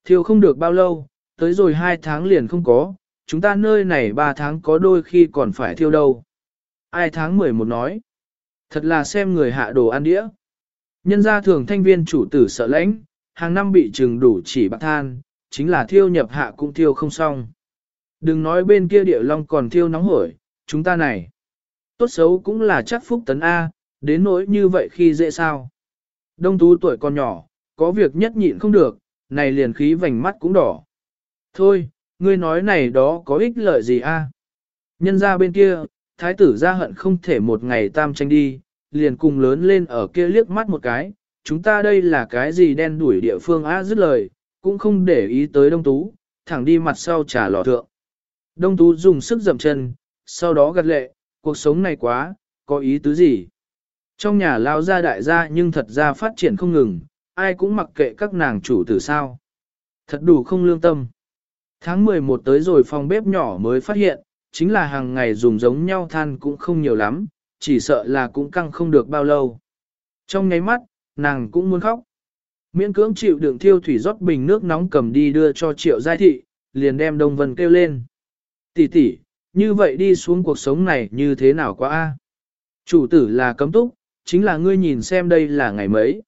Thiêu không được bao lâu, tới rồi 2 tháng liền không có, chúng ta nơi này 3 tháng có đôi khi còn phải thiêu đâu. Ai tháng 11 nói. Thật là xem người hạ đồ ăn đĩa. Nhân gia thường thanh viên chủ tử sợ lãnh, hàng năm bị trừng đủ chỉ bạc than, chính là thiêu nhập hạ cũng thiêu không xong. Đừng nói bên kia địa long còn thiêu nóng hổi, chúng ta này. Tốt xấu cũng là chắc phúc tấn A, đến nỗi như vậy khi dễ sao. Đông Tú tuổi còn nhỏ, có việc nhất nhịn không được, này liền khí vành mắt cũng đỏ. Thôi, ngươi nói này đó có ích lợi gì A? Nhân ra bên kia, thái tử ra hận không thể một ngày tam tranh đi, liền cùng lớn lên ở kia liếc mắt một cái, chúng ta đây là cái gì đen đuổi địa phương á dứt lời, cũng không để ý tới Đông Tú, thẳng đi mặt sau trả lò thượng. Đông Tú dùng sức dậm chân, sau đó gật lệ, cuộc sống này quá, có ý tứ gì? Trong nhà lao ra đại gia nhưng thật ra phát triển không ngừng, ai cũng mặc kệ các nàng chủ tử sao. Thật đủ không lương tâm. Tháng 11 tới rồi phòng bếp nhỏ mới phát hiện, chính là hàng ngày dùng giống nhau than cũng không nhiều lắm, chỉ sợ là cũng căng không được bao lâu. Trong nháy mắt, nàng cũng muốn khóc. Miễn cưỡng chịu đựng thiêu thủy rót bình nước nóng cầm đi đưa cho Triệu Giai Thị, liền đem Đông Vân kêu lên. Tỷ tỷ, như vậy đi xuống cuộc sống này như thế nào quá a? Chủ tử là cấm túc, chính là ngươi nhìn xem đây là ngày mấy.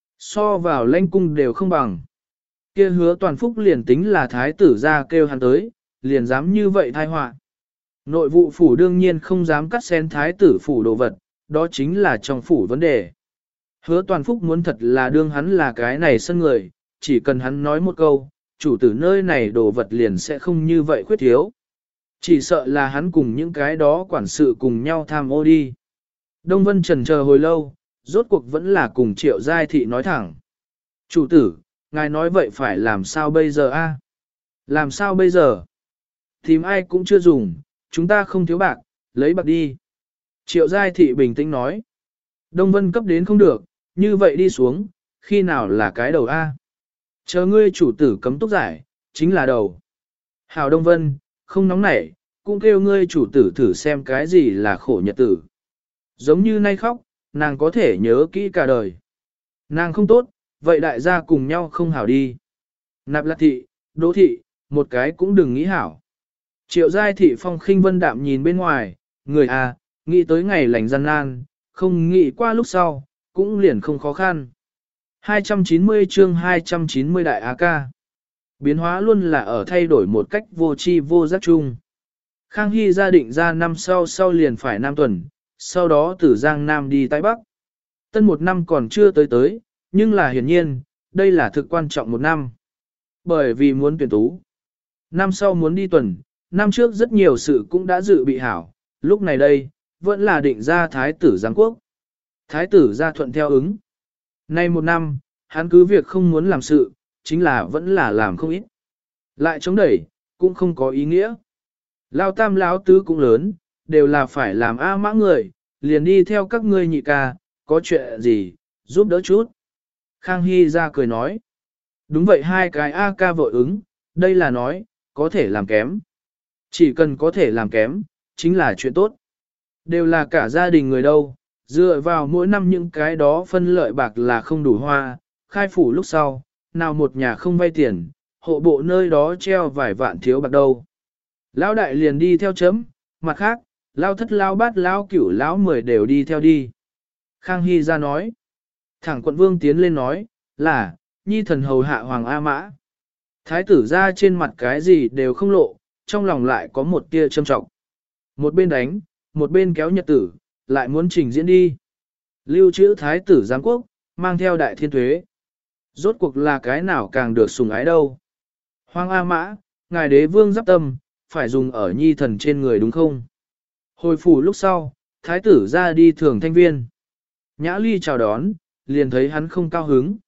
So vào lãnh cung đều không bằng. Kia Hứa Toàn Phúc liền tính là thái tử ra kêu hắn tới, liền dám như vậy thai họa. Nội vụ phủ đương nhiên không dám cắt xén thái tử phủ đồ vật, đó chính là trong phủ vấn đề. Hứa Toàn Phúc muốn thật là đương hắn là cái này sân người, chỉ cần hắn nói một câu, chủ tử nơi này đồ vật liền sẽ không như vậy khuyết thiếu. Chỉ sợ là hắn cùng những cái đó quản sự cùng nhau tham ô đi. Đông Vân trần chờ hồi lâu, rốt cuộc vẫn là cùng Triệu Giai Thị nói thẳng. Chủ tử, ngài nói vậy phải làm sao bây giờ a? Làm sao bây giờ? Tìm ai cũng chưa dùng, chúng ta không thiếu bạc, lấy bạc đi. Triệu Giai Thị bình tĩnh nói. Đông Vân cấp đến không được, như vậy đi xuống, khi nào là cái đầu a? Chờ ngươi chủ tử cấm túc giải, chính là đầu. Hảo Đông Vân, không nóng nảy, cũng kêu ngươi chủ tử thử xem cái gì là khổ nhật tử. Giống như nay khóc, nàng có thể nhớ kỹ cả đời. Nàng không tốt, vậy đại gia cùng nhau không hảo đi. Nạp Lạc Thị, Đỗ Thị, một cái cũng đừng nghĩ hảo. Triệu Giai Thị phong khinh vân đạm nhìn bên ngoài, người à, nghĩ tới ngày lành gian nan, không nghĩ qua lúc sau, cũng liền không khó khăn. 290 chương 290 đại á ca. Biến hóa luôn là ở thay đổi một cách vô tri vô giác chung. Khang Hy gia định ra năm sau liền phải Nam tuần, sau đó từ Giang Nam đi Tây Bắc. Tân một năm còn chưa tới, nhưng là hiển nhiên, đây là thực quan trọng một năm. Bởi vì muốn tuyển tú. Năm sau muốn đi tuần, năm trước rất nhiều sự cũng đã dự bị hảo, lúc này đây, vẫn là định ra Thái tử Giang Quốc. Thái tử ra thuận theo ứng. Nay một năm, hắn cứ việc không muốn làm sự, chính là vẫn là làm không ít. Lại chống đẩy, cũng không có ý nghĩa. Lao tam lão tứ cũng lớn, đều là phải làm A mã người, liền đi theo các ngươi nhị ca, có chuyện gì, giúp đỡ chút. Khang Hy ra cười nói. Đúng vậy hai cái A ca vội ứng, đây là nói, có thể làm kém. Chỉ cần có thể làm kém, chính là chuyện tốt. Đều là cả gia đình người đâu, dựa vào mỗi năm những cái đó phân lợi bạc là không đủ hoa, khai phủ lúc sau, nào một nhà không vay tiền, hộ bộ nơi đó treo vài vạn thiếu bạc đâu. Lão đại liền đi theo chấm, mặt khác, lão thất lão bát lão cửu lão 10 đều đi theo đi. Khang Hy ra nói. Thẳng quận vương tiến lên nói, là, nhi thần hầu hạ hoàng A Mã. Thái tử ra trên mặt cái gì đều không lộ, trong lòng lại có một tia châm trọng. Một bên đánh, một bên kéo nhật tử, lại muốn trình diễn đi. Lưu trữ thái tử giáng quốc, mang theo đại thiên thuế. Rốt cuộc là cái nào càng được sủng ái đâu. Hoàng A Mã, ngài đế vương giáp tâm, phải dùng ở nhi thần trên người đúng không? Hồi phủ lúc sau, thái tử ra đi thường thanh viên. Nhã Ly chào đón, liền thấy hắn không cao hứng.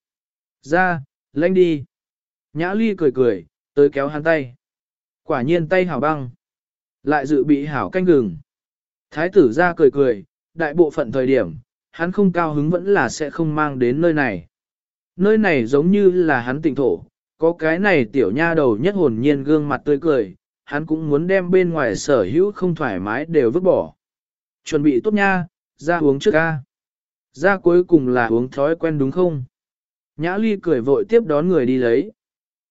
Ra, lãnh đi. Nhã Ly cười cười, tới kéo hắn tay. Quả nhiên tay hảo băng. Lại dự bị hảo canh gừng. Thái tử ra cười cười, đại bộ phận thời điểm, hắn không cao hứng vẫn là sẽ không mang đến nơi này. Nơi này giống như là hắn tịnh thổ, có cái này tiểu nha đầu nhất hồn nhiên gương mặt tươi cười, hắn cũng muốn đem bên ngoài sở hữu không thoải mái đều vứt bỏ. Chuẩn bị tốt nha, ra uống trước ca. Ra cuối cùng là uống thói quen đúng không? Nhã Ly cười vội tiếp đón người đi lấy.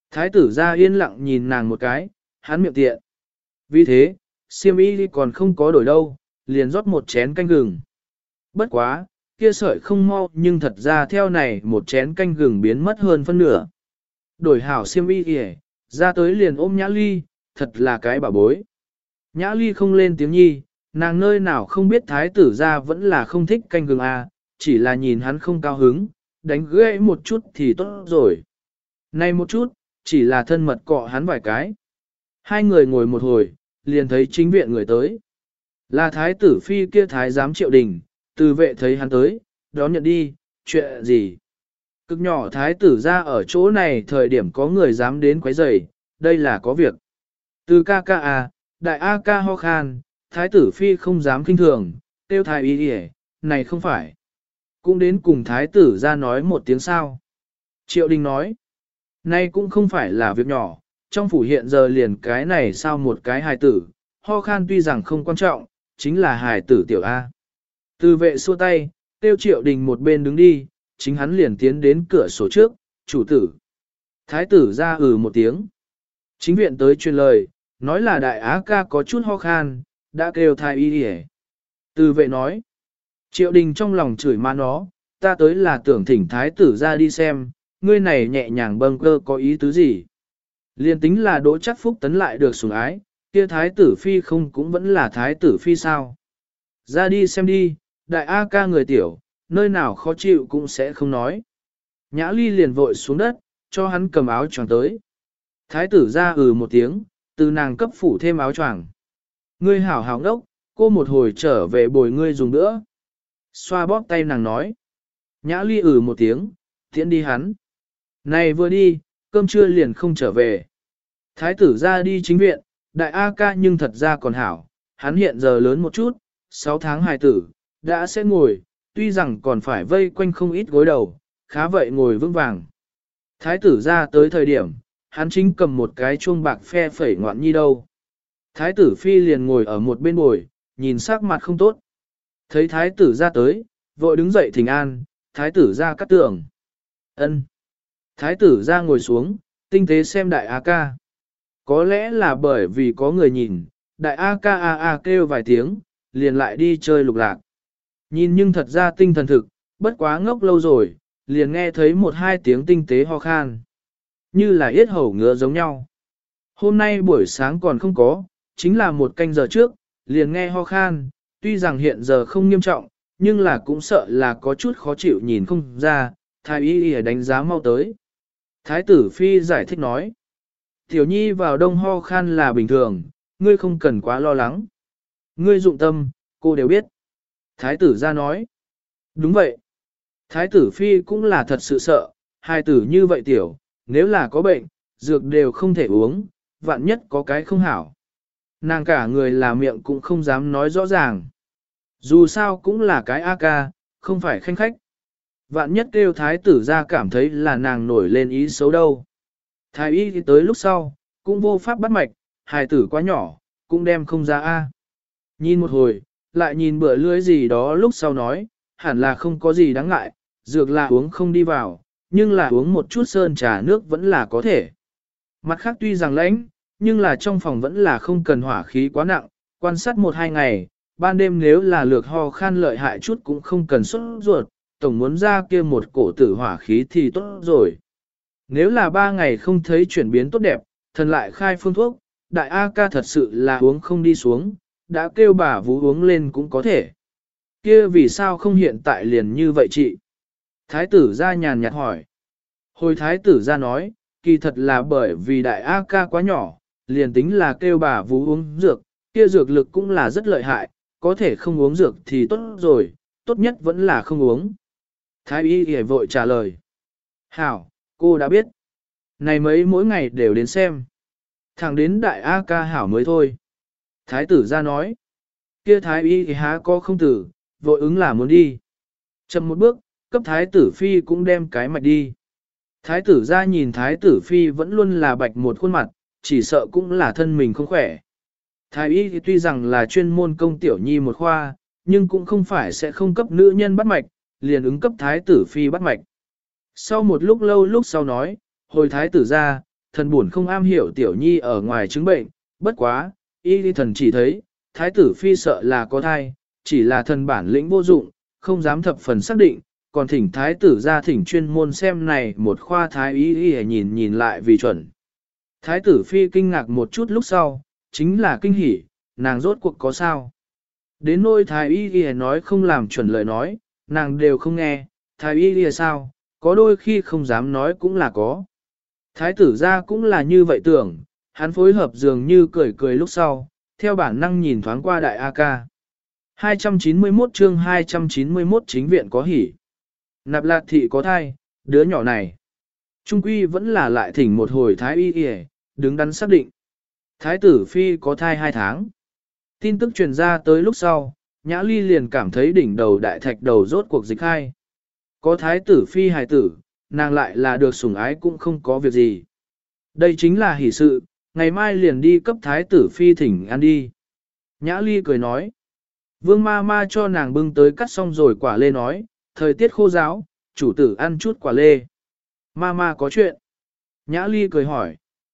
Thái tử ra yên lặng nhìn nàng một cái, hắn miệng tiện. Vì thế, xiêm y còn không có đổi đâu, liền rót một chén canh gừng. Bất quá, kia sợi không mau nhưng thật ra theo này một chén canh gừng biến mất hơn phân nửa. Đổi hảo xiêm y kìa, ra tới liền ôm Nhã Ly, thật là cái bảo bối. Nhã Ly không lên tiếng nhi, nàng nơi nào không biết thái tử ra vẫn là không thích canh gừng à, chỉ là nhìn hắn không cao hứng, đánh gãy một chút thì tốt rồi. Này một chút, chỉ là thân mật cọ hắn vài cái. Hai người ngồi một hồi, liền thấy chính viện người tới. Là thái tử phi kia thái giám Triệu Đình, từ vệ thấy hắn tới, đón nhận đi, chuyện gì. Cực nhỏ thái tử ra ở chỗ này thời điểm có người dám đến quấy rầy, đây là có việc. Từ ca ca à, đại A ca ho khan, thái tử phi không dám kinh thường, tiêu thái y đi này không phải. Cũng đến cùng thái tử ra nói một tiếng sao. Triệu Đình nói, nay cũng không phải là việc nhỏ, trong phủ hiện giờ liền cái này sao một cái hài tử, ho khan tuy rằng không quan trọng, chính là hài tử tiểu A. Từ vệ xua tay, tiêu Triệu Đình một bên đứng đi, chính hắn liền tiến đến cửa sổ trước, chủ tử. Thái tử ra một tiếng. Chính viện tới truyền lời, nói là đại á ca có chút ho khan, đã kêu thái y đi. Từ vệ nói, Triệu Đình trong lòng chửi má nó, ta tới là tưởng thỉnh thái tử ra đi xem, ngươi này nhẹ nhàng bâng cơ có ý tứ gì. Liên tính là đỗ chắc phúc tấn lại được sủng ái, kia thái tử phi không cũng vẫn là thái tử phi sao. Ra đi xem đi, đại A ca người tiểu, nơi nào khó chịu cũng sẽ không nói. Nhã Ly liền vội xuống đất, cho hắn cầm áo choàng tới. Thái tử ra một tiếng, từ nàng cấp phủ thêm áo choàng. Ngươi hảo hảo ngốc, cô một hồi trở về bồi ngươi dùng nữa. Xoa bóp tay nàng nói. Nhã Ly một tiếng, tiễn đi hắn. Này vừa đi, cơm trưa liền không trở về. Thái tử ra đi chính viện, đại A ca nhưng thật ra còn hảo, hắn hiện giờ lớn một chút, 6 tháng hài tử, đã sẽ ngồi, tuy rằng còn phải vây quanh không ít gối đầu, khá vậy ngồi vững vàng. Thái tử ra tới thời điểm, hắn chính cầm một cái chuông bạc phe phẩy ngoạn nhi đâu. Thái tử phi liền ngồi ở một bên bồi, nhìn sắc mặt không tốt. Thấy thái tử ra tới, vội đứng dậy thỉnh an, thái tử ra cắt tường. Ân. Thái tử ra ngồi xuống, tinh tế xem đại A ca. Có lẽ là bởi vì có người nhìn, đại A ca a kêu vài tiếng, liền lại đi chơi lục lạc. Nhìn nhưng thật ra tinh thần thực, bất quá ngốc lâu rồi, liền nghe thấy một hai tiếng tinh tế ho khan. Như là yết hầu ngứa giống nhau. Hôm nay buổi sáng còn không có, chính là một canh giờ trước, liền nghe ho khan, tuy rằng hiện giờ không nghiêm trọng, nhưng là cũng sợ là có chút khó chịu nhìn không ra, thái y đánh giá mau tới. Thái tử phi giải thích nói, tiểu nhi vào đông ho khan là bình thường, ngươi không cần quá lo lắng. Ngươi dụng tâm, cô đều biết. Thái tử ra nói, đúng vậy. Thái tử phi cũng là thật sự sợ, hai tử như vậy tiểu, nếu là có bệnh, dược đều không thể uống, vạn nhất có cái không hảo. Nàng cả người là miệng cũng không dám nói rõ ràng. Dù sao cũng là cái A ca, không phải khanh khách. Vạn nhất kêu thái tử ra cảm thấy là nàng nổi lên ý xấu đâu. Thái y thì tới lúc sau, cũng vô pháp bắt mạch, hài tử quá nhỏ, cũng đem không ra A. Nhìn một hồi, lại nhìn bữa lưỡi gì đó lúc sau nói, hẳn là không có gì đáng ngại, dược là uống không đi vào, nhưng là uống một chút sơn trà nước vẫn là có thể. Mặt khác tuy rằng lãnh, nhưng là trong phòng vẫn là không cần hỏa khí quá nặng, quan sát 1-2 ngày, ban đêm nếu là lược ho khan lợi hại chút cũng không cần xuất ruột, tổng muốn ra kia một cổ tử hỏa khí thì tốt rồi. Nếu là 3 ngày không thấy chuyển biến tốt đẹp, thần lại khai phương thuốc, đại A ca thật sự là uống không đi xuống, đã kêu bà vú uống lên cũng có thể. Kia vì sao không hiện tại liền như vậy chị? Thái tử ra nhàn nhạt hỏi. Hồi thái tử ra nói, kỳ thật là bởi vì đại A ca quá nhỏ, liền tính là kêu bà vú uống dược, kia dược lực cũng là rất lợi hại, có thể không uống dược thì tốt rồi, tốt nhất vẫn là không uống. Thái y hề vội trả lời. Hảo, cô đã biết. Này mấy mỗi ngày đều đến xem. Thẳng đến đại A ca hảo mới thôi. Thái tử ra nói. Kia thái y thì há có không tử, vội ứng là muốn đi. Chậm một bước, cấp thái tử phi cũng đem cái mạch đi. Thái tử ra nhìn thái tử phi vẫn luôn là bạch một khuôn mặt, chỉ sợ cũng là thân mình không khỏe. Thái y thì tuy rằng là chuyên môn công tiểu nhi một khoa, nhưng cũng không phải sẽ không cấp nữ nhân bắt mạch, liền ứng cấp thái tử phi bắt mạch. Sau một lúc lâu lúc sau nói, hồi thái tử ra, thần buồn không am hiểu tiểu nhi ở ngoài chứng bệnh, bất quá, y lý thần chỉ thấy, thái tử phi sợ là có thai, chỉ là thần bản lĩnh vô dụng, không dám thập phần xác định, còn thỉnh thái tử ra thỉnh chuyên môn xem này một khoa thái y nhìn nhìn lại vì chuẩn. Thái tử phi kinh ngạc một chút lúc sau, chính là kinh hỉ, nàng rốt cuộc có sao. Đến nôi thái y nói không làm chuẩn lời nói, nàng đều không nghe, thái y sao, có đôi khi không dám nói cũng là có. Thái tử ra cũng là như vậy tưởng, hắn phối hợp dường như cười cười lúc sau, theo bản năng nhìn thoáng qua đại A ca. 291 chương 291 chính viện có hỉ. Nạp Lạt thị có thai, đứa nhỏ này. Trung quy vẫn là lại thỉnh một hồi thái y y, đứng đắn xác định. Thái tử phi có thai 2 tháng. Tin tức truyền ra tới lúc sau, Nhã Ly liền cảm thấy đỉnh đầu đại thạch đầu rốt cuộc dịch hai. Có thái tử phi hài tử, nàng lại là được sủng ái cũng không có việc gì. Đây chính là hỷ sự, ngày mai liền đi cấp thái tử phi thỉnh ăn đi. Nhã Ly cười nói. Vương ma ma cho nàng bưng tới cắt xong rồi quả lê nói, thời tiết khô giáo, chủ tử ăn chút quả lê. Ma ma có chuyện. Nhã Ly cười hỏi.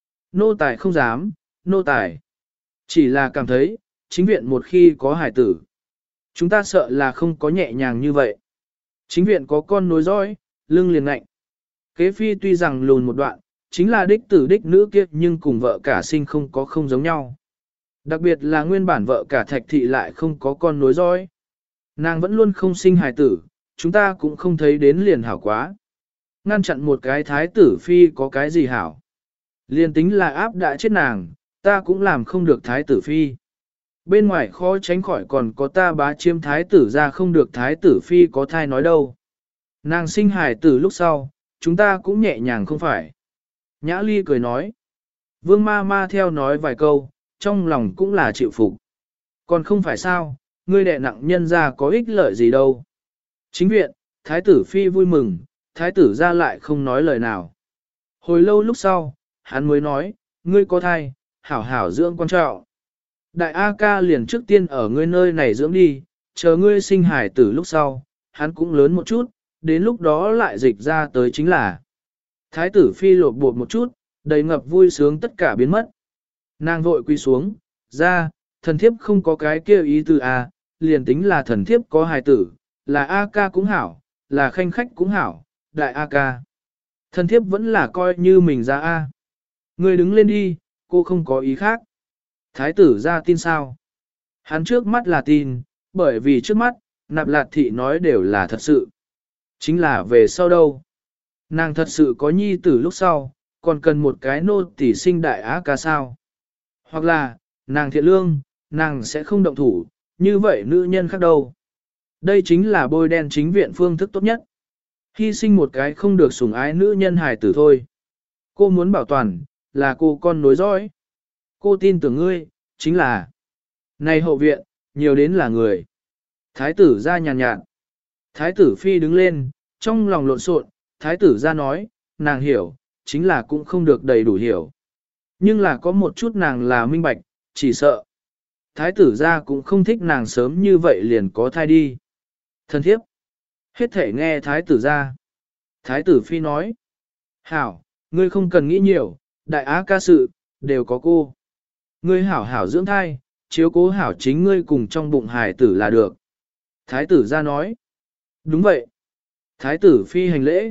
Nô tài không dám, nô tài. Chỉ là cảm thấy, chính viện một khi có hải tử. Chúng ta sợ là không có nhẹ nhàng như vậy. Chính viện có con nối dõi, lưng liền ngạnh. Kế phi tuy rằng lùn một đoạn, chính là đích tử đích nữ kiếp nhưng cùng vợ cả sinh không có không giống nhau. Đặc biệt là nguyên bản vợ cả thạch thị lại không có con nối dõi. Nàng vẫn luôn không sinh hài tử, chúng ta cũng không thấy đến liền hảo quá. Ngăn chặn một cái thái tử phi có cái gì hảo. Liền tính là áp đã chết nàng, ta cũng làm không được thái tử phi. Bên ngoài khó tránh khỏi còn có ta bá chiếm thái tử ra không được thái tử phi có thai nói đâu. Nàng sinh hài tử lúc sau, chúng ta cũng nhẹ nhàng không phải. Nhã Ly cười nói. Vương ma ma theo nói vài câu, trong lòng cũng là chịu phục. Còn không phải sao, ngươi đẻ nặng nhân ra có ích lợi gì đâu. Chính viện, thái tử phi vui mừng, thái tử ra lại không nói lời nào. Hồi lâu lúc sau, hắn mới nói, ngươi có thai, hảo hảo dưỡng quan trọng. Đại A ca liền trước tiên ở ngươi nơi này dưỡng đi, chờ ngươi sinh hải tử lúc sau, hắn cũng lớn một chút, đến lúc đó lại dịch ra tới chính là. Thái tử phi lột bột một chút, đầy ngập vui sướng tất cả biến mất. Nàng vội quy xuống, ra, thần thiếp không có cái kia ý từ A, liền tính là thần thiếp có hài tử, là A ca cũng hảo, là khanh khách cũng hảo, đại A ca. Thần thiếp vẫn là coi như mình ra A. Ngươi đứng lên đi, cô không có ý khác. Thái tử ra tin sao? Hắn trước mắt là tin, bởi vì trước mắt, Nạp Lạt thị nói đều là thật sự. Chính là về sau đâu? Nàng thật sự có nhi tử lúc sau, còn cần một cái nô tỳ sinh đại á ca sao? Hoặc là, nàng thiện lương, nàng sẽ không động thủ, như vậy nữ nhân khác đâu? Đây chính là bôi đen chính viện phương thức tốt nhất. Hy sinh một cái không được sủng ái nữ nhân hài tử thôi. Cô muốn bảo toàn, là cô con nối dõi. Cô tin tưởng ngươi, chính là này hậu viện, nhiều đến là người. Thái tử ra nhàn nhạt. Thái tử phi đứng lên, trong lòng lộn xộn, thái tử ra nói, nàng hiểu, chính là cũng không được đầy đủ hiểu. Nhưng là có một chút nàng là minh bạch, chỉ sợ. Thái tử ra cũng không thích nàng sớm như vậy liền có thai đi. Thân thiếp. Hết thể nghe thái tử ra. Thái tử phi nói. Hảo, ngươi không cần nghĩ nhiều, đại á ca sự, đều có cô. Ngươi hảo hảo dưỡng thai, chiếu cố hảo chính ngươi cùng trong bụng hài tử là được. Thái tử ra nói. Đúng vậy. Thái tử phi hành lễ.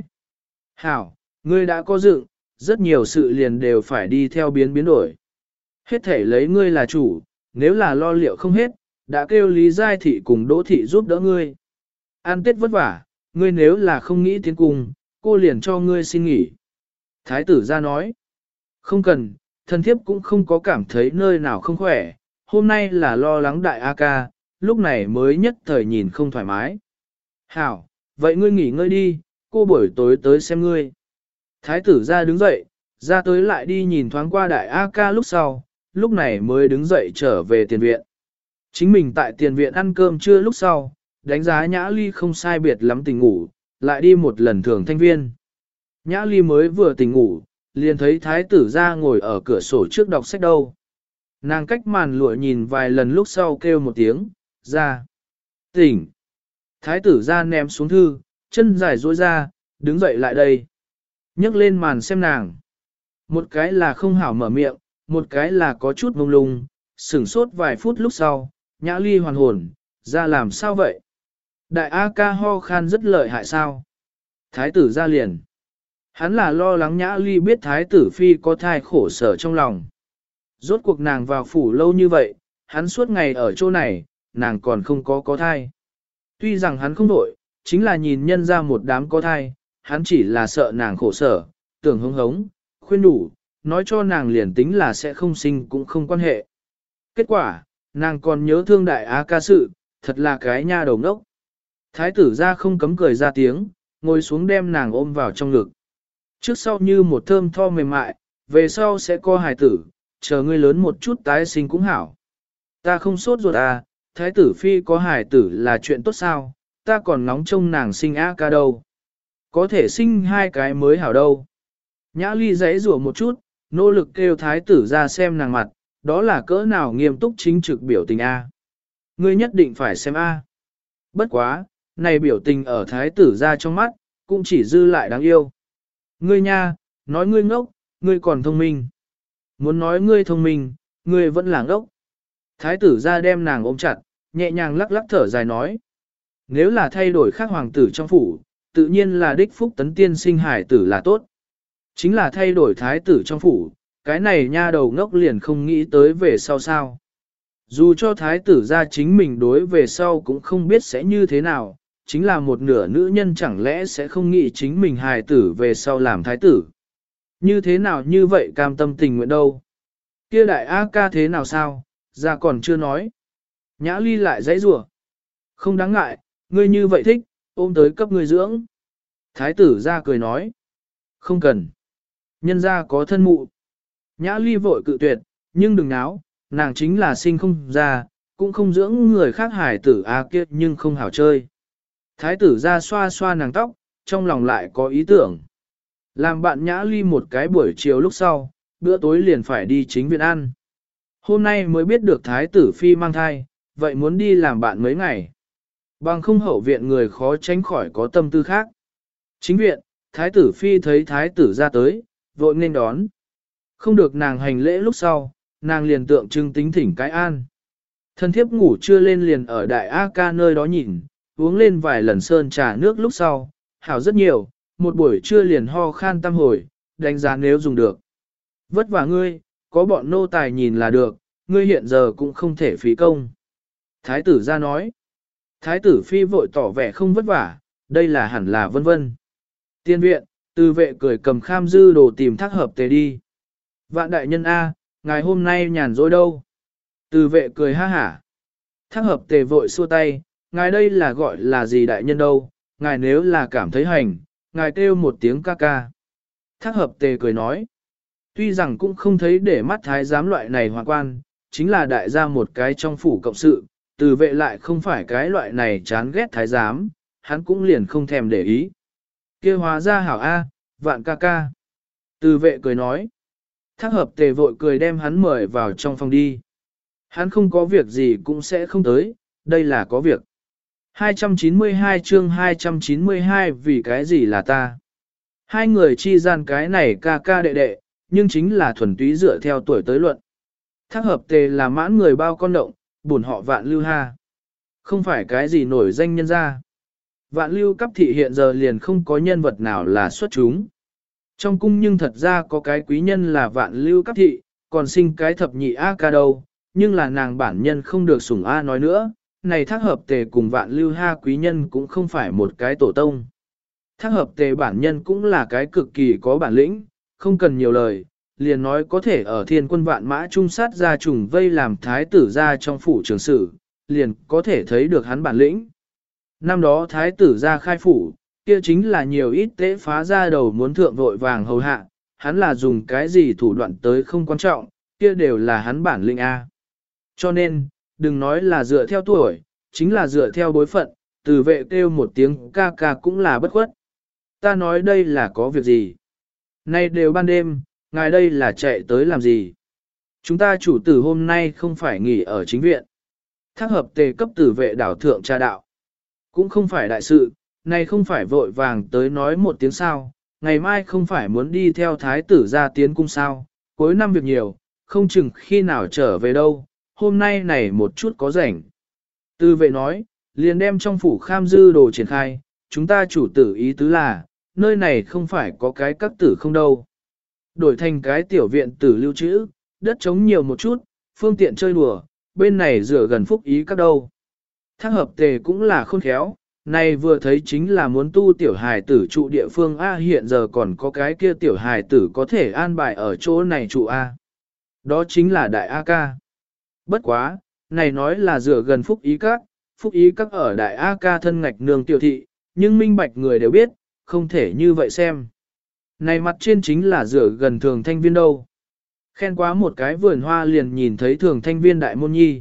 Hảo, ngươi đã có dựng, rất nhiều sự liền đều phải đi theo biến đổi. Hết thể lấy ngươi là chủ, nếu là lo liệu không hết, đã kêu Lý Giai Thị cùng Đỗ Thị giúp đỡ ngươi. An Tết vất vả, ngươi nếu là không nghĩ tiến cùng, cô liền cho ngươi xin nghỉ. Thái tử ra nói. Không cần, thần thiếp cũng không có cảm thấy nơi nào không khỏe, hôm nay là lo lắng đại A ca, lúc này mới nhất thời nhìn không thoải mái. Hảo, vậy ngươi nghỉ ngơi đi, cô buổi tối tới xem ngươi. Thái tử ra đứng dậy, ra tới lại đi nhìn thoáng qua đại A ca lúc sau, lúc này mới đứng dậy trở về tiền viện. Chính mình tại tiền viện ăn cơm trưa lúc sau, đánh giá Nhã Ly không sai biệt lắm tỉnh ngủ, lại đi một lần thường thanh viên. Nhã Ly mới vừa tỉnh ngủ, liền thấy thái tử ra ngồi ở cửa sổ trước đọc sách đâu. Nàng cách màn lụa nhìn vài lần lúc sau kêu một tiếng, ra. Tỉnh. Thái tử ra ném xuống thư, chân dài duỗi ra, đứng dậy lại đây. Nhấc lên màn xem nàng. Một cái là không hảo mở miệng, một cái là có chút mông lung, sửng sốt vài phút lúc sau, Nhã Ly hoàn hồn, ra làm sao vậy? Đại A ca ho khan rất lợi hại sao? Thái tử ra liền. Hắn là lo lắng Nhã Ly biết thái tử phi có thai khổ sở trong lòng. Rốt cuộc nàng vào phủ lâu như vậy, hắn suốt ngày ở chỗ này, nàng còn không có thai. Tuy rằng hắn không đổi, chính là nhìn nhân ra một đám có thai, hắn chỉ là sợ nàng khổ sở, tưởng hống hống, khuyên đủ, nói cho nàng liền tính là sẽ không sinh cũng không quan hệ. Kết quả, nàng còn nhớ thương đại á ca sự, thật là cái nha đầu ngốc. Thái tử ra không cấm cười ra tiếng, ngồi xuống đem nàng ôm vào trong ngực. Trước sau như một thơm tho mềm mại, về sau sẽ có hài tử, chờ ngươi lớn một chút tái sinh cũng hảo. Ta không sốt ruột à, thái tử phi có hài tử là chuyện tốt sao, ta còn ngóng trông nàng sinh á ca đâu. Có thể sinh hai cái mới hảo đâu. Nhã Ly giãy rủa một chút, nỗ lực kêu thái tử ra xem nàng mặt, đó là cỡ nào nghiêm túc chính trực biểu tình A. Ngươi nhất định phải xem A. Bất quá, này biểu tình ở thái tử ra trong mắt, cũng chỉ dư lại đáng yêu. Ngươi nha, nói ngươi ngốc, ngươi còn thông minh. Muốn nói ngươi thông minh, ngươi vẫn là ngốc. Thái tử ra đem nàng ôm chặt, nhẹ nhàng lắc lắc thở dài nói. Nếu là thay đổi khác hoàng tử trong phủ, tự nhiên là đích phúc tấn tiên sinh hải tử là tốt. Chính là thay đổi thái tử trong phủ, cái này nha đầu ngốc liền không nghĩ tới về sau sao. Dù cho thái tử ra chính mình đối về sau cũng không biết sẽ như thế nào, chính là một nửa nữ nhân chẳng lẽ sẽ không nghĩ chính mình hài tử về sau làm thái tử. Như thế nào như vậy cam tâm tình nguyện đâu. Kia đại A ca thế nào sao, ra còn chưa nói. Nhã Ly lại dãy rủa. Không đáng ngại, ngươi như vậy thích, ôm tới cấp ngươi dưỡng. Thái tử ra cười nói. Không cần. Nhân ra có thân mụ. Nhã Ly vội cự tuyệt, nhưng đừng náo, nàng chính là sinh không ra, cũng không dưỡng người khác hải tử A kiết nhưng không hảo chơi. Thái tử ra xoa xoa nàng tóc, trong lòng lại có ý tưởng. Làm bạn Nhã Ly một cái buổi chiều lúc sau, bữa tối liền phải đi chính viện ăn. Hôm nay mới biết được thái tử phi mang thai, vậy muốn đi làm bạn mấy ngày. Bằng không hậu viện người khó tránh khỏi có tâm tư khác. Chính viện, thái tử phi thấy thái tử ra tới, vội nên đón. Không được nàng hành lễ lúc sau, nàng liền tượng trưng tính thỉnh cái an. Thân thiếp ngủ chưa lên liền ở đại A ca nơi đó nhìn, uống lên vài lần sơn trà nước lúc sau, hảo rất nhiều, một buổi trưa liền ho khan tam hồi, đánh giá nếu dùng được. Vất vả ngươi, có bọn nô tài nhìn là được, ngươi hiện giờ cũng không thể phí công. Thái tử ra nói. Thái tử phi vội tỏ vẻ không vất vả, đây là hẳn là vân vân. Tiên viện, từ vệ cười cầm kham dư đồ tìm thác hợp tề đi. Vạn đại nhân A, ngài hôm nay nhàn rỗi đâu? Từ vệ cười ha hả. Thác hợp tề vội xua tay, ngài đây là gọi là gì đại nhân đâu, ngài nếu là cảm thấy hành, ngài kêu một tiếng ca ca. Thác hợp tề cười nói. Tuy rằng cũng không thấy để mắt thái giám loại này hoàng quan, chính là đại gia một cái trong phủ cộng sự, từ vệ lại không phải cái loại này chán ghét thái giám, hắn cũng liền không thèm để ý. Kia hóa ra hảo A, vạn ca ca. Từ vệ cười nói. Thác hợp tề vội cười đem hắn mời vào trong phòng đi. Hắn không có việc gì cũng sẽ không tới, đây là có việc. 292 chương 292 vì cái gì là ta. Hai người chi gian cái này ca ca đệ đệ, nhưng chính là thuần túy dựa theo tuổi tới luận. Thác hợp tề là mãn người bao con động, bổn họ vạn lưu ha. Không phải cái gì nổi danh nhân ra. Vạn lưu cấp thị hiện giờ liền không có nhân vật nào là xuất chúng. Trong cung nhưng thật ra có cái quý nhân là vạn lưu cấp thị, còn sinh cái thập nhị A ca đâu, nhưng là nàng bản nhân không được sủng A nói nữa, này thác hợp tề cùng vạn lưu ha quý nhân cũng không phải một cái tổ tông. Thác hợp tề bản nhân cũng là cái cực kỳ có bản lĩnh, không cần nhiều lời, liền nói có thể ở thiên quân vạn mã trung sát ra trùng vây làm thái tử ra trong phủ trường sử, liền có thể thấy được hắn bản lĩnh. Năm đó thái tử ra khai phủ, kia chính là nhiều ít tế phá ra đầu muốn thượng vội vàng hầu hạ, hắn là dùng cái gì thủ đoạn tới không quan trọng, kia đều là hắn bản lĩnh A. Cho nên, đừng nói là dựa theo tuổi, chính là dựa theo bối phận, từ vệ kêu một tiếng ca ca cũng là bất khuất. Ta nói đây là có việc gì? Nay đều ban đêm, ngài đây là chạy tới làm gì? Chúng ta chủ tử hôm nay không phải nghỉ ở chính viện. Thác hợp tề cấp tử vệ đảo thượng tra đạo. Cũng không phải đại sự, nay không phải vội vàng tới nói một tiếng sao, ngày mai không phải muốn đi theo thái tử ra tiến cung sao, cuối năm việc nhiều, không chừng khi nào trở về đâu, hôm nay này một chút có rảnh. Tư vệ nói, liền đem trong phủ kham dư đồ triển khai, chúng ta chủ tử ý tứ là, nơi này không phải có cái các tử không đâu. Đổi thành cái tiểu viện tử lưu trữ, đất trống nhiều một chút, phương tiện chơi đùa, bên này rửa gần phúc ý các đâu. Thác hợp tề cũng là khôn khéo, này vừa thấy chính là muốn tu tiểu hài tử trụ địa phương A, hiện giờ còn có cái kia tiểu hài tử có thể an bài ở chỗ này trụ A. Đó chính là đại A ca. Bất quá, này nói là rửa gần phúc ý các ở đại A ca thân ngạch nương tiểu thị, nhưng minh bạch người đều biết, không thể như vậy xem. Này mặt trên chính là rửa gần thường thanh viên đâu. Khen quá một cái vườn hoa liền nhìn thấy thường thanh viên đại môn nhi.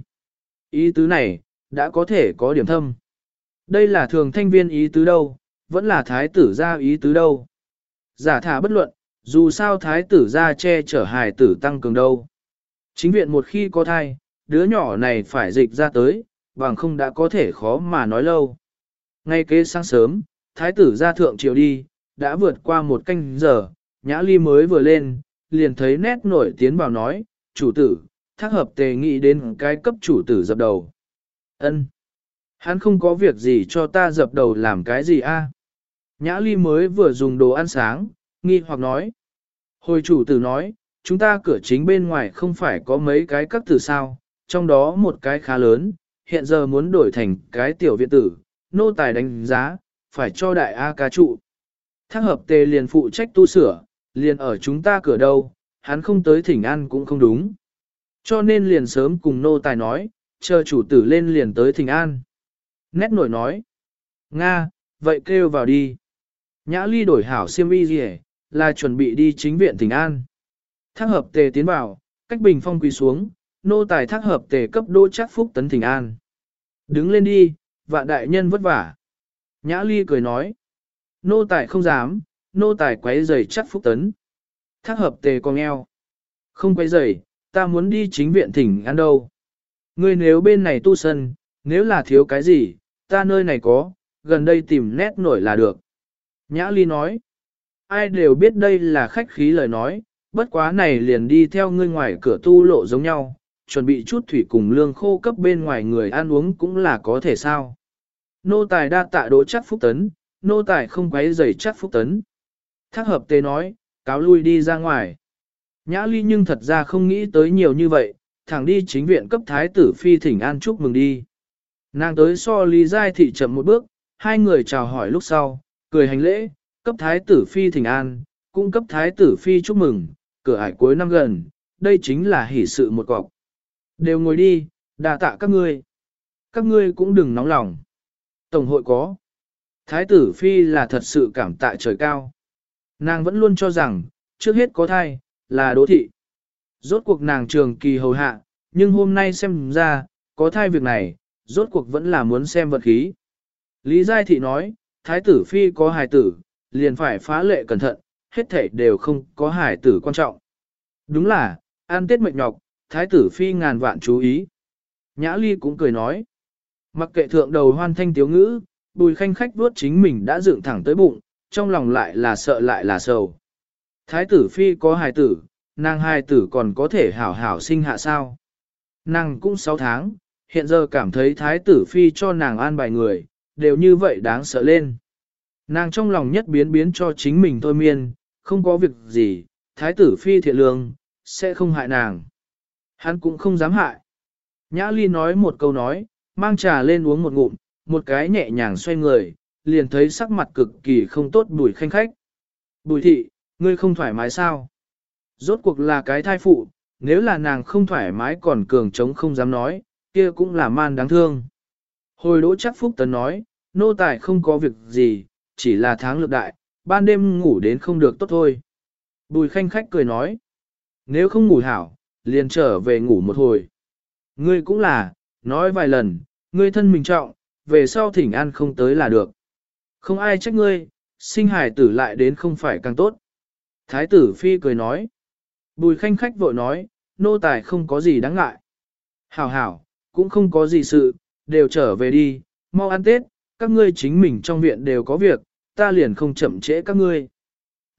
Ý tứ này, đã có thể có điểm thâm. Đây là thường thanh viên ý tứ đâu, vẫn là thái tử gia ý tứ đâu. Giả thả bất luận, dù sao thái tử gia che chở hài tử tăng cường đâu. Chính viện một khi có thai, đứa nhỏ này phải dịch ra tới, bằng không đã có thể khó mà nói lâu. Ngay kế sáng sớm, thái tử gia thượng triều đi, đã vượt qua một canh giờ, nhã ly mới vừa lên, liền thấy nét nổi tiến vào nói, chủ tử, thác hợp tề nghĩ đến cái cấp chủ tử dập đầu. Ân, hắn không có việc gì cho ta dập đầu làm cái gì a? Nhã ly mới vừa dùng đồ ăn sáng, nghi hoặc nói. Hồi chủ tử nói, chúng ta cửa chính bên ngoài không phải có mấy cái các tử sao, trong đó một cái khá lớn, hiện giờ muốn đổi thành cái tiểu viện tử, nô tài đánh giá, phải cho đại A ca trụ. Thác hợp tề liền phụ trách tu sửa, liền ở chúng ta cửa đâu, hắn không tới thỉnh an cũng không đúng. Cho nên liền sớm cùng nô tài nói, chờ chủ tử lên liền tới thỉnh an. Nét nổi nói, Nga, vậy kêu vào đi. Nhã ly đổi hảo xiêm y gì là chuẩn bị đi chính viện thỉnh an. Thác hợp tề tiến vào, cách bình phong quỳ xuống, nô tài thác hợp tề cấp đô chắc phúc tấn thỉnh an. Đứng lên đi, vạn đại nhân vất vả. Nhã ly cười nói, nô tài không dám, nô tài quấy giày chắc phúc tấn. Thác hợp tề con eo. Không quấy giày, ta muốn đi chính viện thỉnh an đâu. Ngươi nếu bên này tu sân, nếu là thiếu cái gì, ta nơi này có, gần đây tìm nét nổi là được. Nhã ly nói, ai đều biết đây là khách khí lời nói, bất quá này liền đi theo ngươi ngoài cửa tu lộ giống nhau, chuẩn bị chút thủy cùng lương khô cấp bên ngoài người ăn uống cũng là có thể sao. Nô tài đa tạ đỗ chắc phúc tấn, nô tài không quấy rầy chắc phúc tấn. Thác hợp tế nói, cáo lui đi ra ngoài. Nhã ly nhưng thật ra không nghĩ tới nhiều như vậy, thẳng đi chính viện cấp thái tử phi thỉnh an chúc mừng đi. Nàng tới so Lý Giai Thị chậm một bước, hai người chào hỏi lúc sau, cười hành lễ, cấp thái tử phi thỉnh an, cung cấp thái tử phi chúc mừng, cửa ải cuối năm gần, đây chính là hỷ sự một cọc. Đều ngồi đi, đà tạ các ngươi. Các ngươi cũng đừng nóng lòng. Tổng hội có. Thái tử phi là thật sự cảm tạ trời cao. Nàng vẫn luôn cho rằng, trước hết có thai, là đỗ thị. Rốt cuộc nàng trường kỳ hầu hạ, nhưng hôm nay xem ra, có thai việc này, rốt cuộc vẫn là muốn xem vật khí. Lý Giai Thị nói, thái tử phi có hài tử, liền phải phá lệ cẩn thận, hết thảy đều không có hài tử quan trọng. Đúng là, ăn tết mệt nhọc, thái tử phi ngàn vạn chú ý. Nhã Ly cũng cười nói, mặc kệ thượng đầu hoan thanh tiếu ngữ, Bùi Khanh khách vuốt chính mình đã dựng thẳng tới bụng, trong lòng lại là sợ lại là sầu. Thái tử phi có hài tử, nàng hài tử còn có thể hảo hảo sinh hạ sao. Nàng cũng 6 tháng, hiện giờ cảm thấy thái tử phi cho nàng an bài người, đều như vậy đáng sợ lên. Nàng trong lòng nhất biến biến cho chính mình thôi miên, không có việc gì, thái tử phi thiện lương, sẽ không hại nàng. Hắn cũng không dám hại. Nhã Ly nói một câu nói, mang trà lên uống một ngụm, một cái nhẹ nhàng xoay người, liền thấy sắc mặt cực kỳ không tốt Bùi Khanh khách. Bùi thị, ngươi không thoải mái sao? Rốt cuộc là cái thai phụ, nếu là nàng không thoải mái còn cường trống không dám nói, kia cũng là man đáng thương. Hồi đỗ chắc phúc tấn nói, nô tài không có việc gì, chỉ là tháng lực đại, ban đêm ngủ đến không được tốt thôi. Bùi Khanh khách cười nói, nếu không ngủ hảo, liền trở về ngủ một hồi. Ngươi cũng là, nói vài lần, ngươi thân mình trọng, về sau thỉnh an không tới là được. Không ai trách ngươi, sinh hài tử lại đến không phải càng tốt. Thái tử phi cười nói, Bùi Khanh khách vội nói, nô tài không có gì đáng ngại. Hảo hảo, cũng không có gì sự, đều trở về đi, mau ăn Tết, các ngươi chính mình trong viện đều có việc, ta liền không chậm trễ các ngươi.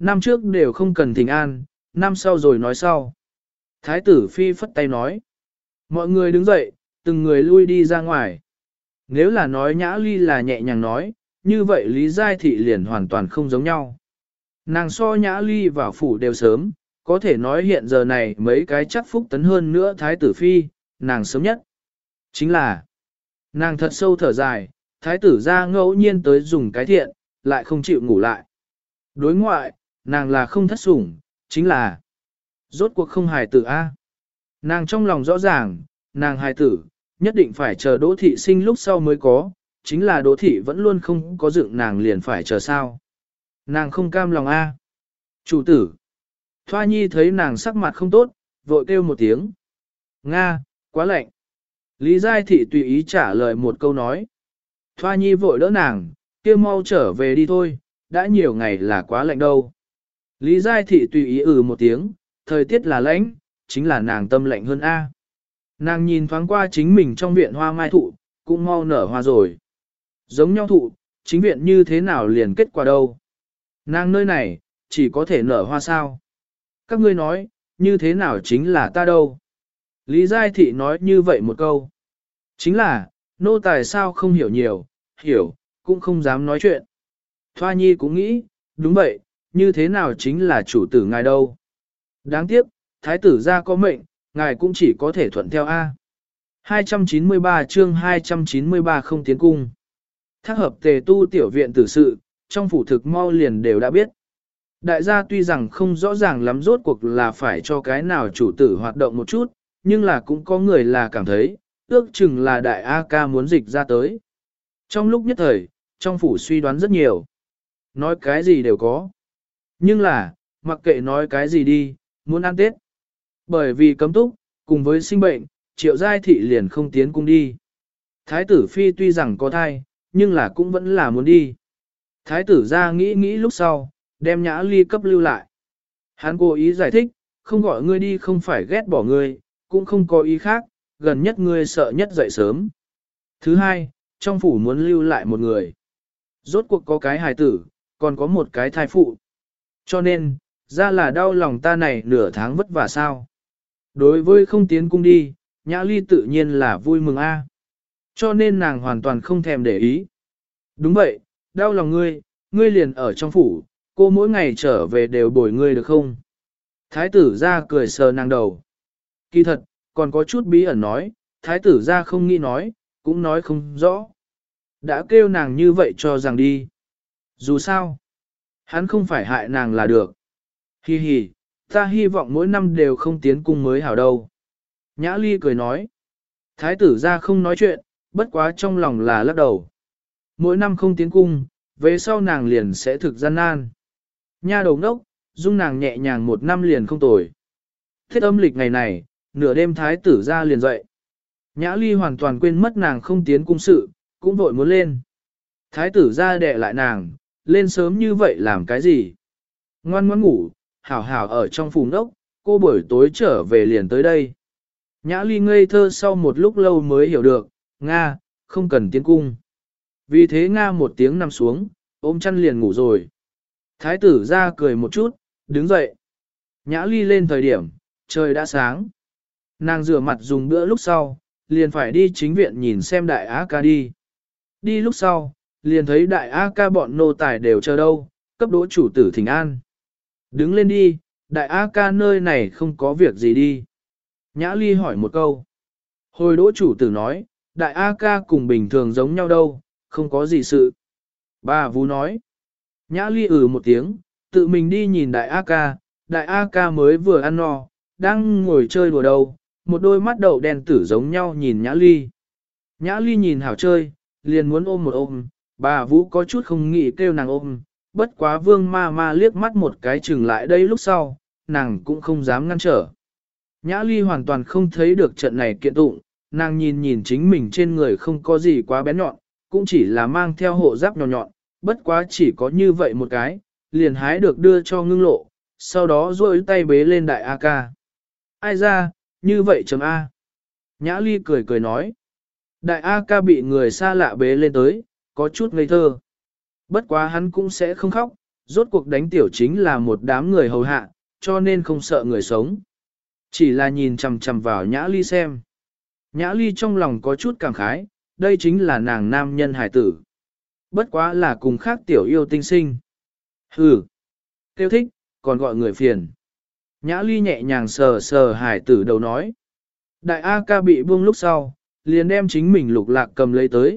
năm trước đều không cần thỉnh an, năm sau rồi nói sau. Thái tử phi phất tay nói. Mọi người đứng dậy, từng người lui đi ra ngoài. Nếu là nói Nhã Ly là nhẹ nhàng nói, như vậy Lý Giai Thị liền hoàn toàn không giống nhau. Nàng so Nhã Ly vào phủ đều sớm, có thể nói hiện giờ này mấy cái chắc phúc tấn hơn nữa Thái tử phi, nàng sớm nhất. Chính là, nàng thật sâu thở dài, Thái tử ra ngẫu nhiên tới dùng cái thiện, lại không chịu ngủ lại. Đối ngoại, nàng là không thất sủng, chính là rốt cuộc không hài tử A. Nàng trong lòng rõ ràng, nàng hài tử, nhất định phải chờ Đỗ Thị sinh lúc sau mới có, chính là Đỗ Thị vẫn luôn không có dựng nàng liền phải chờ sao. Nàng không cam lòng A. Chủ tử. Thoa Nhi thấy nàng sắc mặt không tốt, vội kêu một tiếng. Nga, quá lạnh. Lý Giai Thị tùy ý trả lời một câu nói. Thoa Nhi vội đỡ nàng, kêu mau trở về đi thôi, đã nhiều ngày là quá lạnh đâu. Lý Giai Thị tùy ý một tiếng, thời tiết là lạnh, chính là nàng tâm lạnh hơn A. Nàng nhìn thoáng qua chính mình trong viện hoa mai thụ, cũng mau nở hoa rồi. Giống nhau thụ, chính viện như thế nào liền kết quả đâu. Nàng nơi này, chỉ có thể nở hoa sao. Các ngươi nói, như thế nào chính là ta đâu. Lý Giai Thị nói như vậy một câu. Chính là, nô tài sao không hiểu nhiều, hiểu, cũng không dám nói chuyện. Thoa Nhi cũng nghĩ, đúng vậy, như thế nào chính là chủ tử ngài đâu. Đáng tiếc, thái tử ra có mệnh, ngài cũng chỉ có thể thuận theo A. 293 chương 293 không tiến cung. Thác hợp tề tu tiểu viện tử sự, trong phủ thực mau liền đều đã biết. Đại gia tuy rằng không rõ ràng lắm rốt cuộc là phải cho cái nào chủ tử hoạt động một chút, nhưng là cũng có người là cảm thấy, ước chừng là đại A ca muốn dịch ra tới. Trong lúc nhất thời, trong phủ suy đoán rất nhiều. Nói cái gì đều có. Nhưng là, mặc kệ nói cái gì đi, muốn ăn Tết. Bởi vì cấm túc, cùng với sinh bệnh, Triệu Giai Thị liền không tiến cung đi. Thái tử phi tuy rằng có thai, nhưng là cũng vẫn là muốn đi. Thái tử ra nghĩ nghĩ lúc sau, đem Nhã Ly cấp lưu lại. Hắn cố ý giải thích, không gọi ngươi đi không phải ghét bỏ ngươi, cũng không có ý khác, gần nhất ngươi sợ nhất dậy sớm. Thứ hai, trong phủ muốn lưu lại một người. Rốt cuộc có cái hài tử, còn có một cái thai phụ. Cho nên, ra là đau lòng ta này nửa tháng vất vả sao. Đối với không tiến cung đi, Nhã Ly tự nhiên là vui mừng a. Cho nên nàng hoàn toàn không thèm để ý. Đúng vậy, đau lòng ngươi, ngươi liền ở trong phủ, cô mỗi ngày trở về đều bồi ngươi được không? Thái tử ra cười sờ nàng đầu. Kỳ thật, còn có chút bí ẩn nói, thái tử ra không nghĩ nói, cũng nói không rõ. Đã kêu nàng như vậy cho rằng đi. Dù sao, hắn không phải hại nàng là được. Hi hi, ta hy vọng mỗi năm đều không tiến cung mới hảo đâu. Nhã Ly cười nói. Thái tử ra không nói chuyện, bất quá trong lòng là lắc đầu. Mỗi năm không tiến cung, về sau nàng liền sẽ thực gian nan. Nha đầu đốc, dung nàng nhẹ nhàng một năm liền không tồi. Thiết âm lịch ngày này, nửa đêm thái tử ra liền dậy. Nhã Ly hoàn toàn quên mất nàng không tiến cung sự, cũng vội muốn lên. Thái tử ra đè lại nàng, lên sớm như vậy làm cái gì? Ngoan ngoãn ngủ, hảo hảo ở trong phủ đốc, cô buổi tối trở về liền tới đây. Nhã Ly ngây thơ sau một lúc lâu mới hiểu được, Nga, không cần tiến cung. Vì thế Nga một tiếng nằm xuống, ôm chăn liền ngủ rồi. Thái tử ra cười một chút, đứng dậy. Nhã Ly lên thời điểm, trời đã sáng. Nàng rửa mặt dùng bữa lúc sau, liền phải đi chính viện nhìn xem đại á ca đi. Đi lúc sau, liền thấy đại á ca bọn nô tài đều chờ đâu, cấp đỗ chủ tử thỉnh an. Đứng lên đi, đại á ca nơi này không có việc gì đi. Nhã Ly hỏi một câu. Hồi đỗ chủ tử nói, đại á ca cùng bình thường giống nhau đâu, không có gì sự. Bà Vú nói. Nhã Ly một tiếng, tự mình đi nhìn đại A ca mới vừa ăn no, đang ngồi chơi đùa đâu, một đôi mắt đậu đen tử giống nhau nhìn Nhã Ly. Nhã Ly nhìn hảo chơi, liền muốn ôm một ôm, bà Vũ có chút không nghĩ kêu nàng ôm, bất quá vương ma ma liếc mắt một cái chừng lại đây lúc sau, nàng cũng không dám ngăn trở. Nhã Ly hoàn toàn không thấy được trận này kiện tụng, nàng nhìn nhìn chính mình trên người không có gì quá bén nhọn, cũng chỉ là mang theo hộ giáp nhỏ nhọn, bất quá chỉ có như vậy một cái, liền hái được đưa cho ngưng lộ, sau đó duỗi tay bế lên đại A ca. Ai ra, như vậy chấm A. Nhã Ly cười cười nói. Đại A ca bị người xa lạ bế lên tới, có chút ngây thơ. Bất quá hắn cũng sẽ không khóc, rốt cuộc đánh tiểu chính là một đám người hầu hạ, cho nên không sợ người sống. Chỉ là nhìn chằm chằm vào Nhã Ly xem. Nhã Ly trong lòng có chút cảm khái, đây chính là nàng nam nhân hải tử. Bất quá là cùng khác tiểu yêu tinh sinh. Hừ, kêu thích, còn gọi người phiền. Nhã Ly nhẹ nhàng sờ sờ hải tử đầu nói. Đại A ca bị buông lúc sau, liền đem chính mình lục lạc cầm lấy tới,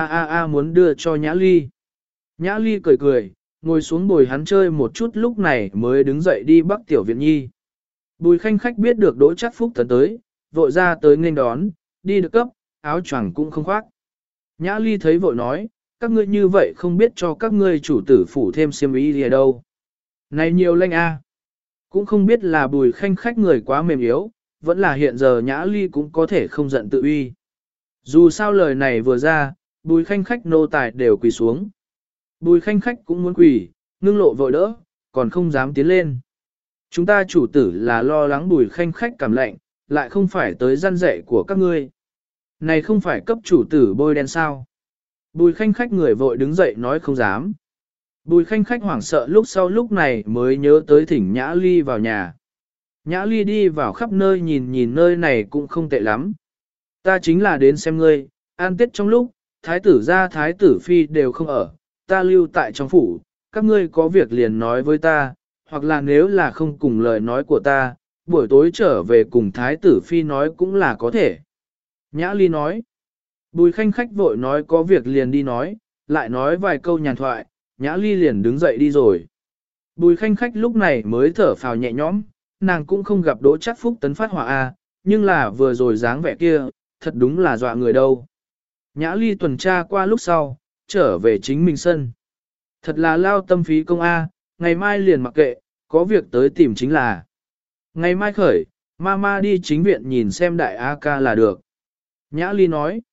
a muốn đưa cho Nhã Ly. Nhã Ly cười cười, ngồi xuống bồi hắn chơi một chút lúc này mới đứng dậy đi Bắc Tiểu Viện Nhi. Bùi Khanh Khách biết được Đỗ Trác Phúc tấn tới, vội ra tới nghênh đón, đi được cấp, áo choàng cũng không khoác. Nhã Ly thấy vội nói, các ngươi như vậy không biết cho các ngươi chủ tử phủ thêm xiêm y gì đâu. Này nhiều lanh a, cũng không biết là Bùi Khanh Khách người quá mềm yếu, vẫn là hiện giờ Nhã Ly cũng có thể không giận tự uy. Dù sao lời này vừa ra, Bùi Khanh Khách nô tài đều quỳ xuống. Bùi Khanh Khách cũng muốn quỳ, ngưng lộ vội đỡ, còn không dám tiến lên. Chúng ta chủ tử là lo lắng Bùi Khanh Khách cảm lạnh, lại không phải tới gian dạy của các ngươi. Này không phải cấp chủ tử bôi đen sao. Bùi Khanh Khách người vội đứng dậy nói không dám. Bùi Khanh Khách hoảng sợ lúc này mới nhớ tới thỉnh Nhã Ly vào nhà. Nhã Ly đi vào khắp nơi nhìn nơi này cũng không tệ lắm. Ta chính là đến xem ngươi, an tết trong lúc, thái tử gia thái tử phi đều không ở, ta lưu tại trong phủ, các ngươi có việc liền nói với ta, hoặc là nếu là không cùng lời nói của ta, buổi tối trở về cùng thái tử phi nói cũng là có thể. Nhã Ly nói, Bùi Khanh Khách vội nói có việc liền đi nói, lại nói vài câu nhàn thoại, Nhã Ly liền đứng dậy đi rồi. Bùi Khanh Khách lúc này mới thở phào nhẹ nhõm, nàng cũng không gặp Đỗ Trác Phúc tấn phát hỏa a, nhưng là vừa rồi dáng vẻ kia, thật đúng là dọa người đâu. Nhã Ly tuần tra qua lúc sau, trở về chính mình sân. Thật là lao tâm phí công a, ngày mai liền mặc kệ, có việc tới tìm chính là. Ngày mai khởi, mama đi chính viện nhìn xem đại A ca là được. Nhã Ly nói,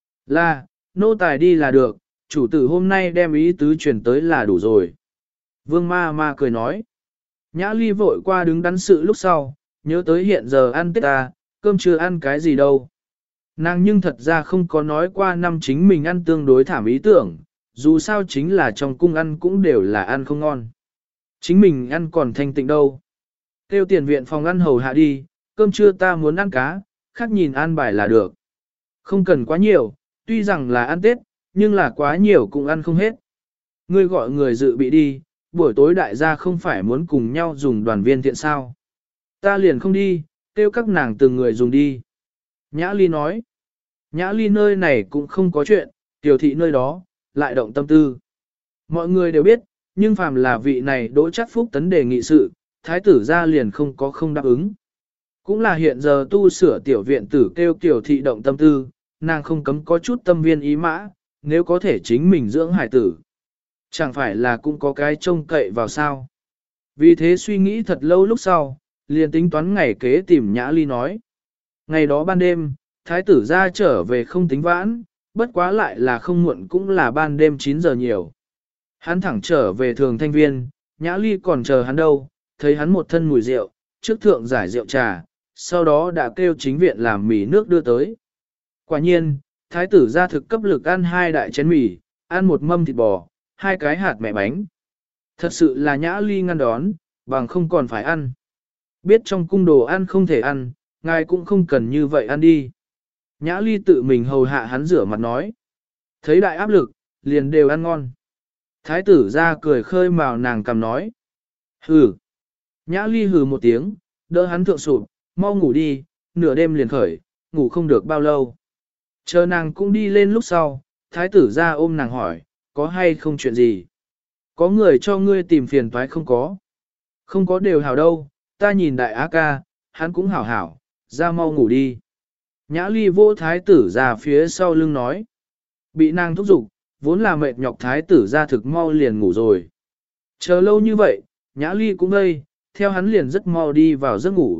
là, nô tài đi là được, chủ tử hôm nay đem ý tứ truyền tới là đủ rồi. Vương ma cười nói, Nhã Ly vội qua đứng đắn sự lúc sau, nhớ tới hiện giờ ăn Tết ta, cơm chưa ăn cái gì đâu. Nàng nhưng thật ra không có nói qua năm chính mình ăn tương đối thảm ý tưởng, dù sao chính là trong cung ăn cũng đều là ăn không ngon. Chính mình ăn còn thanh tịnh đâu. Kêu tiền viện phòng ăn hầu hạ đi, cơm trưa ta muốn ăn cá, khác nhìn ăn bài là được. Không cần quá nhiều, tuy rằng là ăn Tết, nhưng là quá nhiều cũng ăn không hết. Ngươi gọi người dự bị đi, buổi tối đại gia không phải muốn cùng nhau dùng đoàn viên thiện sao. Ta liền không đi, kêu các nàng từng người dùng đi. Nhã Ly nói, Nhã Ly nơi này cũng không có chuyện, tiểu thị nơi đó, lại động tâm tư. Mọi người đều biết, nhưng phàm là vị này Đỗ Trác Phúc tấn đề nghị sự, thái tử ra liền không có không đáp ứng. Cũng là hiện giờ tu sửa tiểu viện tử kêu tiểu thị động tâm tư, nàng không cấm có chút tâm viên ý mã, nếu có thể chính mình dưỡng hải tử. Chẳng phải là cũng có cái trông cậy vào sao. Vì thế suy nghĩ thật lâu lúc sau, liền tính toán ngày kế tìm Nhã Ly nói. Ngày đó ban đêm, thái tử ra trở về không tính vãn, bất quá lại là không muộn cũng là ban đêm 9 giờ nhiều. Hắn thẳng trở về thường thanh viên, Nhã Ly còn chờ hắn đâu, thấy hắn một thân mùi rượu, trước thượng giải rượu trà, sau đó đã kêu chính viện làm mì nước đưa tới. Quả nhiên, thái tử ra thực cấp lực ăn 2 đại chén mì, ăn một mâm thịt bò, 2 cái hạt mẹ bánh. Thật sự là Nhã Ly ngăn đón, bằng không còn phải ăn. Biết trong cung đồ ăn không thể ăn, ngài cũng không cần như vậy ăn đi. Nhã Ly tự mình hầu hạ hắn rửa mặt nói. Thấy đại áp lực, liền đều ăn ngon. Thái tử ra cười khơi mào nàng cầm nói. Hừ. Nhã Ly hừ một tiếng, đỡ hắn thượng sụp, mau ngủ đi, nửa đêm liền khởi, ngủ không được bao lâu. Chờ nàng cũng đi lên lúc sau, thái tử ra ôm nàng hỏi, có hay không chuyện gì? Có người cho ngươi tìm phiền toái không có? Không có đều hảo đâu, ta nhìn đại á ca, hắn cũng hảo hảo, ra mau ngủ đi. Nhã Ly vỗ thái tử ra phía sau lưng nói. Bị nàng thúc giục, vốn là mệt nhọc thái tử ra thực mau liền ngủ rồi. Chờ lâu như vậy, Nhã Ly cũng ngây, theo hắn liền rất mau đi vào giấc ngủ.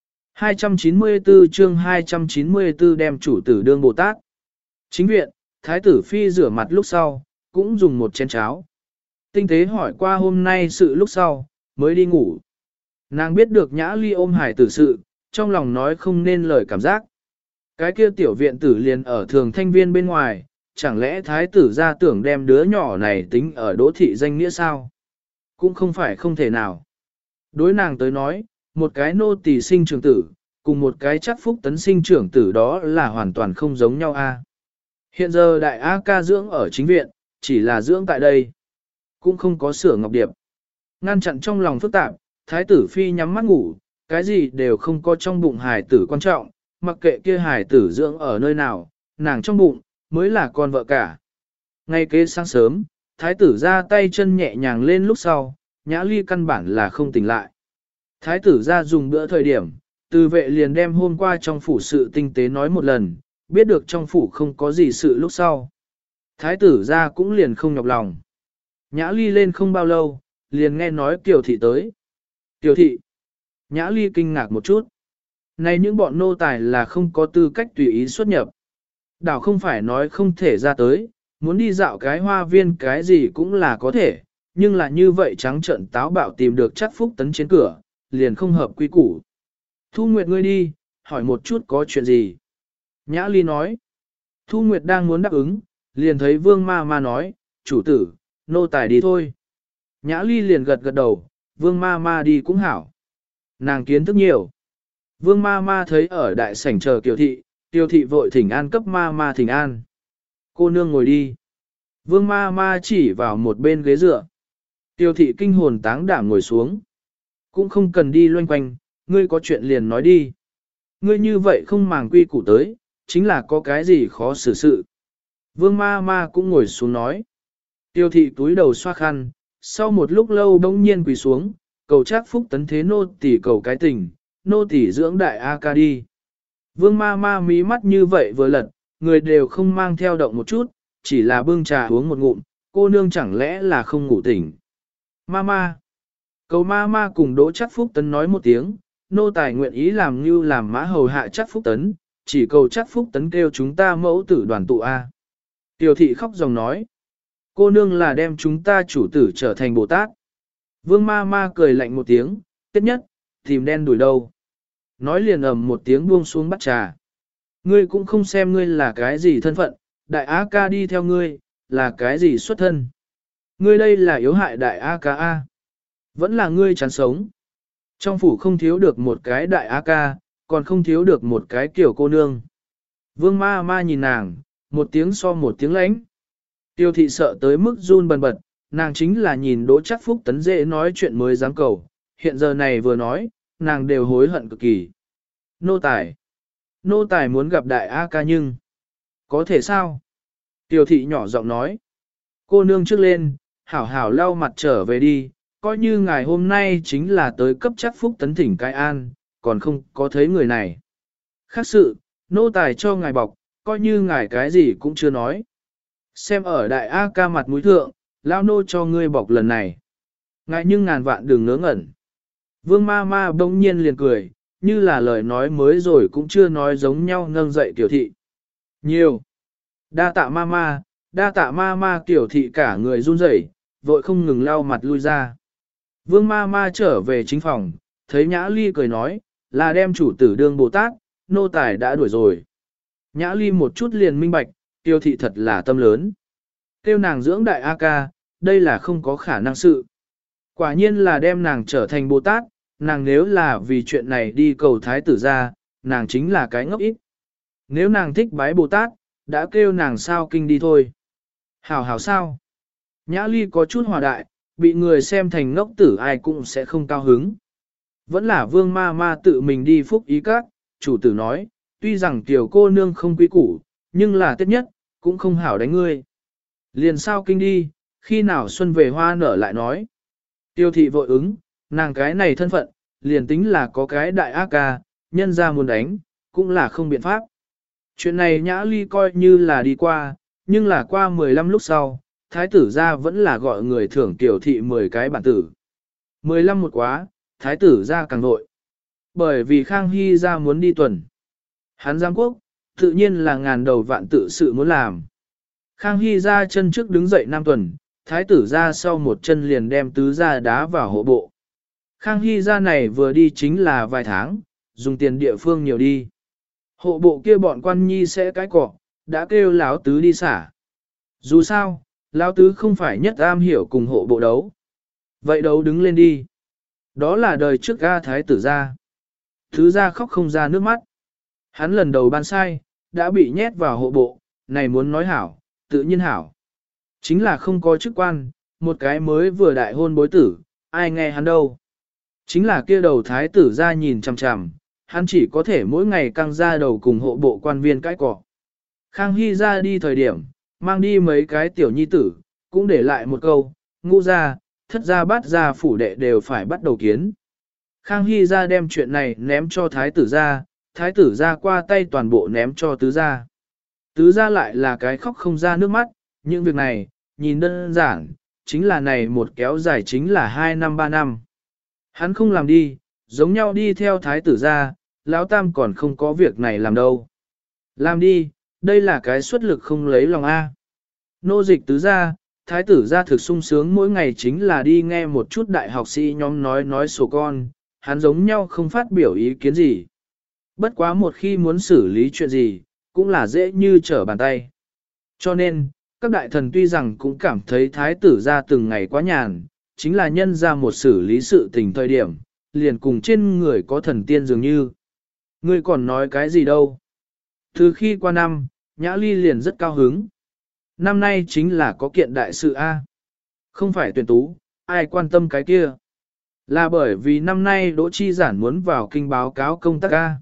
294 chương 294 đem chủ tử đương Bồ Tát. Chính viện, thái tử phi rửa mặt lúc sau, cũng dùng một chén cháo. Tinh tế hỏi qua hôm nay sự lúc sau, mới đi ngủ. Nàng biết được Nhã Ly ôm hải tử sự, trong lòng nói không nên lời cảm giác. Cái kia tiểu viện tử liền ở thường thanh viên bên ngoài, chẳng lẽ thái tử ra tưởng đem đứa nhỏ này tính ở đỗ thị danh nghĩa sao? Cũng không phải không thể nào. Đối nàng tới nói, một cái nô tỳ sinh trưởng tử, cùng một cái chắc phúc tấn sinh trưởng tử đó là hoàn toàn không giống nhau a. Hiện giờ đại A ca dưỡng ở chính viện, chỉ là dưỡng tại đây. Cũng không có sửa ngọc điệp. Ngăn chặn trong lòng phức tạp, thái tử phi nhắm mắt ngủ, cái gì đều không có trong bụng hài tử quan trọng, mặc kệ kia hài tử dưỡng ở nơi nào, nàng trong bụng, mới là con vợ cả. Ngay kế sáng sớm, thái tử ra tay chân nhẹ nhàng lên lúc sau, nhã ly căn bản là không tỉnh lại. Thái tử ra dùng bữa thời điểm, từ vệ liền đem hôm qua trong phủ sự tinh tế nói một lần, biết được trong phủ không có gì sự lúc sau. Thái tử ra cũng liền không nhọc lòng. Nhã ly lên không bao lâu, liền nghe nói Kiều thị tới. Kiều thị. Nhã ly kinh ngạc một chút. Này những bọn nô tài là không có tư cách tùy ý xuất nhập. Đảo không phải nói không thể ra tới, muốn đi dạo cái hoa viên cái gì cũng là có thể, nhưng là như vậy trắng trợn táo bạo tìm được chắc phúc tấn trên cửa, liền không hợp quy củ. Thu Nguyệt ngươi đi, hỏi một chút có chuyện gì. Nhã ly nói. Thu Nguyệt đang muốn đáp ứng, liền thấy vương ma ma nói, chủ tử, nô tài đi thôi. Nhã ly liền gật gật đầu, vương ma ma đi cũng hảo. Nàng kiến thức nhiều. Vương ma ma thấy ở đại sảnh chờ Kiều thị vội thỉnh an cấp ma ma thỉnh an. Cô nương ngồi đi. Vương ma ma chỉ vào một bên ghế dựa. Kiều thị kinh hồn táng đảm ngồi xuống. Cũng không cần đi loanh quanh, ngươi có chuyện liền nói đi. Ngươi như vậy không màng quy củ tới, chính là có cái gì khó xử sự. Vương ma ma cũng ngồi xuống nói. Tiêu thị túi đầu xoa khăn, sau một lúc lâu đông nhiên quỳ xuống, cầu chắc phúc tấn thế nô tỳ cầu cái tình, nô tỳ dưỡng đại A ca đi. Vương ma ma mí mắt như vậy vừa lật, người đều không mang theo động một chút, chỉ là bưng trà uống một ngụm, cô nương chẳng lẽ là không ngủ tỉnh. Ma ma. Cầu ma ma cùng đỗ chắc phúc tấn nói một tiếng, nô tài nguyện ý làm như làm mã hầu hạ chắc phúc tấn, chỉ cầu chắc phúc tấn kêu chúng ta mẫu tử đoàn tụ A. Tiểu thị khóc dòng nói. Cô nương là đem chúng ta chủ tử trở thành Bồ Tát. Vương ma ma cười lạnh một tiếng, tiết nhất, tìm đen đuổi đâu. Nói liền ầm một tiếng buông xuống bắt trà. Ngươi cũng không xem ngươi là cái gì thân phận, đại á ca đi theo ngươi, là cái gì xuất thân. Ngươi đây là yếu hại đại á ca A. Vẫn là ngươi chán sống. Trong phủ không thiếu được một cái đại á ca, còn không thiếu được một cái kiểu cô nương. Vương ma ma nhìn nàng, một tiếng so một tiếng lãnh. Tiêu thị sợ tới mức run bần bật, nàng chính là nhìn Đỗ Chắc Phúc tấn dễ nói chuyện mới dám cầu, hiện giờ này vừa nói, nàng đều hối hận cực kỳ. Nô tài muốn gặp đại A ca nhưng, có thể sao? Tiêu thị nhỏ giọng nói, cô nương trước lên, hảo hảo lau mặt trở về đi, coi như ngài hôm nay chính là tới cấp Chắc Phúc tấn thỉnh cái an, còn không có thấy người này. Khác sự, nô tài cho ngài bọc, coi như ngài cái gì cũng chưa nói. Xem ở đại A ca mặt mũi thượng, lao nô cho ngươi bọc lần này. Ngại nhưng ngàn vạn đừng ngớ ngẩn. Vương ma ma bỗng nhiên liền cười, như là lời nói mới rồi cũng chưa nói giống nhau nâng dậy tiểu thị. Nhiều. Đa tạ ma ma tiểu thị cả người run rẩy, vội không ngừng lau mặt lui ra. Vương ma ma trở về chính phòng, thấy Nhã Ly cười nói, là đem chủ tử đương Bồ Tát, nô tài đã đuổi rồi. Nhã Ly một chút liền minh bạch, tiêu thị thật là tâm lớn. Tiêu nàng dưỡng đại A ca, đây là không có khả năng sự. Quả nhiên là đem nàng trở thành Bồ Tát, nàng nếu là vì chuyện này đi cầu thái tử ra, nàng chính là cái ngốc ít. Nếu nàng thích bái Bồ Tát, đã kêu nàng sao kinh đi thôi. Hảo hảo sao? Nhã Ly có chút hòa đại, bị người xem thành ngốc tử ai cũng sẽ không cao hứng. Vẫn là vương ma ma tự mình đi phúc ý các, chủ tử nói, tuy rằng tiểu cô nương không quý củ, nhưng là tiết nhất, cũng không hảo đánh ngươi. Liền sao kinh đi, khi nào xuân về hoa nở lại nói. Tiêu thị vội ứng, nàng cái này thân phận, liền tính là có cái đại ác ca, nhân ra muốn đánh, cũng là không biện pháp. Chuyện này Nhã Ly coi như là đi qua, nhưng là qua 15 lúc sau, thái tử ra vẫn là gọi người thưởng tiểu thị 10 cái bản tử. 15 một quá, thái tử ra càng nội. Bởi vì Khang Hy ra muốn đi tuần. Hắn giám quốc, tự nhiên là ngàn đầu vạn tự sự muốn làm. Khang Hy ra chân trước đứng dậy 5 tuần, thái tử ra sau một chân liền đem tứ ra đá vào hộ bộ. Khang Hy ra này vừa đi chính là vài tháng, dùng tiền địa phương nhiều đi. Hộ bộ kia bọn quan nhi sẽ cái cọ, đã kêu lão tứ đi xả. Dù sao, lão tứ không phải nhất am hiểu cùng hộ bộ đấu. Vậy đấu đứng lên đi. Đó là đời trước ga thái tử gia. Thứ gia khóc không ra nước mắt. Hắn lần đầu ban sai, đã bị nhét vào hộ bộ, này muốn nói hảo, tự nhiên hảo. Chính là không có chức quan, một cái mới vừa đại hôn bối tử, ai nghe hắn đâu. Chính là kia đầu thái tử ra nhìn chằm chằm, hắn chỉ có thể mỗi ngày căng ra đầu cùng hộ bộ quan viên cãi cọ. Khang Hy ra đi thời điểm, mang đi mấy cái tiểu nhi tử, cũng để lại một câu, ngũ ra, thất ra bát ra phủ đệ đều phải bắt đầu kiến. Khang Hy ra đem chuyện này ném cho thái tử ra qua tay toàn bộ ném cho tứ gia. Tứ gia lại là cái khóc không ra nước mắt, những việc này, nhìn đơn giản, chính là này một kéo dài chính là 2 năm 3 năm. Hắn không làm đi, giống nhau đi theo thái tử ra, lão tam còn không có việc này làm đâu. Làm đi, đây là cái xuất lực không lấy lòng A. Nô dịch tứ gia, thái tử gia thực sung sướng mỗi ngày chính là đi nghe một chút đại học sĩ nhóm nói sổ con, hắn giống nhau không phát biểu ý kiến gì. Bất quá một khi muốn xử lý chuyện gì, cũng là dễ như trở bàn tay. Cho nên, các đại thần tuy rằng cũng cảm thấy thái tử gia từng ngày quá nhàn, chính là nhân ra một xử lý sự tình thời điểm, liền cùng trên người có thần tiên dường như. Ngươi còn nói cái gì đâu? Từ khi qua năm, Nhã Ly liền rất cao hứng. Năm nay chính là có kiện đại sự A. Không phải tuyển tú, ai quan tâm cái kia. Là bởi vì năm nay Đỗ Chi Giản muốn vào kinh báo cáo công tác A.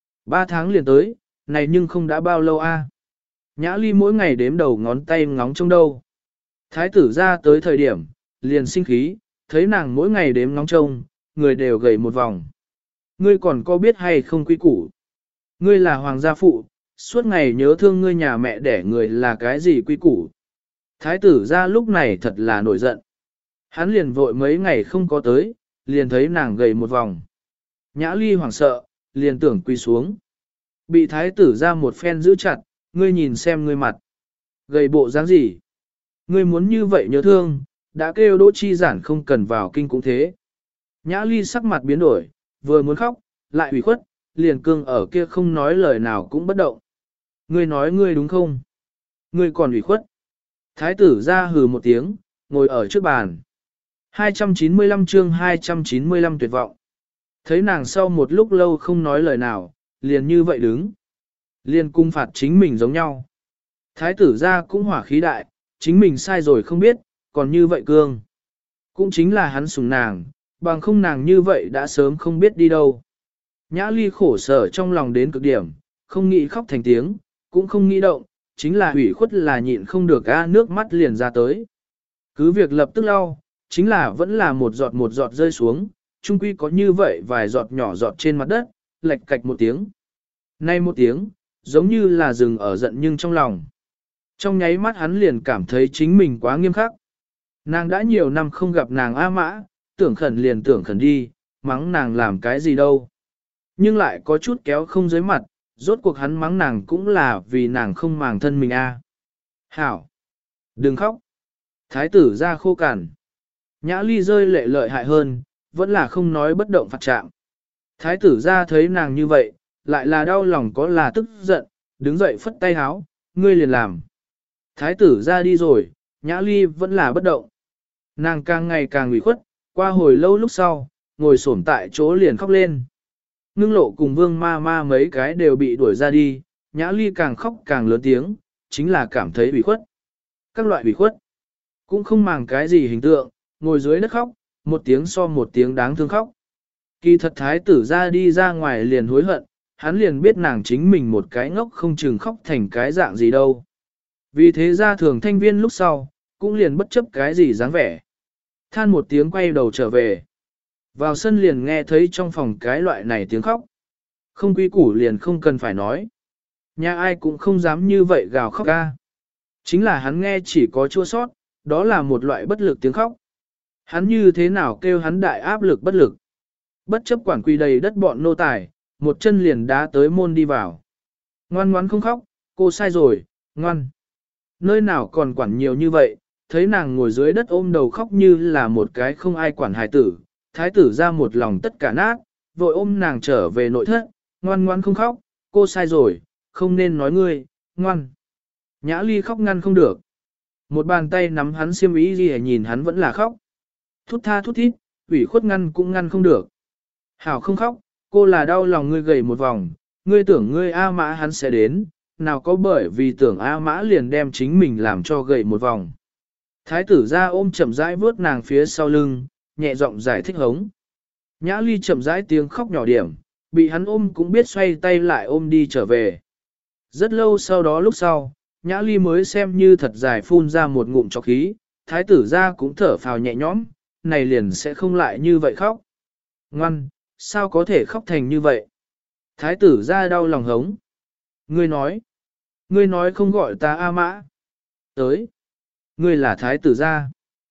3 tháng liền tới, này nhưng không đã bao lâu A. Nhã Ly mỗi ngày đếm đầu ngón tay ngóng trông đâu. Thái tử ra tới thời điểm, liền sinh khí, thấy nàng mỗi ngày đếm ngóng trông, người đều gầy một vòng. Ngươi còn có biết hay không quý củ? Ngươi là hoàng gia phụ, suốt ngày nhớ thương ngươi nhà mẹ đẻ người là cái gì quý củ? Thái tử ra lúc này thật là nổi giận. Hắn liền vội mấy ngày không có tới, liền thấy nàng gầy một vòng. Nhã Ly hoảng sợ, liền tưởng quỳ xuống. Bị thái tử ra một phen giữ chặt, ngươi nhìn xem ngươi mặt. Gầy bộ dáng gì? Ngươi muốn như vậy nhớ thương, đã kêu Đỗ Chi Giản không cần vào kinh cũng thế. Nhã Ly sắc mặt biến đổi, vừa muốn khóc, lại ủy khuất, liền cương ở kia không nói lời nào cũng bất động. Ngươi nói ngươi đúng không? Ngươi còn ủy khuất. Thái tử ra hừ một tiếng, ngồi ở trước bàn. 295 chương 295 tuyệt vọng. Thấy nàng sau một lúc lâu không nói lời nào, liền như vậy đứng. Liền cung phạt chính mình giống nhau. Thái tử ra cũng hỏa khí đại, chính mình sai rồi không biết, còn như vậy cương. Cũng chính là hắn sủng nàng, bằng không nàng như vậy đã sớm không biết đi đâu. Nhã Ly khổ sở trong lòng đến cực điểm, không nghĩ khóc thành tiếng, cũng không nghĩ động, chính là ủy khuất là nhịn không được nước mắt liền ra tới. Cứ việc lập tức lau, chính là vẫn là một giọt rơi xuống, chung quy có như vậy vài giọt nhỏ giọt trên mặt đất, lệch cạch một tiếng. Nay một tiếng, giống như là rừng ở giận nhưng trong lòng. Trong nháy mắt hắn liền cảm thấy chính mình quá nghiêm khắc. Nàng đã nhiều năm không gặp nàng A Mã, tưởng khẩn liền tưởng khẩn đi, mắng nàng làm cái gì đâu. Nhưng lại có chút kéo không dưới mặt, rốt cuộc hắn mắng nàng cũng là vì nàng không màng thân mình A. Hảo! Đừng khóc! Thái tử ra khô cằn. Nhã Ly rơi lệ lợi hại hơn, vẫn là không nói bất động phạt trạng. Thái tử ra thấy nàng như vậy, lại là đau lòng có là tức giận, đứng dậy phất tay háo, ngươi liền làm. Thái tử ra đi rồi, Nhã Ly vẫn là bất động. Nàng càng ngày càng ủy khuất, qua hồi lâu lúc sau, ngồi xổm tại chỗ liền khóc lên. Ngưng lộ cùng vương ma ma mấy cái đều bị đuổi ra đi, Nhã Ly càng khóc càng lớn tiếng, chính là cảm thấy ủy khuất. Các loại ủy khuất, cũng không màng cái gì hình tượng, ngồi dưới đất khóc, một tiếng so một tiếng đáng thương khóc. Kỳ thật thái tử ra đi ra ngoài liền hối hận, hắn liền biết nàng chính mình một cái ngốc không chừng khóc thành cái dạng gì đâu. Vì thế ra thường thanh viên lúc sau, cũng liền bất chấp cái gì dáng vẻ. Than một tiếng quay đầu trở về. Vào sân liền nghe thấy trong phòng cái loại này tiếng khóc. Không quy củ liền không cần phải nói. Nhà ai cũng không dám như vậy gào khóc ca. Chính là hắn nghe chỉ có chua sót, đó là một loại bất lực tiếng khóc. Hắn như thế nào kêu hắn đại áp lực bất lực. Bất chấp quản quy đầy đất bọn nô tài, một chân liền đá tới môn đi vào. Ngoan ngoãn không khóc, cô sai rồi, ngoan. Nơi nào còn quản nhiều như vậy, thấy nàng ngồi dưới đất ôm đầu khóc như là một cái không ai quản hài tử. Thái tử ra một lòng tất cả nát, vội ôm nàng trở về nội thất, ngoan ngoan không khóc, cô sai rồi, không nên nói ngươi, ngoan. Nhã Ly khóc ngăn không được. Một bàn tay nắm hắn xiêm ý gì nhìn hắn vẫn là khóc. Thút tha thút thít, ủy khuất ngăn cũng ngăn không được. Hảo không khóc, cô là đau lòng ngươi gầy một vòng, ngươi tưởng ngươi A Mã hắn sẽ đến, nào có bởi vì tưởng A Mã liền đem chính mình làm cho gầy một vòng. Thái tử ra ôm chậm rãi vuốt nàng phía sau lưng, nhẹ giọng giải thích hống. Nhã Ly chậm rãi tiếng khóc nhỏ điểm, bị hắn ôm cũng biết xoay tay lại ôm đi trở về. Rất lâu sau đó lúc sau, Nhã Ly mới xem như thật dài phun ra một ngụm trọc khí, thái tử ra cũng thở phào nhẹ nhõm, này liền sẽ không lại như vậy khóc. Ngoan, sao có thể khóc thành như vậy? Thái tử ra đau lòng hống. Ngươi nói không gọi ta A Mã. Tới. Ngươi là thái tử gia.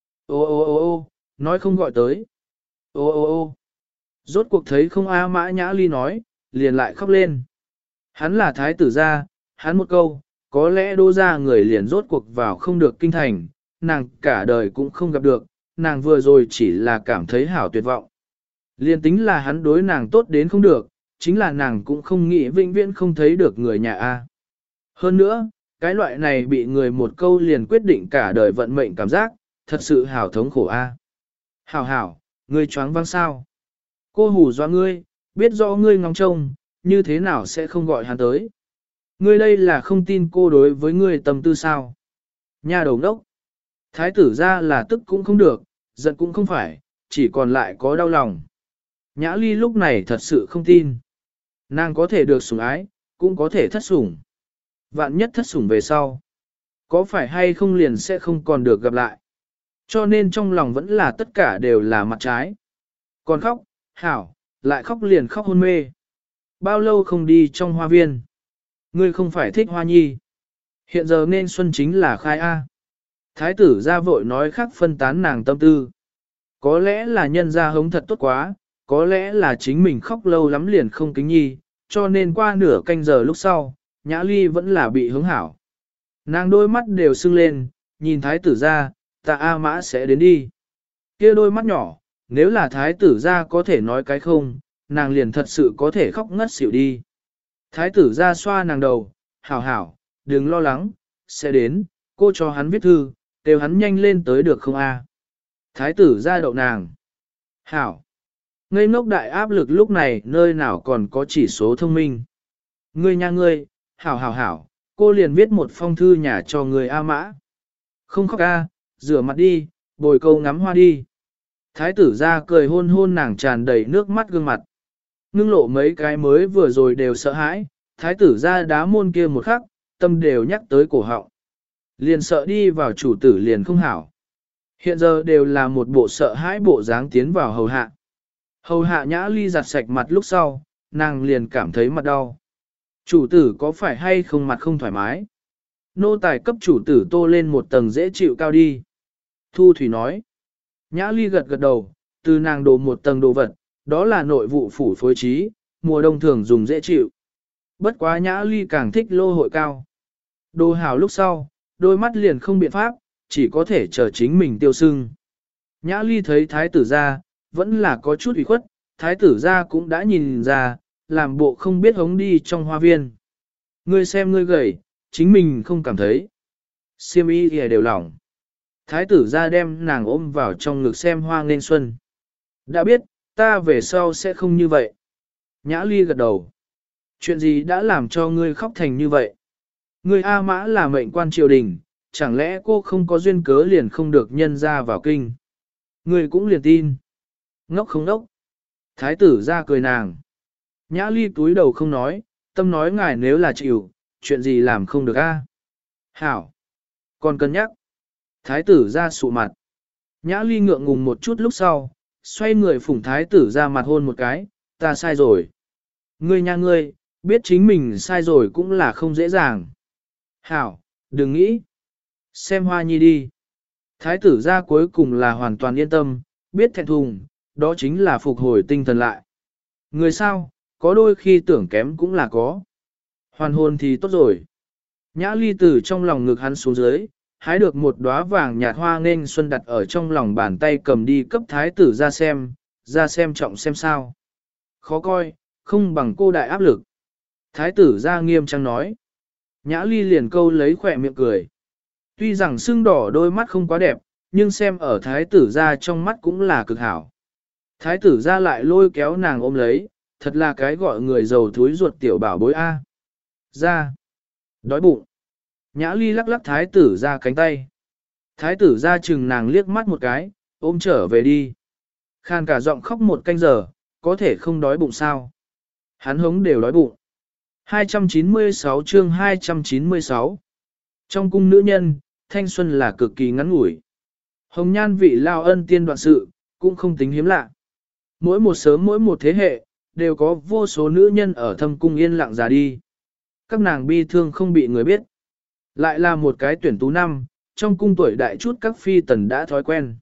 Ô ô ô ô, nói không gọi tới. Ô ô ô. Rốt cuộc thấy không A Mã. Nhã Ly nói, liền lại khóc lên. Hắn là thái tử gia, hắn một câu, có lẽ đô gia người liền rốt cuộc vào không được kinh thành, nàng cả đời cũng không gặp được, nàng vừa rồi chỉ là cảm thấy hảo tuyệt vọng. Liền tính là hắn đối nàng tốt đến không được, chính là nàng cũng không nghĩ vĩnh viễn không thấy được người nhà A. Hơn nữa, cái loại này bị người một câu liền quyết định cả đời vận mệnh cảm giác, thật sự hảo thống khổ A. Hảo hảo, ngươi choáng váng sao? Cô hù dọa ngươi, biết rõ ngươi ngóng trông, như thế nào sẽ không gọi hắn tới? Ngươi đây là không tin cô đối với ngươi tâm tư sao? Nhà đầu đốc. Thái tử ra là tức cũng không được, giận cũng không phải, chỉ còn lại có đau lòng. Nhã Ly lúc này thật sự không tin. Nàng có thể được sủng ái, cũng có thể thất sủng. Vạn nhất thất sủng về sau. Có phải hay không liền sẽ không còn được gặp lại. Cho nên trong lòng vẫn là tất cả đều là mặt trái. Còn khóc, hảo, lại khóc liền khóc hôn mê. Bao lâu không đi trong hoa viên. Ngươi không phải thích hoa nhi. Hiện giờ nên xuân chính là khai A. Thái tử ra vội nói khác phân tán nàng tâm tư. Có lẽ là nhân ra hống thật tốt quá, có lẽ là chính mình khóc lâu lắm liền không kính nhi, cho nên qua nửa canh giờ lúc sau, Nhã Ly vẫn là bị hứng hảo. Nàng đôi mắt đều sưng lên, nhìn thái tử ra, ta A Mã sẽ đến đi. Kia đôi mắt nhỏ, nếu là thái tử ra có thể nói cái không, nàng liền thật sự có thể khóc ngất xỉu đi. Thái tử ra xoa nàng đầu, hảo hảo, đừng lo lắng, sẽ đến, cô cho hắn viết thư, đều hắn nhanh lên tới được không a? Thái tử ra đậu nàng. Hảo. Ngây ngốc đại áp lực lúc này nơi nào còn có chỉ số thông minh. Ngươi nha ngươi, hảo hảo hảo, cô liền viết một phong thư nhà cho người A Mã. Không khóc a, rửa mặt đi, bồi câu ngắm hoa đi. Thái tử ra cười hôn hôn nàng tràn đầy nước mắt gương mặt. Ngưng lộ mấy cái mới vừa rồi đều sợ hãi, thái tử ra đá môn kia một khắc, tâm đều nhắc tới cổ họng. Liền sợ đi vào chủ tử liền không hảo. Hiện giờ đều là một bộ sợ hãi bộ dáng tiến vào hầu hạ. Hầu hạ Nhã Ly giặt sạch mặt lúc sau, nàng liền cảm thấy mặt đau. Chủ tử có phải hay không mặt không thoải mái? Nô tài cấp chủ tử tô lên một tầng dễ chịu cao đi. Thu Thủy nói. Nhã Ly gật gật đầu, từ nàng đổ một tầng đồ vật, đó là nội vụ phủ phối trí, mùa đông thường dùng dễ chịu. Bất quá Nhã Ly càng thích lô hội cao. Đồ hảo lúc sau, đôi mắt liền không biện pháp, chỉ có thể chờ chính mình tiêu sưng. Nhã Ly thấy thái tử ra, vẫn là có chút ủy khuất, thái tử ra cũng đã nhìn ra, làm bộ không biết hống đi trong hoa viên. Ngươi xem ngươi gầy, chính mình không cảm thấy. Xiêm y thì đều lỏng. Thái tử ra đem nàng ôm vào trong ngực xem hoa nên xuân. Đã biết, ta về sau sẽ không như vậy. Nhã Ly gật đầu. Chuyện gì đã làm cho ngươi khóc thành như vậy? Ngươi A Mã là mệnh quan triều đình, chẳng lẽ cô không có duyên cớ liền không được nhân ra vào kinh? Ngươi cũng liền tin. Ngốc không ngốc. Thái tử ra cười nàng. Nhã Ly túi đầu không nói, tâm nói ngài nếu là chịu, chuyện gì làm không được a? Hảo. Còn cân nhắc. Thái tử ra sụ mặt. Nhã Ly ngượng ngùng một chút lúc sau, xoay người phủng thái tử ra mặt hôn một cái, ta sai rồi. Ngươi nha ngươi, biết chính mình sai rồi cũng là không dễ dàng. Hảo, đừng nghĩ. Xem hoa nhi đi. Thái tử ra cuối cùng là hoàn toàn yên tâm, biết thẹn thùng, đó chính là phục hồi tinh thần lại. Người sao, có đôi khi tưởng kém cũng là có. Hoàn hồn thì tốt rồi. Nhã Ly từ trong lòng ngực hắn xuống dưới, hái được một đóa vàng nhạt hoa nên xuân đặt ở trong lòng bàn tay cầm đi cấp thái tử ra xem trọng xem sao. Khó coi, không bằng cô đại áp lực. Thái tử ra nghiêm trang nói. Nhã Ly liền câu lấy khỏe miệng cười. Tuy rằng sưng đỏ đôi mắt không quá đẹp, nhưng xem ở thái tử ra trong mắt cũng là cực hảo. Thái tử ra lại lôi kéo nàng ôm lấy, thật là cái gọi người giàu thúi ruột tiểu bảo bối A. Ra. Đói bụng. Nhã ly lắc lắc thái tử ra cánh tay. Thái tử ra chừng nàng liếc mắt một cái, ôm trở về đi. Khan cả giọng khóc một canh giờ, có thể không đói bụng sao. Hắn hống đều đói bụng. 296 chương 296. Trong cung nữ nhân, thanh xuân là cực kỳ ngắn ngủi. Hồng nhan vị lao ân tiên đoạn sự, cũng không tính hiếm lạ. Mỗi một sớm mỗi một thế hệ, đều có vô số nữ nhân ở thâm cung yên lặng già đi. Các nàng bi thương không bị người biết. Lại là một cái tuyển tú năm, trong cung tuổi đại chút các phi tần đã thói quen.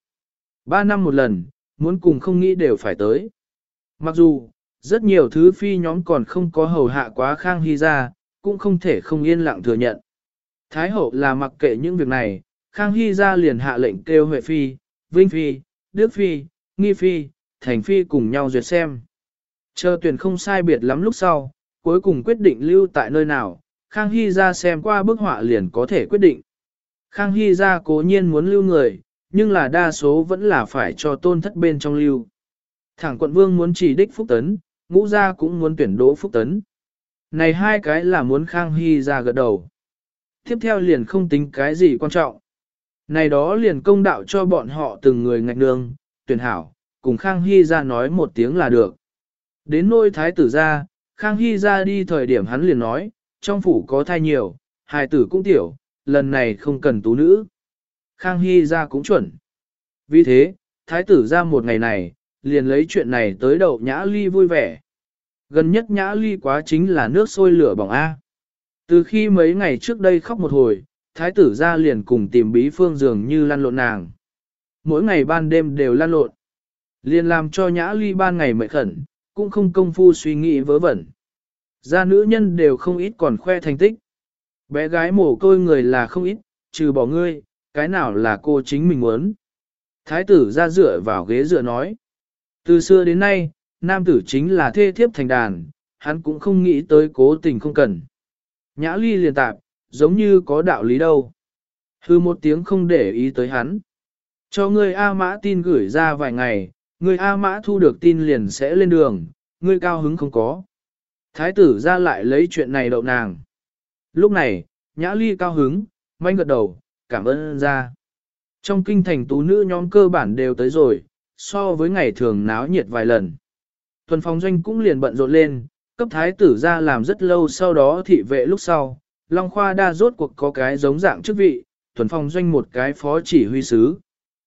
3 năm một lần, muốn cùng không nghĩ đều phải tới. Mặc dù, rất nhiều thứ phi nhóm còn không có hầu hạ quá Khang Hy ra, cũng không thể không yên lặng thừa nhận. Thái hậu là mặc kệ những việc này, Khang Hy ra liền hạ lệnh kêu Huệ Phi, Vinh Phi, Đức Phi, Nghi Phi, Thành Phi cùng nhau duyệt xem. Chờ tuyển không sai biệt lắm lúc sau, cuối cùng quyết định lưu tại nơi nào, Khang Hy ra xem qua bức họa liền có thể quyết định. Khang Hy ra cố nhiên muốn lưu người, nhưng là đa số vẫn là phải cho tôn thất bên trong lưu. Thẳng quận vương muốn chỉ đích Phúc Tấn, Ngũ gia cũng muốn tuyển đỗ Phúc Tấn. Này hai cái là muốn Khang Hy ra gật đầu. Tiếp theo liền không tính cái gì quan trọng. Này đó liền công đạo cho bọn họ từng người ngạch nương, tuyển hảo, cùng Khang Hy ra nói một tiếng là được. Đến nôi thái tử ra, Khang Hy ra đi thời điểm hắn liền nói, trong phủ có thai nhiều, hài tử cũng tiểu, lần này không cần tú nữ. Khang Hy ra cũng chuẩn. Vì thế, thái tử ra một ngày này, liền lấy chuyện này tới đầu Nhã Ly vui vẻ. Gần nhất Nhã Ly quá chính là nước sôi lửa bỏng A. Từ khi mấy ngày trước đây khóc một hồi, thái tử ra liền cùng tìm bí phương dường như lăn lộn nàng. Mỗi ngày ban đêm đều lăn lộn. Liền làm cho Nhã Ly ban ngày mệt khẩn, cũng không công phu suy nghĩ vớ vẩn. Gia nữ nhân đều không ít còn khoe thành tích. Bé gái mồ côi người là không ít, trừ bỏ ngươi, cái nào là cô chính mình muốn. Thái tử ra dựa vào ghế dựa nói. Từ xưa đến nay, nam tử chính là thê thiếp thành đàn, hắn cũng không nghĩ tới cố tình không cần. Nhã Ly liền tạp, giống như có đạo lý đâu. Hư một tiếng không để ý tới hắn. Cho ngươi A Mã tin gửi ra vài ngày, ngươi A Mã thu được tin liền sẽ lên đường, ngươi cao hứng không có. Thái tử ra lại lấy chuyện này đậu nàng. Lúc này, Nhã Ly cao hứng, manh gật đầu, cảm ơn ra. Trong kinh thành tú nữ nhóm cơ bản đều tới rồi, so với ngày thường náo nhiệt vài lần. Tuần phòng doanh cũng liền bận rộn lên, cấp thái tử ra làm rất lâu sau đó thị vệ lúc sau. Long Khoa đa rốt cuộc có cái giống dạng chức vị, tuần phòng doanh một cái phó chỉ huy sứ.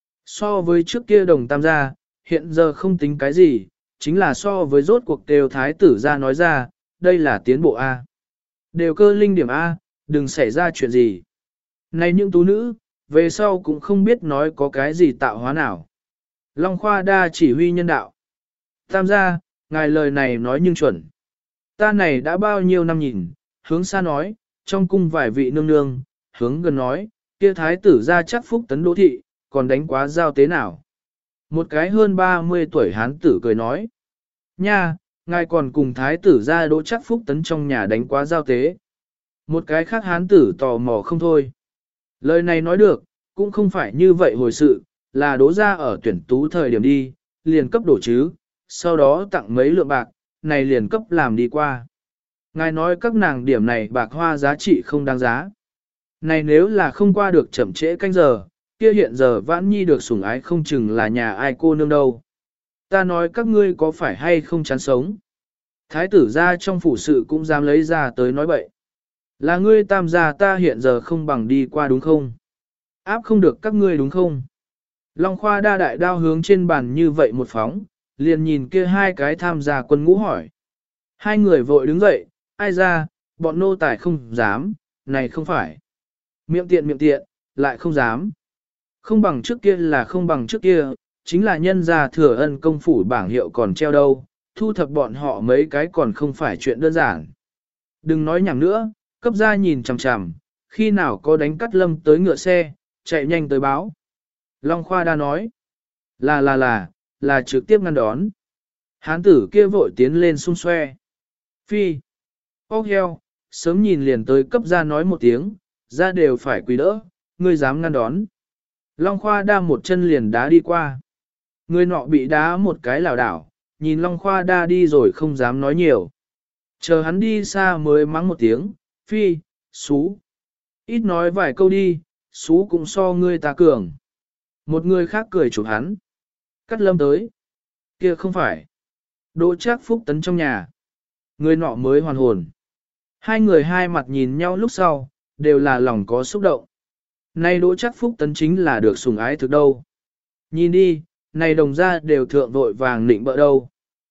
So với trước kia đồng tam gia, hiện giờ không tính cái gì, chính là so với rốt cuộc đều thái tử ra nói ra, đây là tiến bộ A. Đều cơ linh điểm A, đừng xảy ra chuyện gì. Này những tú nữ, về sau cũng không biết nói có cái gì tạo hóa nào. Long Khoa đa chỉ huy nhân đạo. Tam gia, ngài lời này nói nhưng chuẩn. Ta này đã bao nhiêu năm nhìn, hướng xa nói, trong cung vài vị nương nương, hướng gần nói, kia thái tử ra chắc Phúc Tấn đô thị, còn đánh quá giao tế nào. Một cái hơn 30 tuổi hán tử cười nói, nha, ngài còn cùng thái tử ra đỗ chắc Phúc Tấn trong nhà đánh quá giao tế. Một cái khác hán tử tò mò không thôi. Lời này nói được, cũng không phải như vậy hồi sự, là đỗ ra ở tuyển tú thời điểm đi, liền cấp đổ chứ, sau đó tặng mấy lượng bạc, này liền cấp làm đi qua. Ngài nói các nàng điểm này bạc hoa giá trị không đáng giá. Này nếu là không qua được chậm trễ canh giờ, kia hiện giờ Vãn Nhi được sủng ái không chừng là nhà ai cô nương đâu. Ta nói các ngươi có phải hay không chán sống. Thái tử ra trong phủ sự cũng dám lấy ra tới nói bậy. Là ngươi tam gia ta hiện giờ không bằng đi qua đúng không? Áp không được các ngươi đúng không? Long Khoa đa đại đao hướng trên bàn như vậy một phóng, liền nhìn kia hai cái tham gia quân ngũ hỏi. Hai người vội đứng dậy, ai ra, bọn nô tài không dám, này không phải. Miệng tiện, lại không dám. Không bằng trước kia là không bằng trước kia, chính là nhân gia thừa ân công phủ bảng hiệu còn treo đâu, thu thập bọn họ mấy cái còn không phải chuyện đơn giản. Đừng nói nhảm nữa, cấp gia nhìn chằm chằm, khi nào có đánh cắt lâm tới ngựa xe, chạy nhanh tới báo. Long Khoa đa nói, là trực tiếp ngăn đón. Hán tử kia vội tiến lên xung xoe. Phi, ốc heo, sớm nhìn liền tới cấp gia nói một tiếng, gia đều phải quỳ đỡ, ngươi dám ngăn đón. Long Khoa Đa một chân liền đá đi qua. Người nọ bị đá một cái lảo đảo, nhìn Long Khoa Đa đi rồi không dám nói nhiều. Chờ hắn đi xa mới mắng một tiếng, phi, xú. Ít nói vài câu đi, xú cũng so ngươi ta cường. Một người khác cười chụp hắn. Cắt Lâm tới. Kia không phải. Đỗ Trác Phúc Tấn trong nhà. Người nọ mới hoàn hồn. Hai người hai mặt nhìn nhau lúc sau, đều là lòng có xúc động. Nay Đỗ Trác Phúc Tấn chính là được sủng ái thực đâu. Nhìn đi, này đồng ra đều thượng vội vàng nịnh bợ đâu.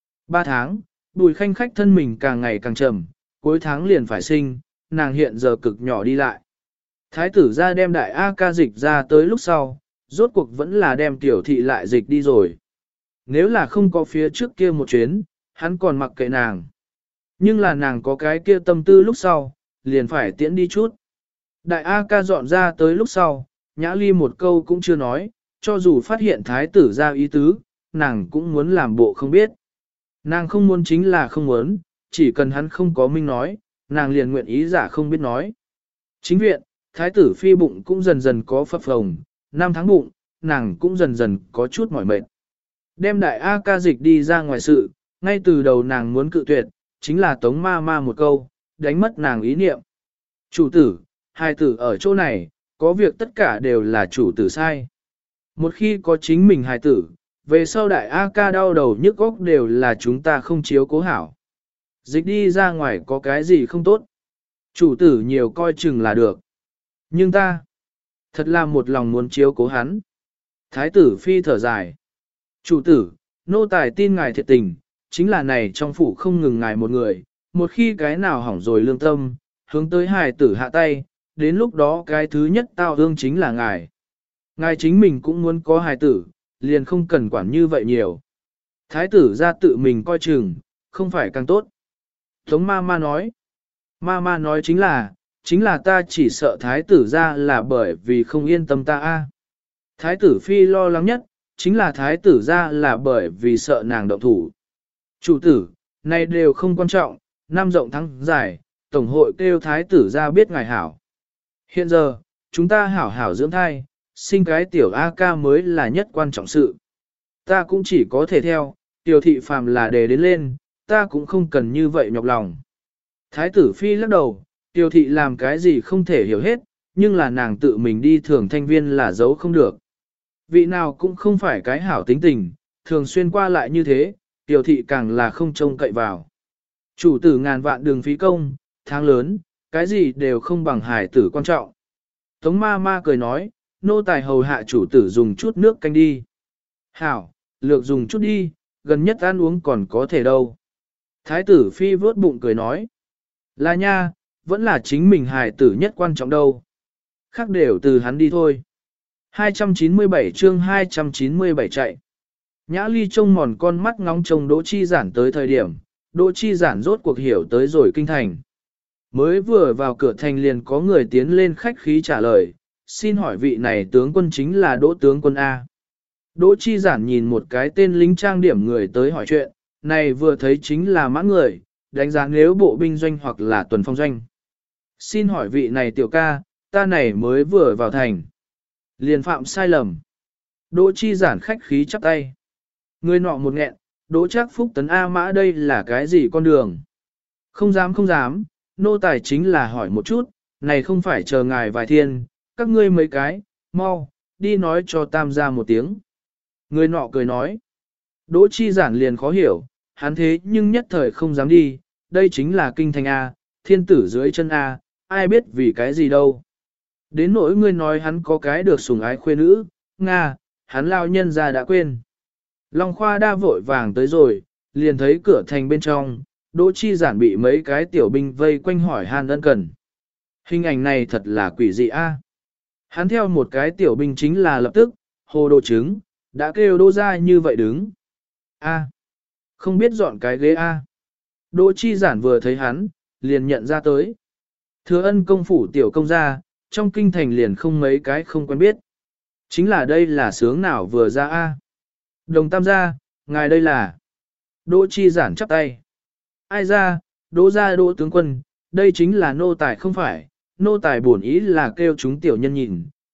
3 tháng, Bùi Khanh khách thân mình càng ngày càng trầm, cuối tháng liền phải sinh, nàng hiện giờ cực nhỏ đi lại. Thái tử ra đem đại A ca dịch ra tới lúc sau, rốt cuộc vẫn là đem tiểu thị lại dịch đi rồi. Nếu là không có phía trước kia một chuyến, hắn còn mặc kệ nàng. Nhưng là nàng có cái kia tâm tư lúc sau, liền phải tiễn đi chút. Đại A ca dọn ra tới lúc sau, Nhã Ly một câu cũng chưa nói, cho dù phát hiện thái tử ra ý tứ, nàng cũng muốn làm bộ không biết. Nàng không muốn chính là không muốn, chỉ cần hắn không có minh nói, nàng liền nguyện ý giả không biết nói. Chính viện, thái tử phi bụng cũng dần dần có phập phồng, 5 tháng bụng, nàng cũng dần dần có chút mỏi mệt. Đem đại A ca dịch đi ra ngoài sự, ngay từ đầu nàng muốn cự tuyệt, chính là tống ma ma một câu, đánh mất nàng ý niệm. Chủ tử, hai tử ở chỗ này, có việc tất cả đều là chủ tử sai. Một khi có chính mình hài tử, về sau đại A ca đau đầu nhức óc đều là chúng ta không chiếu cố hảo. Dịch đi ra ngoài có cái gì không tốt. Chủ tử nhiều coi chừng là được. Nhưng ta, thật là một lòng muốn chiếu cố hắn. Thái tử phi thở dài. Chủ tử, nô tài tin ngài thiệt tình, chính là này trong phủ không ngừng ngài một người, một khi cái nào hỏng rồi lương tâm, hướng tới hài tử hạ tay, đến lúc đó cái thứ nhất tao hương chính là ngài. Ngài chính mình cũng muốn có hài tử, liền không cần quản như vậy nhiều. Thái tử ra tự mình coi chừng, không phải càng tốt. Tống ma ma nói. Ma ma nói chính là ta chỉ sợ thái tử ra là bởi vì không yên tâm ta a. Thái tử phi lo lắng nhất, chính là thái tử ra là bởi vì sợ nàng động thủ. Chủ tử, này đều không quan trọng, năm rộng thắng dài, tổng hội kêu thái tử ra biết ngài hảo. Hiện giờ, chúng ta hảo hảo dưỡng thai, sinh cái tiểu A ca mới là nhất quan trọng sự. Ta cũng chỉ có thể theo, tiểu thị phàm là đề đến lên, ta cũng không cần như vậy nhọc lòng. Thái tử phi lắc đầu, tiểu thị làm cái gì không thể hiểu hết, nhưng là nàng tự mình đi thường thanh viên là giấu không được. Vị nào cũng không phải cái hảo tính tình, thường xuyên qua lại như thế, tiểu thị càng là không trông cậy vào. Chủ tử ngàn vạn đường phí công, tháng lớn, cái gì đều không bằng hải tử quan trọng. Tống ma ma cười nói, nô tài hầu hạ chủ tử dùng chút nước canh đi. Hảo, lược dùng chút đi, gần nhất ăn uống còn có thể đâu. Thái tử phi vớt bụng cười nói, là nha, vẫn là chính mình hài tử nhất quan trọng đâu. Khác đều từ hắn đi thôi. 297 chương 297 chạy. Nhã Ly trông mòn con mắt ngóng trông Đỗ Chi Giản tới thời điểm, Đỗ Chi Giản rốt cuộc hiểu tới rồi kinh thành. Mới vừa vào cửa thành liền có người tiến lên khách khí trả lời, xin hỏi vị này tướng quân chính là Đỗ tướng quân A. Đỗ Chi Giản nhìn một cái tên lính trang điểm người tới hỏi chuyện, này vừa thấy chính là mã người, đánh giá nếu bộ binh doanh hoặc là tuần phong doanh. Xin hỏi vị này tiểu ca, ta này mới vừa vào thành. Liền phạm sai lầm. Đỗ Chi Giản khách khí chắp tay. Người nọ một nghẹn, Đỗ Trác Phúc Tấn A mã đây là cái gì con đường? Không dám, nô tài chính là hỏi một chút, này không phải chờ ngài vài thiên, các ngươi mấy cái, mau, đi nói cho tam gia một tiếng. Người nọ cười nói. Đỗ Chi Giản liền khó hiểu, hắn thế nhưng nhất thời không dám đi, đây chính là kinh thành A, thiên tử dưới chân A, ai biết vì cái gì đâu. Đến nỗi ngươi nói hắn có cái được sủng ái khuê nữ, Nga, hắn lao nhân ra đã quên. Long Khoa Đa vội vàng tới rồi, liền thấy cửa thành bên trong, Đỗ Chi Giản bị mấy cái tiểu binh vây quanh hỏi han ân cần. Hình ảnh này thật là quỷ dị a. Hắn theo một cái tiểu binh chính là lập tức, hồ đồ trứng, đã kêu Đỗ ra như vậy đứng. A. Không biết dọn cái ghế a. Đỗ Chi Giản vừa thấy hắn, liền nhận ra tới. Thừa Ân công phủ tiểu công gia, trong kinh thành liền không mấy cái không quen biết. Chính là đây là sướng nào vừa ra a. Đồng tam gia, ngài đây là. Đỗ Chi Giản chắp tay. Ai ra, Đỗ tướng quân, đây chính là nô tài không phải, nô tài bổn ý là kêu chúng tiểu nhân nhìn,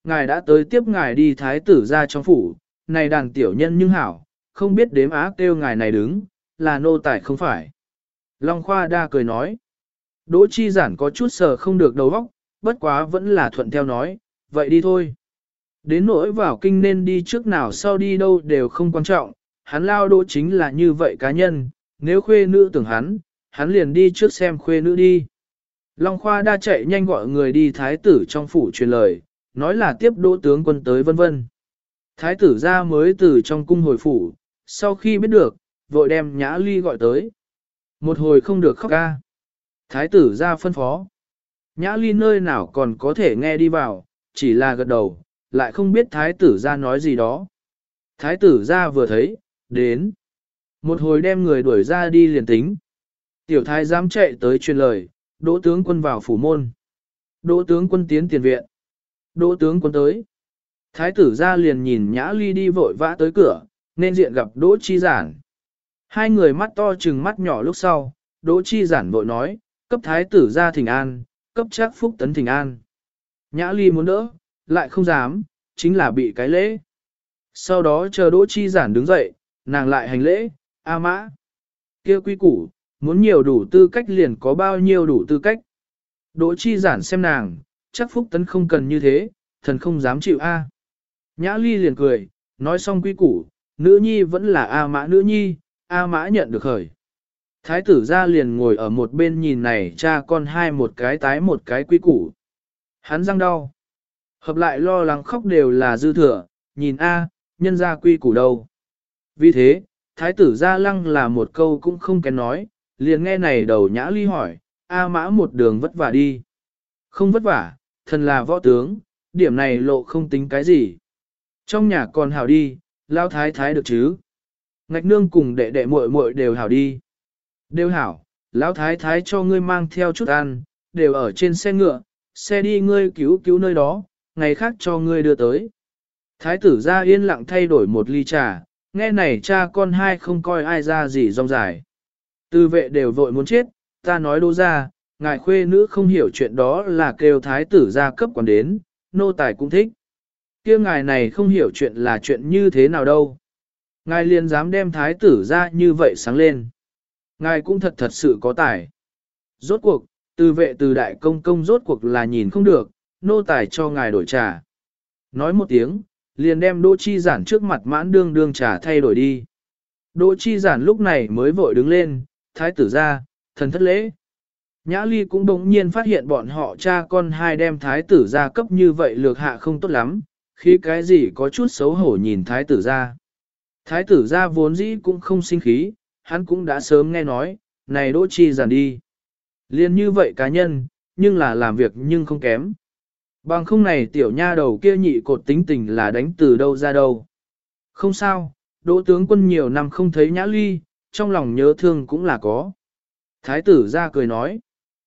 ngài đã tới tiếp ngài đi thái tử ra trong phủ, này đàn tiểu nhân nhưng hảo, không biết đếm á kêu ngài này đứng, là nô tài không phải. Long Khoa Đa cười nói. Đỗ Chi Giản có chút sờ không được đầu óc, bất quá vẫn là thuận theo nói, vậy đi thôi. Đến nỗi vào kinh nên đi trước nào sau đi đâu đều không quan trọng, hắn lao Đỗ chính là như vậy cá nhân, nếu khuê nữ tưởng hắn liền đi trước xem khuê nữ đi. Long Khoa Đa chạy nhanh gọi người đi thái tử trong phủ truyền lời, nói là tiếp Đỗ tướng quân tới vân vân. Thái tử ra mới từ trong cung hồi phủ, sau khi biết được, vội đem Nhã Ly gọi tới. Một hồi không được khóc ca. Thái tử ra phân phó. Nhã Ly nơi nào còn có thể nghe đi vào, chỉ là gật đầu, lại không biết thái tử ra nói gì đó. Thái tử ra vừa thấy, đến. Một hồi đem người đuổi ra đi liền tính. Tiểu thái dám chạy tới truyền lời, Đỗ tướng quân vào phủ môn. Đỗ tướng quân tiến tiền viện. Đỗ tướng quân tới. Thái tử ra liền nhìn Nhã Ly đi vội vã tới cửa, nên diện gặp Đỗ Chi Giản. Hai người mắt to trừng mắt nhỏ lúc sau, Đỗ Chi Giản vội nói, cấp thái tử ra thỉnh an, cấp Trác Phúc Tấn thỉnh an. Nhã Ly muốn đỡ, lại không dám, chính là bị cái lễ. Sau đó chờ Đỗ Chi Giản đứng dậy, nàng lại hành lễ, A Mã. Kia quy củ, muốn nhiều đủ tư cách liền có bao nhiêu đủ tư cách. Đỗ Chi Giản xem nàng, Trác Phúc Tấn không cần như thế, thần không dám chịu A. Nhã Ly liền cười, nói xong quy củ, nữ nhi vẫn là A Mã nữ nhi, A Mã nhận được khởi. Thái tử ra liền ngồi ở một bên nhìn này cha con hai một cái tái một cái quy củ. Hắn răng đau. Hợp lại lo lắng khóc đều là dư thừa, nhìn A, nhân ra quy củ đâu. Vì thế, thái tử ra lăng là một câu cũng không kén nói, liền nghe này đầu Nhã Ly hỏi, A Mã một đường vất vả đi. Không vất vả, thần là võ tướng, điểm này lộ không tính cái gì. Trong nhà còn hảo đi, lao thái thái được chứ. Ngạch nương cùng đệ đệ muội muội đều hảo đi. Đều hảo, lão thái thái cho ngươi mang theo chút ăn, đều ở trên xe ngựa, xe đi ngươi cứu cứu nơi đó, ngày khác cho ngươi đưa tới. Thái tử ra yên lặng thay đổi một ly trà, nghe này cha con hai không coi ai ra gì rong dài. Tư vệ đều vội muốn chết, ta nói Đỗ ra, ngài khuê nữ không hiểu chuyện đó là kêu thái tử ra cấp quản đến, nô tài cũng thích. Kia ngài này không hiểu chuyện là chuyện như thế nào đâu. Ngài liền dám đem thái tử ra như vậy sáng lên. Ngài cũng thật sự có tài. Rốt cuộc, từ vệ từ đại công công rốt cuộc là nhìn không được, nô tài cho ngài đổi trà. Nói một tiếng, liền đem Đỗ Chi Giản trước mặt mãn đương đương trà thay đổi đi. Đỗ Chi Giản lúc này mới vội đứng lên, thái tử ra, thần thất lễ. Nhã Ly cũng đống nhiên phát hiện bọn họ cha con hai đem thái tử ra cấp như vậy lược hạ không tốt lắm, khi cái gì có chút xấu hổ nhìn thái tử ra. Thái tử ra vốn dĩ cũng không sinh khí, hắn cũng đã sớm nghe nói, này Đỗ Chi Giản đi. Liên như vậy cá nhân, nhưng là làm việc nhưng không kém. Bằng không này tiểu nha đầu kia nhị cột tính tình là đánh từ đâu ra đâu. Không sao, Đỗ tướng quân nhiều năm không thấy Nhã Ly, trong lòng nhớ thương cũng là có. Thái tử ra cười nói.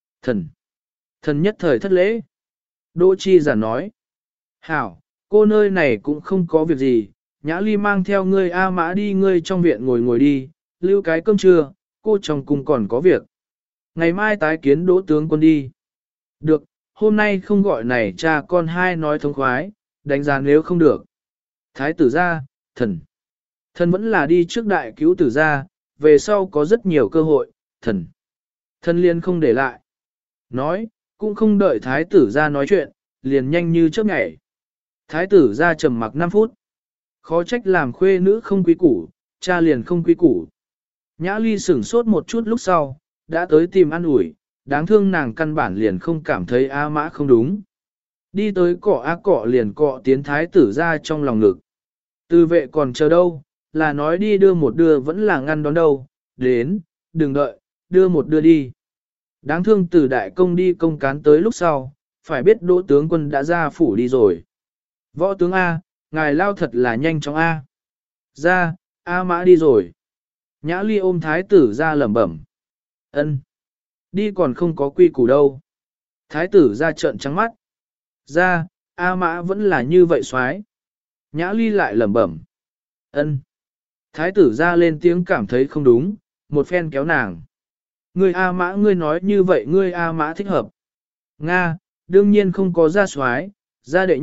Thần nhất thời thất lễ. Đỗ Chi Giản nói. Hảo, cô nơi này cũng không có việc gì, Nhã Ly mang theo ngươi A Mã đi ngươi trong viện ngồi ngồi đi, lưu cái cơm trưa, cô trong cung còn có việc. Ngày mai tái kiến Đỗ tướng quân đi. Được, hôm nay không gọi này cha con hai nói thông khoái, đánh giá nếu không được. Thái tử ra, thần vẫn là đi trước đại cứu tử ra, về sau có rất nhiều cơ hội, thần liền không để lại. Nói, cũng không đợi thái tử ra nói chuyện, liền nhanh như chớp nhảy. Thái tử ra trầm mặc 5 phút. Khó trách làm khuê nữ không quý củ, cha liền không quý củ. Nhã Ly sửng sốt một chút lúc sau, đã tới tìm ăn ủi, đáng thương nàng căn bản liền không cảm thấy A Mã không đúng. Đi tới cọ liền cọ tiến thái tử ra trong lòng ngực. Tư vệ còn chờ đâu, là nói đi đưa một đưa vẫn là ngăn đón đâu, đến, đừng đợi, đưa một đưa đi. Đáng thương từ đại công đi công cán tới lúc sau, phải biết Đỗ tướng quân đã ra phủ đi rồi. Võ tướng A, ngài lao thật là nhanh chóng A. Ra, A Mã đi rồi. Nhã Ly ôm thái tử ra lẩm bẩm. Ân, đi còn không có quy củ đâu. Thái tử ra trợn trắng mắt. Ra, A Mã vẫn là như vậy xoái. Nhã Ly lại lẩm bẩm. Ân. Thái tử ra lên tiếng cảm thấy không đúng, một phen kéo nàng. Ngươi A Mã ngươi nói như vậy ngươi A Mã thích hợp. Nga, đương nhiên không có ra xoái, ra đệ nhất,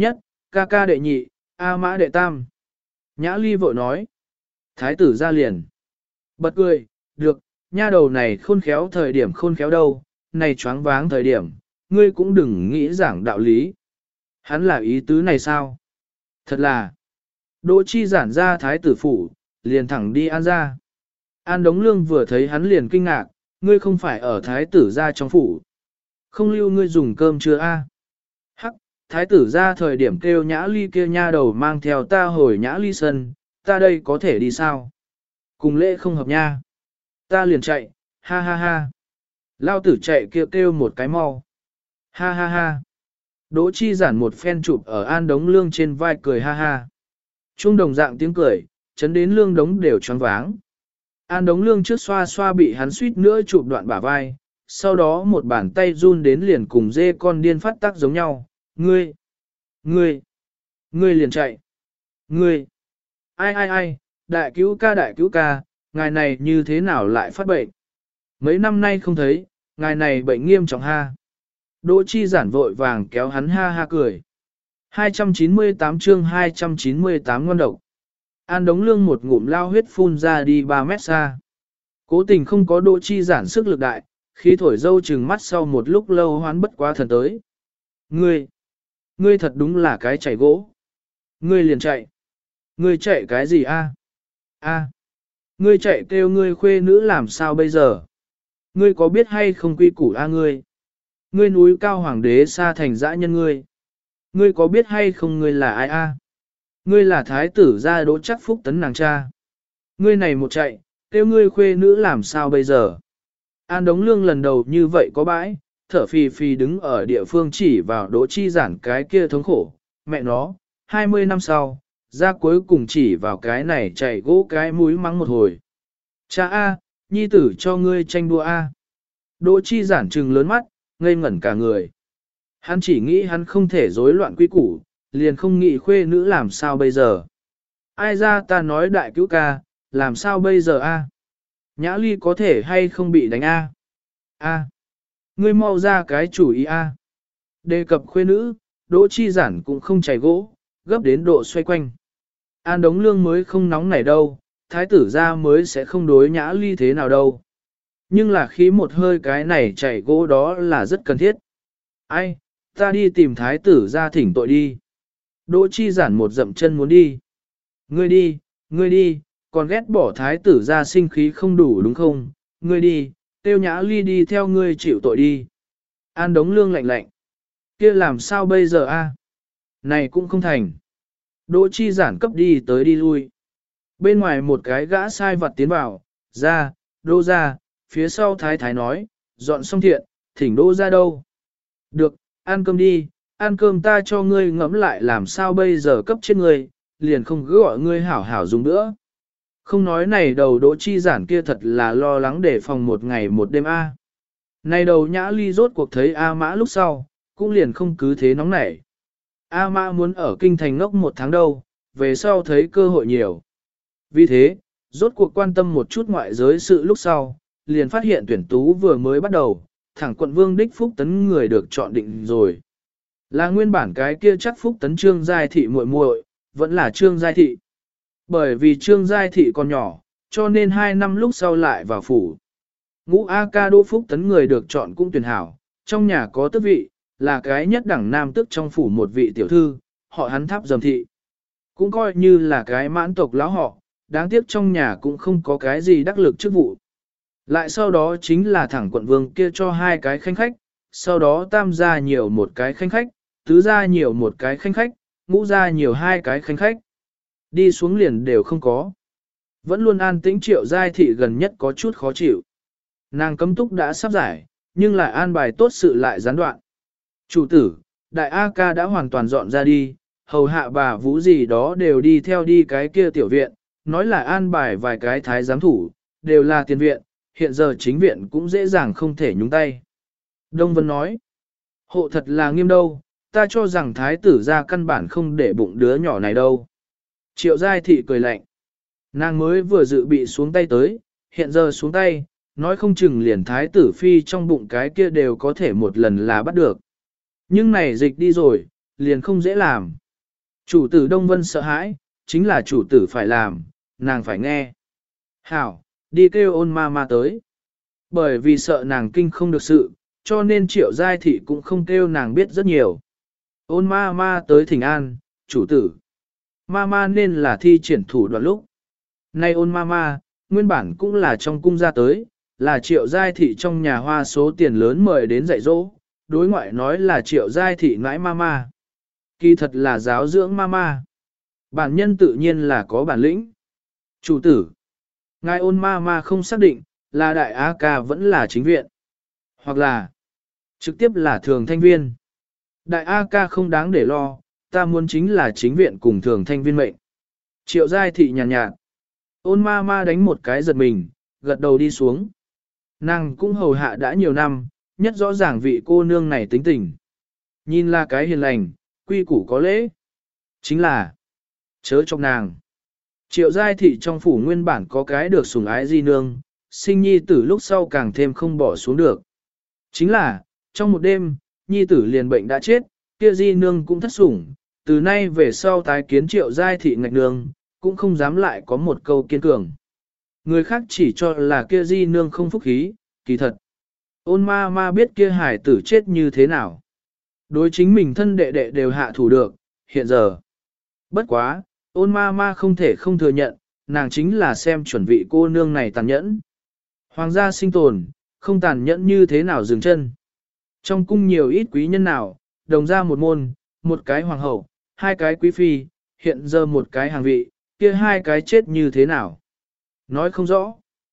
ca ca đệ nhị, A Mã đệ tam. Nhã Ly vội nói. Thái tử ra liền. Bật cười, được, nha đầu này khôn khéo thời điểm khôn khéo đâu, này choáng váng thời điểm, ngươi cũng đừng nghĩ giảng đạo lý. Hắn là ý tứ này sao? Thật là. Đỗ Chi giản ra thái tử phủ, liền thẳng đi An ra. An Đống Lương vừa thấy hắn liền kinh ngạc, ngươi không phải ở thái tử ra trong phủ. Không lưu ngươi dùng cơm chưa a? Hắc, thái tử ra thời điểm kêu Nhã Ly kia nha đầu mang theo ta hồi Nhã Ly sân, ta đây có thể đi sao? Cùng lễ không hợp nha. Ta liền chạy, ha ha ha. Lao tử chạy kêu một cái mau. Ha ha ha. Đỗ Chi giản một phen chụp ở An Đống Lương trên vai cười ha ha. Trung đồng dạng tiếng cười, chấn đến Lương Đống đều choáng váng. An Đống Lương trước xoa xoa bị hắn suýt nữa chụp đoạn bả vai, sau đó một bàn tay run đến liền cùng dê con điên phát tác giống nhau. Ngươi liền chạy. Ngươi, ai, đại cứu ca, ngài này như thế nào lại phát bệnh? Mấy năm nay không thấy, ngài này bệnh nghiêm trọng ha. Đỗ Chi giản vội vàng kéo hắn ha ha cười. 298 chương 298 ngon độc. An Đống Lương một ngụm lao huyết phun ra đi 3 mét xa. Cố tình không có Đỗ Chi giản sức lực đại, khí thổi dâu trừng mắt sau một lúc lâu hoán bất quá thần tới. Ngươi thật đúng là cái chảy gỗ. Ngươi liền chạy. Ngươi chạy cái gì a? Ngươi chạy kêu ngươi khuê nữ làm sao bây giờ? Ngươi có biết hay không quy củ a ngươi? Ngươi núi cao hoàng đế xa thành dã nhân ngươi. Ngươi có biết hay không ngươi là ai a? Ngươi là thái tử gia Đỗ Chắc Phúc tấn nàng cha. Ngươi này một chạy, kêu ngươi khuê nữ làm sao bây giờ? An Đống Lương lần đầu như vậy có bãi, thở phì phì đứng ở địa phương chỉ vào Đỗ Chi giản cái kia thống khổ. Mẹ nó, 20 năm sau, ra cuối cùng chỉ vào cái này chạy gỗ cái mũi mắng một hồi. Cha A, nhi tử cho ngươi tranh đua A. Đỗ Chi giản trừng lớn mắt, ngây ngẩn cả người. Hắn chỉ nghĩ hắn không thể rối loạn quy củ, liền không nghĩ khuê nữ làm sao bây giờ. Ai ra ta nói đại cứu ca, làm sao bây giờ A? Nhã Ly có thể hay không bị đánh A? Ngươi mau ra cái chủ ý A. Đề cập khuê nữ, Đỗ Chi giản cũng không chảy gỗ, gấp đến độ xoay quanh. An Đống Lương mới không nóng nảy đâu, thái tử ra mới sẽ không đối Nhã Ly thế nào đâu. Nhưng là khí một hơi cái này chảy gỗ đó là rất cần thiết. Ai, ta đi tìm thái tử ra thỉnh tội đi. Đỗ Chi giản một dậm chân muốn đi. Ngươi đi, còn ghét bỏ thái tử ra sinh khí không đủ đúng không? Ngươi đi, tiêu Nhã Ly đi theo ngươi chịu tội đi. An Đống Lương lạnh lạnh. Kia làm sao bây giờ a? Này cũng không thành. Đỗ Chi giản cấp đi tới đi lui. Bên ngoài một cái gã sai vặt tiến vào, Đỗ ra, phía sau thái thái nói, dọn xong thiện, thỉnh Đỗ ra đâu. Được, ăn cơm đi, ăn cơm ta cho ngươi ngẫm lại làm sao bây giờ cấp trên ngươi, liền không cứ gọi ngươi hảo hảo dùng nữa. Không nói này đầu Đỗ Chi giản kia thật là lo lắng để phòng một ngày một đêm A. Này đầu Nhã Ly rốt cuộc thấy A Mã lúc sau, cũng liền không cứ thế nóng nảy. A Mã muốn ở kinh thành ngốc 1 tháng đâu, về sau thấy cơ hội nhiều. Vì thế, rốt cuộc quan tâm một chút ngoại giới sự lúc sau, liền phát hiện tuyển tú vừa mới bắt đầu, thẳng quận Vương Đích Phúc Tấn người được chọn định rồi. Là nguyên bản cái kia chắc Phúc Tấn Trương Giai Thị muội muội, vẫn là Trương Giai Thị. Bởi vì Trương Giai Thị còn nhỏ, cho nên 2 năm lúc sau lại vào phủ. Ngũ A Ca Đỗ Phúc Tấn người được chọn cũng tuyển hảo, trong nhà có tước vị, là cái nhất đẳng nam tước trong phủ một vị tiểu thư, họ hắn Tháp Dầm Thị. Cũng coi như là cái mãn tộc lão họ, đáng tiếc trong nhà cũng không có cái gì đắc lực chức vụ. Lại sau đó chính là thẳng quận Vương kia cho 2 cái khanh khách, sau đó tam gia nhiều 1 cái khanh khách, tứ gia nhiều 1 cái khanh khách, ngũ gia nhiều 2 cái khanh khách. Đi xuống liền đều không có. Vẫn luôn an tĩnh Triệu Giai Thị gần nhất có chút khó chịu. Nàng cấm túc đã sắp giải, nhưng lại an bài tốt sự lại gián đoạn. Chủ tử, đại A Ca đã hoàn toàn dọn ra đi, hầu hạ bà Vũ gì đó đều đi theo đi cái kia tiểu viện, nói là an bài vài cái thái giám thủ, đều là tiền viện, hiện giờ chính viện cũng dễ dàng không thể nhúng tay. Đông Vân nói, hộ thật là nghiêm đâu, ta cho rằng thái tử ra căn bản không để bụng đứa nhỏ này đâu. Triệu Giai Thị cười lạnh, nàng mới vừa dự bị xuống tay tới, hiện giờ xuống tay, nói không chừng liền thái tử phi trong bụng cái kia đều có thể một lần là bắt được. Nhưng này dịch đi rồi, liền không dễ làm. Chủ tử Đông Vân sợ hãi, chính là chủ tử phải làm, nàng phải nghe. Hảo, đi kêu ôn ma ma tới. Bởi vì sợ nàng kinh không được sự, cho nên Triệu Giai Thị cũng không kêu nàng biết rất nhiều. Ôn ma ma tới thỉnh an, chủ tử. Ma ma nên là thi triển thủ đoạn lúc. Nay ôn ma ma, nguyên bản cũng là trong cung ra tới, là Triệu Giai Thị trong nhà hoa số tiền lớn mời đến dạy dỗ, đối ngoại nói là Triệu Giai Thị nãi ma ma. Kỳ thật là giáo dưỡng ma ma. Bản nhân tự nhiên là có bản lĩnh. Chủ tử. Ngài ôn ma ma không xác định, là đại A ca vẫn là chính viện. Hoặc là trực tiếp là thường thanh viên. Đại A ca không đáng để lo, ta muốn chính là chính viện cùng thường thanh viên mệnh. Triệu Giai Thị nhàn nhạt. Ôn ma ma đánh một cái giật mình, gật đầu đi xuống. Nàng cũng hầu hạ đã nhiều năm, nhất rõ ràng vị cô nương này tính tình. Nhìn là cái hiền lành, quy củ có lễ. Chính là chớ trong nàng. Triệu Giai Thị trong phủ nguyên bản có cái được sủng ái di nương, sinh nhi tử lúc sau càng thêm không bỏ xuống được. Chính là, trong một đêm, nhi tử liền bệnh đã chết, kia di nương cũng thất sủng, từ nay về sau tái kiến Triệu Giai Thị ngạch nương, cũng không dám lại có một câu kiên cường. Người khác chỉ cho là kia di nương không phúc khí, kỳ thật. Ôn ma ma biết kia hải tử chết như thế nào. Đối chính mình thân đệ đệ đều hạ thủ được, hiện giờ. Bất quá, ôn ma ma không thể không thừa nhận, nàng chính là xem chuẩn vị cô nương này tàn nhẫn. Hoàng gia sinh tồn, không tàn nhẫn như thế nào dừng chân. Trong cung nhiều ít quý nhân nào, đồng ra một môn, một cái hoàng hậu, hai cái quý phi, hiện giờ một cái hàng vị, kia hai cái chết như thế nào. Nói không rõ.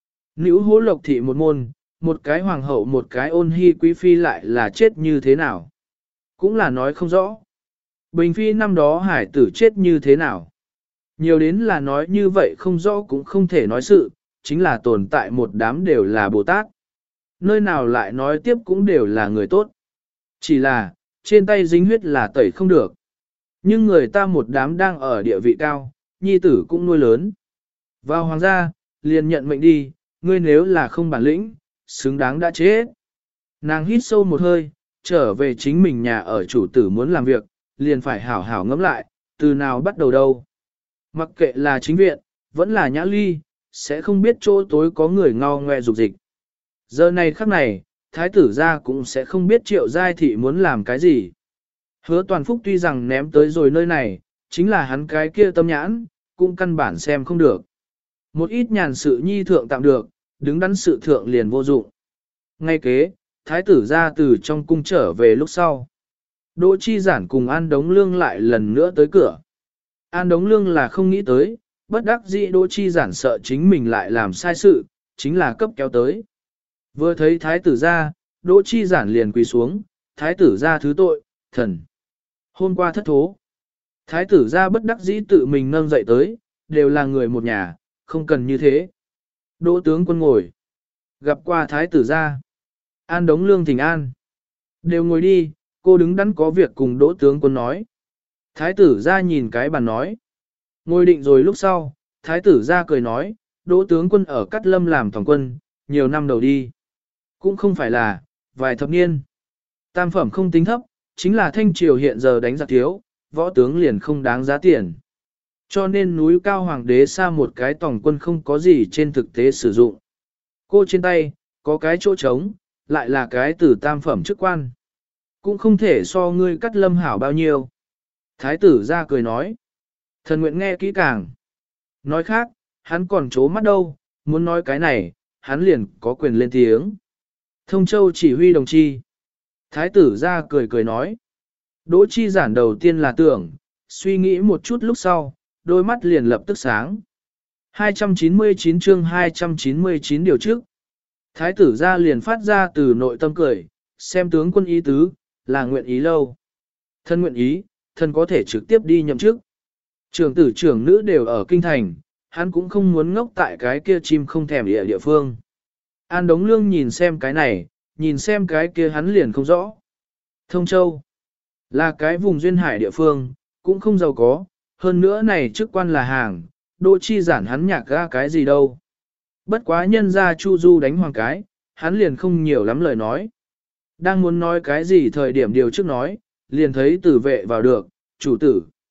Nữ hố lộc thị một môn, một cái hoàng hậu một cái ôn hy quý phi lại là chết như thế nào. Cũng là nói không rõ. Bình phi năm đó hải tử chết như thế nào. Nhiều đến là nói như vậy không rõ cũng không thể nói sự, chính là tồn tại một đám đều là Bồ Tát. Nơi nào lại nói tiếp cũng đều là người tốt. Chỉ là, trên tay dính huyết là tẩy không được. Nhưng người ta một đám đang ở địa vị cao, nhi tử cũng nuôi lớn. Vào hoàng gia, liền nhận mệnh đi, ngươi nếu là không bản lĩnh, xứng đáng đã chết. Nàng hít sâu một hơi, trở về chính mình nhà ở chủ tử muốn làm việc, liền phải hảo hảo ngẫm lại, từ nào bắt đầu đâu. Mặc kệ là chính viện, vẫn là nhã ly, sẽ không biết chỗ tối có người ngao ngoe dục dịch. Giờ này khắc này, thái tử gia cũng sẽ không biết Triệu Giai Thị muốn làm cái gì. Hứa Toàn Phúc tuy rằng ném tới rồi nơi này, chính là hắn cái kia tâm nhãn, cũng căn bản xem không được. Một ít nhàn sự nhi thượng tạm được, đứng đắn sự thượng liền vô dụng. Ngay kế, thái tử gia từ trong cung trở về lúc sau. Đỗ Chi Giản cùng An Đống Lương lại lần nữa tới cửa. An Đống Lương là không nghĩ tới, bất đắc dĩ Đỗ Chi Giản sợ chính mình lại làm sai sự, chính là cấp kéo tới. Vừa thấy thái tử gia, Đỗ Chi Giản liền quỳ xuống, thái tử gia thứ tội, thần. Hôm qua thất thố. Thái tử gia bất đắc dĩ tự mình nâng dậy tới, đều là người một nhà, không cần như thế. Đỗ tướng quân ngồi. Gặp qua thái tử gia. An Đống Lương thỉnh an. Đều ngồi đi, cô đứng đắn có việc cùng Đỗ tướng quân nói. Thái tử gia nhìn cái bàn nói. Ngồi định rồi lúc sau, thái tử gia cười nói, Đỗ tướng quân ở Cát Lâm làm tổng quân, nhiều năm đầu đi. Cũng không phải là, vài thập niên. Tam phẩm không tính thấp, chính là Thanh Triều hiện giờ đánh giặc thiếu, võ tướng liền không đáng giá tiền. Cho nên núi cao hoàng đế xa một cái tổng quân không có gì trên thực tế sử dụng. Cô trên tay, có cái chỗ trống, lại là cái tử tam phẩm chức quan. Cũng không thể so ngươi Cát Lâm hảo bao nhiêu. Thái tử ra cười nói. Thần nguyện nghe kỹ càng. Nói khác, hắn còn trố mắt đâu, muốn nói cái này, hắn liền có quyền lên tiếng. Thông Châu chỉ huy đồng chi. Thái tử ra cười cười nói. Đỗ Chi Giản đầu tiên là tưởng, suy nghĩ một chút lúc sau, đôi mắt liền lập tức sáng. 299 chương 299 điều trước. Thái tử ra liền phát ra từ nội tâm cười, xem tướng quân ý tứ, là nguyện ý lâu. Thân nguyện ý, thân có thể trực tiếp đi nhậm chức. Trưởng tử trưởng nữ đều ở kinh thành, hắn cũng không muốn ngốc tại cái kia chim không thèm địa phương. An Đống Lương nhìn xem cái này, nhìn xem cái kia hắn liền không rõ. Thông Châu là cái vùng duyên hải địa phương, cũng không giàu có, hơn nữa này chức quan là hàng, Đỗ Chi Giản hắn nhạc ra cái gì đâu. Bất quá nhân ra Chu Du đánh hoàng cái, hắn liền không nhiều lắm lời nói. Đang muốn nói cái gì thời điểm điều trước nói, liền thấy tử vệ vào được, chủ tử.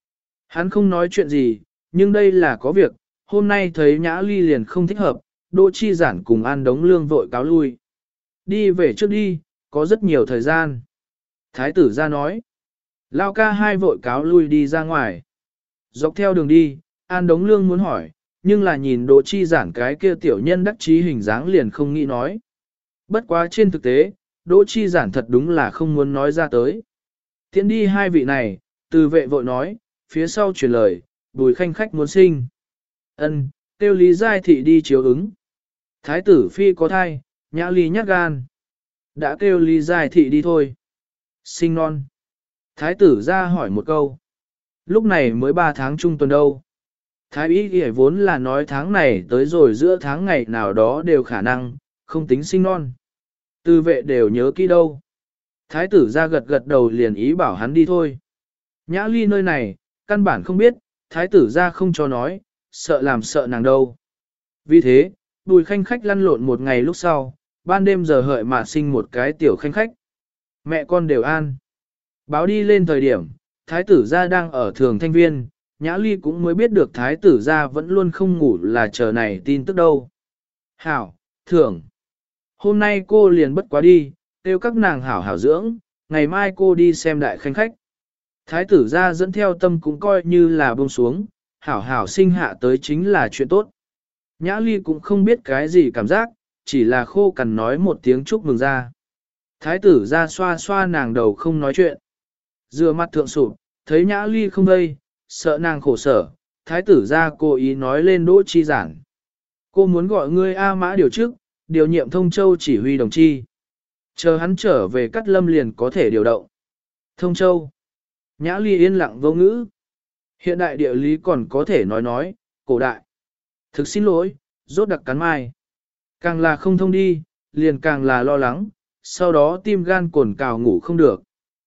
Hắn không nói chuyện gì, nhưng đây là có việc, hôm nay thấy Nhã Ly liền không thích hợp, Đỗ Chi Giản cùng An Đống Lương vội cáo lui. Đi về trước đi, có rất nhiều thời gian. Thái tử ra nói. Lao ca hai vội cáo lui đi ra ngoài. Dọc theo đường đi, An Đống Lương muốn hỏi, nhưng là nhìn Đỗ Chi Giản cái kia tiểu nhân đắc chí hình dáng liền không nghĩ nói. Bất quá trên thực tế, Đỗ Chi Giản thật đúng là không muốn nói ra tới. Tiến đi hai vị này, từ vệ vội nói, phía sau truyền lời, Bùi Khanh khách muốn sinh. Ân, tiêu Lý Giai Thị đi chiếu ứng. Thái tử phi có thai, Nhã Ly nhát gan. Đã kêu Lý Giai Thị đi thôi. Sinh non. Thái tử ra hỏi một câu. Lúc này mới 3 tháng trung tuần đâu. Thái y ghi vốn là nói tháng này tới rồi giữa tháng ngày nào đó đều khả năng, không tính sinh non. Tư vệ đều nhớ kỹ đâu. Thái tử ra gật gật đầu liền ý bảo hắn đi thôi. Nhã Ly nơi này, căn bản không biết, thái tử ra không cho nói, sợ làm sợ nàng đâu. Vì thế, Bùi Khanh khách lăn lộn một ngày lúc sau, ban đêm giờ hợi mà sinh một cái tiểu khanh khách. Mẹ con đều an. Báo đi lên thời điểm, thái tử gia đang ở thường thanh viên, Nhã Ly cũng mới biết được thái tử gia vẫn luôn không ngủ là chờ này tin tức đâu. Hảo, thưởng. Hôm nay cô liền bất quá đi, kêu các nàng hảo hảo dưỡng, ngày mai cô đi xem đại khanh khách. Thái tử gia dẫn theo tâm cũng coi như là buông xuống, hảo hảo sinh hạ tới chính là chuyện tốt. Nhã Ly cũng không biết cái gì cảm giác, chỉ là khô cằn nói một tiếng chúc mừng ra. Thái tử gia xoa xoa nàng đầu không nói chuyện. Dựa mặt thượng sụp, thấy Nhã Ly không đây, sợ nàng khổ sở, thái tử gia cố ý nói lên Đỗ Chi Giản. Cô muốn gọi ngươi A Mã điều chức, điều nhiệm Thông Châu chỉ huy đồng chi. Chờ hắn trở về Cát Lâm liền có thể điều động. Thông Châu. Nhã Ly yên lặng vô ngữ. Hiện đại địa lý còn có thể nói, cổ đại. Thực xin lỗi, rốt đặc cắn mai. Càng là không thông đi, liền càng là lo lắng, sau đó tim gan cồn cào ngủ không được.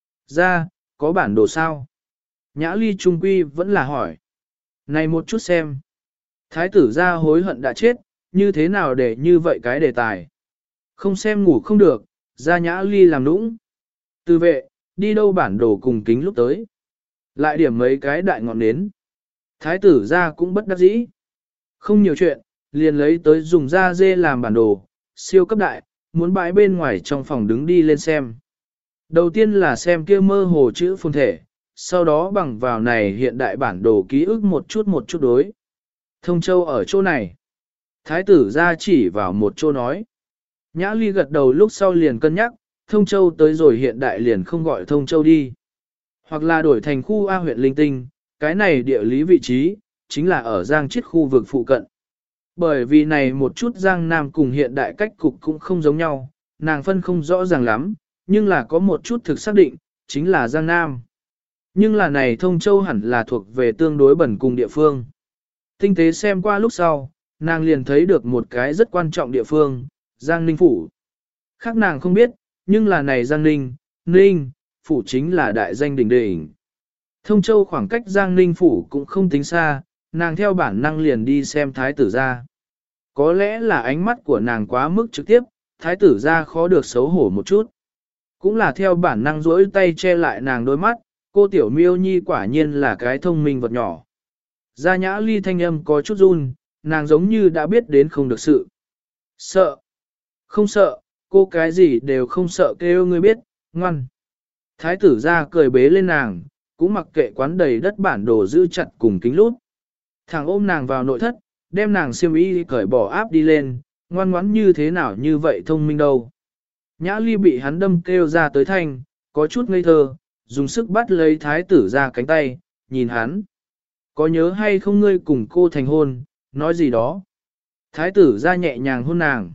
Ra, có bản đồ sao? Nhã Ly trung quy vẫn là hỏi. Này một chút xem. Thái tử ra hối hận đã chết, như thế nào để như vậy cái đề tài. Không xem ngủ không được, ra Nhã Ly làm nũng. Từ vệ, đi đâu bản đồ cùng kính lúc tới. Lại điểm mấy cái đại ngọn nến. Thái tử ra cũng bất đắc dĩ. Không nhiều chuyện, liền lấy tới dùng da dê làm bản đồ, siêu cấp đại, muốn bãi bên ngoài trong phòng đứng đi lên xem. Đầu tiên là xem kia mơ hồ chữ phồn thể, sau đó bằng vào này hiện đại bản đồ ký ức một chút đối. Thông Châu ở chỗ này. Thái tử ra chỉ vào một chỗ nói. Nhã Ly gật đầu lúc sau liền cân nhắc, Thông Châu tới rồi hiện đại liền không gọi Thông Châu đi. Hoặc là đổi thành khu A huyện Linh Tinh, cái này địa lý vị trí, chính là ở Giang Chiết khu vực phụ cận. Bởi vì này một chút Giang Nam cùng hiện đại cách cục cũng không giống nhau, nàng phân không rõ ràng lắm, nhưng là có một chút thực xác định, chính là Giang Nam. Nhưng là này Thông Châu hẳn là thuộc về tương đối bẩn cùng địa phương. Tinh tế xem qua lúc sau, nàng liền thấy được một cái rất quan trọng địa phương, Giang Ninh Phủ. Khác nàng không biết, nhưng là này Giang Ninh, Ninh, Phủ chính là đại danh đỉnh đỉnh. Thông Châu khoảng cách Giang Ninh Phủ cũng không tính xa, nàng theo bản năng liền đi xem thái tử ra. Có lẽ là ánh mắt của nàng quá mức trực tiếp, thái tử ra khó được xấu hổ một chút. Cũng là theo bản năng duỗi tay che lại nàng đôi mắt, cô tiểu miêu nhi quả nhiên là cái thông minh vật nhỏ. Gia Nhã Ly thanh âm có chút run, nàng giống như đã biết đến không được sự. Sợ. Không sợ, cô cái gì đều không sợ kêu ngươi biết, ngoan. Thái tử ra cười bế lên nàng, cũng mặc kệ quán đầy đất bản đồ giữ chặt cùng kính lút. Thằng ôm nàng vào nội thất, đem nàng xiêm y cởi bỏ áp đi lên, ngoan ngoãn như thế nào như vậy thông minh đâu. Nhã Ly bị hắn đâm kêu ra tới thanh, có chút ngây thơ, dùng sức bắt lấy thái tử ra cánh tay, nhìn hắn. Có nhớ hay không ngươi cùng cô thành hôn, nói gì đó. Thái tử ra nhẹ nhàng hôn nàng.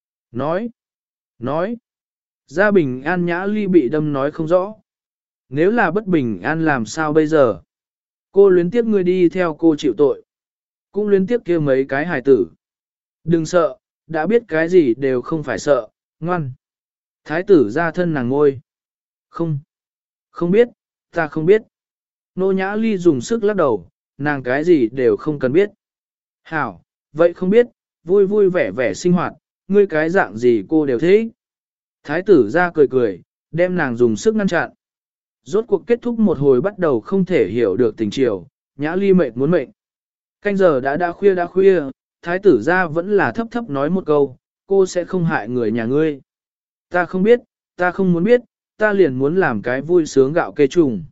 Nói. Gia bình an Nhã Ly bị đâm nói không rõ. Nếu là bất bình an làm sao bây giờ? Cô luyến tiếc ngươi đi theo cô chịu tội. Cũng luyến tiếc kia mấy cái hài tử. Đừng sợ, đã biết cái gì đều không phải sợ, ngoan. Thái tử ra thân nàng ngôi. Không biết, ta không biết. Nô Nhã Ly dùng sức lắc đầu, nàng cái gì đều không cần biết. Hảo, vậy không biết, vui vui vẻ vẻ sinh hoạt, ngươi cái dạng gì cô đều thế. Thái tử ra cười cười, đem nàng dùng sức ngăn chặn. Rốt cuộc kết thúc một hồi bắt đầu không thể hiểu được tình chiều, Nhã Ly mệt muốn mệnh. Canh giờ đã khuya, thái tử gia vẫn là thấp thấp nói một câu, cô sẽ không hại người nhà ngươi. Ta không biết, ta không muốn biết, ta liền muốn làm cái vui sướng gạo kê trùng.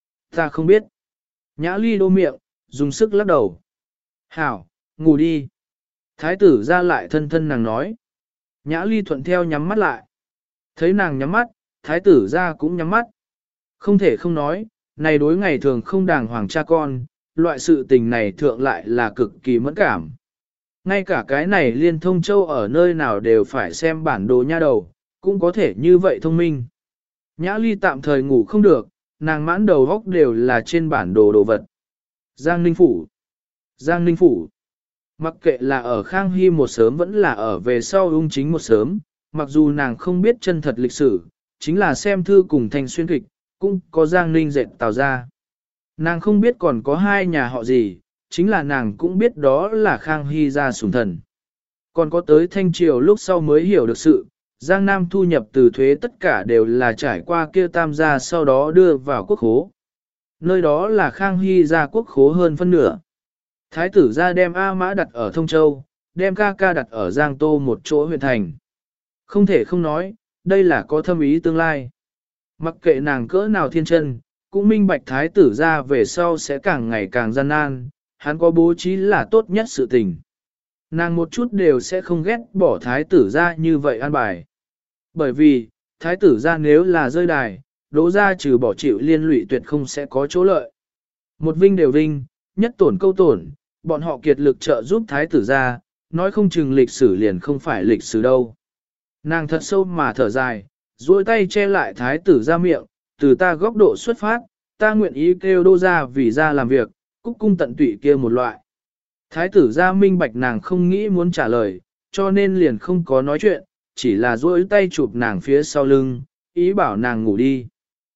Ta không biết. Nhã Ly đô miệng, dùng sức lắc đầu. Hảo, ngủ đi. Thái tử gia lại thân thân nàng nói. Nhã Ly thuận theo nhắm mắt lại. Thấy nàng nhắm mắt, thái tử gia cũng nhắm mắt. Không thể không nói, này đối ngày thường không đàng hoàng cha con, loại sự tình này thượng lại là cực kỳ mẫn cảm. Ngay cả cái này Liên Thông Châu ở nơi nào đều phải xem bản đồ nha đầu, cũng có thể như vậy thông minh. Nhã Ly tạm thời ngủ không được, nàng mãn đầu góc đều là trên bản đồ đồ vật. Giang Ninh Phủ. Giang Ninh Phủ. Mặc kệ là ở Khang Hy một sớm vẫn là ở về sau Ung Chính một sớm, mặc dù nàng không biết chân thật lịch sử, chính là xem thư cùng thành xuyên kịch, cũng có Giang Ninh dệt tào ra. Nàng không biết còn có hai nhà họ gì, chính là nàng cũng biết đó là Khang Hy gia sủng thần. Còn có tới Thanh Triều lúc sau mới hiểu được sự, Giang Nam thu nhập từ thuế tất cả đều là trải qua kia tam gia sau đó đưa vào quốc khố. Nơi đó là Khang Hy gia quốc khố hơn phân nửa. Thái tử gia đem A Mã đặt ở Thông Châu, đem ca ca đặt ở Giang Tô một chỗ huyện thành. Không thể không nói, đây là có thâm ý tương lai. Mặc kệ nàng cỡ nào thiên chân, cũng minh bạch thái tử gia về sau sẽ càng ngày càng gian nan, hắn có bố trí là tốt nhất sự tình. Nàng một chút đều sẽ không ghét bỏ thái tử gia như vậy an bài. Bởi vì, thái tử gia nếu là rơi đài, đỗ gia trừ bỏ chịu liên lụy tuyệt không sẽ có chỗ lợi. Một vinh đều vinh, nhất tổn câu tổn, bọn họ kiệt lực trợ giúp thái tử gia, nói không chừng lịch sử liền không phải lịch sử đâu. Nàng thật sâu mà thở dài, duỗi tay che lại thái tử gia miệng, từ ta góc độ xuất phát, ta nguyện ý kêu đô gia vì gia làm việc, cúc cung tận tụy kia một loại. Thái tử gia minh bạch nàng không nghĩ muốn trả lời, cho nên liền không có nói chuyện, chỉ là duỗi tay chụp nàng phía sau lưng, ý bảo nàng ngủ đi.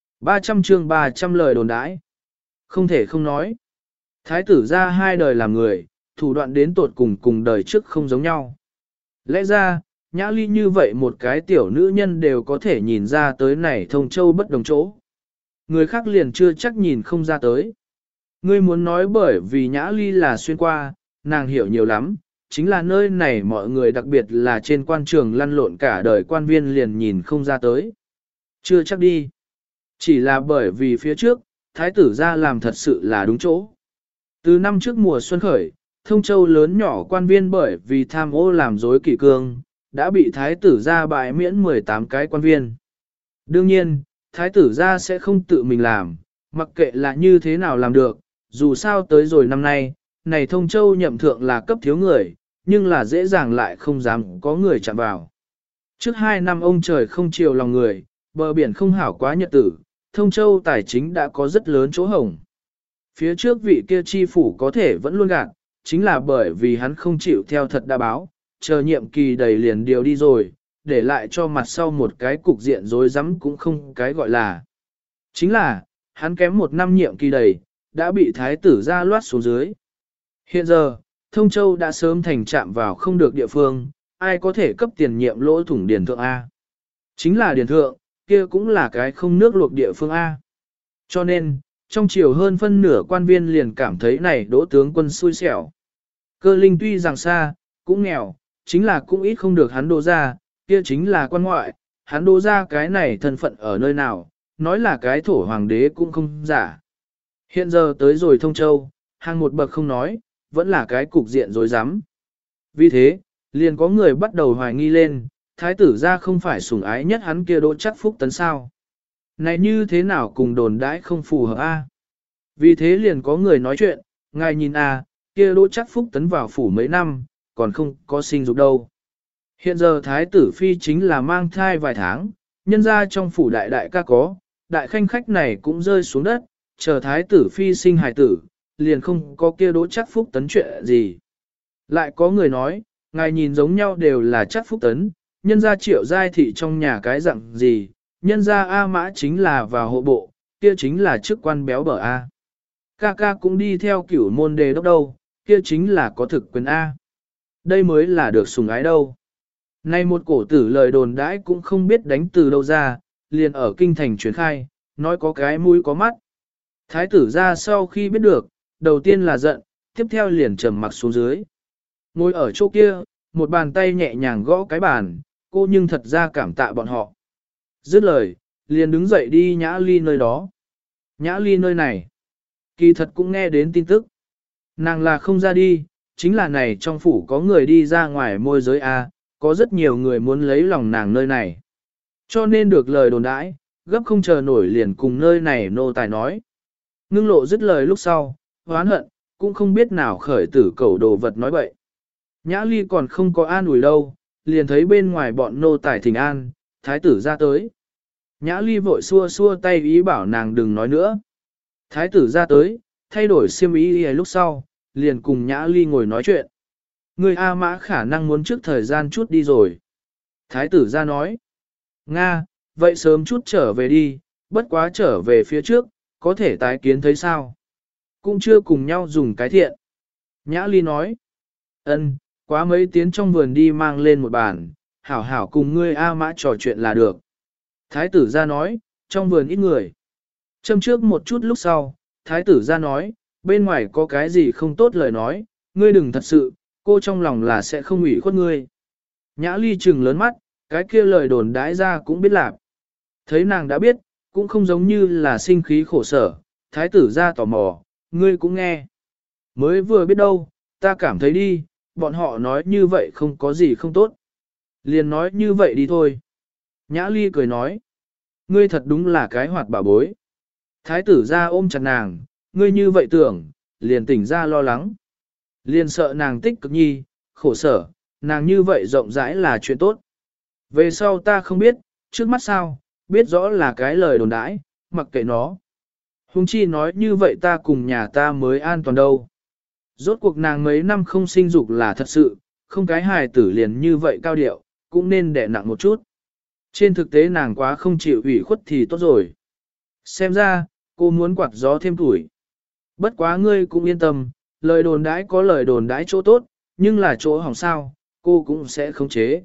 300 chương 300 lời đồn đãi. Không thể không nói. Thái tử gia hai đời làm người, thủ đoạn đến tột cùng đời trước không giống nhau. Lẽ ra, Nhã Ly như vậy một cái tiểu nữ nhân đều có thể nhìn ra tới này Thông Châu bất đồng chỗ. Người khác liền chưa chắc nhìn không ra tới. Ngươi muốn nói bởi vì Nhã Ly là xuyên qua, nàng hiểu nhiều lắm, chính là nơi này mọi người đặc biệt là trên quan trường lăn lộn cả đời quan viên liền nhìn không ra tới. Chưa chắc đi. Chỉ là bởi vì phía trước, thái tử gia làm thật sự là đúng chỗ. Từ năm trước mùa xuân khởi, Thông Châu lớn nhỏ quan viên bởi vì tham ô làm dối kỷ cương, đã bị thái tử gia bãi miễn 18 cái quan viên. Đương nhiên, thái tử gia sẽ không tự mình làm, mặc kệ là như thế nào làm được, dù sao tới rồi năm nay, này Thông Châu nhậm thượng là cấp thiếu người, nhưng là dễ dàng lại không dám có người chạm vào. Trước 2 năm ông trời không chiều lòng người, bờ biển không hảo quá nhật tử, Thông Châu tài chính đã có rất lớn chỗ hổng. Phía trước vị kia chi phủ có thể vẫn luôn gạt, chính là bởi vì hắn không chịu theo thật đã báo, chờ nhiệm kỳ đầy liền điều đi rồi, để lại cho mặt sau một cái cục diện rối rắm cũng không cái gọi là. Chính là, hắn kém 1 năm nhiệm kỳ đầy, đã bị thái tử ra loát xuống dưới. Hiện giờ, Thông Châu đã sớm thành chạm vào không được địa phương, ai có thể cấp tiền nhiệm lỗ thủng điền thượng A. Chính là điền thượng, kia cũng là cái không nước luộc địa phương A. Cho nên, trong chiều hơn phân nửa quan viên liền cảm thấy này đỗ tướng quân xui xẻo. Cơ linh tuy rằng xa, cũng nghèo, chính là cũng ít không được hắn đỗ ra, kia chính là quan ngoại, hắn đỗ ra cái này thân phận ở nơi nào, nói là cái thổ hoàng đế cũng không giả. Hiện giờ tới rồi Thông Châu, hàng một bậc không nói, vẫn là cái cục diện rối rắm. Vì thế, liền có người bắt đầu hoài nghi lên, thái tử ra không phải sủng ái nhất hắn kia Đỗ Chắc Phúc Tấn sao. Này như thế nào cùng đồn đãi không phù hợp a? Vì thế liền có người nói chuyện, ngài nhìn a, kia Đỗ Chắc Phúc Tấn vào phủ mấy năm, còn không có sinh dục đâu. Hiện giờ thái tử phi chính là mang thai vài tháng, nhân ra trong phủ đại đại ca có, đại khanh khách này cũng rơi xuống đất, chờ thái tử phi sinh hài tử, liền không có kia Đỗ Chắc Phúc Tấn chuyện gì. Lại có người nói, ngài nhìn giống nhau đều là Chắc Phúc Tấn, nhân ra Triệu Giai Thị trong nhà cái dạng gì, nhân ra A Mã chính là vào hộ bộ, kia chính là chức quan béo bở A. Ca ca cũng đi theo cửu môn đề đốc đâu, kia chính là có thực quyền A. Đây mới là được sủng ái đâu. Nay một cổ tử lời đồn đãi cũng không biết đánh từ đâu ra, liền ở kinh thành truyền khai, nói có cái mũi có mắt. Thái tử ra sau khi biết được, đầu tiên là giận, tiếp theo liền trầm mặc xuống dưới. Ngồi ở chỗ kia, một bàn tay nhẹ nhàng gõ cái bàn, cô nhưng thật ra cảm tạ bọn họ. Dứt lời, liền đứng dậy đi Nhã Ly nơi đó. Nhã Ly nơi này, kỳ thật cũng nghe đến tin tức. Nàng là không ra đi, chính là này trong phủ có người đi ra ngoài môi giới A, có rất nhiều người muốn lấy lòng nàng nơi này. Cho nên được lời đồn đãi, gấp không chờ nổi liền cùng nơi này nô tài nói. Ngưng lộ dứt lời lúc sau, hoán hận, cũng không biết nào khởi tử cầu đồ vật nói bậy. Nhã Ly còn không có an ủi đâu, liền thấy bên ngoài bọn nô tài thỉnh an, thái tử ra tới. Nhã Ly vội xua xua tay ý bảo nàng đừng nói nữa. Thái tử ra tới, thay đổi xiêm ý lúc sau, liền cùng Nhã Ly ngồi nói chuyện. Người A Mã khả năng muốn trước thời gian chút đi rồi. Thái tử ra nói. Nga, vậy sớm chút trở về đi, bất quá trở về phía trước, có thể tái kiến thấy sao. Cũng chưa cùng nhau dùng cái thiện. Nhã Ly nói. Ân, quá mấy tiếng trong vườn đi mang lên một bàn, hảo hảo cùng ngươi A Mã trò chuyện là được. Thái tử ra nói, trong vườn ít người. Châm trước một chút lúc sau, thái tử ra nói, bên ngoài có cái gì không tốt lời nói, ngươi đừng thật sự, cô trong lòng là sẽ không ủy khuất ngươi. Nhã Ly trừng lớn mắt, cái kia lời đồn đãi ra cũng biết lạc. Thấy nàng đã biết, cũng không giống như là sinh khí khổ sở, thái tử ra tò mò, ngươi cũng nghe. Mới vừa biết đâu, ta cảm thấy đi, bọn họ nói như vậy không có gì không tốt. Liền nói như vậy đi thôi. Nhã Ly cười nói, ngươi thật đúng là cái hoạt bà bối. Thái tử ra ôm chặt nàng, ngươi như vậy tưởng, liền tỉnh ra lo lắng. Liền sợ nàng tích cực nhi, khổ sở, nàng như vậy rộng rãi là chuyện tốt. Về sau ta không biết, trước mắt sao, biết rõ là cái lời đồn đãi, mặc kệ nó. Hùng chi nói như vậy ta cùng nhà ta mới an toàn đâu. Rốt cuộc nàng mấy năm không sinh dục là thật sự, không cái hài tử liền như vậy cao điệu, cũng nên đẻ nặng một chút. Trên thực tế nàng quá không chịu ủy khuất thì tốt rồi. Xem ra, cô muốn quạt gió thêm tuổi. Bất quá ngươi cũng yên tâm, lời đồn đãi có lời đồn đãi chỗ tốt, nhưng là chỗ hỏng sao, cô cũng sẽ không chế.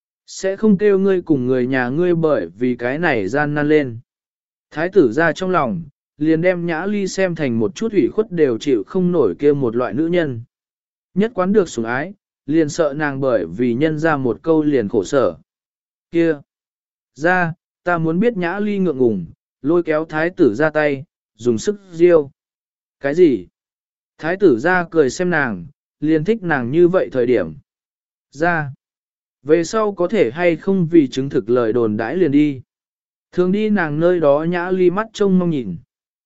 Sẽ không kêu ngươi cùng người nhà ngươi bởi vì cái này gian nan lên. Thái tử ra trong lòng, liền đem Nhã Ly xem thành một chút ủy khuất đều chịu không nổi kia một loại nữ nhân. Nhất quán được sủng ái, liền sợ nàng bởi vì nhân ra một câu liền khổ sở. Kia! Ra, ta muốn biết Nhã Ly ngượng ngùng, lôi kéo thái tử ra tay, dùng sức riêu. Cái gì? Thái tử ra cười xem nàng, liền thích nàng như vậy thời điểm. Ra! Về sau có thể hay không vì chứng thực lời đồn đãi liền đi. Thường đi nàng nơi đó Nhã Ly mắt trông mong nhìn.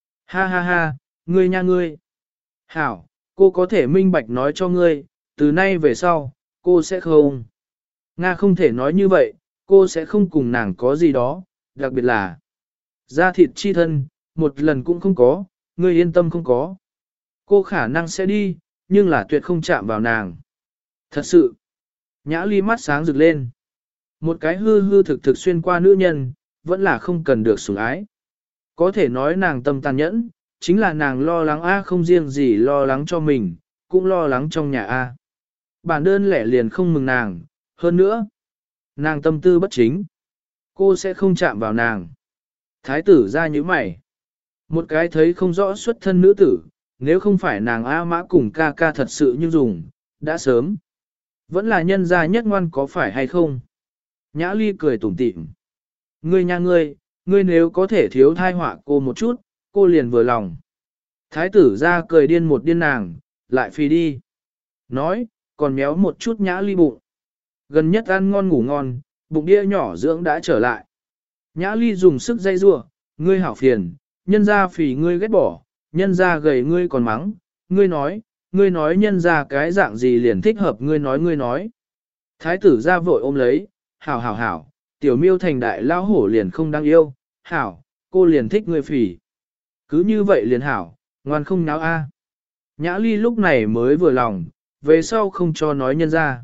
Ha ha ha, ngươi nha ngươi. Hảo, cô có thể minh bạch nói cho ngươi, từ nay về sau, cô sẽ không. Nga không thể nói như vậy, cô sẽ không cùng nàng có gì đó, đặc biệt là da thịt chi thân, một lần cũng không có, ngươi yên tâm không có. Cô khả năng sẽ đi, nhưng là tuyệt không chạm vào nàng. Thật sự, Nhã Ly mắt sáng rực lên. Một cái hư hư thực thực xuyên qua nữ nhân, vẫn là không cần được sủng ái. Có thể nói nàng tâm tàn nhẫn, chính là nàng lo lắng A không riêng gì lo lắng cho mình, cũng lo lắng trong nhà A. Bản đơn lẻ liền không mừng nàng, hơn nữa, nàng tâm tư bất chính. Cô sẽ không chạm vào nàng. Thái tử ra như mày. Một cái thấy không rõ xuất thân nữ tử, nếu không phải nàng A Mã cùng ca ca thật sự như dùng, đã sớm. Vẫn là nhân gia nhất ngoan có phải hay không? Nhã Ly cười tủm tỉm. Ngươi nha ngươi nếu có thể thiếu thai họa cô một chút, cô liền vừa lòng. Thái tử ra cười điên một điên nàng, lại phi đi. Nói, còn méo một chút Nhã Ly bụng. Gần nhất ăn ngon ngủ ngon, bụng đĩa nhỏ dưỡng đã trở lại. Nhã Ly dùng sức dây rua, ngươi hảo phiền, nhân ra phì ngươi ghét bỏ, nhân ra gầy ngươi còn mắng, ngươi nói nhân ra cái dạng gì liền thích hợp ngươi nói. Thái tử ra vội ôm lấy, hảo, tiểu miêu thành đại lao hổ liền không đáng yêu, hảo, cô liền thích ngươi phì. Cứ như vậy liền hảo, ngoan không náo a. Nhã Ly lúc này mới vừa lòng, về sau không cho nói nhân ra.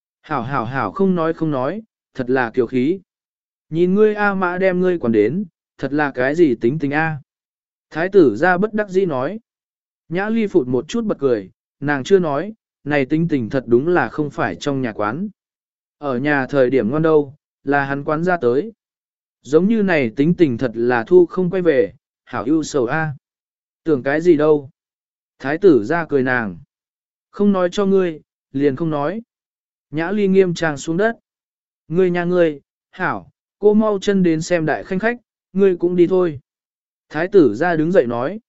Hảo không nói, thật là kiều khí. Nhìn ngươi A Mã đem ngươi quản đến, thật là cái gì tính tình A. Thái tử ra bất đắc dĩ nói. Nhã Ly phụt một chút bật cười, nàng chưa nói, này tính tình thật đúng là không phải trong nhà quán. Ở nhà thời điểm ngon đâu, là hắn quán ra tới. Giống như này tính tình thật là thu không quay về, hảo ưu sầu A. Tưởng cái gì đâu. Thái tử ra cười nàng. Không nói cho ngươi, liền không nói. Nhã ly nghiêm trang xuống đất. Ngươi nhà ngươi, hảo, cô mau chân đến xem đại khanh khách, ngươi cũng đi thôi. Thái tử ra đứng dậy nói.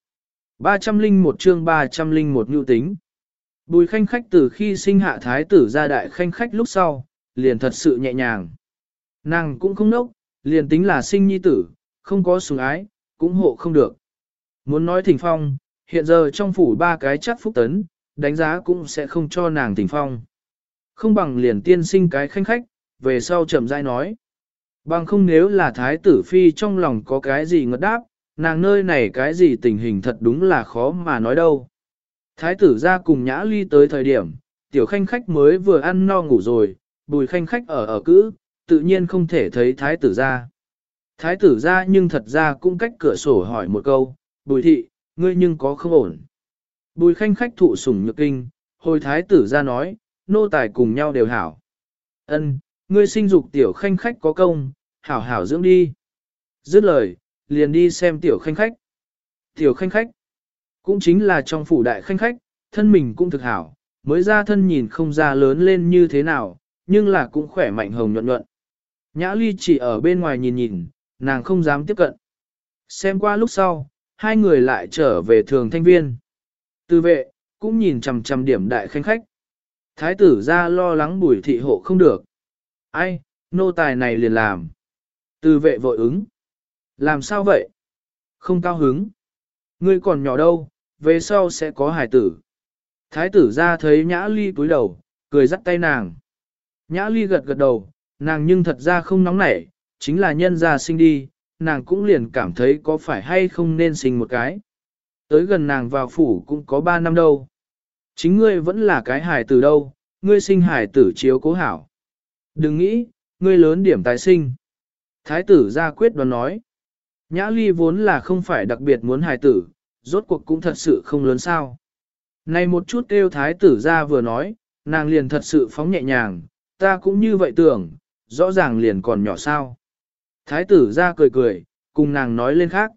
301 chương 301 nhu tính. Bùi khanh khách từ khi sinh hạ thái tử ra đại khanh khách lúc sau, liền thật sự nhẹ nhàng. Nàng cũng không nốc, liền tính là sinh nhi tử, không có sủng ái, cũng hộ không được. Muốn nói thỉnh phong, hiện giờ trong phủ ba cái chắc phúc tấn, đánh giá cũng sẽ không cho nàng thỉnh phong. Không bằng liền tiên sinh cái khanh khách, về sau chậm rãi nói. Bằng không nếu là thái tử phi trong lòng có cái gì ngất đáp, nàng nơi này cái gì tình hình thật đúng là khó mà nói đâu. Thái tử ra cùng Nhã Ly tới thời điểm, tiểu khanh khách mới vừa ăn no ngủ rồi, bùi khanh khách ở cữ, tự nhiên không thể thấy thái tử ra. Thái tử ra nhưng thật ra cũng cách cửa sổ hỏi một câu, bùi thị, ngươi nhưng có không ổn. Bùi khanh khách thụ sủng nhược kinh, hồi thái tử ra nói, nô tài cùng nhau đều hảo. Ân, ngươi sinh dục tiểu khanh khách có công, hảo hảo dưỡng đi. Dứt lời, liền đi xem tiểu khanh khách. Tiểu khanh khách, cũng chính là trong phủ đại khanh khách, thân mình cũng thực hảo, mới ra thân nhìn không ra lớn lên như thế nào, nhưng là cũng khỏe mạnh hồng nhuận nhuận. Nhã Ly chỉ ở bên ngoài nhìn nhìn, nàng không dám tiếp cận. Xem qua lúc sau, hai người lại trở về thường thanh viên. Tư vệ, cũng nhìn chằm chằm điểm đại khanh khách. Thái tử ra lo lắng bùi thị hộ không được. Ai, nô tài này liền làm. Tư vệ vội ứng. Làm sao vậy? Không cao hứng. Ngươi còn nhỏ đâu, về sau sẽ có hài tử. Thái tử ra thấy Nhã Ly cúi đầu, cười dắt tay nàng. Nhã Ly gật gật đầu, nàng nhưng thật ra không nóng nảy, chính là nhân gia sinh đi, nàng cũng liền cảm thấy có phải hay không nên sinh một cái. Tới gần nàng vào phủ cũng có 3 năm đâu. Chính ngươi vẫn là cái hài tử đâu, ngươi sinh hài tử chiếu cố hảo. Đừng nghĩ, ngươi lớn điểm tái sinh. Thái tử ra quyết đoán nói. Nhã Ly vốn là không phải đặc biệt muốn hài tử, rốt cuộc cũng thật sự không lớn sao. Này một chút kêu thái tử ra vừa nói, nàng liền thật sự phóng nhẹ nhàng, ta cũng như vậy tưởng, rõ ràng liền còn nhỏ sao. Thái tử ra cười cười, cùng nàng nói lên khác.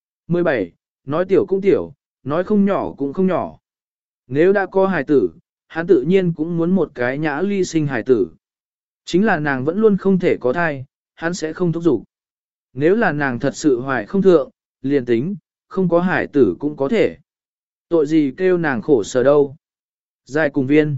17. Nói tiểu cũng tiểu, nói không nhỏ cũng không nhỏ. Nếu đã có hài tử, hắn tự nhiên cũng muốn một cái Nhã Ly sinh hài tử. Chính là nàng vẫn luôn không thể có thai, hắn sẽ không thúc giục. Nếu là nàng thật sự hoài không thượng, liền tính, không có hài tử cũng có thể. Tội gì kêu nàng khổ sở đâu. Giai cùng viên.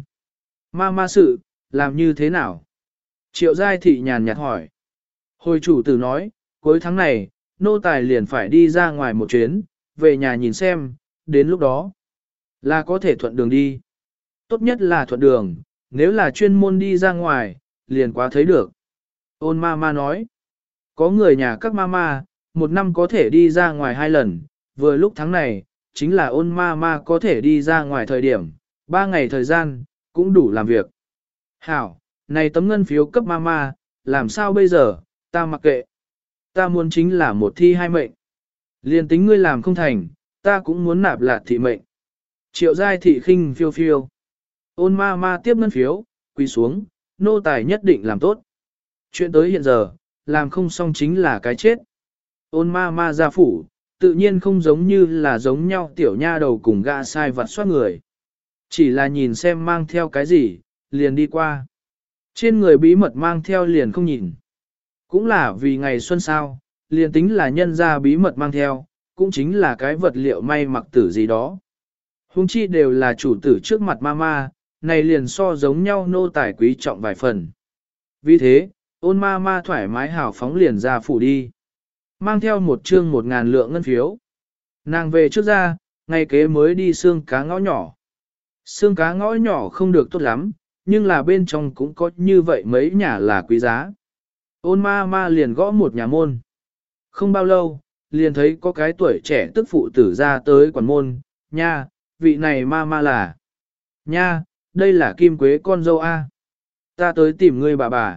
Ma sự, làm như thế nào? Triệu giai thị nhàn nhạt hỏi. Hồi chủ tử nói, cuối tháng này, nô tài liền phải đi ra ngoài một chuyến, về nhà nhìn xem, đến lúc đó, là có thể thuận đường đi. Tốt nhất là thuận đường, nếu là chuyên môn đi ra ngoài, liền quá thấy được. Ôn ma nói, có người nhà các ma, một năm có thể đi ra ngoài 2 lần, vừa lúc tháng này, chính là ôn ma có thể đi ra ngoài thời điểm, 3 ngày thời gian, cũng đủ làm việc. Hảo, này tấm ngân phiếu cấp ma, làm sao bây giờ, ta mặc kệ. Ta muốn chính là một thi 2 mệnh. Liên tính ngươi làm không thành, ta cũng muốn nạp lạt thị mệnh. Triệu giai thị khinh phiêu phiêu. Ôn ma tiếp ngân phiếu, quỳ xuống, nô tài nhất định làm tốt. Chuyện tới hiện giờ, làm không xong chính là cái chết. Ôn ma ra phủ, tự nhiên không giống như là giống nhau tiểu nha đầu cùng gã sai vặt soát người. Chỉ là nhìn xem mang theo cái gì, liền đi qua. Trên người bí mật mang theo liền không nhìn. Cũng là vì ngày xuân sao, liền tính là nhân ra bí mật mang theo, cũng chính là cái vật liệu may mặc tử gì đó. Hùng chi đều là chủ tử trước mặt ma, này liền so giống nhau nô tài quý trọng vài phần. Vì thế, ôn ma thoải mái hào phóng liền ra phủ đi. Mang theo một chương 1.000 lượng ngân phiếu. Nàng về trước ra, ngày kế mới đi xương cá ngõ nhỏ. Xương cá ngõ nhỏ không được tốt lắm, nhưng là bên trong cũng có như vậy mấy nhà là quý giá. Ôn ma liền gõ một nhà môn. Không bao lâu, liền thấy có cái tuổi trẻ tức phụ tử ra tới quản môn, nha, vị này ma là. Nha, đây là Kim Quế con dâu A. Ta tới tìm ngươi bà.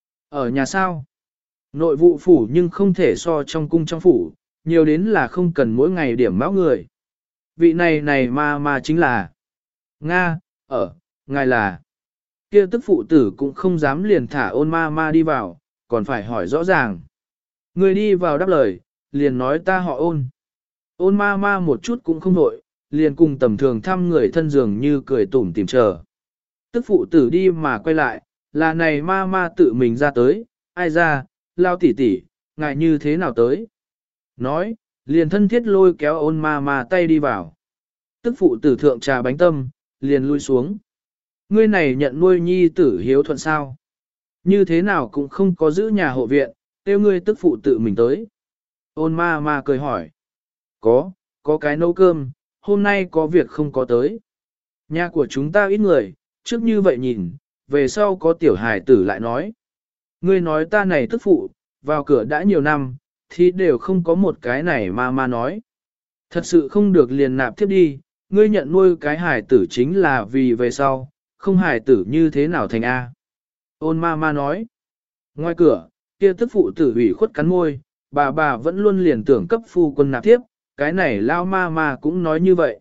Ở nhà sao? Nội vụ phủ nhưng không thể so trong cung trong phủ, nhiều đến là không cần mỗi ngày điểm báo người. Vị này ma chính là. Nga, ngài là. Kia tức phụ tử cũng không dám liền thả ôn ma đi vào, còn phải hỏi rõ ràng. Người đi vào đáp lời, liền nói ta họ ôn. Ôn ma một chút cũng không nội, liền cùng tầm thường thăm người thân dường như cười tủm tìm chờ. Tức phụ tử đi mà quay lại, là này ma ma tự mình ra tới, ai ra, lao tỷ tỷ, ngại như thế nào tới. Nói, liền thân thiết lôi kéo ôn ma ma tay đi vào. Tức phụ tử thượng trà bánh tâm, liền lui xuống. Ngươi này nhận nuôi nhi tử hiếu thuận sao. Như thế nào cũng không có giữ nhà hộ viện, tiêu ngươi tức phụ tự mình tới. Ôn ma ma cười hỏi. Có cái nấu cơm, hôm nay có việc không có tới. Nhà của chúng ta ít người, trước như vậy nhìn, về sau có tiểu hài tử lại nói. Ngươi nói ta này tức phụ, vào cửa đã nhiều năm, thì đều không có một cái này ma nói. Thật sự không được liền nạp tiếp đi, ngươi nhận nuôi cái hài tử chính là vì về sau, không hài tử như thế nào thành A. Ôn ma nói. Ngoài cửa, kia tức phụ tử ủy khuất cắn môi, bà vẫn luôn liền tưởng cấp phu quân nạp tiếp, cái này lao ma cũng nói như vậy.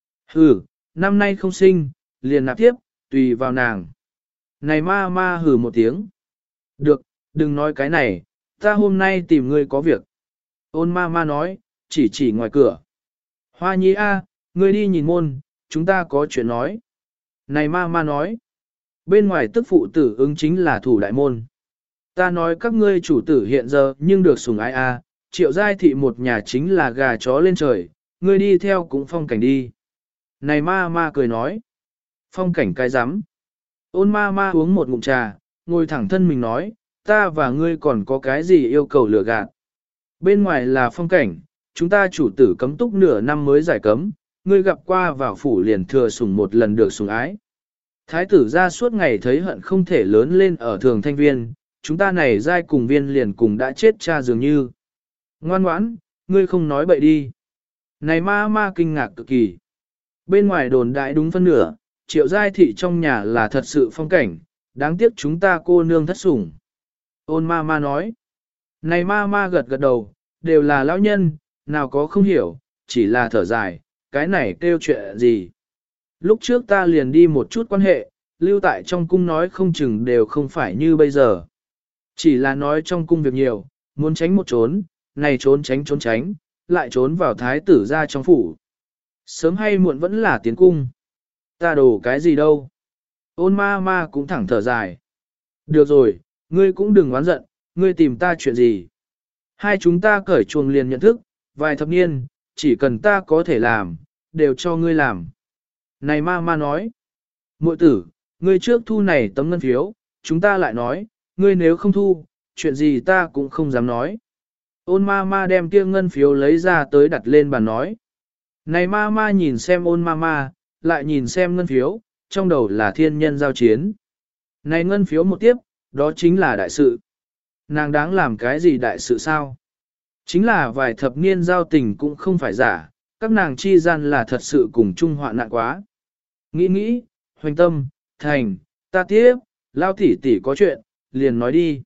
Năm nay không sinh, liền nạp tiếp, tùy vào nàng. Này ma hừ một tiếng. Được, đừng nói cái này, ta hôm nay tìm ngươi có việc. Ôn ma nói, chỉ ngoài cửa. Hoa nhi a, ngươi đi nhìn môn, chúng ta có chuyện nói. Này ma nói, bên ngoài tức phụ tử ứng chính là thủ đại môn. Ta nói các ngươi chủ tử hiện giờ nhưng được sủng ái a, Triệu giai thị một nhà chính là gà chó lên trời, ngươi đi theo cũng phong cảnh đi. Này ma cười nói, phong cảnh cái rắm. Ôn ma uống một ngụm trà, ngồi thẳng thân mình nói, ta và ngươi còn có cái gì yêu cầu lừa gạt. Bên ngoài là phong cảnh, chúng ta chủ tử cấm túc nửa năm mới giải cấm, ngươi gặp qua vào phủ liền thừa sủng một lần được sủng ái. Thái tử ra suốt ngày thấy hận không thể lớn lên ở thường thanh viên, chúng ta này giai cùng viên liền cùng đã chết cha dường như. Ngoan ngoãn, ngươi không nói bậy đi. Này ma kinh ngạc cực kỳ. Bên ngoài đồn đại đúng phân nửa, Triệu giai thị trong nhà là thật sự phong cảnh, đáng tiếc chúng ta cô nương thất sủng. Ôn ma nói. Này ma gật đầu, đều là lão nhân, nào có không hiểu, chỉ là thở dài, cái này kêu chuyện gì. Lúc trước ta liền đi một chút quan hệ, lưu tại trong cung nói không chừng đều không phải như bây giờ. Chỉ là nói trong cung việc nhiều, muốn tránh một trốn, này trốn tránh, lại trốn vào thái tử ra trong phủ. Sớm hay muộn vẫn là tiến cung. Ta đổ cái gì đâu. Ôn ma cũng thẳng thở dài. Được rồi, ngươi cũng đừng oán giận, ngươi tìm ta chuyện gì. Hai chúng ta cởi chuồng liền nhận thức, vài thập niên, chỉ cần ta có thể làm, đều cho ngươi làm. Này ma nói. Muội tử, ngươi trước thu này tấm ngân phiếu, chúng ta lại nói, ngươi nếu không thu, chuyện gì ta cũng không dám nói. Ôn ma đem kia ngân phiếu lấy ra tới đặt lên bàn nói. Này ma nhìn xem ôn ma, lại nhìn xem ngân phiếu, trong đầu là thiên nhân giao chiến. Này ngân phiếu một tiếp, đó chính là đại sự. Nàng đáng làm cái gì đại sự sao? Chính là vài thập niên giao tình cũng không phải giả, các nàng chi gian là thật sự cùng chung hoạn nạn quá. Nghĩ, hoành tâm, thành, ta tiếp, lao tỷ tỷ có chuyện, liền nói đi.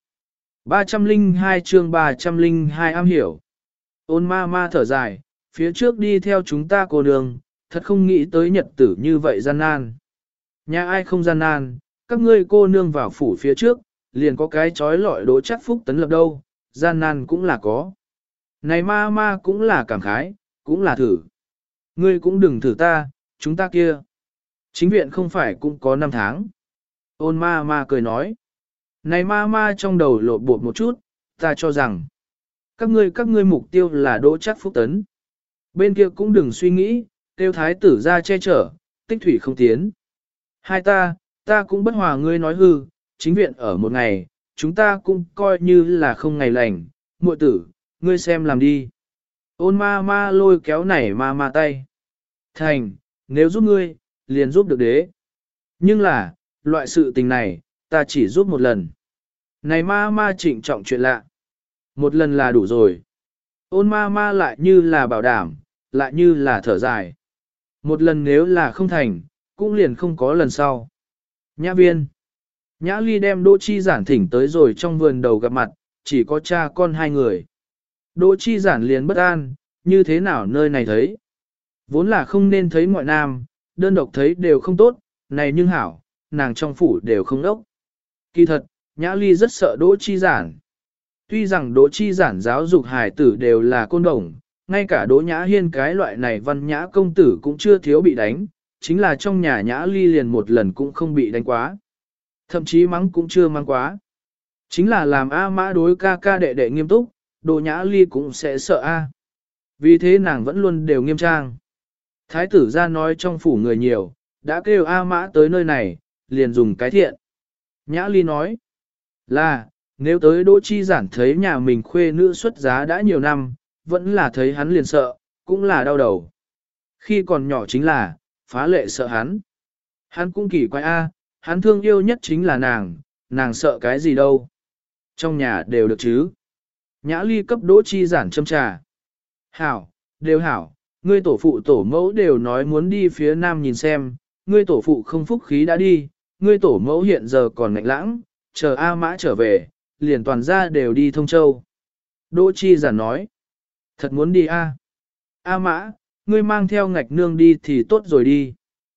302 chương 302 am hiểu. Ôn ma thở dài, phía trước đi theo chúng ta cô đường, thật không nghĩ tới nhật tử như vậy gian nan. Nhà ai không gian nan, các ngươi cô nương vào phủ phía trước, liền có cái trói lọi đỗ chắc phúc tấn lập đâu, gian nan cũng là có. Này ma cũng là cảm khái, cũng là thử. Ngươi cũng đừng thử ta, chúng ta kia. Chính viện không phải cũng có 5 tháng. Ôn ma cười nói. Này ma trong đầu lộ bột một chút, ta cho rằng. Các ngươi mục tiêu là đỗ chắc phúc tấn. Bên kia cũng đừng suy nghĩ, tiêu thái tử ra che chở, tích thủy không tiến. Hai ta cũng bất hòa ngươi nói hư, chính viện ở một ngày, chúng ta cũng coi như là không ngày lành, muội tử, ngươi xem làm đi. Ôn ma lôi kéo nảy ma tay. Thành, nếu giúp ngươi, liền giúp được đế. Nhưng là, loại sự tình này, ta chỉ giúp một lần. Này ma trịnh trọng chuyện lạ. Một lần là đủ rồi. Ôn ma lại như là bảo đảm, lại như là thở dài. Một lần nếu là không thành, cũng liền không có lần sau. Nhã viên. Nhã ly đem Đỗ Chi Giản thỉnh tới rồi trong vườn đầu gặp mặt, chỉ có cha con hai người. Đỗ Chi Giản liền bất an, như thế nào nơi này thấy. Vốn là không nên thấy ngoại nam, đơn độc thấy đều không tốt, này nhưng hảo, nàng trong phủ đều không đốc. Kỳ thật, Nhã ly rất sợ Đỗ Chi Giản. Tuy rằng Đỗ Chi Giản giáo dục hài tử đều là côn đồng, ngay cả Đỗ Nhã Hiên cái loại này văn nhã công tử cũng chưa thiếu bị đánh, chính là trong nhà Nhã Ly liền một lần cũng không bị đánh quá. Thậm chí mắng cũng chưa mắng quá. Chính là làm A Mã đối ca ca đệ đệ nghiêm túc, Đỗ Nhã Ly cũng sẽ sợ A. Vì thế nàng vẫn luôn đều nghiêm trang. Thái tử ra nói trong phủ người nhiều, đã kêu A Mã tới nơi này, liền dùng cái thiện. Nhã Ly nói là, nếu tới Đỗ Chi Giản thấy nhà mình khuê nữ xuất giá đã nhiều năm, vẫn là thấy hắn liền sợ, cũng là đau đầu. Khi còn nhỏ chính là, phá lệ sợ hắn. Hắn cũng kỳ quái A, hắn thương yêu nhất chính là nàng sợ cái gì đâu. Trong nhà đều được chứ. Nhã Ly cấp Đỗ Chi Giản châm trà. Hảo, đều hảo, ngươi tổ phụ tổ mẫu đều nói muốn đi phía nam nhìn xem, ngươi tổ phụ không phúc khí đã đi, ngươi tổ mẫu hiện giờ còn ngạnh lãng, chờ A Mã trở về, liền toàn ra đều đi Thông Châu. Đỗ Chi Giản nói, thật muốn đi A. A Mã, ngươi mang theo ngạch nương đi thì tốt rồi đi.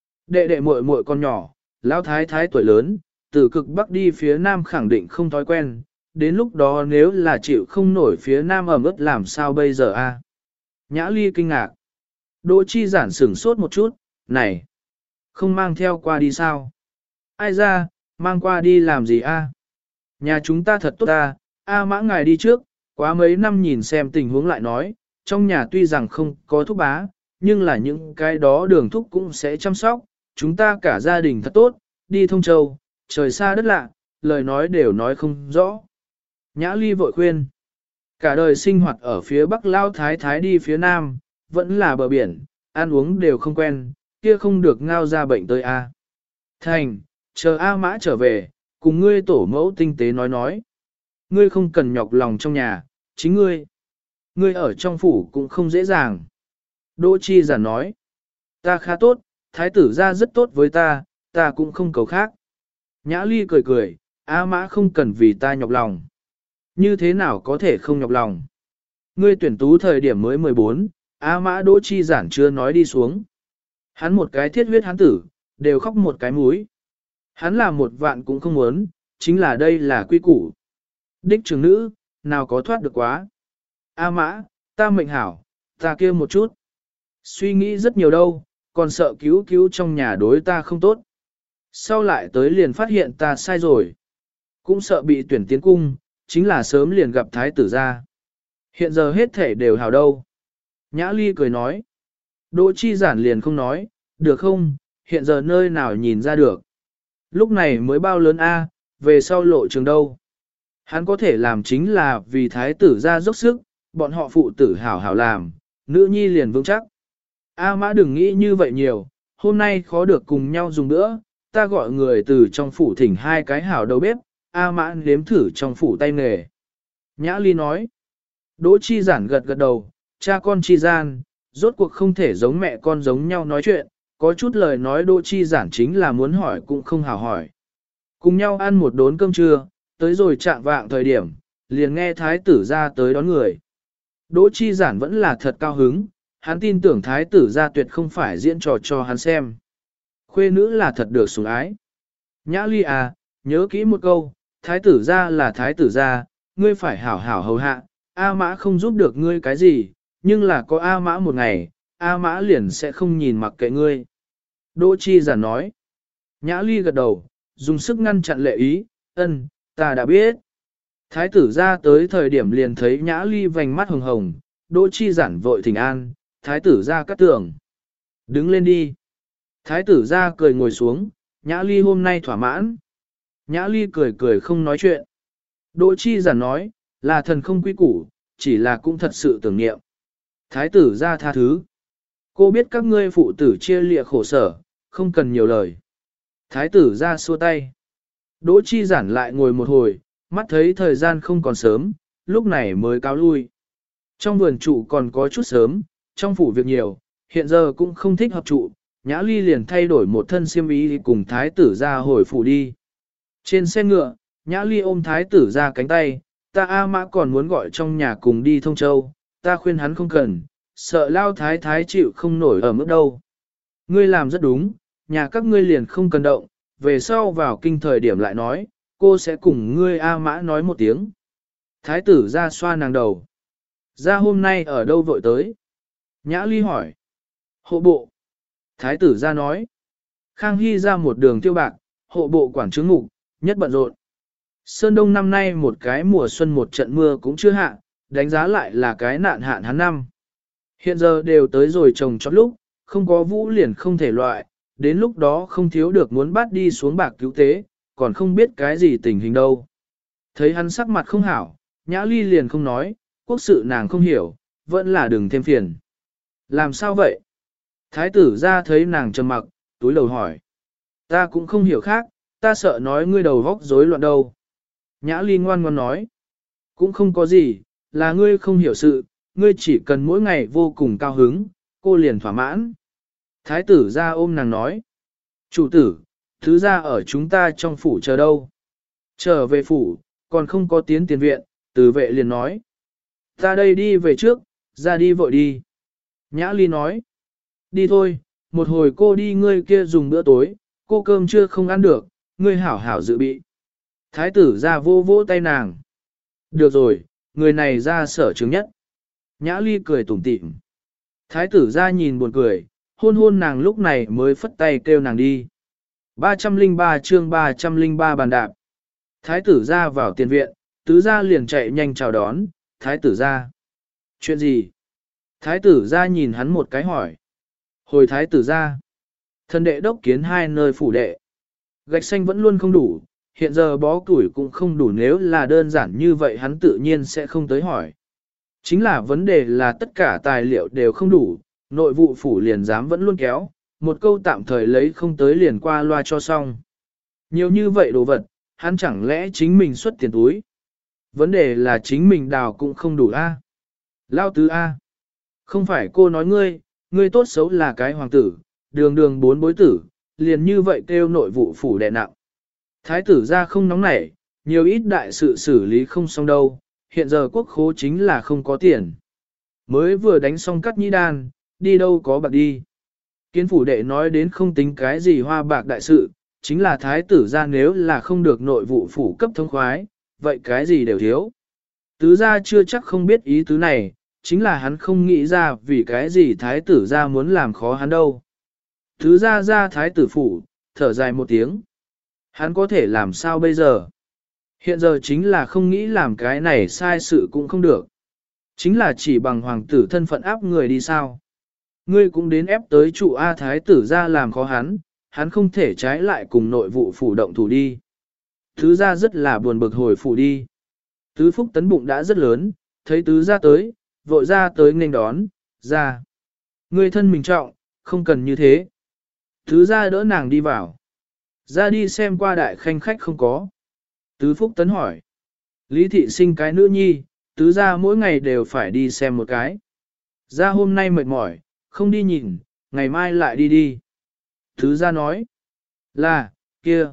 Đệ đệ muội muội con nhỏ, lão thái thái tuổi lớn, từ cực bắc đi phía nam khẳng định không thói quen, đến lúc đó nếu là chịu không nổi phía nam ẩm ướt làm sao bây giờ A. Nhã Ly kinh ngạc. Đỗ Chi Giản sửng sốt một chút, này, không mang theo qua đi sao? Ai ra, mang qua đi làm gì A? Nhà chúng ta thật tốt ta, A Mã ngài đi trước, quá mấy năm nhìn xem tình huống lại nói, trong nhà tuy rằng không có thuốc bá, nhưng là những cái đó đường thuốc cũng sẽ chăm sóc, chúng ta cả gia đình thật tốt, đi Thông Châu, trời xa đất lạ, lời nói đều nói không rõ. Nhã Ly vội khuyên, cả đời sinh hoạt ở phía Bắc lao thái thái đi phía Nam, vẫn là bờ biển, ăn uống đều không quen, kia không được ngao ra bệnh tới A. Thành, chờ A Mã trở về, cùng ngươi tổ mẫu tinh tế nói. Ngươi không cần nhọc lòng trong nhà, chính ngươi. Ngươi ở trong phủ cũng không dễ dàng. Đỗ Chi Giản nói, ta khá tốt, thái tử ra rất tốt với ta cũng không cầu khác. Nhã Ly cười cười, A Mã không cần vì ta nhọc lòng. Như thế nào có thể không nhọc lòng? Ngươi tuyển tú thời điểm mới 14, A Mã Đỗ Chi Giản chưa nói đi xuống. Hắn một cái thiết huyết hắn tử, đều khóc một cái múi. Hắn là một vạn cũng không muốn, chính là đây là quy củ. Đích trưởng nữ, nào có thoát được quá. A Mã, ta mệnh hảo, ta kia một chút. Suy nghĩ rất nhiều đâu, còn sợ cứu trong nhà đối ta không tốt. Sau lại tới liền phát hiện ta sai rồi. Cũng sợ bị tuyển tiến cung, chính là sớm liền gặp thái tử ra. Hiện giờ hết thể đều hảo đâu. Nhã Ly cười nói. Đỗ Chi Giản liền không nói, được không, hiện giờ nơi nào nhìn ra được. Lúc này mới bao lớn A, về sau lộ trường đâu. Hắn có thể làm chính là vì thái tử ra dốc sức, bọn họ phụ tử hảo hảo làm, nữ nhi liền vững chắc. A Mã đừng nghĩ như vậy nhiều, hôm nay khó được cùng nhau dùng nữa, ta gọi người từ trong phủ thỉnh hai cái hảo đầu bếp, A Mã nếm thử trong phủ tay nghề. Nhã Ly nói, Đỗ Chi Giản gật gật đầu, cha con chi gian, rốt cuộc không thể giống mẹ con giống nhau nói chuyện, có chút lời nói Đỗ Chi Giản chính là muốn hỏi cũng không hảo hỏi. Cùng nhau ăn một đốn cơm trưa, tới rồi chạng vạng thời điểm, liền nghe thái tử ra tới đón người. Đỗ Chi Giản vẫn là thật cao hứng, hắn tin tưởng thái tử ra tuyệt không phải diễn trò cho hắn xem. Khuê nữ là thật được sủng ái. Nhã Ly à, nhớ kỹ một câu, thái tử ra là thái tử ra, ngươi phải hảo hảo hầu hạ, A Mã không giúp được ngươi cái gì, nhưng là có A Mã một ngày, A Mã liền sẽ không nhìn mặc kệ ngươi. Đỗ Chi Giản nói. Nhã Ly gật đầu, dùng sức ngăn chặn lệ ý, ta đã biết. Thái tử ra tới thời điểm liền thấy Nhã Ly vành mắt hồng hồng, Đỗ Chi Giản vội thỉnh an, thái tử ra cắt tường. Đứng lên đi. Thái tử ra cười ngồi xuống, Nhã Ly hôm nay thỏa mãn. Nhã Ly cười cười không nói chuyện. Đỗ Chi Giản nói, là thần không quý củ, chỉ là cũng thật sự tưởng niệm. Thái tử ra tha thứ. Cô biết các ngươi phụ tử chia lịa khổ sở, không cần nhiều lời. Thái tử ra xua tay. Đỗ Chi Giản lại ngồi một hồi, mắt thấy thời gian không còn sớm, lúc này mới cáo lui. Trong vườn trụ còn có chút sớm, trong phủ việc nhiều, hiện giờ cũng không thích hợp trụ, Nhã Ly liền thay đổi một thân xiêm y cùng thái tử ra hồi phủ đi. Trên xe ngựa, Nhã Ly ôm thái tử ra cánh tay, ta A Mã còn muốn gọi trong nhà cùng đi Thông Châu, ta khuyên hắn không cần, sợ lao thái thái chịu không nổi ở mức đâu. Ngươi làm rất đúng, nhà các ngươi liền không cần động, về sau vào kinh thời điểm lại nói, cô sẽ cùng ngươi A Mã nói một tiếng. Thái tử ra xoa nàng đầu. Ra hôm nay ở đâu vội tới? Nhã Ly hỏi. Hộ bộ. Thái tử ra nói. Khang Hy ra một đường tiêu bạc, hộ bộ quản chứng ngục, nhất bận rộn. Sơn Đông năm nay một cái mùa xuân một trận mưa cũng chưa hạ, đánh giá lại là cái nạn hạn hắn năm. Hiện giờ đều tới rồi trồng chót lúc, không có vũ liền không thể loại, đến lúc đó không thiếu được muốn bắt đi xuống bạc cứu tế, còn không biết cái gì tình hình đâu. Thấy hắn sắc mặt không hảo, Nhã Ly liền không nói, quốc sự nàng không hiểu, vẫn là đừng thêm phiền. Làm sao vậy? Thái tử ra thấy nàng trầm mặc, túi lầu hỏi. Ta cũng không hiểu khác, ta sợ nói ngươi đầu vóc rối loạn đâu. Nhã Ly ngoan ngoan nói. Cũng không có gì, là ngươi không hiểu sự, ngươi chỉ cần mỗi ngày vô cùng cao hứng, cô liền thỏa mãn. Thái tử ra ôm nàng nói. Chủ tử, thứ ra ở chúng ta trong phủ chờ đâu. Trở về phủ, còn không có tiến tiền viện, từ vệ liền nói. Ta đây đi về trước, ra đi vội đi. Nhã Ly nói. Đi thôi, một hồi cô đi ngươi kia dùng bữa tối, cô cơm chưa không ăn được, ngươi hảo hảo dự bị. Thái tử ra vô vỗ tay nàng. Được rồi, người này ra sở chứng nhất. Nhã Ly cười tủm tỉm. Thái tử ra nhìn buồn cười, hôn hôn nàng lúc này mới phất tay kêu nàng đi. 303 chương 303 bàn đạp. Thái tử ra vào tiền viện, tứ gia liền chạy nhanh chào đón, thái tử ra. Chuyện gì? Thái tử ra nhìn hắn một cái hỏi. Hồi thái tử ra. Thần đệ đốc kiến hai nơi phủ đệ. Gạch xanh vẫn luôn không đủ, hiện giờ bó củi cũng không đủ, nếu là đơn giản như vậy hắn tự nhiên sẽ không tới hỏi. Chính là vấn đề là tất cả tài liệu đều không đủ, nội vụ phủ liền dám vẫn luôn kéo, một câu tạm thời lấy không tới liền qua loa cho xong. Nhiều như vậy đồ vật, hắn chẳng lẽ chính mình xuất tiền túi. Vấn đề là chính mình đào cũng không đủ a. Lao tứ a. Không phải cô nói ngươi tốt xấu là cái hoàng tử, đường đường bốn bối tử, liền như vậy kêu nội vụ phủ đè nặng. Thái tử ra không nóng nảy, nhiều ít đại sự xử lý không xong đâu, hiện giờ quốc khố chính là không có tiền. Mới vừa đánh xong cắt nhĩ đan, đi đâu có bạc đi. Kiến phủ đệ nói đến không tính cái gì hoa bạc đại sự, chính là thái tử ra nếu là không được nội vụ phủ cấp thông khoái, vậy cái gì đều thiếu. Tứ gia chưa chắc không biết ý tứ này, chính là hắn không nghĩ ra vì cái gì thái tử ra muốn làm khó hắn đâu. Tứ gia ra thái tử phủ, thở dài một tiếng. Hắn có thể làm sao bây giờ? Hiện giờ chính là không nghĩ làm cái này sai sự cũng không được. Chính là chỉ bằng hoàng tử thân phận áp người đi sao. Ngươi cũng đến ép tới trụ A thái tử ra làm khó hắn không thể trái lại cùng nội vụ phủ động thủ đi. Tứ gia rất là buồn bực hồi phủ đi. Tứ phúc tấn bụng đã rất lớn, thấy tứ gia tới, vội ra tới nghênh đón, ra. Ngươi thân mình trọng, không cần như thế. Tứ gia đỡ nàng đi vào. Ra đi xem qua đại khanh khách không có. Tứ phúc tấn hỏi. Lý thị sinh cái nữ nhi, tứ gia mỗi ngày đều phải đi xem một cái. Ra hôm nay mệt mỏi, không đi nhìn, ngày mai lại đi đi. Tứ gia nói. Là, kia.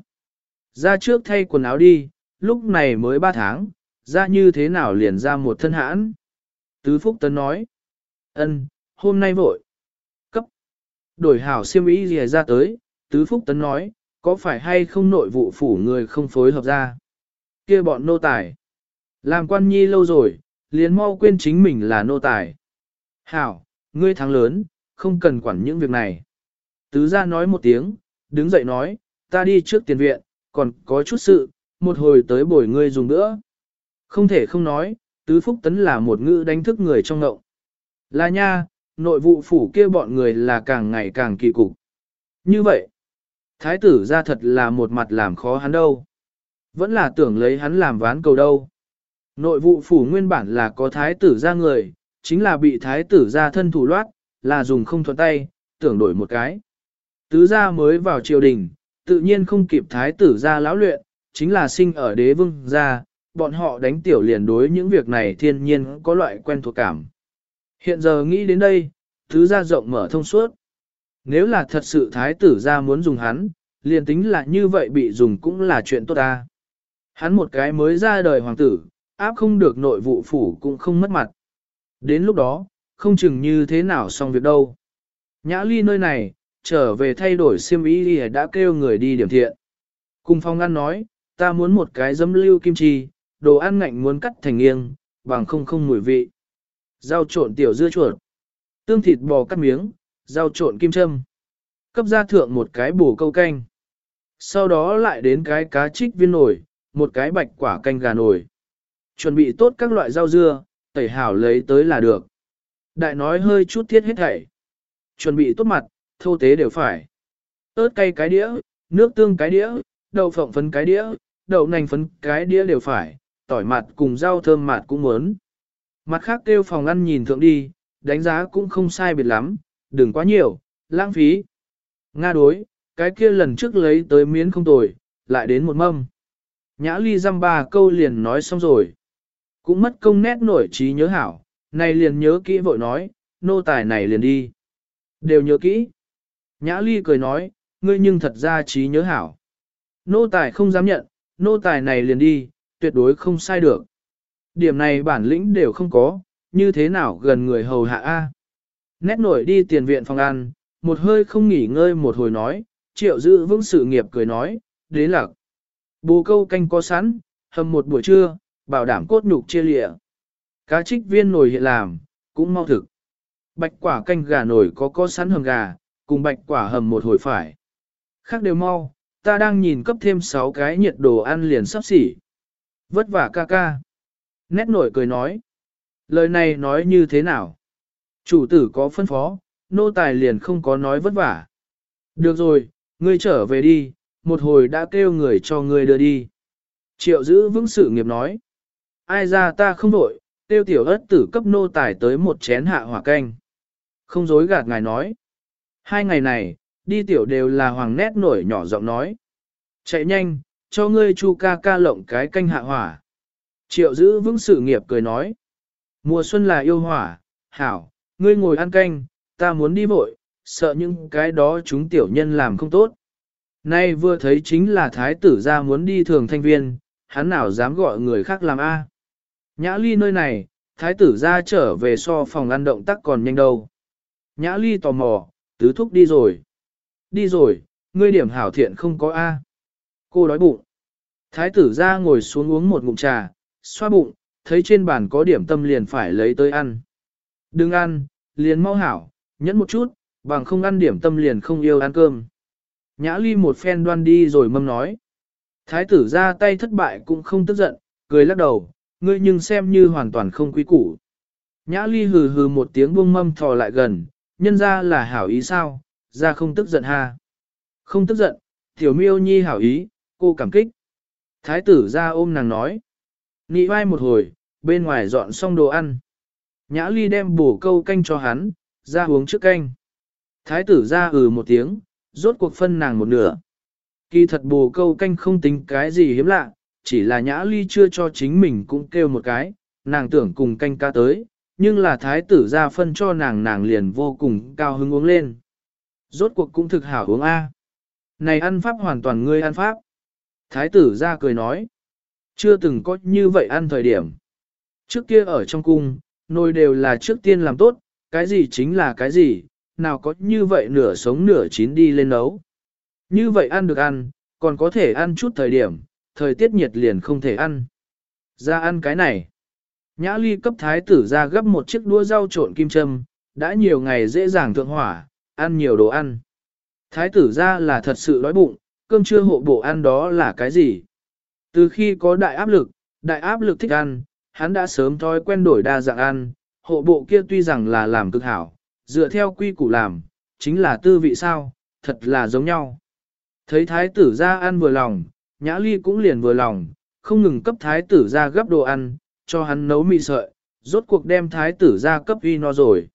Ra trước thay quần áo đi, lúc này mới 3 tháng, ra như thế nào liền ra một thân hãn. Tứ phúc tấn nói. Ân, hôm nay vội. Cấp. Đổi hảo xiêm y gì ra tới, tứ phúc tấn nói, có phải hay không nội vụ phủ người không phối hợp ra. Kia bọn nô tài. Làm quan nhi lâu rồi, liền mau quên chính mình là nô tài. Hảo, ngươi thắng lớn, không cần quản những việc này. Tứ gia nói một tiếng, đứng dậy nói, ta đi trước tiền viện, còn có chút sự, một hồi tới bồi ngươi dùng nữa. Không thể không nói, tứ phúc tấn là một ngữ đánh thức người trong ngậu. Là nha, nội vụ phủ kia bọn người là càng ngày càng kỳ cục. Như vậy, thái tử ra thật là một mặt làm khó hắn đâu. Vẫn là tưởng lấy hắn làm ván cầu đâu. Nội vụ phủ nguyên bản là có thái tử ra người, chính là bị thái tử ra thân thủ loát, là dùng không thuận tay, tưởng đổi một cái. Tứ gia mới vào triều đình, tự nhiên không kịp thái tử ra lão luyện, chính là sinh ở đế vương gia, bọn họ đánh tiểu liền đối những việc này thiên nhiên có loại quen thuộc cảm. Hiện giờ nghĩ đến đây, tứ gia rộng mở thông suốt. Nếu là thật sự thái tử gia muốn dùng hắn, liền tính là như vậy bị dùng cũng là chuyện tốt ta. Hắn một cái mới ra đời hoàng tử, áp không được nội vụ phủ cũng không mất mặt. Đến lúc đó, không chừng như thế nào xong việc đâu. Nhã Ly nơi này, trở về thay đổi xiêm y đã kêu người đi điểm thiện. Cùng Phong Ngăn nói, ta muốn một cái dấm lưu kim chi, đồ ăn ngạnh muốn cắt thành nghiêng, bằng không mùi vị. Rau trộn tiểu dưa chuột. Tương thịt bò cắt miếng, rau trộn kim châm. Cấp ra thượng một cái bổ câu canh. Sau đó lại đến cái cá trích viên nổi, một cái bạch quả canh gà nổi. Chuẩn bị tốt các loại rau dưa, tẩy hảo lấy tới là được. Đại nói hơi chút thiết hết thảy. Chuẩn bị tốt mặt, thô tế đều phải. Ớt cay cái đĩa, nước tương cái đĩa, đậu phộng phấn cái đĩa, đậu nành phấn cái đĩa đều phải, tỏi mặt cùng rau thơm mặt cũng muốn. Mặt khác kêu phòng ăn nhìn thượng đi, đánh giá cũng không sai biệt lắm, đừng quá nhiều, lãng phí. Nga đối, cái kia lần trước lấy tới miến không tồi, lại đến một mâm. Nhã ly dăm ba câu liền nói xong rồi. Cũng mất công nét nổi trí nhớ hảo, này liền nhớ kỹ vội nói, nô tài này liền đi. Đều nhớ kỹ. Nhã ly cười nói, ngươi nhưng thật ra trí nhớ hảo. Nô tài không dám nhận, nô tài này liền đi, tuyệt đối không sai được. Điểm này bản lĩnh đều không có, như thế nào gần người hầu hạ A. Nét nổi đi tiền viện phòng ăn, một hơi không nghỉ ngơi một hồi nói, Triệu giữ vững sự nghiệp cười nói, đến lạc. Bồ câu canh có sẵn, hầm một buổi trưa, bảo đảm cốt nhục chia lịa. Cá trích viên nồi hiện làm, cũng mau thực. Bạch quả canh gà nổi có sẵn hầm gà, cùng bạch quả hầm một hồi phải. Khác đều mau, ta đang nhìn cấp thêm 6 cái nhiệt đồ ăn liền sắp xỉ. Vất vả ca ca. Nét nổi cười nói. Lời này nói như thế nào? Chủ tử có phân phó, nô tài liền không có nói vất vả. Được rồi, ngươi trở về đi, một hồi đã kêu người cho ngươi đưa đi. Triệu giữ vững sự nghiệp nói. Ai ra ta không đổi, tiêu tiểu ất tử cấp nô tài tới một chén hạ hỏa canh. Không dối gạt ngài nói. 2 ngày này, đi tiểu đều là hoàng nét nổi nhỏ giọng nói. Chạy nhanh, cho ngươi chu ca ca lộng cái canh hạ hỏa. Triệu giữ vững sự nghiệp cười nói. Mùa xuân là yêu hỏa, hảo, ngươi ngồi ăn canh, ta muốn đi vội, sợ những cái đó chúng tiểu nhân làm không tốt. Nay vừa thấy chính là thái tử gia muốn đi thường thanh viên, hắn nào dám gọi người khác làm A. Nhã ly nơi này, thái tử gia trở về so phòng ăn động tác còn nhanh đâu. Nhã ly tò mò, tứ thúc đi rồi. Đi rồi, ngươi điểm hảo thiện không có A. Cô đói bụng. Thái tử gia ngồi xuống uống một ngụm trà, xoa bụng, thấy trên bàn có điểm tâm liền phải lấy tới ăn. Đừng ăn, liền mau hảo, nhẫn một chút, bằng không ăn điểm tâm liền không yêu ăn cơm. Nhã ly một phen đoan đi rồi mâm nói. Thái tử ra tay thất bại cũng không tức giận, cười lắc đầu, ngươi nhưng xem như hoàn toàn không quý củ. Nhã ly hừ hừ một tiếng buông mâm thò lại gần, nhân ra là hảo ý sao, ra không tức giận ha. Không tức giận, tiểu miêu nhi hảo ý, cô cảm kích. Thái tử ra ôm nàng nói. Nị vai một hồi, bên ngoài dọn xong đồ ăn. Nhã ly đem bổ câu canh cho hắn, ra uống trước canh. Thái tử ra một tiếng, rốt cuộc phân nàng một nửa. Kỳ thật bồ câu canh không tính cái gì hiếm lạ, chỉ là nhã ly chưa cho chính mình cũng kêu một cái, nàng tưởng cùng canh ca tới, nhưng là thái tử ra phân cho nàng liền vô cùng cao hứng uống lên. Rốt cuộc cũng thực hảo uống A. Này ăn pháp hoàn toàn ngươi ăn pháp. Thái tử ra cười nói. Chưa từng có như vậy ăn thời điểm. Trước kia ở trong cung, nồi đều là trước tiên làm tốt, cái gì chính là cái gì, nào có như vậy nửa sống nửa chín đi lên nấu. Như vậy ăn được ăn, còn có thể ăn chút thời điểm, thời tiết nhiệt liền không thể ăn. Ra ăn cái này. Nhã ly cấp thái tử ra gấp một chiếc đũa rau trộn kim châm, đã nhiều ngày dễ dàng thượng hỏa, ăn nhiều đồ ăn. Thái tử ra là thật sự đói bụng, cơm trưa hộ bộ ăn đó là cái gì? Từ khi có đại áp lực thích ăn, hắn đã sớm thói quen đổi đa dạng ăn, hộ bộ kia tuy rằng là làm cực hảo, dựa theo quy củ làm, chính là tư vị sao, thật là giống nhau. Thấy thái tử ra ăn vừa lòng, nhã ly cũng liền vừa lòng, không ngừng cấp thái tử ra gấp đồ ăn, cho hắn nấu mì sợi, rốt cuộc đem thái tử ra cấp uy no rồi.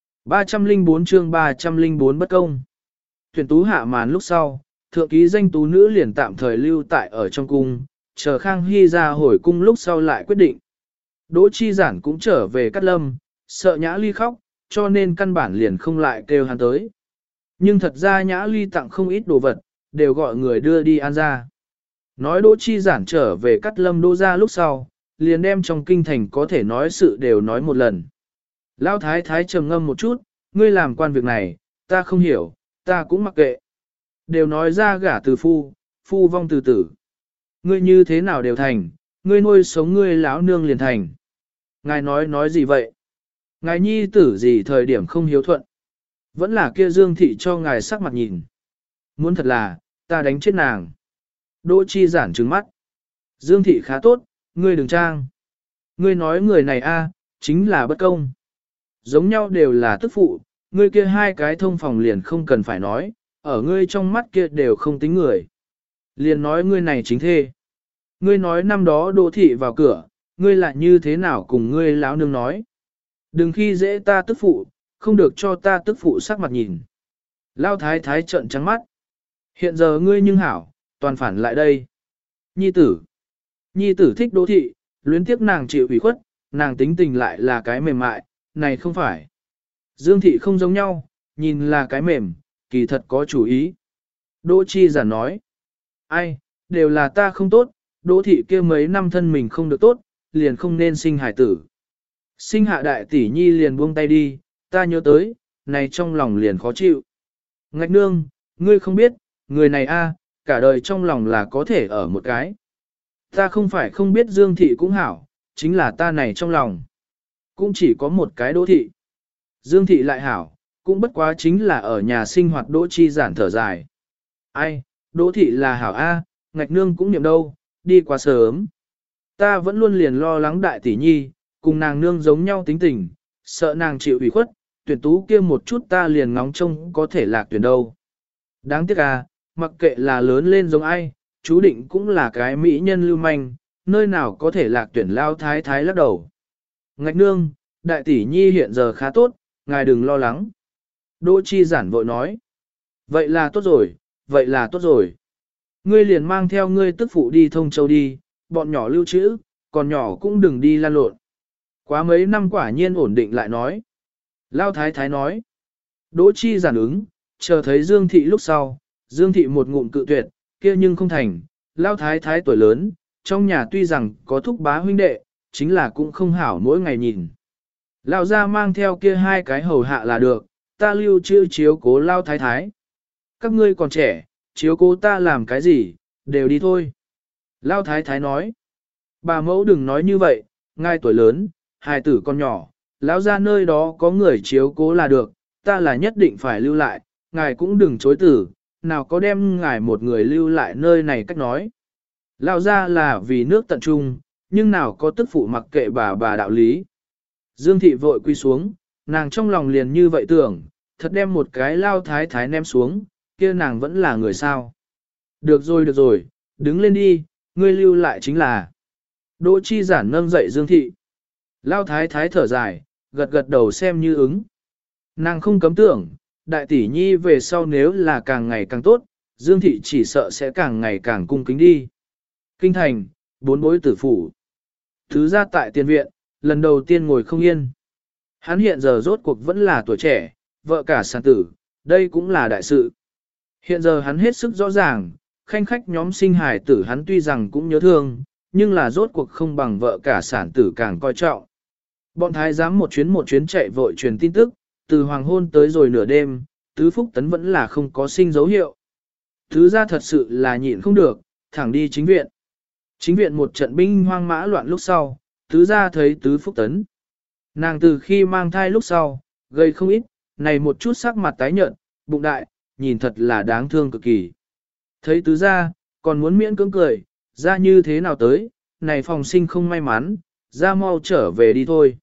304 chương 304 bất công. Tuyển tú hạ màn lúc sau, thượng ký danh tú nữ liền tạm thời lưu tại ở trong cung, chờ Khang Hy ra hồi cung lúc sau lại quyết định. Đỗ Chi Giản cũng trở về Cát Lâm, sợ Nhã Ly khóc, cho nên căn bản liền không lại kêu hắn tới. Nhưng thật ra Nhã Ly tặng không ít đồ vật, đều gọi người đưa đi ăn ra. Nói Đỗ Chi Giản trở về Cát Lâm Đỗ ra lúc sau, liền đem trong kinh thành có thể nói sự đều nói một lần. Lão Thái Thái trầm ngâm một chút, ngươi làm quan việc này, ta không hiểu, ta cũng mặc kệ. Đều nói ra gả từ phu, phu vong từ tử. Ngươi như thế nào đều thành, ngươi nuôi sống ngươi lão nương liền thành. Ngài nói gì vậy? Ngài nhi tử gì thời điểm không hiếu thuận. Vẫn là kia Dương Thị cho ngài sắc mặt nhìn. Muốn thật là, ta đánh chết nàng. Đỗ Chi giản trừng mắt. Dương Thị khá tốt, ngươi đừng trang. Ngươi nói người này a, chính là bất công. Giống nhau đều là tức phụ, ngươi kia hai cái thông phòng liền không cần phải nói, ở ngươi trong mắt kia đều không tính người. Liền nói ngươi này chính thê. Ngươi nói năm đó Đỗ Thị vào cửa, ngươi lại như thế nào cùng ngươi lão nương nói. Đừng khi dễ ta tức phụ, không được cho ta tức phụ sắc mặt nhìn. Lao thái thái trợn trắng mắt. Hiện giờ ngươi nhưng hảo, toàn phản lại đây. Nhi tử thích Đỗ Thị, luyến tiếc nàng chịu ủy khuất, nàng tính tình lại là cái mềm mại, này không phải. Dương Thị không giống nhau, nhìn là cái mềm, kỳ thật có chủ ý. Đỗ Chi giản nói. Ai, đều là ta không tốt, Đỗ Thị kia mấy năm thân mình không được tốt, liền không nên sinh hải tử. Sinh hạ đại tỷ nhi liền buông tay đi, ta nhớ tới, này trong lòng liền khó chịu. Ngạch nương, ngươi không biết, người này a, cả đời trong lòng là có thể ở một cái. Ta không phải không biết Dương Thị cũng hảo, chính là ta này trong lòng. Cũng chỉ có một cái Đỗ Thị. Dương Thị lại hảo, cũng bất quá chính là ở nhà sinh hoạt Đỗ Chi giản thở dài. Ai, Đỗ Thị là hảo a, ngạch nương cũng niệm đâu, đi quá sớm. Ta vẫn luôn liền lo lắng đại tỷ nhi, cùng nàng nương giống nhau tính tình, sợ nàng chịu ủy khuất, tuyển tú kia một chút ta liền ngóng trông có thể lạc tuyển đâu. Đáng tiếc à, mặc kệ là lớn lên giống ai, chú định cũng là cái mỹ nhân lưu manh, nơi nào có thể lạc tuyển lao thái thái lắc đầu. Ngạch nương, đại tỷ nhi hiện giờ khá tốt, ngài đừng lo lắng. Đỗ Chi giản vội nói. Vậy là tốt rồi, vậy là tốt rồi. Ngươi liền mang theo ngươi tức phụ đi Thông Châu đi, bọn nhỏ lưu trữ, còn nhỏ cũng đừng đi lan lộn. Quá mấy năm quả nhiên ổn định lại nói. Lao thái thái nói. Đỗ Chi giản ứng, chờ thấy Dương Thị lúc sau, Dương Thị một ngụm cự tuyệt, kia nhưng không thành. Lao thái thái tuổi lớn, trong nhà tuy rằng có thúc bá huynh đệ, chính là cũng không hảo mỗi ngày nhìn. Lao ra mang theo kia hai cái hầu hạ là được, ta lưu trữ chiếu cố Lao thái thái. Các ngươi còn trẻ, chiếu cố ta làm cái gì, đều đi thôi. Lao thái thái nói. Bà mẫu đừng nói như vậy, ngài tuổi lớn, hài tử con nhỏ, lão ra nơi đó có người chiếu cố là được, ta là nhất định phải lưu lại, ngài cũng đừng chối tử, nào có đem ngài một người lưu lại nơi này cách nói. Lão ra là vì nước tận trung, nhưng nào có tức phụ mặc kệ bà đạo lý. Dương Thị vội quy xuống, nàng trong lòng liền như vậy tưởng, thật đem một cái lao thái thái ném xuống, kia nàng vẫn là người sao. Được rồi, đứng lên đi, ngươi lưu lại chính là. Đỗ Chi giản nâng dậy Dương Thị. Lao thái thái thở dài, gật gật đầu xem như ứng. Nàng không cấm tưởng, đại tỷ nhi về sau nếu là càng ngày càng tốt, Dương Thị chỉ sợ sẽ càng ngày càng cung kính đi. Kinh thành, 4 bối tử phủ. Thứ ra tại tiền viện, lần đầu tiên ngồi không yên. Hắn hiện giờ rốt cuộc vẫn là tuổi trẻ, vợ cả sản tử, đây cũng là đại sự. Hiện giờ hắn hết sức rõ ràng, khanh khách nhóm sinh hài tử hắn tuy rằng cũng nhớ thương, nhưng là rốt cuộc không bằng vợ cả sản tử càng coi trọng. Bọn thái giám một chuyến chạy vội truyền tin tức, từ hoàng hôn tới rồi nửa đêm, tứ phúc tấn vẫn là không có sinh dấu hiệu. Thứ ra thật sự là nhịn không được, thẳng đi chính viện. Chính viện một trận binh hoang mã loạn lúc sau, tứ ra thấy tứ phúc tấn. Nàng từ khi mang thai lúc sau, gây không ít, này một chút sắc mặt tái nhợt, bụng đại, nhìn thật là đáng thương cực kỳ. Thấy tứ ra, còn muốn miễn cưỡng cười, ra như thế nào tới, này phòng sinh không may mắn, ra mau trở về đi thôi.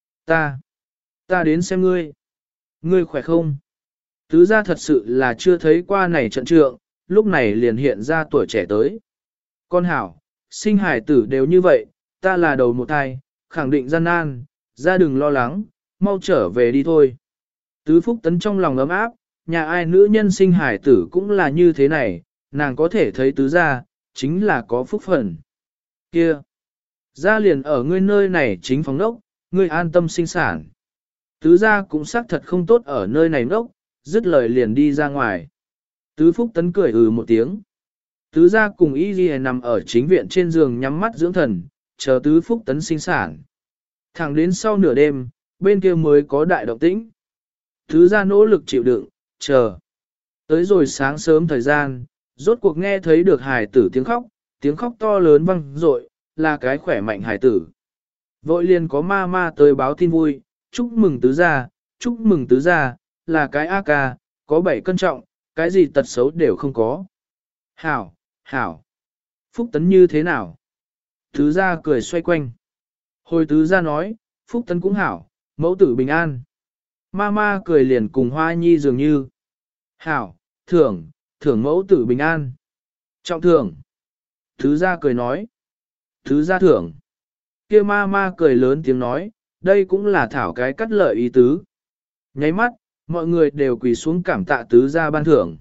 Ta đến xem ngươi. Ngươi khỏe không? Tứ ra thật sự là chưa thấy qua này trận trượng, lúc này liền hiện ra tuổi trẻ tới. Con hảo, sinh hải tử đều như vậy, ta là đầu một thai, khẳng định gian nan, ra đừng lo lắng, mau trở về đi thôi. Tứ Phúc Tấn trong lòng ấm áp, nhà ai nữ nhân sinh hải tử cũng là như thế này, nàng có thể thấy tứ ra, chính là có phúc phần. Kia! Ra liền ở ngươi nơi này chính phòng đốc, ngươi an tâm sinh sản. Tứ gia cũng xác thật không tốt ở nơi này ngốc, dứt lời liền đi ra ngoài. Tứ Phúc Tấn cười một tiếng. Tứ gia cùng Y Ghi nằm ở chính viện trên giường nhắm mắt dưỡng thần, chờ Tứ Phúc Tấn sinh sản. Thẳng đến sau nửa đêm, bên kia mới có đại động tĩnh. Tứ gia nỗ lực chịu đựng, chờ. Tới rồi sáng sớm thời gian, rốt cuộc nghe thấy được hài tử tiếng khóc to lớn vang dội, là cái khỏe mạnh hài tử. Vội liền có ma tới báo tin vui, chúc mừng tứ gia, chúc mừng tứ gia, là cái A ca, có 7 cân trọng, cái gì tật xấu đều không có. Hảo, hảo, Phúc Tấn như thế nào? Tứ gia cười xoay quanh. Hồi tứ gia nói, Phúc Tấn cũng hảo, mẫu tử bình an. Mama cười liền cùng Hoa Nhi dường như. Hảo, thưởng, thưởng mẫu tử bình an. Trọng thưởng. Tứ gia cười nói. Tứ gia thưởng. Kia Mama cười lớn tiếng nói, đây cũng là thảo cái cắt lợi ý tứ. Nháy mắt, mọi người đều quỳ xuống cảm tạ tứ gia ban thưởng.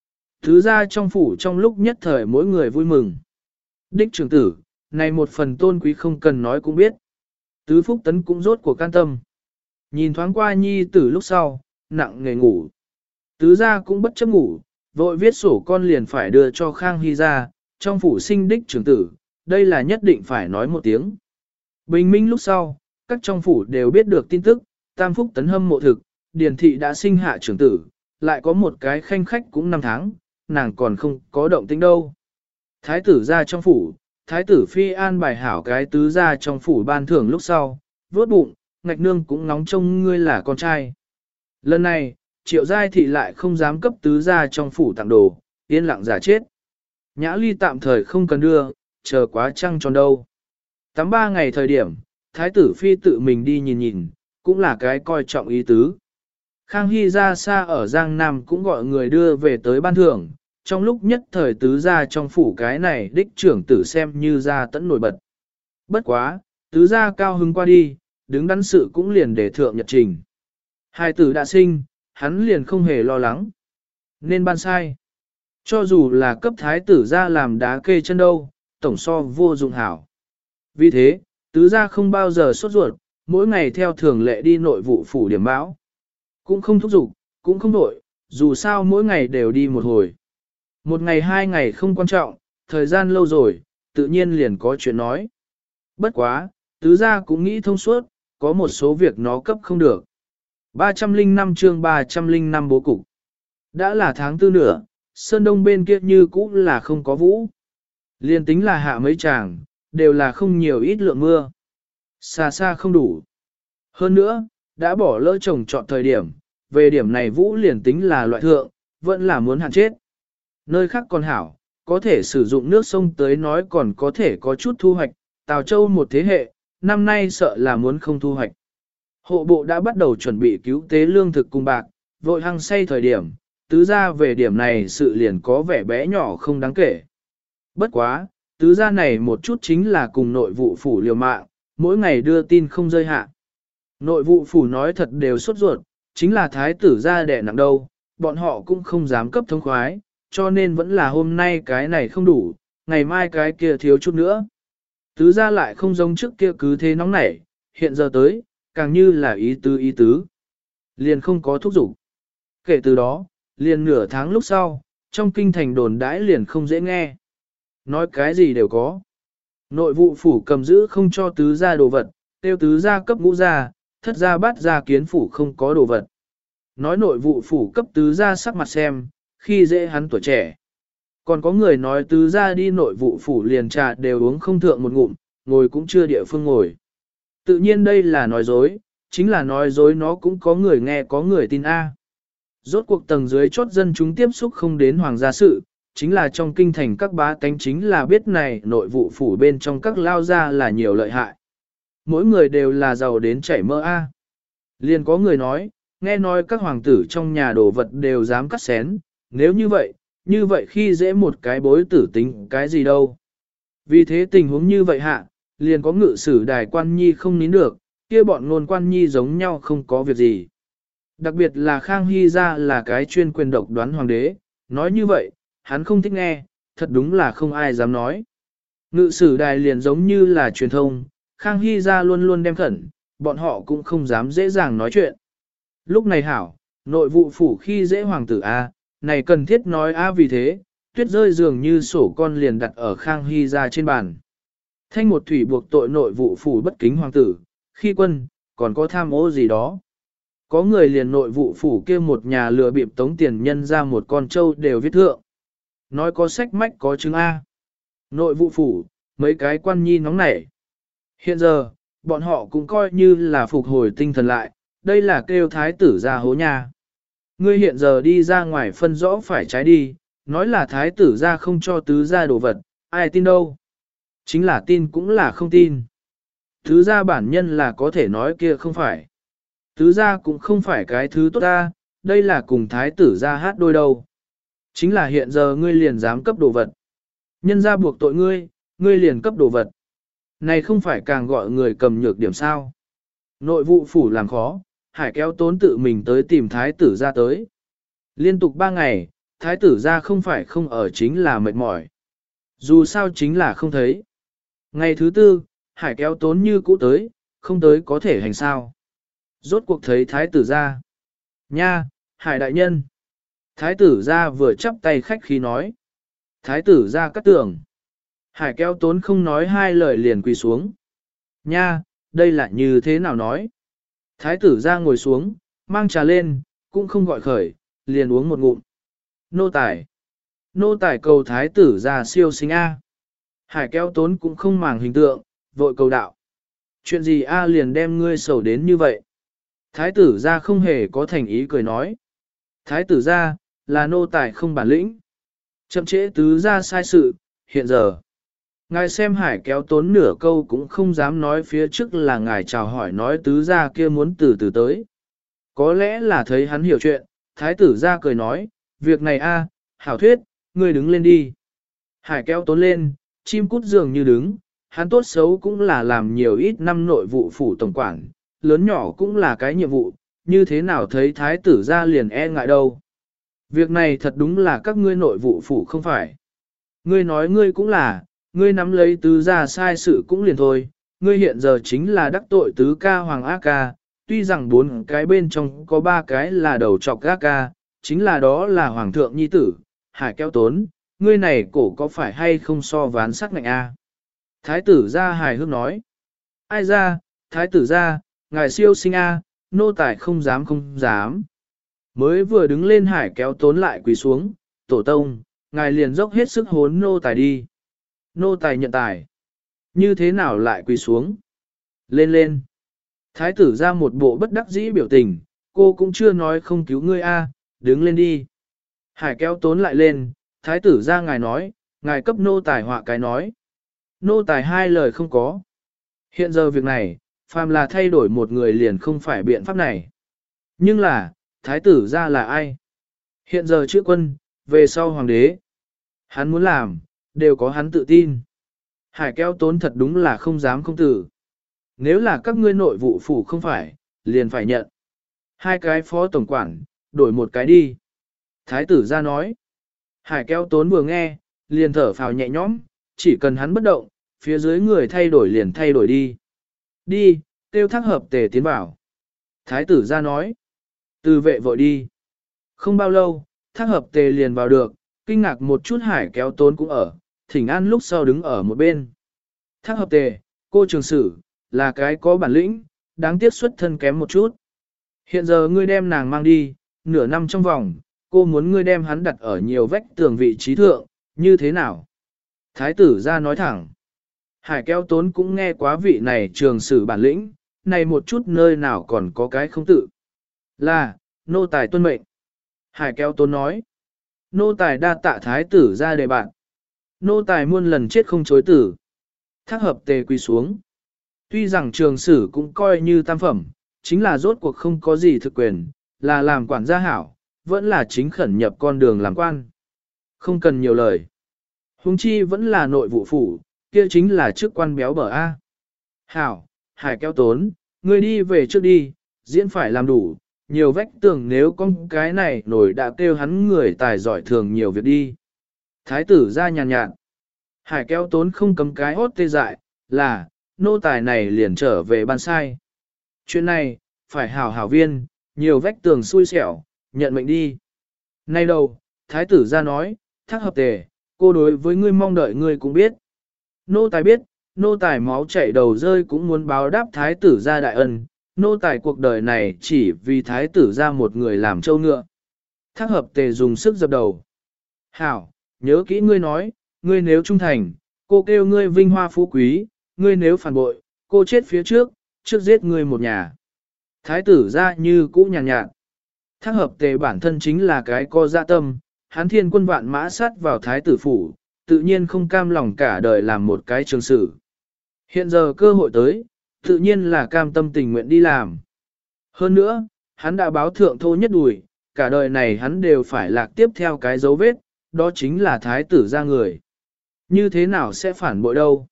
Tứ gia trong phủ trong lúc nhất thời mỗi người vui mừng. Đích trưởng tử, này một phần tôn quý không cần nói cũng biết. Tứ Phúc Tấn cũng rốt cuộc can tâm. Nhìn thoáng qua nhi tử lúc sau, nặng nghề ngủ. Tứ gia cũng bất chấp ngủ, vội viết sổ con liền phải đưa cho Khang Hy ra, trong phủ sinh đích trưởng tử, đây là nhất định phải nói một tiếng. Bình minh lúc sau, các trong phủ đều biết được tin tức, Tam Phúc Tấn hâm mộ thực, Điền Thị đã sinh hạ trưởng tử, lại có một cái khanh khách cũng 5 tháng, nàng còn không có động tĩnh đâu. Thái tử ra trong phủ, Thái tử phi an bài hảo cái tứ ra trong phủ ban thưởng lúc sau, vốt bụng, ngạch nương cũng nóng trông ngươi là con trai. Lần này, Triệu Giai Thị lại không dám cấp tứ ra trong phủ tặng đồ, yên lặng giả chết. Nhã Ly tạm thời không cần đưa, chờ quá trăng tròn đâu. Tắm 3 ngày thời điểm, Thái tử phi tự mình đi nhìn nhìn, cũng là cái coi trọng ý tứ. Khang Hy ra xa ở Giang Nam cũng gọi người đưa về tới ban thưởng, trong lúc nhất thời tứ gia trong phủ cái này đích trưởng tử xem như gia tẫn nổi bật. Bất quá, tứ gia cao hứng qua đi, đứng đắn sự cũng liền để thượng nhật trình. Hai tử đã sinh, hắn liền không hề lo lắng. Nên ban sai. Cho dù là cấp thái tử ra làm đá kê chân đâu, tổng so vô dụng hảo. Vì thế, tứ gia không bao giờ sốt ruột, mỗi ngày theo thường lệ đi nội vụ phủ điểm báo. Cũng không thúc giục, cũng không nội, dù sao mỗi ngày đều đi một hồi. Một ngày 2 ngày không quan trọng, thời gian lâu rồi, tự nhiên liền có chuyện nói. Bất quá, tứ gia cũng nghĩ thông suốt, có một số việc nó cấp không được. 305 chương 305 bố cục. Đã là tháng 4 nữa, Sơn Đông bên kia như cũ là không có vũ. Liên tính là hạ mấy tràng, đều là không nhiều ít lượng mưa. Xa xa không đủ. Hơn nữa, đã bỏ lỡ trồng trọt thời điểm, về điểm này vũ liền tính là loại thượng, vẫn là muốn hạn chết. Nơi khác còn hảo, có thể sử dụng nước sông tới nói còn có thể có chút thu hoạch, Tào Châu một thế hệ, năm nay sợ là muốn không thu hoạch. Hộ bộ đã bắt đầu chuẩn bị cứu tế lương thực cùng bạc, vội hăng say thời điểm, tứ gia về điểm này sự liền có vẻ bé nhỏ không đáng kể. Bất quá, tứ gia này một chút chính là cùng nội vụ phủ liều mạng, mỗi ngày đưa tin không rơi hạ. Nội vụ phủ nói thật đều sốt ruột, chính là thái tử gia đẻ nặng đâu, bọn họ cũng không dám cấp thông khoái, cho nên vẫn là hôm nay cái này không đủ, ngày mai cái kia thiếu chút nữa. Tứ gia lại không giống trước kia cứ thế nóng nảy, hiện giờ tới, càng như là ý tứ. Liền không có thúc giục. Kể từ đó, liền nửa tháng lúc sau, trong kinh thành đồn đãi liền không dễ nghe. Nói cái gì đều có. Nội vụ phủ cầm giữ không cho tứ gia đồ vật, tiêu tứ gia cấp ngũ gia, thất gia bát gia kiến phủ không có đồ vật. Nói nội vụ phủ cấp tứ gia sắc mặt xem, khi dễ hắn tuổi trẻ. Còn có người nói tứ gia đi nội vụ phủ liền trà đều uống không thượng một ngụm, ngồi cũng chưa địa phương ngồi. Tự nhiên đây là nói dối, chính là nói dối nó cũng có người nghe có người tin A. Rốt cuộc tầng dưới chốt dân chúng tiếp xúc không đến hoàng gia sự, chính là trong kinh thành các bá tánh chính là biết này nội vụ phủ bên trong các lao gia là nhiều lợi hại. Mỗi người đều là giàu đến chảy mơ A. Liền có người nói, nghe nói các hoàng tử trong nhà đồ vật đều dám cắt xén, nếu như vậy khi dễ một cái bối tử tính cái gì đâu. Vì thế tình huống như vậy hạ, liền có ngự sử đài quan nhi không nín được, kia bọn ngôn quan nhi giống nhau không có việc gì. Đặc biệt là Khang Hy ra là cái chuyên quyền độc đoán hoàng đế, nói như vậy, hắn không thích nghe, thật đúng là không ai dám nói. Ngự sử đài liền giống như là truyền thông, Khang Hy ra luôn luôn đem khẩn, bọn họ cũng không dám dễ dàng nói chuyện. Lúc này hảo, nội vụ phủ khi dễ hoàng tử A, này cần thiết nói A vì thế, tuyết rơi dường như sổ con liền đặt ở Khang Hy ra trên bàn. Thanh một thủy buộc tội nội vụ phủ bất kính hoàng tử, khi quân, còn có tham ô gì đó. Có người liền nội vụ phủ kia một nhà lừa bịp tống tiền nhân ra một con trâu đều viết thượng. Nói có sách mách có chứng A. Nội vụ phủ, mấy cái quan nhi nóng nảy. Hiện giờ, bọn họ cũng coi như là phục hồi tinh thần lại, đây là kêu thái tử ra hố nha. Ngươi hiện giờ đi ra ngoài phân rõ phải trái đi, nói là thái tử ra không cho tứ ra đồ vật, ai tin đâu. Chính là tin cũng là không tin. Tứ ra bản nhân là có thể nói kia không phải. Tứ ra cũng không phải cái thứ tốt ta, đây là cùng thái tử ra hát đôi đâu. Chính là hiện giờ ngươi liền dám cấp đồ vật. Nhân ra buộc tội ngươi, ngươi liền cấp đồ vật. Này không phải càng gọi người cầm nhược điểm sao. Nội vụ phủ làm khó, Hải Kéo Tốn tự mình tới tìm thái tử ra tới. Liên tục 3 ngày, thái tử ra không phải không ở chính là mệt mỏi. Dù sao chính là không thấy. Ngày thứ 4, Hải Kéo Tốn như cũ tới, không tới có thể hành sao. Rốt cuộc thấy thái tử ra. Nha, Hải đại nhân. Thái tử ra vừa chắp tay khách khí nói. Thái tử ra cắt tưởng. Hải Kéo Tốn không nói hai lời liền quỳ xuống. Nha, đây là như thế nào nói? Thái tử ra ngồi xuống, mang trà lên, cũng không gọi khởi, liền uống một ngụm. Nô tài. Nô tài cầu thái tử ra siêu sinh A. Hải Kéo Tốn cũng không màng hình tượng, vội cầu đạo. Chuyện gì A liền đem ngươi sầu đến như vậy? Thái tử ra không hề có thành ý cười nói. Thái tử ra, là nô tài không bản lĩnh. Chậm trễ tứ ra sai sự, hiện giờ. Ngài xem Hải Kéo Tốn nửa câu cũng không dám nói phía trước là ngài chào hỏi nói tứ ra kia muốn từ từ tới. Có lẽ là thấy hắn hiểu chuyện, thái tử ra cười nói, việc này a, hảo thuyết, ngươi đứng lên đi. Hải Kéo Tốn lên, chim cút dường như đứng, hắn tốt xấu cũng là làm nhiều ít năm nội vụ phủ tổng quản, lớn nhỏ cũng là cái nhiệm vụ, như thế nào thấy thái tử ra liền e ngại đâu. Việc này thật đúng là các ngươi nội vụ phủ không phải. Ngươi nói ngươi cũng là, ngươi nắm lấy tứ ra sai sự cũng liền thôi, ngươi hiện giờ chính là đắc tội tứ ca hoàng ác ca, tuy rằng 4 cái bên trong có 3 cái là đầu trọc ác ca, chính là đó là hoàng thượng nhi tử, Hải Kéo Tốn, ngươi này cổ có phải hay không so ván sắc ngạnh a? Thái tử ra hài hước nói, ai ra, thái tử ra, ngài siêu sinh a, nô tài không dám không dám. Mới vừa đứng lên Hải Kéo Tốn lại quỳ xuống, tổ tông, ngài liền dốc hết sức hốn nô tài đi. Nô tài nhận tài. Như thế nào lại quỳ xuống? Lên lên. Thái tử ra một bộ bất đắc dĩ biểu tình, cô cũng chưa nói không cứu ngươi a, đứng lên đi. Hải Kéo Tốn lại lên, thái tử ra ngài nói, ngài cấp nô tài họa cái nói. Nô tài 2 lời không có. Hiện giờ việc này, phàm là thay đổi một người liền không phải biện pháp này. Nhưng là, thái tử ra là ai? Hiện giờ chữ quân, về sau hoàng đế. Hắn muốn làm, đều có hắn tự tin. Hải Kéo Tốn thật đúng là không dám không tử. Nếu là các ngươi nội vụ phủ không phải, liền phải nhận. 2 cái phó tổng quản, đổi một cái đi. Thái tử ra nói. Hải Kéo Tốn vừa nghe, liền thở phào nhẹ nhõm, chỉ cần hắn bất động, phía dưới người thay đổi liền thay đổi đi. Đi, tiêu Thác Hợp Tề tiến vào. Thái tử ra nói. Từ vệ vội đi. Không bao lâu, Thác Hợp Tề liền vào được, kinh ngạc một chút Hải Kéo Tốn cũng ở, thỉnh an lúc sau đứng ở một bên. Thác Hợp Tề, cô trường sử, là cái có bản lĩnh, đáng tiếc xuất thân kém một chút. Hiện giờ ngươi đem nàng mang đi, nửa năm trong vòng, cô muốn ngươi đem hắn đặt ở nhiều vách tường vị trí thượng, như thế nào? Thái tử ra nói thẳng. Hải Kéo Tốn cũng nghe quá vị này trường sử bản lĩnh, này một chút nơi nào còn có cái không tự. Là, nô tài tuân mệnh. Hải Kéo Tốn nói. Nô tài đa tạ thái tử ra đề bạn. Nô tài muôn lần chết không chối tử. Thác Hợp Tề quỳ xuống. Tuy rằng trường sử cũng coi như tam phẩm, chính là rốt cuộc không có gì thực quyền, là làm quản gia hảo, vẫn là chính khẩn nhập con đường làm quan. Không cần nhiều lời. Huống chi vẫn là nội vụ phủ, kia chính là chức quan béo bở A. Hảo, Hải Kéo Tốn, ngươi đi về trước đi, diễn phải làm đủ, nhiều vách tường nếu con cái này nổi đã kêu hắn người tài giỏi thường nhiều việc đi. Thái tử ra nhàn nhạt. Hải Kéo Tốn không cấm cái hốt tê dại, là, nô tài này liền trở về ban sai. Chuyện này, phải hảo hảo viên, nhiều vách tường xui xẻo, nhận mệnh đi. Nay đầu, thái tử ra nói, Thác Hợp Tề, cô đối với ngươi mong đợi ngươi cũng biết. Nô tài biết, nô tài máu chảy đầu rơi cũng muốn báo đáp thái tử ra đại ân, nô tài cuộc đời này chỉ vì thái tử ra một người làm trâu ngựa. Thác Hợp Tề dùng sức dập đầu. Hảo, nhớ kỹ ngươi nói, ngươi nếu trung thành, cô kêu ngươi vinh hoa phú quý, ngươi nếu phản bội, cô chết phía trước, trước giết ngươi một nhà. Thái tử ra như cũ nhàn nhạt. Thác hợp tề bản thân chính là cái co dạ tâm, hắn thiên quân vạn mã sát vào thái tử phủ, tự nhiên không cam lòng cả đời làm một cái trường sử. Hiện giờ cơ hội tới, tự nhiên là cam tâm tình nguyện đi làm. Hơn nữa, hắn đã báo thượng thô nhất đùi, cả đời này hắn đều phải lạc tiếp theo cái dấu vết, đó chính là thái tử ra người. Như thế nào sẽ phản bội đâu?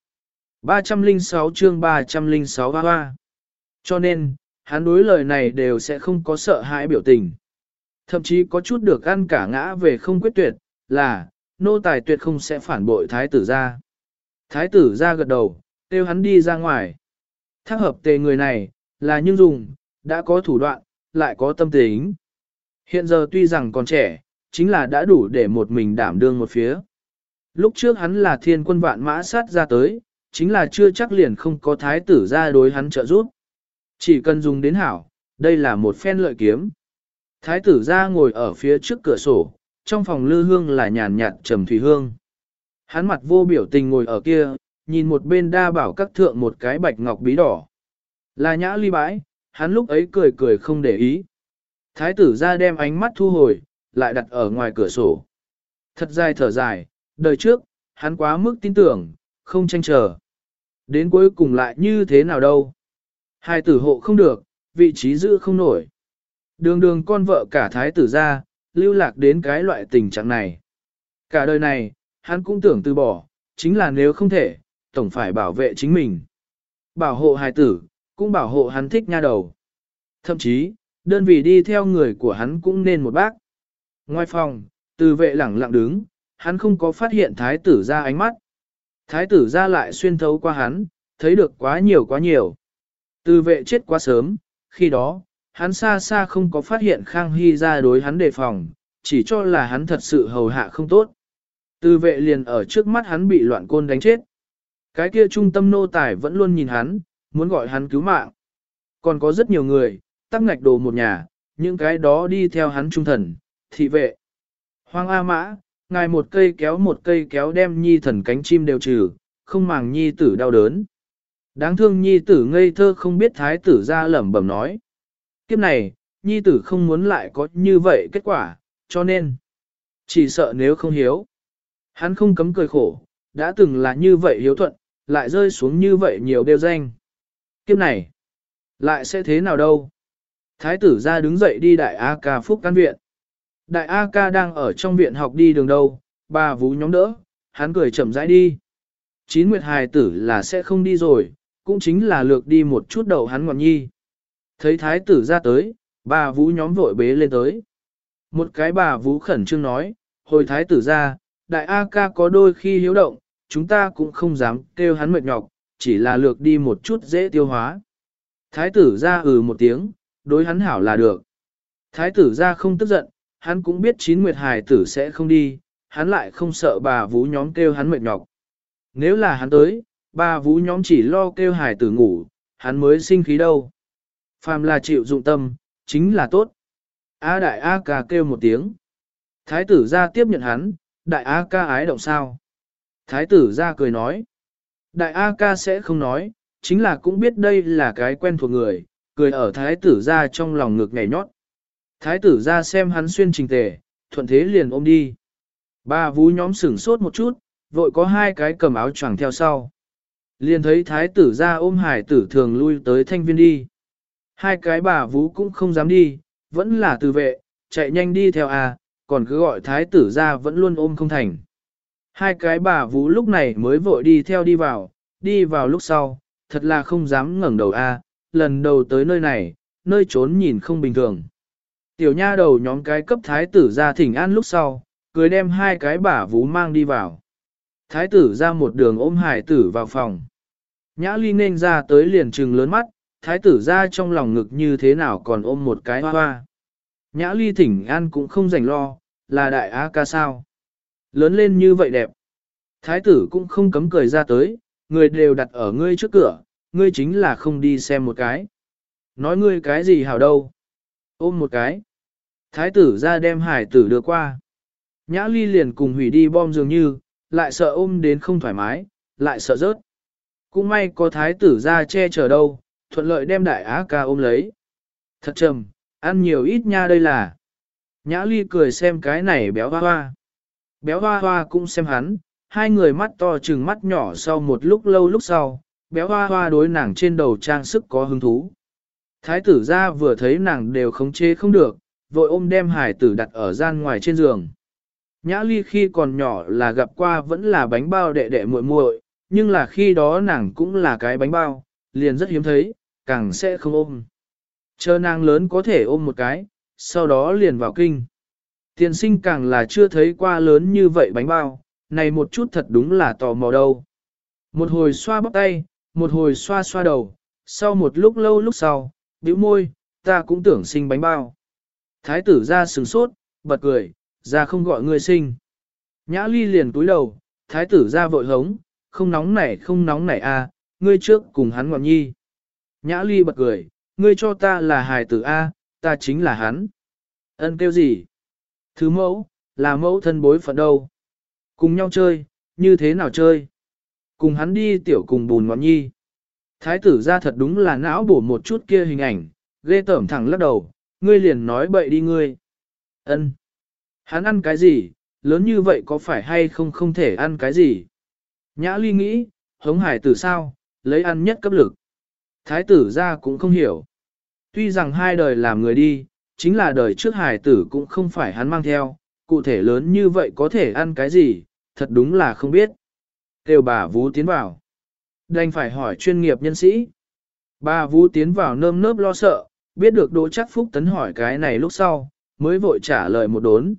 306 chương 306 hoa hoa. Cho nên, hắn đối lời này đều sẽ không có sợ hãi biểu tình. Thậm chí có chút được ăn cả ngã về không quyết tuyệt, là, nô tài tuyệt không sẽ phản bội thái tử ra. Thái tử ra gật đầu, kêu hắn đi ra ngoài. Thác hợp tề người này, là nhưng dùng, đã có thủ đoạn, lại có tâm tính. Hiện giờ tuy rằng còn trẻ, chính là đã đủ để một mình đảm đương một phía. Lúc trước hắn là thiên quân vạn mã sát ra tới, chính là chưa chắc liền không có thái tử ra đối hắn trợ giúp. Chỉ cần dùng đến hảo, đây là một phen lợi kiếm. Thái tử ra ngồi ở phía trước cửa sổ, trong phòng lư hương là nhàn nhạt trầm thủy hương. Hắn mặt vô biểu tình ngồi ở kia, nhìn một bên đa bảo các thượng một cái bạch ngọc bí đỏ. Là nhã ly bãi, hắn lúc ấy cười cười không để ý. Thái tử ra đem ánh mắt thu hồi, lại đặt ở ngoài cửa sổ. Thật dài thở dài, đời trước, hắn quá mức tin tưởng, không tranh chờ. Đến cuối cùng lại như thế nào đâu. Hai tử hộ không được, vị trí giữ không nổi. Đường đường con vợ cả thái tử ra, lưu lạc đến cái loại tình trạng này. Cả đời này, hắn cũng tưởng từ bỏ, chính là nếu không thể, tổng phải bảo vệ chính mình. Bảo hộ hài tử, cũng bảo hộ hắn thích nha đầu. Thậm chí, đơn vị đi theo người của hắn cũng nên một bác. Ngoài phòng, từ vệ lẳng lặng đứng, hắn không có phát hiện thái tử ra ánh mắt. Thái tử ra lại xuyên thấu qua hắn, thấy được quá nhiều quá nhiều. Từ vệ chết quá sớm, khi đó, hắn xa xa không có phát hiện Khang Hy ra đối hắn đề phòng, chỉ cho là hắn thật sự hầu hạ không tốt. Từ vệ liền ở trước mắt hắn bị loạn côn đánh chết. Cái kia trung tâm nô tài vẫn luôn nhìn hắn, muốn gọi hắn cứu mạng. Còn có rất nhiều người, tắc ngạch đồ một nhà, những cái đó đi theo hắn trung thần, thị vệ. Hoàng A Mã, ngài một cây kéo đem nhi thần cánh chim đều trừ, không màng nhi tử đau đớn. Đáng thương nhi tử ngây thơ không biết thái tử ra lẩm bẩm nói. Kiếp này, nhi tử không muốn lại có như vậy kết quả, cho nên, chỉ sợ nếu không hiếu. Hắn không cấm cười khổ, đã từng là như vậy hiếu thuận, lại rơi xuống như vậy nhiều đeo danh. Kiếp này, lại sẽ thế nào đâu? Thái tử ra đứng dậy đi đại A ca phúc căn viện. Đại A ca đang ở trong viện học đi đường đâu, bà vú nhóm đỡ, hắn cười chậm rãi đi. Chín nguyệt hài tử là sẽ không đi rồi, cũng chính là lược đi một chút đầu hắn ngọn nhi. Thấy thái tử ra tới, bà vú nhóm vội bế lên tới. Một cái bà vú khẩn trương nói, hồi thái tử ra, đại A ca có đôi khi hiếu động, chúng ta cũng không dám kêu hắn mệt nhọc, chỉ là lược đi một chút dễ tiêu hóa. Thái tử ra một tiếng, đối hắn hảo là được. Thái tử ra không tức giận, hắn cũng biết chín nguyệt hài tử sẽ không đi, hắn lại không sợ bà vú nhóm kêu hắn mệt nhọc. Nếu là hắn tới, bà vú nhóm chỉ lo kêu hài tử ngủ, hắn mới sinh khí đâu. Phàm là chịu dụng tâm, chính là tốt. A đại A ca kêu một tiếng. Thái tử ra tiếp nhận hắn, đại A ca ái động sao. Thái tử ra cười nói. Đại A ca sẽ không nói, chính là cũng biết đây là cái quen thuộc người, cười ở thái tử ra trong lòng ngực nhảy nhót. Thái tử ra xem hắn xuyên trình tề, thuận thế liền ôm đi. Bà vú nhóm sửng sốt một chút, vội có hai cái cầm áo choàng theo sau. Liền thấy thái tử ra ôm hải tử thường lui tới thanh viên đi. Hai cái bà vú cũng không dám đi, vẫn là từ vệ, chạy nhanh đi theo còn cứ gọi thái tử ra vẫn luôn ôm không thành. Hai cái bà vú lúc này mới vội đi vào lúc sau, thật là không dám ngẩng đầu lần đầu tới nơi này, nơi trốn nhìn không bình thường. Tiểu nha đầu nhóm cái cấp thái tử ra thỉnh an lúc sau, cười đem hai cái bà vú mang đi vào. Thái tử ra một đường ôm hải tử vào phòng. Nhã ly nên ra tới liền trừng lớn mắt, thái tử ra trong lòng ngực như thế nào còn ôm một cái hoa hoa. Nhã ly thỉnh an cũng không rảnh lo, là đại A ca sao. Lớn lên như vậy đẹp. Thái tử cũng không cấm cười ra tới, người đều đặt ở ngươi trước cửa, ngươi chính là không đi xem một cái. Nói ngươi cái gì hảo đâu. Ôm một cái. Thái tử ra đem hải tử đưa qua. Nhã ly liền cùng hủy đi bom dường như, lại sợ ôm đến không thoải mái, lại sợ rớt. Cũng may có thái tử ra che chở đâu, thuận lợi đem đại á ca ôm lấy. Thật trầm, ăn nhiều ít nha đây là. Nhã Ly cười xem cái này béo hoa hoa. Béo hoa hoa cũng xem hắn, hai người mắt to trừng mắt nhỏ sau một lúc lâu lúc sau, béo hoa hoa đối nàng trên đầu trang sức có hứng thú. Thái tử ra vừa thấy nàng đều khống chế không được, vội ôm đem hải tử đặt ở gian ngoài trên giường. Nhã Ly khi còn nhỏ là gặp qua vẫn là bánh bao đệ đệ muội muội, nhưng là khi đó nàng cũng là cái bánh bao, liền rất hiếm thấy, càng sẽ không ôm. Chờ nàng lớn có thể ôm một cái, sau đó liền vào kinh. Tiền sinh càng là chưa thấy qua lớn như vậy bánh bao, này một chút thật đúng là tò mò đâu. Một hồi xoa bắp tay, một hồi xoa xoa đầu, sau một lúc lâu lúc sau, bĩu môi, ta cũng tưởng sinh bánh bao. Thái tử ra sừng sốt, bật cười, ra không gọi người sinh. Nhã Ly liền túi đầu, thái tử ra vội hống, không nóng nảy a, ngươi trước cùng hắn ngọn nhi. Nhã Ly bật cười, ngươi cho ta là hài tử a, ta chính là hắn. Ân kêu gì? Thứ mẫu, là mẫu thân bối phận đâu? Cùng nhau chơi, như thế nào chơi? Cùng hắn đi tiểu cùng bùn ngọn nhi. Thái tử ra thật đúng là não bổ một chút kia hình ảnh, ghê tởm thẳng lắc đầu, ngươi liền nói bậy đi ngươi. Ân, hắn ăn cái gì, lớn như vậy có phải hay không không thể ăn cái gì? Nhã Ly nghĩ, hống hải tử sao, lấy ăn nhất cấp lực. Thái tử ra cũng không hiểu. Tuy rằng hai đời làm người đi, chính là đời trước hải tử cũng không phải hắn mang theo, cụ thể lớn như vậy có thể ăn cái gì, thật đúng là không biết. Kêu bà Vú tiến vào. Đành phải hỏi chuyên nghiệp nhân sĩ. Bà Vú tiến vào nơm nớp lo sợ, biết được Đỗ Trác Phúc Tấn hỏi cái này lúc sau, mới vội trả lời một đốn.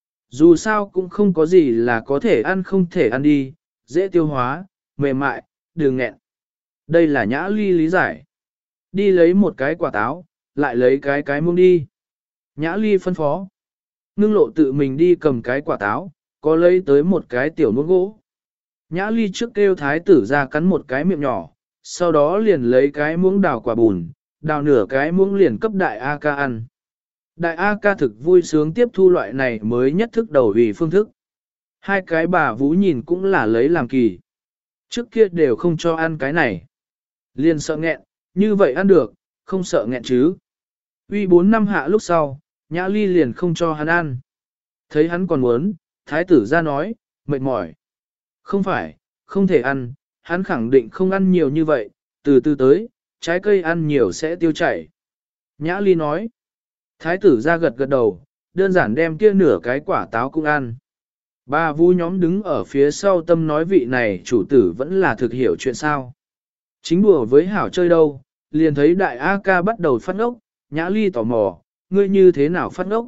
Dù sao cũng không có gì là có thể ăn không thể ăn đi, dễ tiêu hóa, mềm mại, đừng nghẹn. Đây là Nhã Ly lý giải. Đi lấy một cái quả táo, lại lấy cái muông đi. Nhã Ly phân phó. Ngưng Lộ tự mình đi cầm cái quả táo, có lấy tới một cái tiểu muỗng gỗ. Nhã Ly trước kêu thái tử ra cắn một cái miệng nhỏ, sau đó liền lấy cái muỗng đào quả bùn, đào nửa cái muỗng liền cấp đại A ca ăn. Đại A ca thực vui sướng tiếp thu loại này mới nhất thức đầu vì phương thức. Hai cái bà Vú nhìn cũng là lấy làm kỳ. Trước kia đều không cho ăn cái này. Liền sợ nghẹn, như vậy ăn được, không sợ nghẹn chứ. Uy 4 năm hạ lúc sau, Nhã Ly liền không cho hắn ăn. Thấy hắn còn muốn, thái tử ra nói, mệt mỏi. Không phải, không thể ăn, hắn khẳng định không ăn nhiều như vậy, từ từ tới, trái cây ăn nhiều sẽ tiêu chảy. Nhã Ly nói, thái tử ra gật gật đầu, đơn giản đem kia nửa cái quả táo cũng ăn. Bà Vú nhóm đứng ở phía sau tâm nói vị này chủ tử vẫn là thực hiểu chuyện sao. Chính đùa với hảo chơi đâu, liền thấy đại A ca bắt đầu phát ngốc, Nhã Ly tò mò, ngươi như thế nào phát ngốc.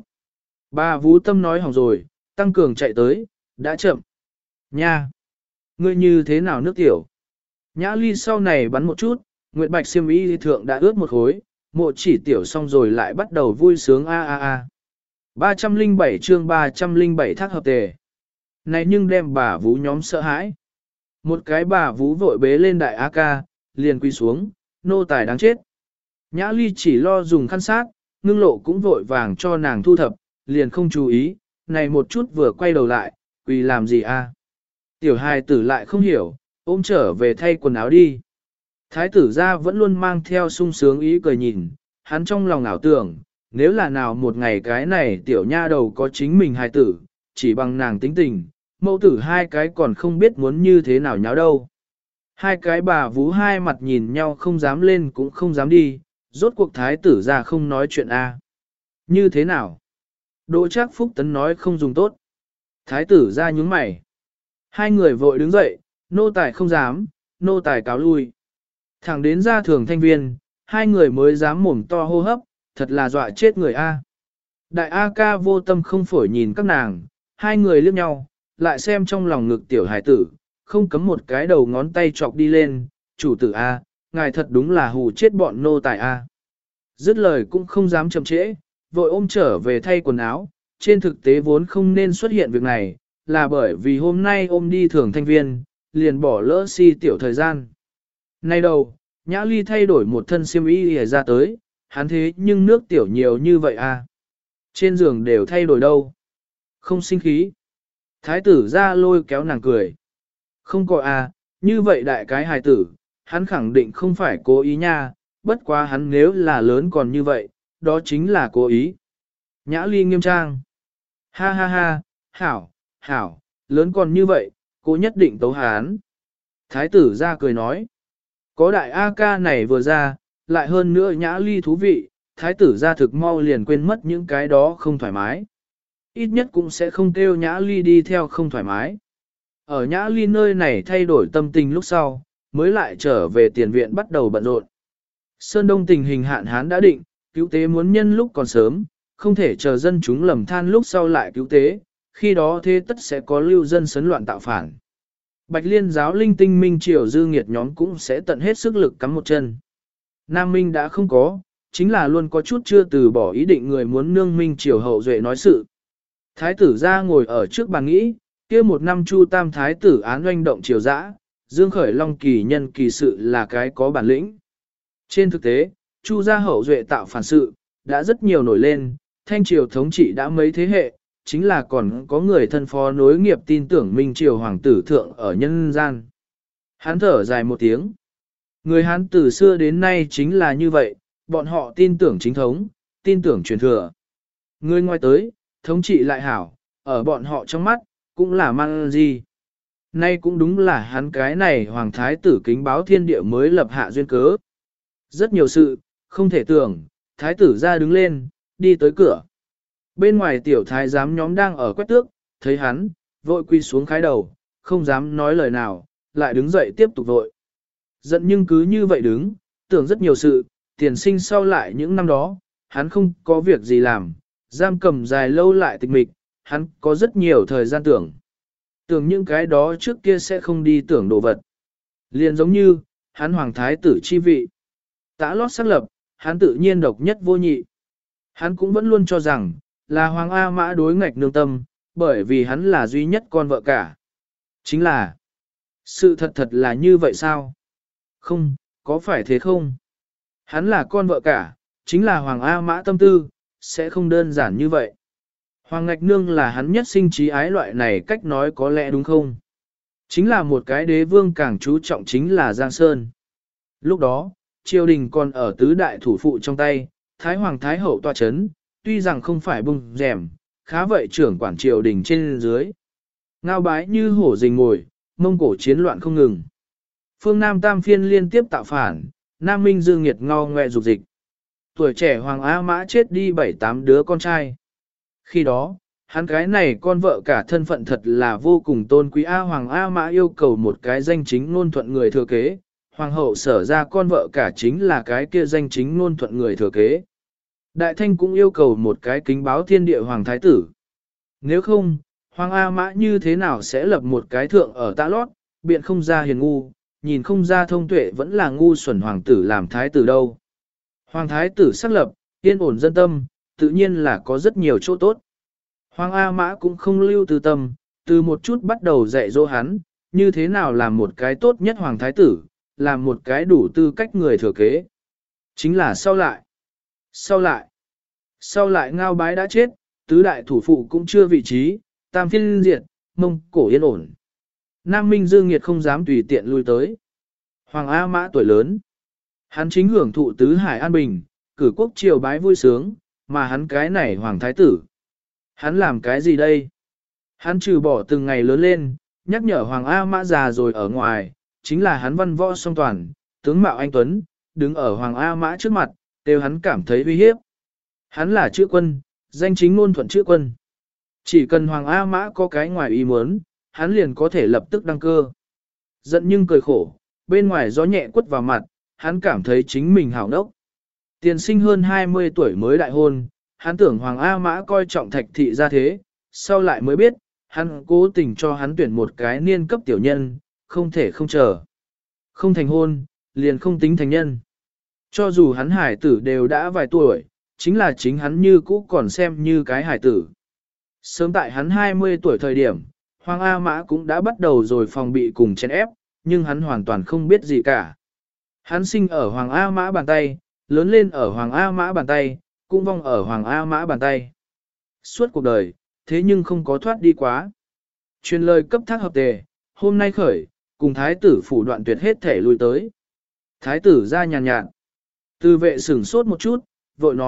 Bà Vú tâm nói hỏng rồi, tăng cường chạy tới, đã chậm. Nha! Ngươi như thế nào nước tiểu? Nhã Ly sau này bắn một chút, Nguyệt Bạch xiêm y thượng đã ướt một khối, mộ chỉ tiểu xong rồi lại bắt đầu vui sướng a a a. 307 chương 307 thác hợp tề. Này nhưng đem bà Vú nhóm sợ hãi. Một cái bà Vú vội bế lên đại A ca, liền quy xuống, nô tài đáng chết. Nhã Ly chỉ lo dùng khăn sát, Ngưng Lộ cũng vội vàng cho nàng thu thập, liền không chú ý, này một chút vừa quay đầu lại, quỳ làm gì a? Tiểu hài tử lại không hiểu, ôm trở về thay quần áo đi. Thái tử ra vẫn luôn mang theo sung sướng ý cười nhìn, hắn trong lòng ảo tưởng, nếu là nào một ngày cái này tiểu nha đầu có chính mình hài tử, chỉ bằng nàng tính tình, mẫu tử hai cái còn không biết muốn như thế nào nháo đâu. Hai cái bà Vú hai mặt nhìn nhau không dám lên cũng không dám đi, rốt cuộc thái tử ra không nói chuyện a. Như thế nào? Đỗ Trác Phúc Tấn nói không dùng tốt. Thái tử ra nhướng mày. Hai người vội đứng dậy, nô tài không dám, nô tài cáo lui. Thẳng đến ra thường thanh viên, hai người mới dám mồm to hô hấp, thật là dọa chết người a. Đại A ca vô tâm không phổi nhìn các nàng, hai người liếc nhau, lại xem trong lòng ngực tiểu hải tử, không cấm một cái đầu ngón tay chọc đi lên, chủ tử A, ngài thật đúng là hù chết bọn nô tài A. Dứt lời cũng không dám chậm trễ, vội ôm trở về thay quần áo, trên thực tế vốn không nên xuất hiện việc này, là bởi vì hôm nay ôm đi thường thanh viên, liền bỏ lỡ si tiểu thời gian. Nay đầu, Nhã Ly thay đổi một thân xiêm y ra tới, hắn thế nhưng nước tiểu nhiều như vậy a. Trên giường đều thay đổi đâu. Không sinh khí. Thái tử ra lôi kéo nàng cười. Không có a, như vậy đại cái hài tử, hắn khẳng định không phải cố ý nha, bất quá hắn nếu là lớn còn như vậy, đó chính là cố ý. Nhã Ly nghiêm trang. Ha ha ha, hảo, hảo, lớn còn như vậy, cô nhất định tấu hán. Thái tử ra cười nói. Có đại A ca này vừa ra, lại hơn nữa Nhã Ly thú vị, thái tử ra thực mau liền quên mất những cái đó không thoải mái. Ít nhất cũng sẽ không kêu Nhã Ly đi theo không thoải mái. Ở Nhã Ly nơi này thay đổi tâm tình lúc sau, mới lại trở về tiền viện bắt đầu bận rộn. Sơn Đông tình hình hạn hán đã định, cứu tế muốn nhân lúc còn sớm, không thể chờ dân chúng lầm than lúc sau lại cứu tế, khi đó thế tất sẽ có lưu dân sấn loạn tạo phản. Bạch Liên giáo linh tinh minh triều dư nghiệt nhóm cũng sẽ tận hết sức lực cắm một chân. Nam Minh đã không có, chính là luôn có chút chưa từ bỏ ý định người muốn nương minh triều hậu duệ nói sự. Thái tử ra ngồi ở trước bàn nghĩ, kia một năm Chu Tam thái tử án oanh động triều dã, Dương Khởi Long kỳ nhân kỳ sự là cái có bản lĩnh. Trên thực tế, Chu gia hậu duệ tạo phản sự, đã rất nhiều nổi lên, thanh triều thống trị đã mấy thế hệ, chính là còn có người thân phó nối nghiệp tin tưởng minh triều hoàng tử thượng ở nhân gian. Hán thở dài một tiếng. Người Hán từ xưa đến nay chính là như vậy, bọn họ tin tưởng chính thống, tin tưởng truyền thừa. Người ngoài tới, thống trị lại hảo, ở bọn họ trong mắt, cũng là mang gì. Nay cũng đúng là hắn cái này hoàng thái tử kính báo thiên địa mới lập hạ duyên cớ. Rất nhiều sự, không thể tưởng, thái tử ra đứng lên, đi tới cửa. Bên ngoài tiểu thái giám nhóm đang ở quét tước, thấy hắn, vội quy xuống khái đầu, không dám nói lời nào, lại đứng dậy tiếp tục vội. Giận nhưng cứ như vậy đứng, tưởng rất nhiều sự, tiền sinh sau lại những năm đó, hắn không có việc gì làm, giam cầm dài lâu lại tịch mịch, hắn có rất nhiều thời gian tưởng. Tưởng những cái đó trước kia sẽ không đi tưởng đồ vật. Liền giống như, hắn hoàng thái tử chi vị. Tã lót xác lập, hắn tự nhiên độc nhất vô nhị. Hắn cũng vẫn luôn cho rằng, là hoàng A Mã đối ngạch nương tâm, bởi vì hắn là duy nhất con vợ cả. Chính là, sự thật thật là như vậy sao? Không, có phải thế không? Hắn là con vợ cả, chính là hoàng A Mã tâm tư, sẽ không đơn giản như vậy. Hoàng ngạch nương là hắn nhất sinh trí ái loại này cách nói có lẽ đúng không? Chính là một cái đế vương càng chú trọng chính là Giang Sơn. Lúc đó, triều đình còn ở tứ đại thủ phụ trong tay, Thái Hoàng Thái Hậu tọa chấn, tuy rằng không phải bung rèm, khá vậy trưởng quản triều đình trên dưới. Ngao bái như hổ rình ngồi, mông cổ chiến loạn không ngừng. Phương Nam Tam Phiên liên tiếp tạo phản, Nam Minh Dương nghiệt ngao ngoe dục dịch. Tuổi trẻ Hoàng A Mã chết đi 7-8 đứa con trai. Khi đó, hắn cái này con vợ cả thân phận thật là vô cùng tôn quý. Hoàng A Mã yêu cầu một cái danh chính ngôn thuận người thừa kế, Hoàng hậu sở ra con vợ cả chính là cái kia danh chính ngôn thuận người thừa kế. Đại Thanh cũng yêu cầu một cái kính báo thiên địa Hoàng Thái tử. Nếu không, Hoàng A Mã như thế nào sẽ lập một cái thượng ở Tã Lót, biện không ra hiền ngu, nhìn không ra thông tuệ vẫn là ngu xuẩn hoàng tử làm thái tử đâu. Hoàng thái tử xác lập, yên ổn dân tâm, tự nhiên là có rất nhiều chỗ tốt. Hoàng A Mã cũng không lưu từ tâm, từ một chút bắt đầu dạy dỗ hắn, như thế nào làm một cái tốt nhất hoàng thái tử, làm một cái đủ tư cách người thừa kế. Chính là sau lại Ngao Bái đã chết, tứ đại thủ phụ cũng chưa vị trí, Tam Phiên diệt, Mông Cổ yên ổn. Nam Minh Dương nghiệt không dám tùy tiện lui tới. Hoàng A Mã tuổi lớn, hắn chính hưởng thụ tứ hải an bình, cử quốc triều bái vui sướng, mà hắn cái này hoàng thái tử. Hắn làm cái gì đây? Hắn trừ bỏ từng ngày lớn lên, nhắc nhở Hoàng A Mã già rồi ở ngoài, chính là hắn văn võ song toàn, tướng mạo anh tuấn, đứng ở Hoàng A Mã trước mặt, đều hắn cảm thấy uy hiếp. Hắn là chữ quân, danh chính ngôn thuận chữ quân. Chỉ cần Hoàng A Mã có cái ngoài ý muốn, hắn liền có thể lập tức đăng cơ. Giận nhưng cười khổ, bên ngoài gió nhẹ quất vào mặt, hắn cảm thấy chính mình hảo đốc. Tiền sinh hơn 20 tuổi mới đại hôn, hắn tưởng Hoàng A Mã coi trọng Thạch thị ra thế, sau lại mới biết, hắn cố tình cho hắn tuyển một cái niên cấp tiểu nhân, không thể không chờ. Không thành hôn, liền không tính thành nhân. Cho dù hắn hải tử đều đã vài tuổi, chính là chính hắn như cũ còn xem như cái hải tử. Sớm tại hắn 20 tuổi thời điểm, Hoàng A Mã cũng đã bắt đầu rồi phòng bị cùng chèn ép, nhưng hắn hoàn toàn không biết gì cả. Hắn sinh ở Hoàng A Mã bàn tay, lớn lên ở Hoàng A Mã bàn tay, cũng vong ở Hoàng A Mã bàn tay. Suốt cuộc đời, thế nhưng không có thoát đi quá. Truyền lời cấp thác hợp tề, hôm nay khởi, cùng thái tử phủ đoạn tuyệt hết thể lui tới. Thái tử ra nhàn nhạt. Từ vệ sửng sốt một chút, vội nói,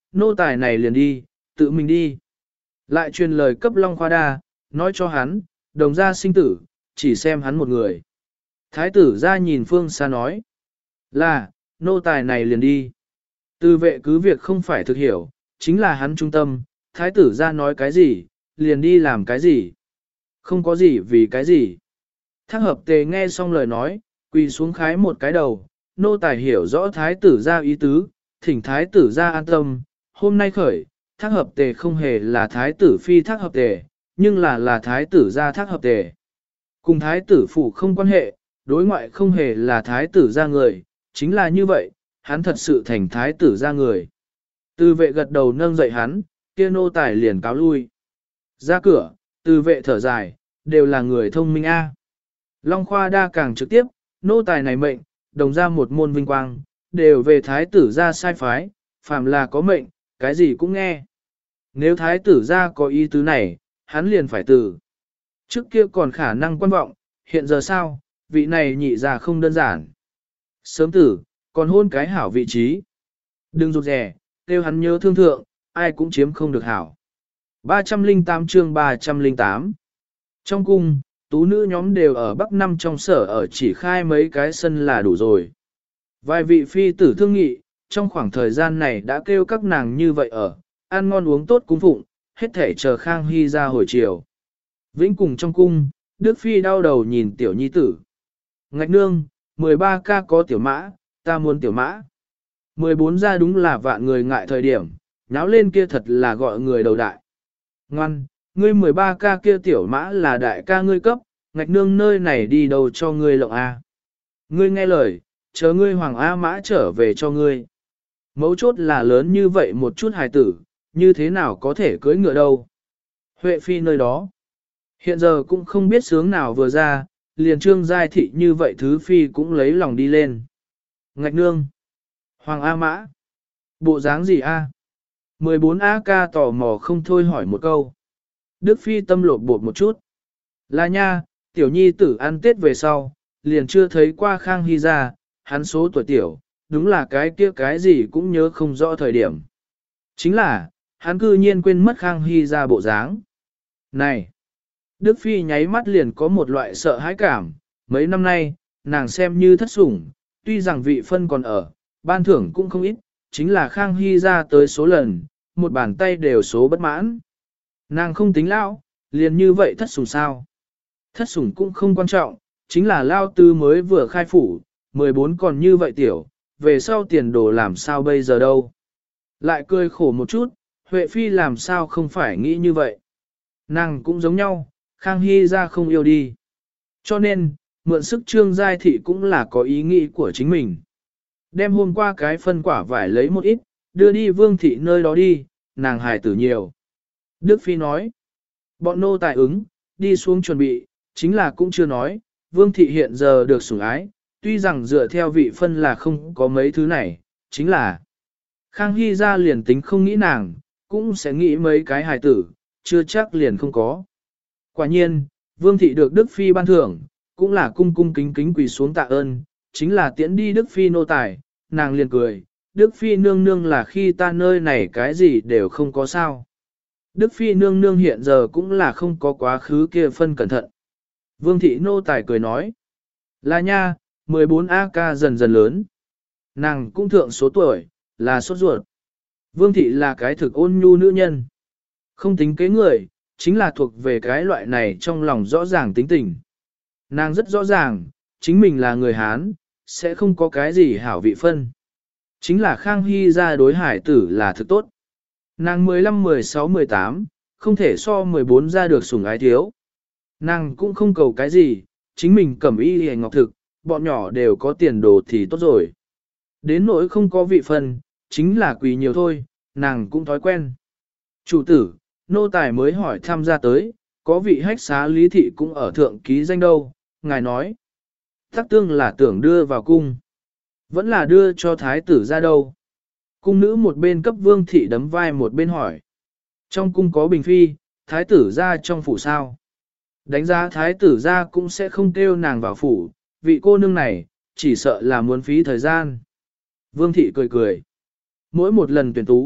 nô tài này liền đi, tự mình đi. Lại truyền lời cấp Long Khoa Đa, nói cho hắn, đồng gia sinh tử, chỉ xem hắn một người. Thái tử ra nhìn phương xa nói, là, nô tài này liền đi. Tư vệ cứ việc không phải thực hiểu, chính là hắn trung tâm, thái tử ra nói cái gì, liền đi làm cái gì. Không có gì vì cái gì. Thác hợp tề nghe xong lời nói, quỳ xuống khái một cái đầu, nô tài hiểu rõ thái tử ra ý tứ, thỉnh thái tử ra an tâm, hôm nay khởi, thác hợp tề không hề là thái tử phi thác hợp tề, nhưng là thái tử ra thác hợp tề. Cùng thái tử phủ không quan hệ, đối ngoại không hề là thái tử ra người, chính là như vậy, hắn thật sự thành thái tử ra người. Từ vệ gật đầu nâng dậy hắn, kia nô tài liền cáo lui. Ra cửa, từ vệ thở dài, đều là người thông minh a. Long Khoa Đa càng trực tiếp, nô tài này mệnh, đồng ra một môn vinh quang, đều về thái tử ra sai phái, phàm là có mệnh, cái gì cũng nghe. Nếu thái tử ra có ý tứ này, hắn liền phải tử. Trước kia còn khả năng quan vọng, hiện giờ sao, vị này nhị ra không đơn giản. Sớm tử, còn hôn cái hảo vị trí. Đừng rụt rẻ, kêu hắn nhớ thương thượng, ai cũng chiếm không được hảo. 308 chương 308 Trong cung, tú nữ nhóm đều ở Bắc Năm trong sở ở chỉ khai mấy cái sân là đủ rồi. Vài vị phi tử thương nghị, trong khoảng thời gian này đã kêu các nàng như vậy ở, ăn ngon uống tốt cúng phụng, hết thể chờ Khang Hy ra hồi chiều. Vĩnh cùng trong cung, Đức Phi đau đầu nhìn tiểu nhi tử. Ngạch nương, 13 ca có tiểu mã, ta muốn tiểu mã. 14 ra đúng là vạn người ngại thời điểm, nháo lên kia thật là gọi người đầu đại. Ngoan, ngươi 13 ca kia tiểu mã là đại ca ngươi cấp, ngạch nương nơi này đi đâu cho ngươi lộng A. Ngươi nghe lời, chờ ngươi hoàng A mã trở về cho ngươi. Mấu chốt là lớn như vậy một chút hài tử, như thế nào có thể cưới ngựa đâu. Huệ phi nơi đó. Hiện giờ cũng không biết sướng nào vừa ra, liền trương giai thị như vậy thứ phi cũng lấy lòng đi lên. Ngạch nương. Hoàng A mã. Bộ dáng gì A? 14 A ca tò mò không thôi hỏi một câu. Đức phi tâm lột bột một chút. Là nha, tiểu nhi tử ăn tết về sau, liền chưa thấy qua Khang Hy ra, hắn số tuổi tiểu, đúng là cái kia cái gì cũng nhớ không rõ thời điểm. Chính là, hắn cư nhiên quên mất Khang Hy ra bộ dáng. Này! Đức Phi nháy mắt liền có một loại sợ hãi cảm, mấy năm nay, nàng xem như thất sủng, tuy rằng vị phân còn ở, ban thưởng cũng không ít, chính là Khang Hy ra tới số lần, một bàn tay đều số bất mãn. Nàng không tính lão, liền như vậy thất sủng sao. Thất sủng cũng không quan trọng, chính là lao tư mới vừa khai phủ, 14 còn như vậy tiểu, về sau tiền đồ làm sao bây giờ đâu. Lại cười khổ một chút, Huệ Phi làm sao không phải nghĩ như vậy. Nàng cũng giống nhau, Khang Hy ra không yêu đi. Cho nên, mượn sức Trương Giai Thị cũng là có ý nghĩ của chính mình. Đem hôm qua cái phân quả vải lấy một ít, đưa đi Vương Thị nơi đó đi, nàng hài tử nhiều. Đức Phi nói, bọn nô tài ứng, đi xuống chuẩn bị, chính là cũng chưa nói, Vương Thị hiện giờ được sủng ái, tuy rằng dựa theo vị phân là không có mấy thứ này, chính là Khang Hy ra liền tính không nghĩ nàng, cũng sẽ nghĩ mấy cái hài tử, chưa chắc liền không có. Quả nhiên, Vương Thị được Đức Phi ban thưởng, cũng là cung cung kính kính quỳ xuống tạ ơn, chính là tiễn đi Đức Phi nô tài, nàng liền cười, Đức Phi nương nương là khi ta nơi này cái gì đều không có sao. Đức Phi nương nương hiện giờ cũng là không có quá khứ kia phân cẩn thận. Vương Thị nô tài cười nói, là nha, 14 AK dần dần lớn. Nàng cũng thượng số tuổi, là sốt ruột. Vương Thị là cái thực ôn nhu nữ nhân. Không tính kế người, chính là thuộc về cái loại này trong lòng rõ ràng tính tình. Nàng rất rõ ràng, chính mình là người Hán, sẽ không có cái gì hảo vị phân. Chính là Khang Hy ra đối hải tử là thực tốt. Nàng 15, 16, 18, không thể so 14 ra được sủng ái thiếu. Nàng cũng không cầu cái gì, chính mình cẩm y hề ngọc thực, bọn nhỏ đều có tiền đồ thì tốt rồi. Đến nỗi không có vị phân, chính là quỳ nhiều thôi, nàng cũng thói quen. Chủ tử, nô tài mới hỏi tham gia tới, có vị hách xá lý thị cũng ở thượng ký danh đâu, ngài nói. Tắc tương là tưởng đưa vào cung, vẫn là đưa cho thái tử ra đâu. Cung nữ một bên cấp Vương Thị đấm vai một bên hỏi. Trong cung có bình phi, thái tử ra trong phủ sao. Đánh giá thái tử ra cũng sẽ không kêu nàng vào phủ, vị cô nương này, chỉ sợ là muốn phí thời gian. Vương Thị cười cười. Mỗi một lần tuyển tú,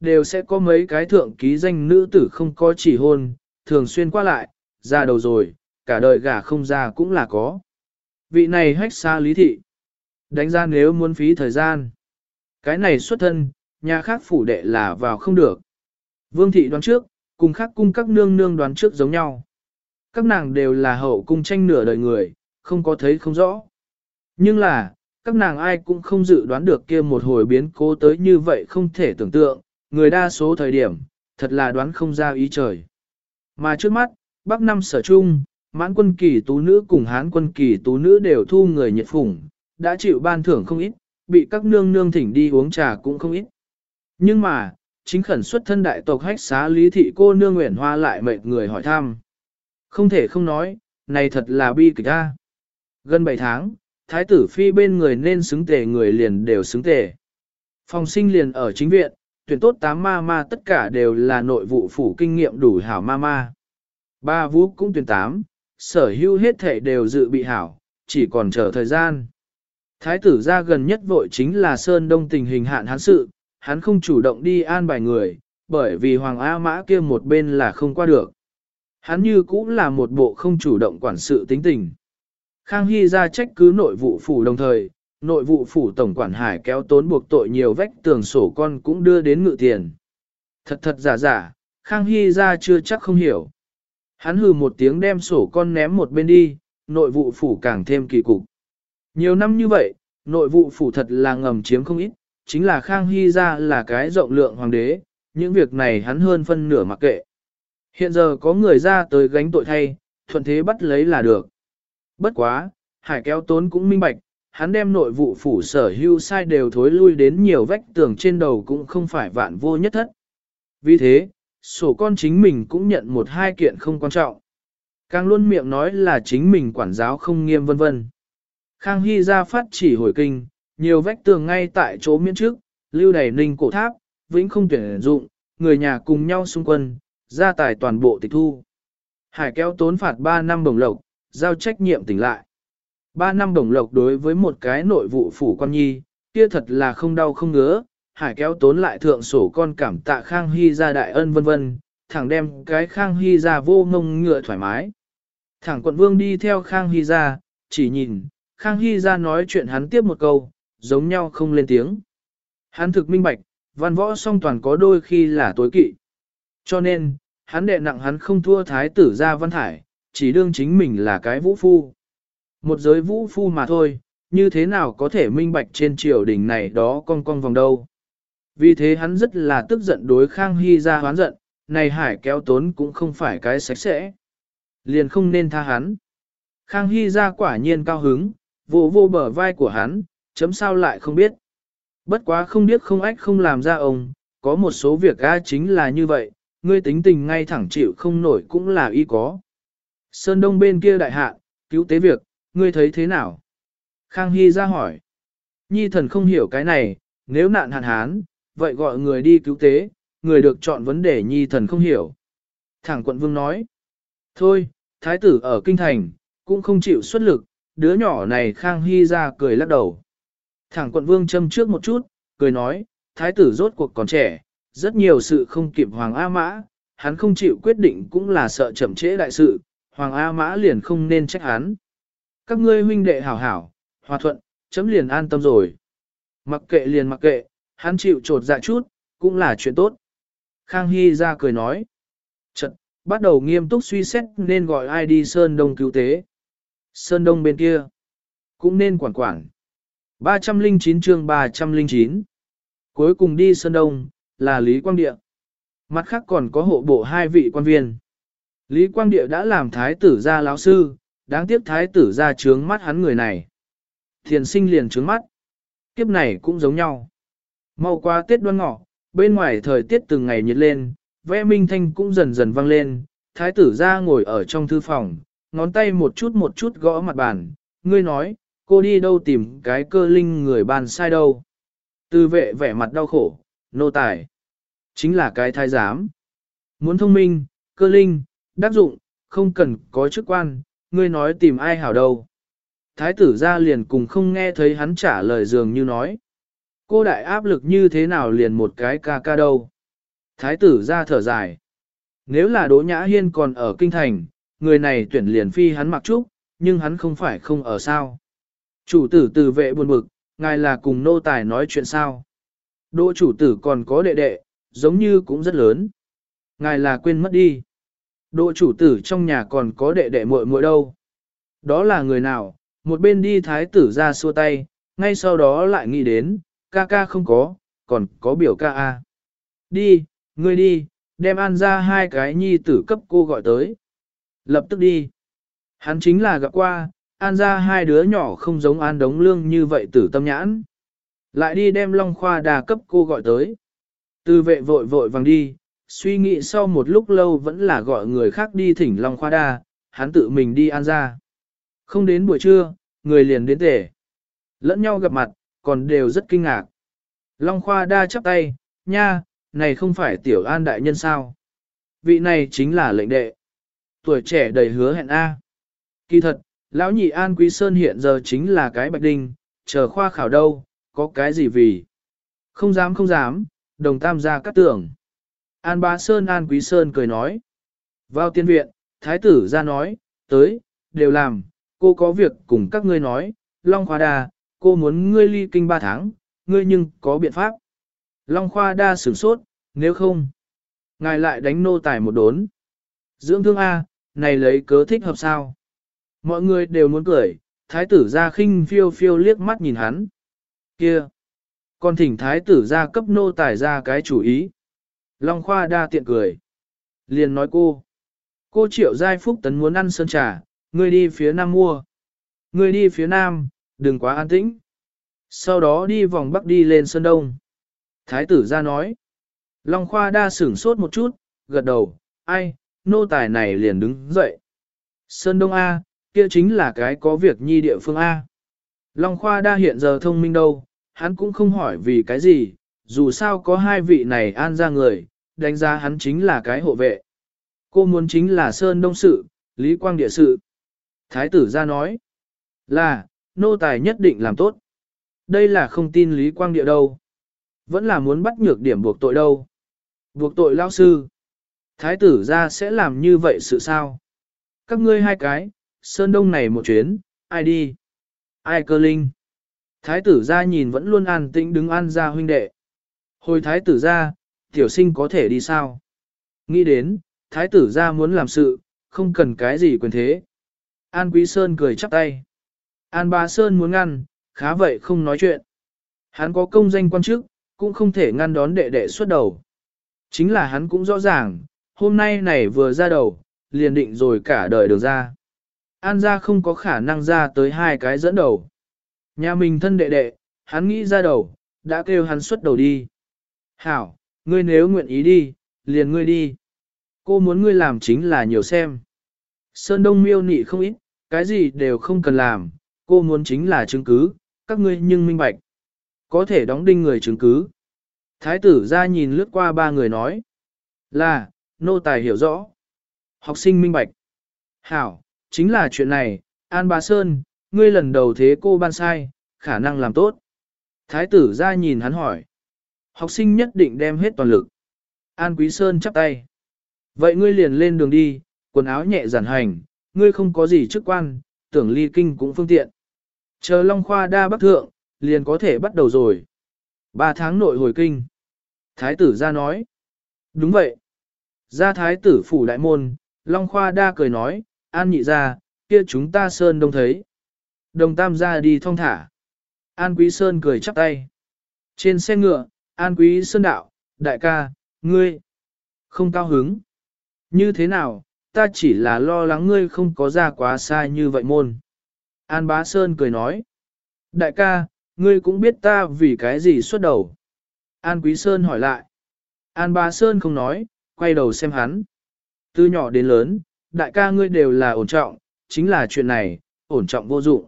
đều sẽ có mấy cái thượng ký danh nữ tử không có chỉ hôn, thường xuyên qua lại, ra đầu rồi, cả đời gả không ra cũng là có. Vị này hách xa lý thị. Đánh ra nếu muốn phí thời gian. Cái này xuất thân, nhà khác phủ đệ là vào không được. Vương thị đoán trước, cùng khác cung các nương nương đoán trước giống nhau. Các nàng đều là hậu cung tranh nửa đời người, không có thấy không rõ. Nhưng là, các nàng ai cũng không dự đoán được kia một hồi biến cố tới như vậy không thể tưởng tượng, người đa số thời điểm, thật là đoán không ra ý trời. Mà trước mắt, Bắc Năm Sở Trung, Mãn Quân Kỳ Tú Nữ cùng Hán Quân Kỳ Tú Nữ đều thu người nhiệt phủng, đã chịu ban thưởng không ít, bị các nương nương thỉnh đi uống trà cũng không ít. Nhưng mà, chính khẩn xuất thân đại tộc hách xá lý thị cô nương Nguyễn Hoa lại mệt người hỏi thăm. Không thể không nói, này thật là bi kịch a. Gần 7 tháng, thái tử phi bên người nên xứng tề người liền đều xứng tề. Phòng sinh liền ở chính viện, tuyển tốt 8 ma ma tất cả đều là nội vụ phủ kinh nghiệm đủ hảo ma ma. Ba vũ cũng tuyển 8, sở hữu hết thể đều dự bị hảo, chỉ còn chờ thời gian. Thái tử ra gần nhất vội chính là Sơn Đông tình hình hạn hán sự, hắn không chủ động đi an bài người, bởi vì Hoàng A Mã kia một bên là không qua được. Hắn như cũng là một bộ không chủ động quản sự tính tình. Khang Hy ra trách cứ nội vụ phủ đồng thời, nội vụ phủ tổng quản Hải kéo tốn buộc tội nhiều vách tường sổ con cũng đưa đến ngự tiền. Thật thật giả giả, Khang Hy ra chưa chắc không hiểu. Hắn hừ một tiếng đem sổ con ném một bên đi, nội vụ phủ càng thêm kỳ cục. Nhiều năm như vậy, nội vụ phủ thật là ngầm chiếm không ít, chính là Khang Hy ra là cái rộng lượng hoàng đế, những việc này hắn hơn phân nửa mặc kệ. Hiện giờ có người ra tới gánh tội thay, thuận thế bắt lấy là được. Bất quá, Hải kéo tốn cũng minh bạch, hắn đem nội vụ phủ sở hưu sai đều thối lui đến nhiều vách tường trên đầu cũng không phải vạn vô nhất thất. Vì thế, sổ con chính mình cũng nhận một hai kiện không quan trọng. Càng luôn miệng nói là chính mình quản giáo không nghiêm vân vân. Khang Hy ra phát chỉ hồi kinh, nhiều vách tường ngay tại chỗ miễn trước, lưu đẩy ninh cổ tháp, vĩnh không tuyển dụng, người nhà cùng nhau xung quân, gia tài toàn bộ tịch thu. Hải kéo tốn phạt 3 năm bổng lộc, giao trách nhiệm tỉnh lại. 3 năm bổng lộc đối với một cái nội vụ phủ quan nhi, kia thật là không đau không ngứa, Hải kéo tốn lại thượng sổ con cảm tạ Khang Hy ra đại ân vân vân, thẳng đem cái Khang Hy ra vô ngông ngựa thoải mái. Thẳng quận vương đi theo Khang Hy ra, chỉ nhìn, Khang Hy ra nói chuyện hắn tiếp một câu, giống nhau không lên tiếng. Hắn thực minh bạch, văn võ song toàn có đôi khi là tối kỵ. Cho nên, hắn đệ nặng hắn không thua thái tử ra văn thải, chỉ đương chính mình là cái vũ phu. Một giới vũ phu mà thôi, như thế nào có thể minh bạch trên triều đình này đó con vòng đâu. Vì thế hắn rất là tức giận đối Khang Hy ra hoán giận, này Hải kéo tốn cũng không phải cái sạch sẽ. Liền không nên tha hắn. Khang Hy ra quả nhiên cao hứng, vô bờ vai của hắn, chấm sao lại không biết. Bất quá không biết không ách không làm ra ông, có một số việc ga chính là như vậy, ngươi tính tình ngay thẳng chịu không nổi cũng là y có. Sơn Đông bên kia đại hạ, cứu tế việc, ngươi thấy thế nào? Khang Hy ra hỏi. Nhi thần không hiểu cái này, nếu nạn hạn hán, vậy gọi người đi cứu tế, người được chọn vấn đề nhi thần không hiểu. Thẳng quận vương nói. Thôi, thái tử ở kinh thành, cũng không chịu xuất lực, đứa nhỏ này Khang Hy ra cười lắc đầu. Thẳng quận vương châm trước một chút, cười nói, thái tử rốt cuộc còn trẻ, rất nhiều sự không kịp Hoàng A Mã, hắn không chịu quyết định cũng là sợ chậm trễ đại sự, Hoàng A Mã liền không nên trách hắn. Các ngươi huynh đệ hảo hảo, hòa thuận, chấm liền an tâm rồi. Mặc kệ liền mặc kệ, hắn chịu trột dạ chút, cũng là chuyện tốt. Khang Hy ra cười nói. Chật, bắt đầu nghiêm túc suy xét nên gọi ai đi Sơn Đông cứu tế. Sơn Đông bên kia, cũng nên quản quản. 309 chương 309. Cuối cùng đi Sơn Đông, là Lý Quang Địa. Mặt khác còn có hộ bộ 2 vị quan viên. Lý Quang Địa đã làm thái tử gia lão sư, đáng tiếc thái tử gia trướng mắt hắn người này. Thiền sinh liền trướng mắt. Kiếp này cũng giống nhau. Mau qua Tết Đoan Ngọ, bên ngoài thời tiết từng ngày nhiệt lên, vẽ minh thanh cũng dần dần vang lên, thái tử gia ngồi ở trong thư phòng, ngón tay một chút gõ mặt bàn, ngươi nói, cô đi đâu tìm cái cơ linh người bàn sai đâu. Tư vệ vẻ mặt đau khổ, nô tài. Chính là cái thái giám. Muốn thông minh, cơ linh, đắc dụng, không cần có chức quan, ngươi nói tìm ai hảo đâu. Thái tử ra liền cùng không nghe thấy hắn trả lời dường như nói. Cô đại áp lực như thế nào liền một cái ca ca đâu. Thái tử ra thở dài. Nếu là Đỗ Nhã Hiên còn ở kinh thành, người này tuyển liền phi hắn mặc trúc, nhưng hắn không phải không ở sao. Chủ tử từ vệ buồn bực, ngài là cùng nô tài nói chuyện sao. Đỗ chủ tử còn có đệ đệ, giống như cũng rất lớn. Ngài là quên mất đi. Đỗ chủ tử trong nhà còn có đệ đệ muội muội đâu. Đó là người nào, một bên đi thái tử ra xua tay, ngay sau đó lại nghĩ đến, ca ca không có, còn có biểu ca a. Đi, ngươi đi, đem An ra hai cái nhi tử cấp cô gọi tới. Lập tức đi. Hắn chính là gặp qua, An ra hai đứa nhỏ không giống An Đống Lương như vậy tử tâm nhãn. Lại đi đem Long Khoa Đà cấp cô gọi tới. Từ vệ vội vội vàng đi, suy nghĩ sau một lúc lâu vẫn là gọi người khác đi thỉnh Long Khoa Đa, hắn tự mình đi An ra. Không đến buổi trưa, người liền đến tể. Lẫn nhau gặp mặt, còn đều rất kinh ngạc. Long Khoa Đa chắp tay, nha, này không phải tiểu An đại nhân sao. Vị này chính là lệnh đệ. Tuổi trẻ đầy hứa hẹn A. Kỳ thật, lão nhị An Quý Sơn hiện giờ chính là cái bạch đinh, chờ khoa khảo đâu, có cái gì vì. Không dám không dám, đồng tam gia cắt tưởng. An Bá Sơn An Quý Sơn cười nói. Vào tiên viện, thái tử ra nói, tới, đều làm, cô có việc cùng các ngươi nói, Long Khoa Đa, cô muốn ngươi ly kinh 3 tháng, ngươi nhưng có biện pháp. Long Khoa Đa sửng sốt, nếu không, ngài lại đánh nô tài một đốn. Dưỡng thương A, này lấy cớ thích hợp sao? Mọi người đều muốn cười, thái tử ra khinh phiêu phiêu liếc mắt nhìn hắn. Kia! Còn thỉnh thái tử ra cấp nô tài ra cái chủ ý. Long Khoa Đa tiện cười. Liền nói cô Triệu Giai Phúc Tấn muốn ăn sơn trà, ngươi đi phía nam mua. Ngươi đi phía nam, đừng quá an tĩnh. Sau đó đi vòng bắc đi lên sơn đông. Thái tử ra nói. Long Khoa Đa sửng sốt một chút, gật đầu, ai, nô tài này liền đứng dậy. Sơn đông A, kia chính là cái có việc nhi địa phương A. Long Khoa Đa hiện giờ thông minh đâu, hắn cũng không hỏi vì cái gì, dù sao có hai vị này an ra người, đánh giá hắn chính là cái hộ vệ. Cô muốn chính là Sơn Đông sự, Lý Quang địa sự. Thái tử ra nói, là, nô tài nhất định làm tốt. Đây là không tin Lý Quang địa đâu. Vẫn là muốn bắt nhược điểm buộc tội đâu. Buộc tội lao sư. Thái tử ra sẽ làm như vậy sự sao? Các ngươi hai cái, Sơn Đông này một chuyến, ai đi? Ai cơ linh? Thái tử ra nhìn vẫn luôn an tĩnh đứng an ra huynh đệ. Hồi thái tử ra, tiểu sinh có thể đi sao? Nghĩ đến, thái tử ra muốn làm sự, không cần cái gì quyền thế. An Quý Sơn cười chắp tay. An Bá Sơn muốn ngăn, khá vậy không nói chuyện. Hắn có công danh quan chức, cũng không thể ngăn đón đệ đệ xuất đầu. Chính là hắn cũng rõ ràng, hôm nay này vừa ra đầu, liền định rồi cả đời được ra. An ra không có khả năng ra tới hai cái dẫn đầu. Nhà mình thân đệ đệ, hắn nghĩ ra đầu, đã kêu hắn xuất đầu đi. Hảo, ngươi nếu nguyện ý đi, liền ngươi đi. Cô muốn ngươi làm chính là nhiều xem. Sơn Đông miêu nị không ít, cái gì đều không cần làm, cô muốn chính là chứng cứ, các ngươi nhưng minh bạch. Có thể đóng đinh người chứng cứ. Thái tử ra nhìn lướt qua ba người nói. Là, nô tài hiểu rõ. Học sinh minh bạch. Hảo, chính là chuyện này, An Bá Sơn, ngươi lần đầu thế cô ban sai, khả năng làm tốt. Thái tử ra nhìn hắn hỏi. Học sinh nhất định đem hết toàn lực. An Quý Sơn chắp tay. Vậy ngươi liền lên đường đi, quần áo nhẹ giản hành, ngươi không có gì chức quan, tưởng ly kinh cũng phương tiện. Chờ Long Khoa Đa bắc thượng, liền có thể bắt đầu rồi. 3 tháng nội hồi kinh. Thái tử ra nói. Đúng vậy. Ra thái tử phủ đại môn, Long Khoa Đa cười nói, An nhị ra, kia chúng ta Sơn Đông thấy. Đồng tam ra đi thong thả. An Quý Sơn cười chắp tay. Trên xe ngựa, An Quý Sơn đạo, đại ca, ngươi, không cao hứng. Như thế nào, ta chỉ là lo lắng ngươi không có ra quá xa như vậy môn. An Bá Sơn cười nói, đại ca, ngươi cũng biết ta vì cái gì xuất đầu. An Quý Sơn hỏi lại. An Bá Sơn không nói, quay đầu xem hắn. Từ nhỏ đến lớn, đại ca ngươi đều là ổn trọng, chính là chuyện này, ổn trọng vô dụng.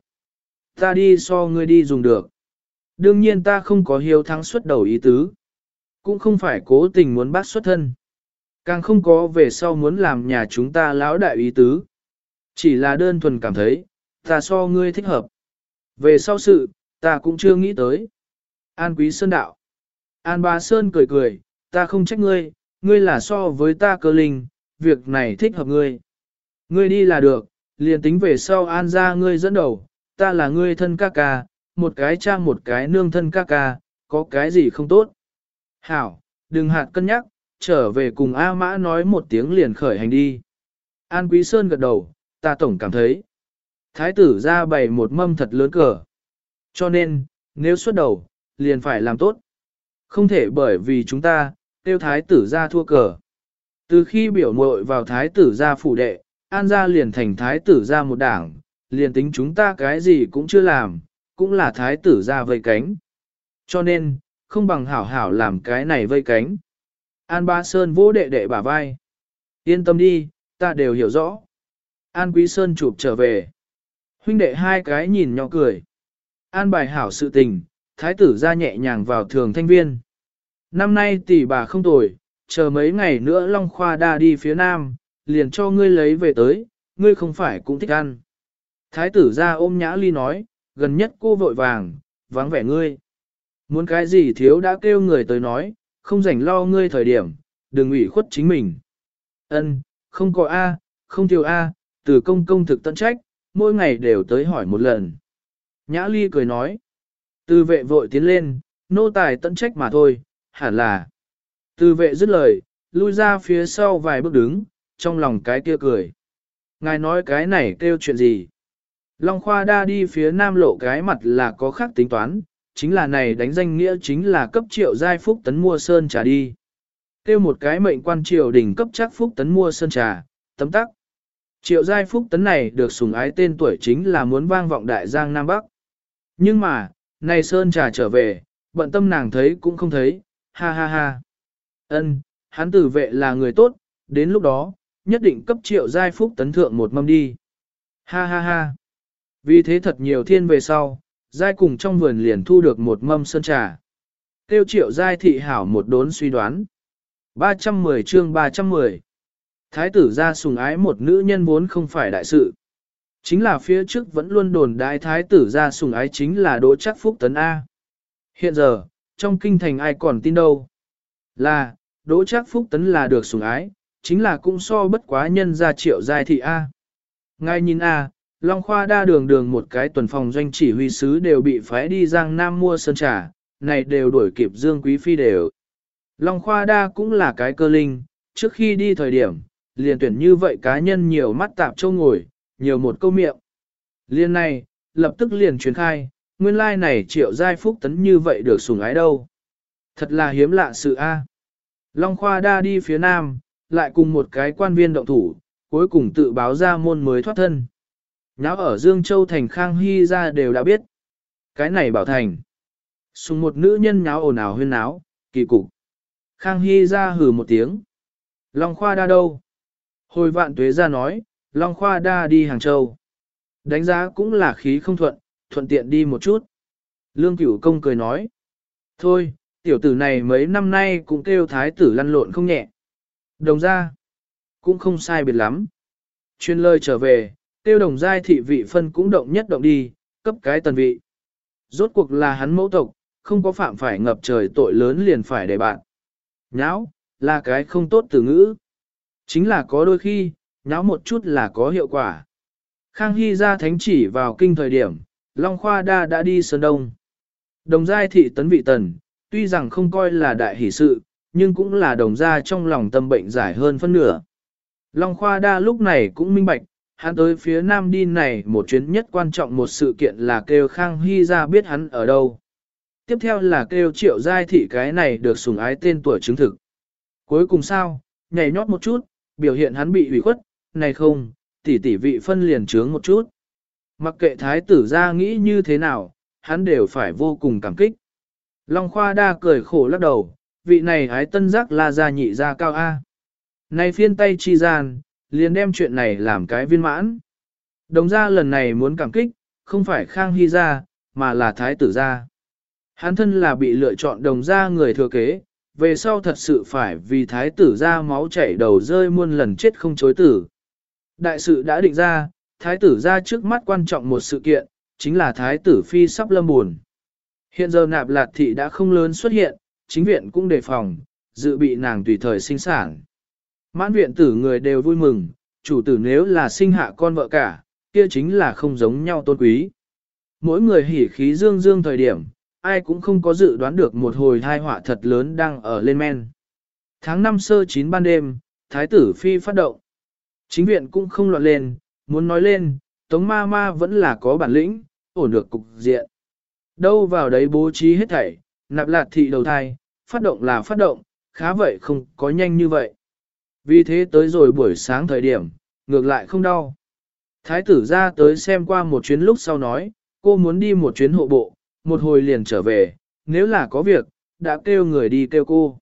Ta đi so ngươi đi dùng được. Đương nhiên ta không có hiếu thắng xuất đầu ý tứ. Cũng không phải cố tình muốn bắt xuất thân. Càng không có về sau muốn làm nhà chúng ta lão đại ý tứ. Chỉ là đơn thuần cảm thấy, ta so ngươi thích hợp. Về sau sự, ta cũng chưa nghĩ tới. An Quý Sơn đạo. An Bá Sơn cười cười, ta không trách ngươi, ngươi là so với ta cơ linh, việc này thích hợp ngươi. Ngươi đi là được, liền tính về sau An ra ngươi dẫn đầu, ta là ngươi thân ca ca, một cái cha một cái nương thân ca ca, có cái gì không tốt. Hảo, đừng hạt cân nhắc, trở về cùng A Mã nói một tiếng liền khởi hành đi. An Quý Sơn gật đầu, ta tổng cảm thấy. Thái tử ra bày một mâm thật lớn cờ. Cho nên, nếu xuất đầu, liền phải làm tốt. Không thể bởi vì chúng ta, tiêu thái tử ra thua cờ. Từ khi biểu muội vào thái tử ra phủ đệ, An gia liền thành thái tử ra một đảng, liền tính chúng ta cái gì cũng chưa làm, cũng là thái tử ra vây cánh. Cho nên, không bằng hảo hảo làm cái này vây cánh. An Ba Sơn vỗ đệ đệ bả vai. Yên tâm đi, ta đều hiểu rõ. An Quý Sơn chụp trở về. Huynh đệ hai cái nhìn nhỏ cười. An bài hảo sự tình, thái tử ra nhẹ nhàng vào thường thanh viên. Năm nay tỷ bà không tồi, chờ mấy ngày nữa Long Khoa đa đi phía nam, liền cho ngươi lấy về tới, ngươi không phải cũng thích ăn. Thái tử ra ôm Nhã Ly nói, gần nhất cô vội vàng, vắng vẻ ngươi. Muốn cái gì thiếu đã kêu người tới nói, không rảnh lo ngươi thời điểm, đừng ủy khuất chính mình. Ân, không có A, không thiếu A, từ công công thực tận trách, mỗi ngày đều tới hỏi một lần. Nhã Ly cười nói, từ vệ vội tiến lên, nô tài tận trách mà thôi, hẳn là. Từ vệ dứt lời, lui ra phía sau vài bước đứng, trong lòng cái kia cười. Ngài nói cái này kêu chuyện gì? Long Khoa đa đi phía nam lộ cái mặt là có khác tính toán, chính là này đánh danh nghĩa chính là cấp triệu giai phúc tấn mua sơn trà đi. Kêu một cái mệnh quan triều đình cấp chắc phúc tấn mua sơn trà, tấm tắc. Triệu giai phúc tấn này được sủng ái tên tuổi chính là muốn vang vọng đại giang Nam Bắc. Nhưng mà, này sơn trà trở về, bận tâm nàng thấy cũng không thấy, ha ha ha. Ân, hắn tử vệ là người tốt, đến lúc đó, nhất định cấp triệu giai phúc tấn thượng một mâm đi. Ha ha ha. Vì thế thật nhiều thiên về sau, giai cùng trong vườn liền thu được một mâm sơn trà. Tiêu triệu giai thị hảo một đốn suy đoán. 310 chương 310. Thái tử ra sùng ái một nữ nhân vốn không phải đại sự. Chính là phía trước vẫn luôn đồn đại thái tử ra sùng ái chính là Đỗ Trác Phúc Tấn A. Hiện giờ, trong kinh thành ai còn tin đâu. Là, Đỗ Trác Phúc Tấn là được sủng ái, chính là cũng so bất quá nhân ra triệu giai thị A. Ngay nhìn A, Long Khoa đa đường đường một cái tuần phòng doanh chỉ huy sứ đều bị phái đi Giang Nam mua sơn trà, này đều đuổi kịp Dương Quý Phi đều. Long Khoa đa cũng là cái cơ linh, trước khi đi thời điểm, liền tuyển như vậy cá nhân nhiều mắt tạp châu ngồi, nhiều một câu miệng. Liên này, lập tức liền truyền khai, nguyên lai này triệu giai Phúc Tấn như vậy được sủng ái đâu. Thật là hiếm lạ sự A. Long Khoa đa đi phía nam, lại cùng một cái quan viên động thủ, cuối cùng tự báo ra môn mới thoát thân. Nháo ở Dương Châu thành Khang Hy ra đều đã biết. Cái này bảo thành. Sùng một nữ nhân nháo ồn ào huyên náo, kỳ cục. Khang Hy ra hừ một tiếng. Long Khoa đa đâu? Hồi Vạn Tuế ra nói, Long Khoa đa đi Hàng Châu. Đánh giá cũng là khí không thuận, thuận tiện đi một chút. Lương Cửu Công cười nói. Thôi, tiểu tử này mấy năm nay cũng kêu thái tử lăn lộn không nhẹ. Đồng ra, cũng không sai biệt lắm. Chuyên lời trở về, tiêu đồng giai thị vị phân cũng động nhất động đi, cấp cái tần vị. Rốt cuộc là hắn mẫu tộc, không có phạm phải ngập trời tội lớn liền phải để bạn. Nháo, là cái không tốt từ ngữ. Chính là có đôi khi, nháo một chút là có hiệu quả. Khang Hy ra thánh chỉ vào kinh thời điểm, Long Khoa đa đã đi Sơn Đông. Đồng giai thị tấn vị tần, tuy rằng không coi là đại hỷ sự, nhưng cũng là đồng gia trong lòng tâm bệnh giải hơn phân nửa. Long Khoa đa lúc này cũng minh bạch, hắn tới phía Nam đi này một chuyến nhất quan trọng một sự kiện là kêu Khang Hy ra biết hắn ở đâu. Tiếp theo là kêu triệu giai thị cái này được sủng ái tên tuổi chứng thực. Cuối cùng sao, nhảy nhót một chút, biểu hiện hắn bị ủy khuất, này không, tỷ vị phân liền trướng một chút. Mặc kệ thái tử ra nghĩ như thế nào, hắn đều phải vô cùng cảm kích. Long Khoa đa cười khổ lắc đầu, vị này ái tân giác là gia nhị gia cao A. Này phiên tay chi gian, liền đem chuyện này làm cái viên mãn. Đồng gia lần này muốn cảm kích, không phải Khang Hy gia, mà là thái tử gia. Hắn thân là bị lựa chọn đồng gia người thừa kế, về sau thật sự phải vì thái tử gia máu chảy đầu rơi muôn lần chết không chối tử. Đại sự đã định ra, thái tử gia trước mắt quan trọng một sự kiện, chính là thái tử phi sắp lâm buồn. Hiện giờ Nạp Lạt thị đã không lớn xuất hiện, chính viện cũng đề phòng, dự bị nàng tùy thời sinh sản. Mãn viện tử người đều vui mừng, chủ tử nếu là sinh hạ con vợ cả, kia chính là không giống nhau tôn quý. Mỗi người hỉ khí dương dương thời điểm, ai cũng không có dự đoán được một hồi tai họa thật lớn đang ở lên men. Tháng 5 sơ 9 ban đêm, thái tử phi phát động. Chính viện cũng không loạn lên, muốn nói lên, Tống ma ma vẫn là có bản lĩnh, ổn được cục diện. Đâu vào đấy bố trí hết thảy, Nạp Lạt thị đầu thai, phát động là phát động, khá vậy không có nhanh như vậy. Vì thế tới rồi buổi sáng thời điểm, ngược lại không đau. Thái tử ra tới xem qua một chuyến lúc sau nói, cô muốn đi một chuyến hộ bộ, một hồi liền trở về, nếu là có việc, đã kêu người đi kêu cô.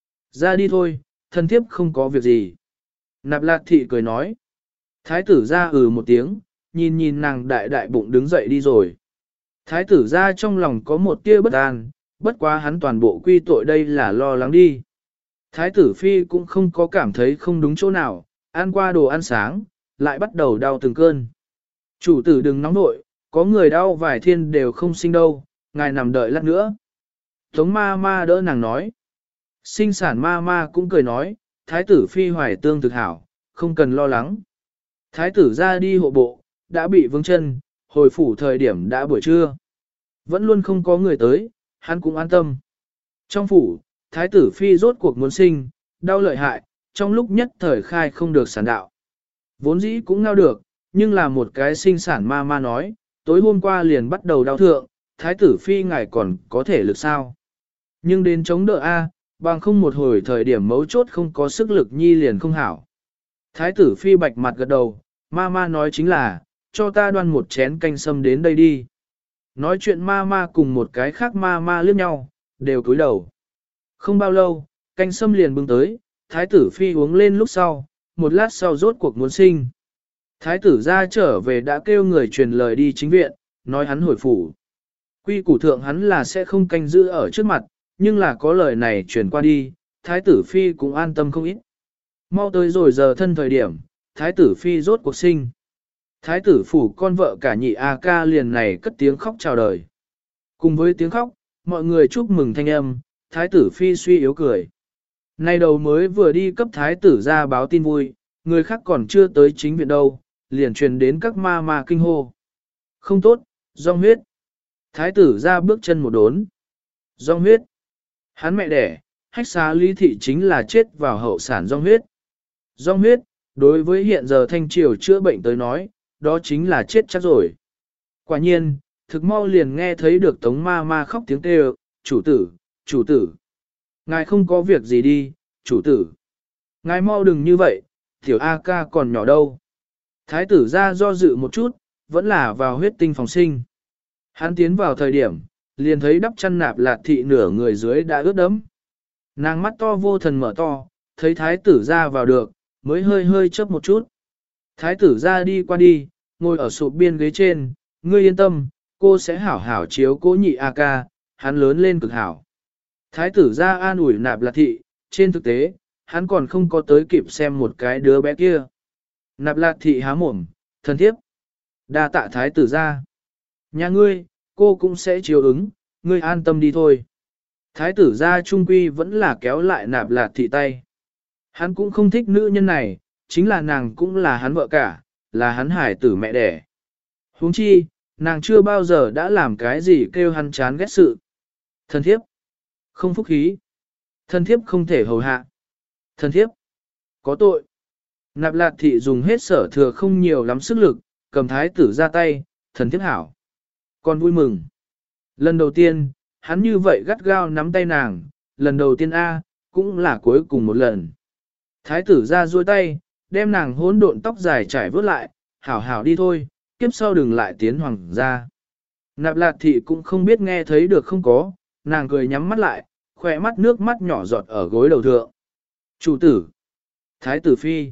Ra đi thôi, thân thiếp không có việc gì. Nạp Lạt thị cười nói. Thái tử ra một tiếng, nhìn nhìn nàng đại đại bụng đứng dậy đi rồi. Thái tử ra trong lòng có một tia bất an, bất quá hắn toàn bộ quy tội đây là lo lắng đi. Thái tử phi cũng không có cảm thấy không đúng chỗ nào, ăn qua đồ ăn sáng, lại bắt đầu đau từng cơn. Chủ tử đừng nóng nội, có người đau vài thiên đều không sinh đâu, ngài nằm đợi lát nữa. Tống ma ma đỡ nàng nói. Sinh sản ma ma cũng cười nói, thái tử phi hoài tương thực hảo, không cần lo lắng. Thái tử ra đi hộ bộ, đã bị vướng chân, hồi phủ thời điểm đã buổi trưa. Vẫn luôn không có người tới, hắn cũng an tâm. Trong phủ, thái tử phi rốt cuộc muốn sinh, đau lợi hại, trong lúc nhất thời khai không được sản đạo. Vốn dĩ cũng ngao được, nhưng là một cái sinh sản ma ma nói, tối hôm qua liền bắt đầu đau thượng, thái tử phi ngài còn có thể lực sao. Nhưng đến chống đỡ A, bằng không một hồi thời điểm mấu chốt không có sức lực nhi liền không hảo. Thái tử phi bạch mặt gật đầu, ma ma nói chính là, cho ta đoan một chén canh sâm đến đây đi. Nói chuyện ma ma cùng một cái khác ma ma liếc nhau, đều cúi đầu. Không bao lâu, canh sâm liền bưng tới, thái tử phi uống lên lúc sau, một lát sau rốt cuộc muốn sinh. Thái tử ra trở về đã kêu người truyền lời đi chính viện, nói hắn hồi phủ. Quy củ thượng hắn là sẽ không canh giữ ở trước mặt, nhưng là có lời này truyền qua đi, thái tử phi cũng an tâm không ít. Mau tới rồi giờ thân thời điểm, thái tử phi rốt cuộc sinh. Thái tử phủ con vợ cả nhị A ca liền này cất tiếng khóc chào đời. Cùng với tiếng khóc, mọi người chúc mừng thanh âm, thái tử phi suy yếu cười. Nay đầu mới vừa đi cấp thái tử ra báo tin vui, người khác còn chưa tới chính viện đâu, liền truyền đến các ma ma kinh hô. Không tốt, dòng huyết. Thái tử ra bước chân một đốn. Dòng huyết. Hắn mẹ đẻ, hách xá lý thị chính là chết vào hậu sản dòng huyết. Dòng huyết, đối với hiện giờ thanh triều chữa bệnh tới nói, đó chính là chết chắc rồi. Quả nhiên, thực mau liền nghe thấy được tống ma ma khóc tiếng kêu, chủ tử, chủ tử. Ngài không có việc gì đi, chủ tử. Ngài mau đừng như vậy, tiểu A ca còn nhỏ đâu. Thái tử ra do dự một chút, vẫn là vào huyết tinh phòng sinh. Hắn tiến vào thời điểm, liền thấy đắp chăn Nạp Lạt thị nửa người dưới đã ướt đẫm. Nàng mắt to vô thần mở to, thấy thái tử ra vào được, mới hơi hơi chớp một chút. Thái tử ra đi qua đi, ngồi ở sụp biên ghế trên, ngươi yên tâm, cô sẽ hảo hảo chiếu cố nhị A ca, hắn lớn lên cực hảo. Thái tử ra an ủi Nạp Lạt thị, trên thực tế, hắn còn không có tới kịp xem một cái đứa bé kia. Nạp Lạt thị há mồm, thân thiếp. Đa tạ thái tử ra. Nhà ngươi, cô cũng sẽ chiếu ứng, ngươi an tâm đi thôi. Thái tử ra trung quy vẫn là kéo lại Nạp Lạt thị tay. Hắn cũng không thích nữ nhân này, chính là nàng cũng là hắn vợ cả, là hắn hải tử mẹ đẻ. Huống chi, nàng chưa bao giờ đã làm cái gì kêu hắn chán ghét sự. Thân thiếp. Không phúc khí. Thân thiếp không thể hầu hạ. Thân thiếp. Có tội. Nạp Lạt thị dùng hết sở thừa không nhiều lắm sức lực, cầm thái tử ra tay, thần thiếp hảo. Con vui mừng. Lần đầu tiên, hắn như vậy gắt gao nắm tay nàng, lần đầu tiên A, cũng là cuối cùng một lần. Thái tử ra duỗi tay, đem nàng hỗn độn tóc dài trải vớt lại, hảo hảo đi thôi, kiếp sau đừng lại tiến hoàng gia. Nạp Lạt thị cũng không biết nghe thấy được không có, nàng cười nhắm mắt lại, khỏe mắt nước mắt nhỏ giọt ở gối đầu thượng. Chủ tử. Thái tử phi.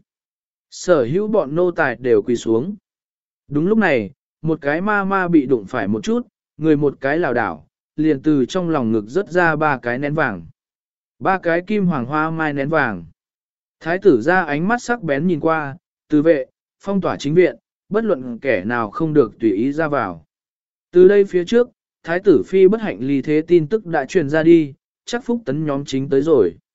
Sở hữu bọn nô tài đều quỳ xuống. Đúng lúc này, một cái ma ma bị đụng phải một chút, người một cái lảo đảo, liền từ trong lòng ngực rớt ra 3 cái nén vàng. 3 cái kim hoàng hoa mai nén vàng. Thái tử ra ánh mắt sắc bén nhìn qua, từ vệ, phong tỏa chính viện, bất luận kẻ nào không được tùy ý ra vào. Từ đây phía trước, thái tử phi bất hạnh ly thế tin tức đã truyền ra đi, chắc Phúc Tấn nhóm chính tới rồi.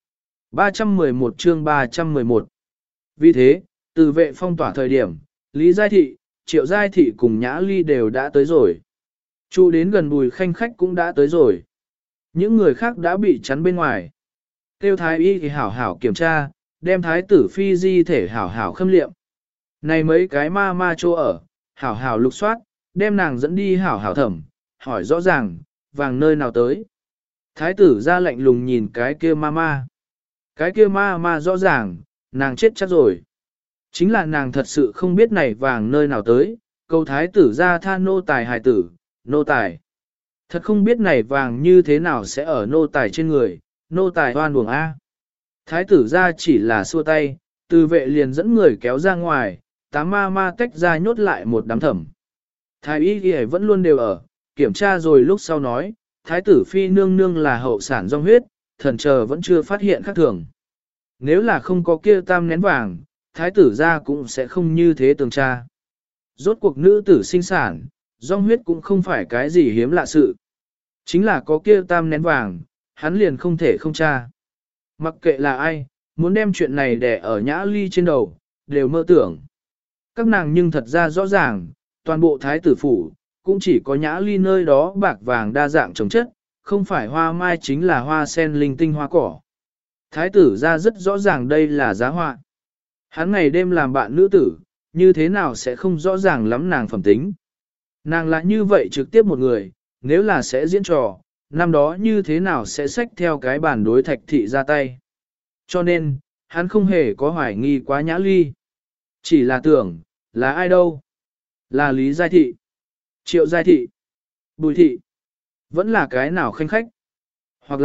311 chương 311. Vì thế, từ vệ phong tỏa thời điểm, Lý Giai Thị, Triệu Giai Thị cùng Nhã Ly đều đã tới rồi. Chu đến gần Bùi Khanh khách cũng đã tới rồi. Những người khác đã bị chắn bên ngoài. Tiêu thái y thì hảo hảo kiểm tra, đem thái tử phi di thể hảo hảo khâm liệm. Này mấy cái ma ma chỗ ở, hảo hảo lục soát, đem nàng dẫn đi hảo hảo thẩm, hỏi rõ ràng, vàng nơi nào tới. Thái tử ra lạnh lùng nhìn cái kia ma ma. Cái kia ma ma rõ ràng, nàng chết chắc rồi. Chính là nàng thật sự không biết này vàng nơi nào tới, cầu thái tử ra tha nô tài hài tử, nô tài. Thật không biết này vàng như thế nào sẽ ở nô tài trên người, nô tài hoan buồng A. Thái tử ra chỉ là xua tay, từ vệ liền dẫn người kéo ra ngoài, tám ma ma tách ra nhốt lại một đám thẩm. Thái y ghi vẫn luôn đều ở, kiểm tra rồi lúc sau nói, thái tử phi nương nương là hậu sản dòng huyết, thần chờ vẫn chưa phát hiện khác thường. Nếu là không có kia tam nén vàng, thái tử ra cũng sẽ không như thế tường tra. Rốt cuộc nữ tử sinh sản, dòng huyết cũng không phải cái gì hiếm lạ sự. Chính là có kia tam nén vàng, hắn liền không thể không tra. Mặc kệ là ai, muốn đem chuyện này đè ở Nhã Ly trên đầu, đều mơ tưởng. Các nàng nhưng thật ra rõ ràng, toàn bộ thái tử phủ, cũng chỉ có Nhã Ly nơi đó bạc vàng đa dạng trồng chất, không phải hoa mai chính là hoa sen linh tinh hoa cỏ. Thái tử ra rất rõ ràng đây là giá họa. Hắn ngày đêm làm bạn nữ tử, như thế nào sẽ không rõ ràng lắm nàng phẩm tính. Nàng là như vậy trực tiếp một người, nếu là sẽ diễn trò, năm đó như thế nào sẽ xách theo cái bản đối thạch thị ra tay. Cho nên, hắn không hề có hoài nghi quá Nhã Ly. Chỉ là tưởng, là ai đâu? Là Lý Giai Thị, Triệu Giai Thị, Bùi Thị, vẫn là cái nào khanh khách? Hoặc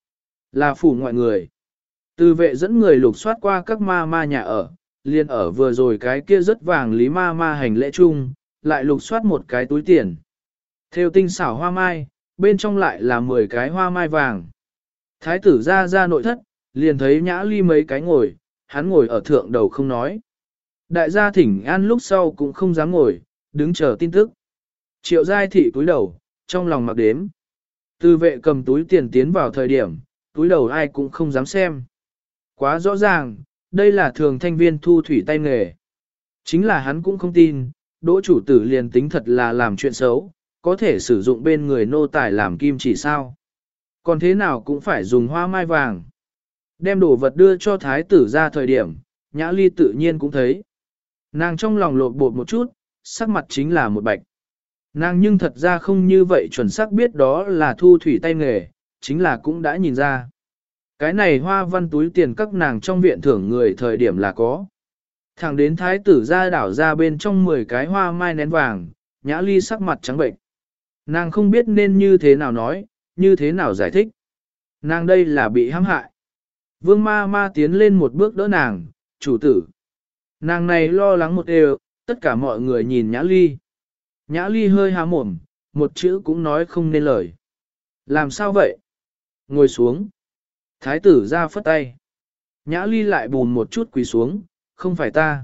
là phủ ngoại người. Từ vệ dẫn người lục soát qua các ma ma nhà ở, liền ở vừa rồi cái kia rất vàng Lý ma ma hành lễ chung, lại lục soát một cái túi tiền. Theo tinh xảo hoa mai, bên trong lại là 10 cái hoa mai vàng. Thái tử ra nội thất, liền thấy Nhã Ly mấy cái ngồi, hắn ngồi ở thượng đầu không nói. Đại gia thỉnh an lúc sau cũng không dám ngồi, đứng chờ tin tức. Triệu Giai Thị cúi đầu, trong lòng mặc đếm. Từ vệ cầm túi tiền tiến vào thời điểm, túi đầu ai cũng không dám xem. Quá rõ ràng, đây là thường thanh viên thu thủy tay nghề. Chính là hắn cũng không tin, đỗ chủ tử liền tính thật là làm chuyện xấu, có thể sử dụng bên người nô tài làm kim chỉ sao. Còn thế nào cũng phải dùng hoa mai vàng. Đem đồ vật đưa cho thái tử ra thời điểm, Nhã Ly tự nhiên cũng thấy. Nàng trong lòng lột bột một chút, sắc mặt chính là một bạch. Nàng nhưng thật ra không như vậy chuẩn xác biết đó là thu thủy tay nghề, chính là cũng đã nhìn ra. Cái này hoa văn túi tiền các nàng trong viện thưởng người thời điểm là có. Thẳng đến thái tử ra đảo ra bên trong 10 cái hoa mai nén vàng, Nhã Ly sắc mặt trắng bệnh. Nàng không biết nên như thế nào nói, như thế nào giải thích. Nàng đây là bị hãm hại. Vương ma ma tiến lên một bước đỡ nàng, chủ tử. Nàng này lo lắng một đều, tất cả mọi người nhìn Nhã Ly. Nhã Ly hơi há mồm, một chữ cũng nói không nên lời. Làm sao vậy? Ngồi xuống. Thái tử ra phất tay. Nhã Ly lại bùn một chút quỳ xuống, không phải ta.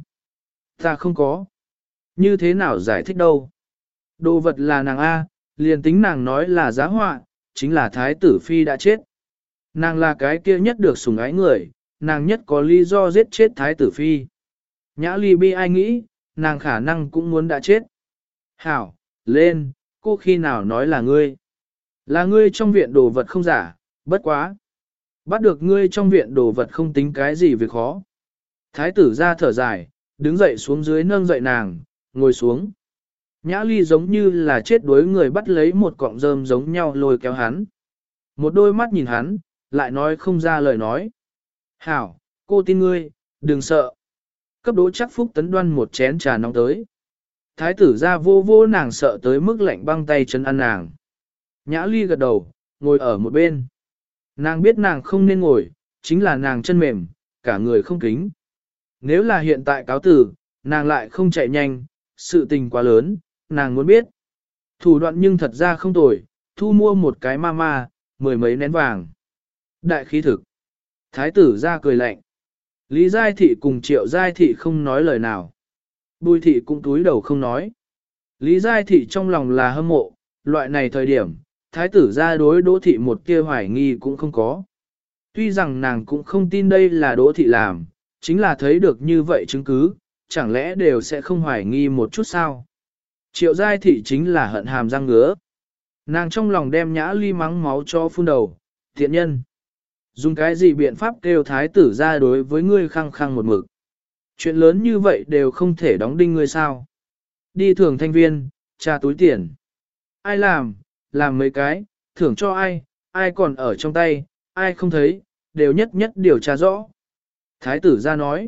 Ta không có. Như thế nào giải thích đâu? Đồ vật là nàng A, liền tính nàng nói là giá họa, chính là thái tử phi đã chết. Nàng là cái kia nhất được sủng ái người, nàng nhất có lý do giết chết thái tử phi. Nhã Ly bi ai nghĩ, nàng khả năng cũng muốn đã chết. Hảo, lên, cô khi nào nói là ngươi? Là ngươi trong viện đồ vật không giả, bất quá. Bắt được ngươi trong viện đồ vật không tính cái gì việc khó. Thái tử ra thở dài, đứng dậy xuống dưới nâng dậy nàng, ngồi xuống. Nhã Ly giống như là chết đuối người bắt lấy một cọng rơm giống nhau lôi kéo hắn. Một đôi mắt nhìn hắn, lại nói không ra lời nói. Hảo, cô tin ngươi, đừng sợ. Cấp đỗ chắc phúc tấn đoan một chén trà nóng tới. Thái tử ra vô vô nàng sợ tới mức lạnh băng tay chân ăn nàng. Nhã Ly gật đầu, ngồi ở một bên. Nàng biết nàng không nên ngồi, chính là nàng chân mềm, cả người không kính. Nếu là hiện tại cáo tử, nàng lại không chạy nhanh, sự tình quá lớn, nàng muốn biết. Thủ đoạn nhưng thật ra không tồi, thu mua một cái ma ma, 10 mấy nén vàng. Đại khí thực. Thái tử ra cười lạnh. Lý Giai Thị cùng Triệu Giai Thị không nói lời nào. Bùi Thị cũng túi đầu không nói. Lý Giai Thị trong lòng là hâm mộ, loại này thời điểm, thái tử ra đối đỗ thị một kia hoài nghi cũng không có. Tuy rằng nàng cũng không tin đây là Đỗ thị làm, chính là thấy được như vậy chứng cứ, chẳng lẽ đều sẽ không hoài nghi một chút sao? Triệu giai thị chính là hận hàm răng ngứa. Nàng trong lòng đem Nhã Ly mắng máu cho phun đầu, thiện nhân. Dùng cái gì biện pháp kêu thái tử ra đối với ngươi khăng khăng một mực. Chuyện lớn như vậy đều không thể đóng đinh ngươi sao. Đi thưởng thanh viên, tra túi tiền. Ai làm mấy cái, thưởng cho ai, ai còn ở trong tay, ai không thấy, đều nhất nhất điều tra rõ. Thái tử ra nói,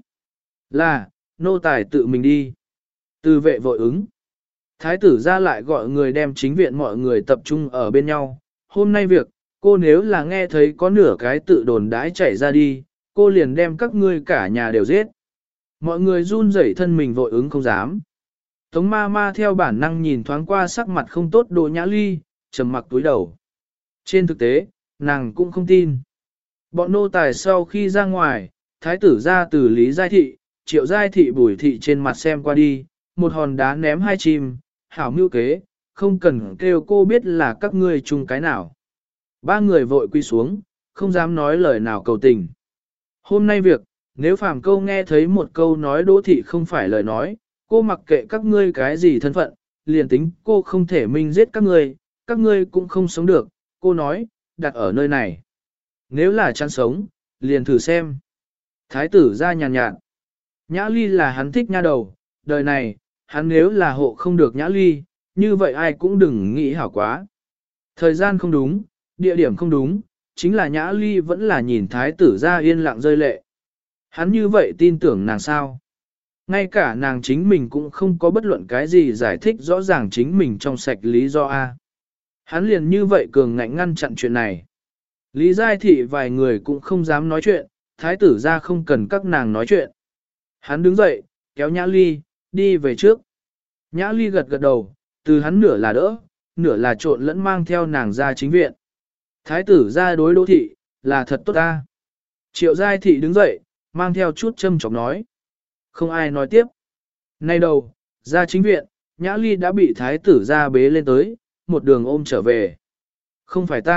là, nô tài tự mình đi. Từ vệ vội ứng. Thái tử ra lại gọi người đem chính viện mọi người tập trung ở bên nhau. Hôm nay việc, cô nếu là nghe thấy có nửa cái tự đồn đãi chạy ra đi, cô liền đem các ngươi cả nhà đều giết. Mọi người run rẩy thân mình vội ứng không dám. Tống ma ma theo bản năng nhìn thoáng qua sắc mặt không tốt Đỗ Nhã Ly, trầm mặc túi đầu. Trên thực tế, nàng cũng không tin. Bọn nô tài sau khi ra ngoài, thái tử ra từ Lý Giai Thị, Triệu Giai Thị Bùi Thị trên mặt xem qua đi, một hòn đá ném hai chim, hảo mưu kế, không cần kêu cô biết là các ngươi chung cái nào. Ba người vội quy xuống, không dám nói lời nào cầu tình. Hôm nay việc, nếu phàm câu nghe thấy một câu nói Đỗ Thị không phải lời nói, cô mặc kệ các ngươi cái gì thân phận, liền tính cô không thể minh giết các ngươi cũng không sống được, cô nói, đặt ở nơi này. Nếu là chăn sống, liền thử xem. Thái tử ra nhàn nhạt. Nhã Ly là hắn thích nha đầu, đời này, hắn nếu là hộ không được Nhã Ly, như vậy ai cũng đừng nghĩ hảo quá. Thời gian không đúng, địa điểm không đúng, chính là Nhã Ly vẫn là nhìn thái tử ra yên lặng rơi lệ. Hắn như vậy tin tưởng nàng sao? Ngay cả nàng chính mình cũng không có bất luận cái gì giải thích rõ ràng chính mình trong sạch lý do A. Hắn liền như vậy cường ngạnh ngăn chặn chuyện này. Lý Giai Thị vài người cũng không dám nói chuyện, thái tử ra không cần các nàng nói chuyện. Hắn đứng dậy, kéo Nhã Ly, đi về trước. Nhã Ly gật gật đầu, từ hắn nửa là đỡ, nửa là trộn lẫn mang theo nàng ra chính viện. Thái tử ra đối Đỗ Thị, là thật tốt ta. Triệu Giai Thị đứng dậy, mang theo chút châm chọc nói. Không ai nói tiếp. Nay đầu, ra chính viện, Nhã Ly đã bị thái tử ra bế lên tới, một đường ôm trở về. Không phải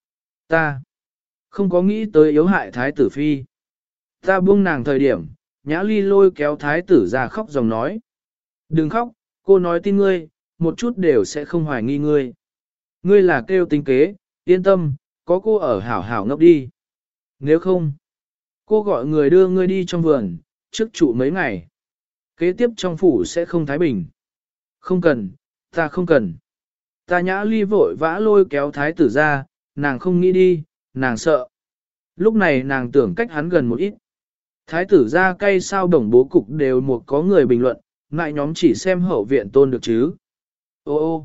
ta không có nghĩ tới yếu hại thái tử phi. Ta buông nàng thời điểm, Nhã Ly lôi kéo thái tử ra khóc dòng nói. Đừng khóc, cô nói tin ngươi, một chút đều sẽ không hoài nghi ngươi. Ngươi là kêu tính kế, yên tâm, có cô ở hảo hảo ngốc đi. Nếu không, cô gọi người đưa ngươi đi trong vườn, trước trụ mấy ngày. Kế tiếp trong phủ sẽ không thái bình. Không cần, ta không cần. Ta Nhã Ly vội vã lôi kéo thái tử ra, nàng không nghĩ đi, nàng sợ. Lúc này nàng tưởng cách hắn gần một ít. Thái tử ra cay sao đồng bố cục đều một có người bình luận, ngại nhóm chỉ xem hậu viện tôn được chứ. Ô ô,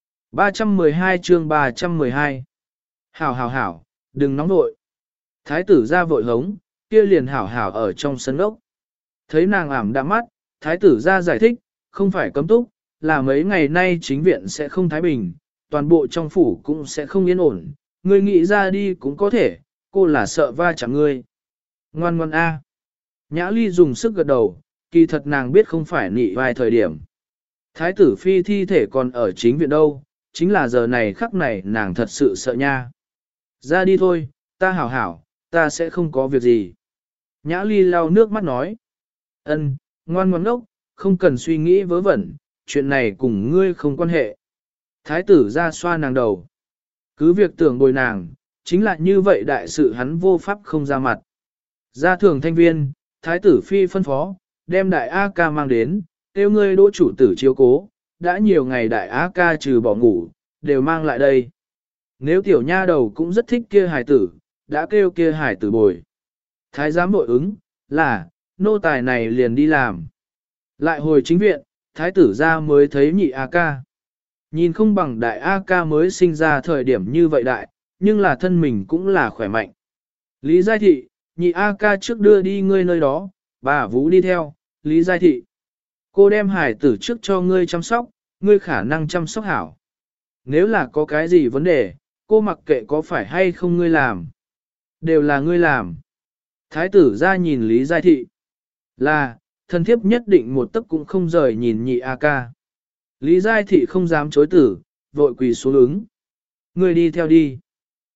312 chương 312. Hảo, đừng nóng vội. Thái tử ra vội hống, kia liền hảo ở trong sân ốc. Thấy nàng ảm đạm mắt, thái tử ra giải thích, không phải cấm túc, là mấy ngày nay chính viện sẽ không thái bình, toàn bộ trong phủ cũng sẽ không yên ổn, ngươi nghĩ ra đi cũng có thể, cô là sợ va chạm ngươi. Ngoan ngoan a. Nhã Ly dùng sức gật đầu, kỳ thật nàng biết không phải nị vài thời điểm. Thái tử phi thi thể còn ở chính viện đâu, chính là giờ này khắc này nàng thật sự sợ nha. Ra đi thôi, ta hảo, ta sẽ không có việc gì. Nhã Ly lau nước mắt nói. Ân, ngoan ngoan ngốc, không cần suy nghĩ vớ vẩn, chuyện này cùng ngươi không quan hệ. Thái tử ra xoa nàng đầu. Cứ việc tưởng bồi nàng, chính là như vậy đại sự hắn vô pháp không ra mặt. Ra thường thanh viên, thái tử phi phân phó, đem đại A ca mang đến, kêu ngươi đỗ chủ tử chiếu cố, đã nhiều ngày đại A ca trừ bỏ ngủ, đều mang lại đây. Nếu tiểu nha đầu cũng rất thích kia hài tử, đã kêu kia hài tử bồi. Thái giám bội ứng, là, nô tài này liền đi làm. Lại hồi chính viện, thái tử ra mới thấy nhị A ca. Nhìn không bằng đại A ca mới sinh ra thời điểm như vậy đại, nhưng là thân mình cũng là khỏe mạnh. Lý Giai Thị, nhị A ca trước đưa đi ngươi nơi đó, bà Vũ đi theo, Lý Giai Thị. Cô đem hải tử trước cho ngươi chăm sóc, ngươi khả năng chăm sóc hảo. Nếu là có cái gì vấn đề, cô mặc kệ có phải hay không ngươi làm. Đều là ngươi làm. Thái tử ra nhìn Lý Giai Thị. Là, thân thiếp nhất định một tấc cũng không rời nhìn nhị A ca. Lý Giai Thị không dám chối tử, vội quỳ xuống ứng. Ngươi đi theo đi.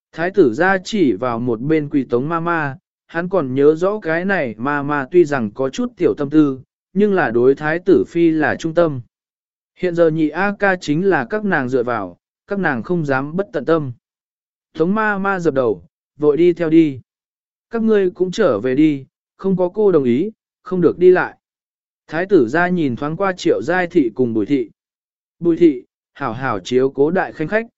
Thái tử ra chỉ vào một bên quỳ tống ma ma, hắn còn nhớ rõ cái này ma ma tuy rằng có chút tiểu tâm tư, nhưng là đối thái tử phi là trung tâm. Hiện giờ nhị A ca chính là các nàng dựa vào, các nàng không dám bất tận tâm. Tống ma ma dập đầu, vội đi theo đi. Các ngươi cũng trở về đi, không có cô đồng ý, không được đi lại. Thái tử ra nhìn thoáng qua Triệu Giai Thị cùng Bùi Thị. Bùi Thị, hảo hảo chiếu cố đại khanh khách.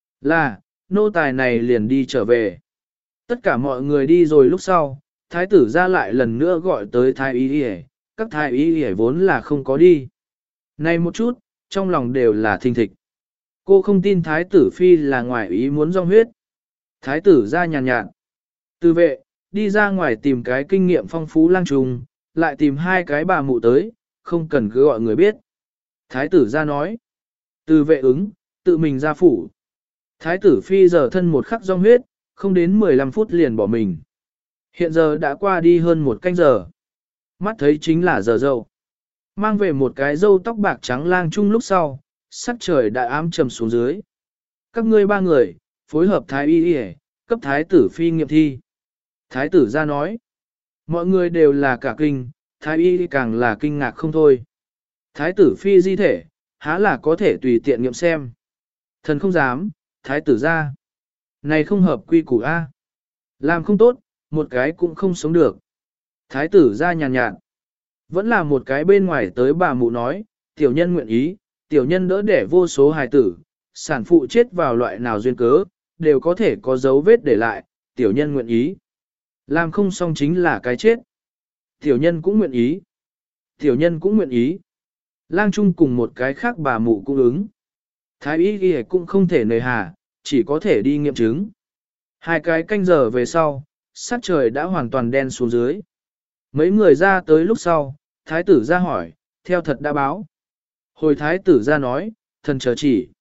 Là, nô tài này liền đi trở về. Tất cả mọi người đi rồi lúc sau, thái tử ra lại lần nữa gọi tới thái y y, các thái y y vốn là không có đi. Này một chút, trong lòng đều là thình thịch. Cô không tin thái tử phi là ngoài ý muốn rong huyết. Thái tử ra nhàn nhạt. Từ vệ, đi ra ngoài tìm cái kinh nghiệm phong phú lang trùng, lại tìm hai cái bà mụ tới, không cần cứ gọi người biết. Thái tử ra nói. Từ vệ ứng, tự mình ra phủ. Thái tử phi giờ thân một khắc rong huyết, không đến 15 phút liền bỏ mình. Hiện giờ đã qua đi hơn một canh giờ. Mắt thấy chính là giờ dâu. Mang về một cái râu tóc bạc trắng lang trung lúc sau, sắc trời đã ám trầm xuống dưới. Các ngươi ba người, phối hợp thái y y, cấp thái tử phi nghiệm thi. Thái tử ra nói. Mọi người đều là cả kinh, thái y càng là kinh ngạc không thôi. Thái tử phi di thể, há là có thể tùy tiện nghiệm xem. Thần không dám, thái tử ra. Này không hợp quy củ A. Làm không tốt, một cái cũng không sống được. Thái tử ra nhàn nhạt. Vẫn là một cái bên ngoài tới bà mụ nói, tiểu nhân nguyện ý, tiểu nhân đỡ đẻ vô số hài tử, sản phụ chết vào loại nào duyên cớ, đều có thể có dấu vết để lại, tiểu nhân nguyện ý. Làm không xong chính là cái chết. Tiểu nhân cũng nguyện ý. Tiểu nhân cũng nguyện ý. Lang Trung cùng một cái khác bà mụ cũng ứng. Thái y ghi cũng không thể nề hà, chỉ có thể đi nghiệm chứng. Hai cái canh giờ về sau, sát trời đã hoàn toàn đen xuống dưới. Mấy người ra tới lúc sau, thái tử ra hỏi, theo thật đã báo. Hồi thái tử ra nói, thần chờ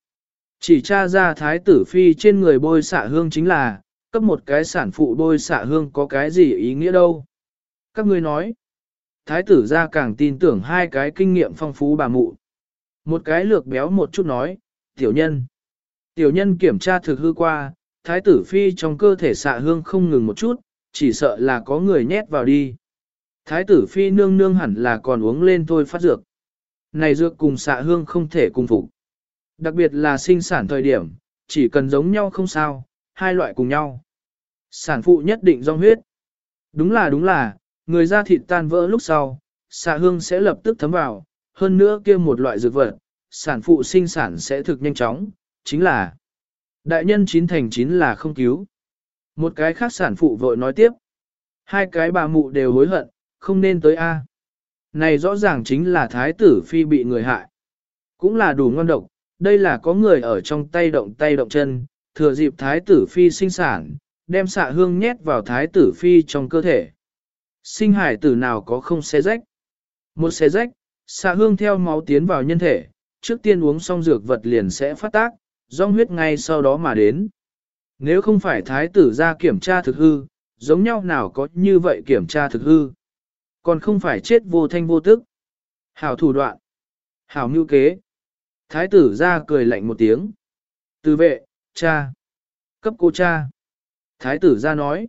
chỉ tra ra thái tử phi trên người bôi xạ hương chính là, cấp một cái sản phụ bôi xạ hương có cái gì ý nghĩa đâu. Các ngươi nói, thái tử ra càng tin tưởng hai cái kinh nghiệm phong phú bà mụ. Một cái lược béo một chút nói, tiểu nhân. Tiểu nhân kiểm tra thực hư qua, thái tử phi trong cơ thể xạ hương không ngừng một chút, chỉ sợ là có người nhét vào đi. Thái tử phi nương nương hẳn là còn uống lên thôi phát dược. Này dược cùng xạ hương không thể cùng phục. Đặc biệt là sinh sản thời điểm, chỉ cần giống nhau không sao, hai loại cùng nhau. Sản phụ nhất định dòng huyết. Đúng là, người da thịt tan vỡ lúc sau, xạ hương sẽ lập tức thấm vào, hơn nữa kia một loại dược vật, sản phụ sinh sản sẽ thực nhanh chóng, chính là đại nhân 9 thành 9 là không cứu. Một cái khác sản phụ vội nói tiếp. Hai cái bà mụ đều hối hận, không nên tới A. Này rõ ràng chính là thái tử phi bị người hại. Cũng là đủ ngon độc, đây là có người ở trong tay động chân, thừa dịp thái tử phi sinh sản, đem xạ hương nhét vào thái tử phi trong cơ thể. Sinh hải tử nào có không xé rách. Một xé rách, xạ hương theo máu tiến vào nhân thể, trước tiên uống xong dược vật liền sẽ phát tác, dòng huyết ngay sau đó mà đến. Nếu không phải thái tử ra kiểm tra thực hư, giống nhau nào có như vậy kiểm tra thực hư. Còn không phải chết vô thanh vô tức. Hảo thủ đoạn. Hảo mưu kế. Thái tử ra cười lạnh một tiếng. Từ vệ, cha. Cấp cô cha. Thái tử ra nói.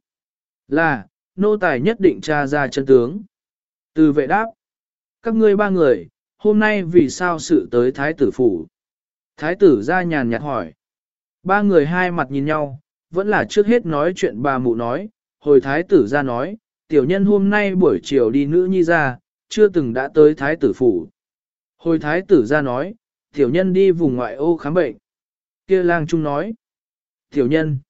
Là, nô tài nhất định tra ra chân tướng. Từ vệ đáp. Các ngươi ba người, hôm nay vì sao sự tới thái tử phủ? Thái tử ra nhàn nhạt hỏi. Ba người hai mặt nhìn nhau, vẫn là trước hết nói chuyện bà mụ nói. Hồi thái tử ra nói, tiểu nhân hôm nay buổi chiều đi nữ nhi ra, chưa từng đã tới thái tử phủ. Hồi thái tử ra nói, tiểu nhân đi vùng ngoại ô khám bệnh. Kia lang trung nói, tiểu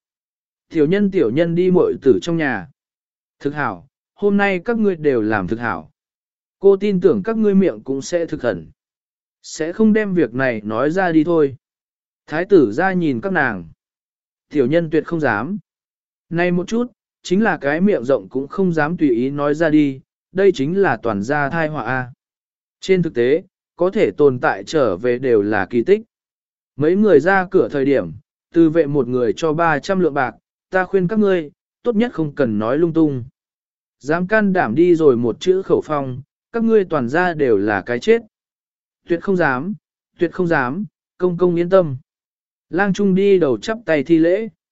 nhân đi muội tử trong nhà. Thực hảo, hôm nay các ngươi đều làm thực hảo. Cô tin tưởng các ngươi miệng cũng sẽ thực hẳn. Sẽ không đem việc này nói ra đi thôi. Thái tử ra nhìn các nàng. Tiểu nhân tuyệt không dám. Này một chút, chính là cái miệng rộng cũng không dám tùy ý nói ra đi, đây chính là toàn gia thai họa A. Trên thực tế, có thể tồn tại trở về đều là kỳ tích. Mấy người ra cửa thời điểm, từ vệ một người cho 300 lượng bạc, ta khuyên các ngươi, tốt nhất không cần nói lung tung. Dám can đảm đi rồi một chữ khẩu phong, các ngươi toàn ra đều là cái chết. Tuyệt không dám, công công yên tâm. Lang Trung đi đầu chắp tay thi lễ.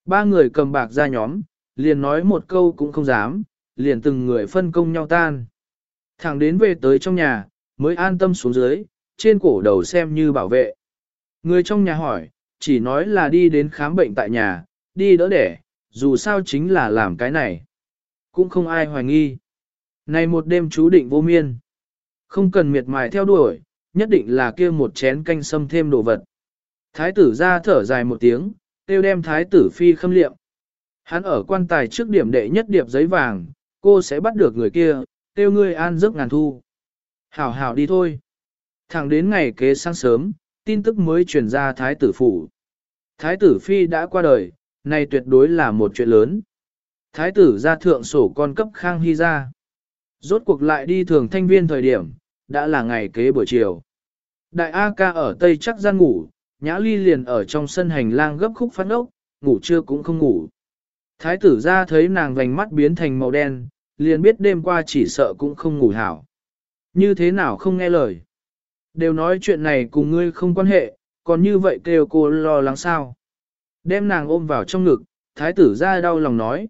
Ba người cầm bạc ra nhóm, liền nói một câu cũng không dám, liền từng người phân công nhau tan. Thẳng đến về tới trong nhà, mới an tâm xuống dưới, trên cổ đầu xem như bảo vệ. Người trong nhà hỏi, chỉ nói là đi đến khám bệnh tại nhà, đi đỡ đẻ, dù sao chính là làm cái này. Cũng không ai hoài nghi. Này một đêm chú định vô miên. Không cần miệt mài theo đuổi, nhất định là kia một chén canh sâm thêm đồ vật. Thái tử ra thở dài một tiếng, tiêu đem thái tử phi khâm liệm. Hắn ở quan tài trước điểm đệ nhất điệp giấy vàng, cô sẽ bắt được người kia, tiêu ngươi an giấc ngàn thu. Hảo hảo đi thôi. Thẳng đến ngày kế sáng sớm, tin tức mới truyền ra thái tử phủ. Thái tử phi đã qua đời, này tuyệt đối là một chuyện lớn. Thái tử ra thượng sổ con cấp Khang Hy ra. Rốt cuộc lại đi thường thanh viên thời điểm, đã là ngày kế buổi chiều. Đại A ca ở Tây chắc gian ngủ, Nhã Ly liền ở trong sân hành lang gấp khúc phát ốc, ngủ trưa cũng không ngủ. Thái tử ra thấy nàng vành mắt biến thành màu đen, liền biết đêm qua chỉ sợ cũng không ngủ hảo. Như thế nào không nghe lời. Đều nói chuyện này cùng ngươi không quan hệ, còn như vậy kêu cô lo lắng sao. Đem nàng ôm vào trong ngực, thái tử ra đau lòng nói.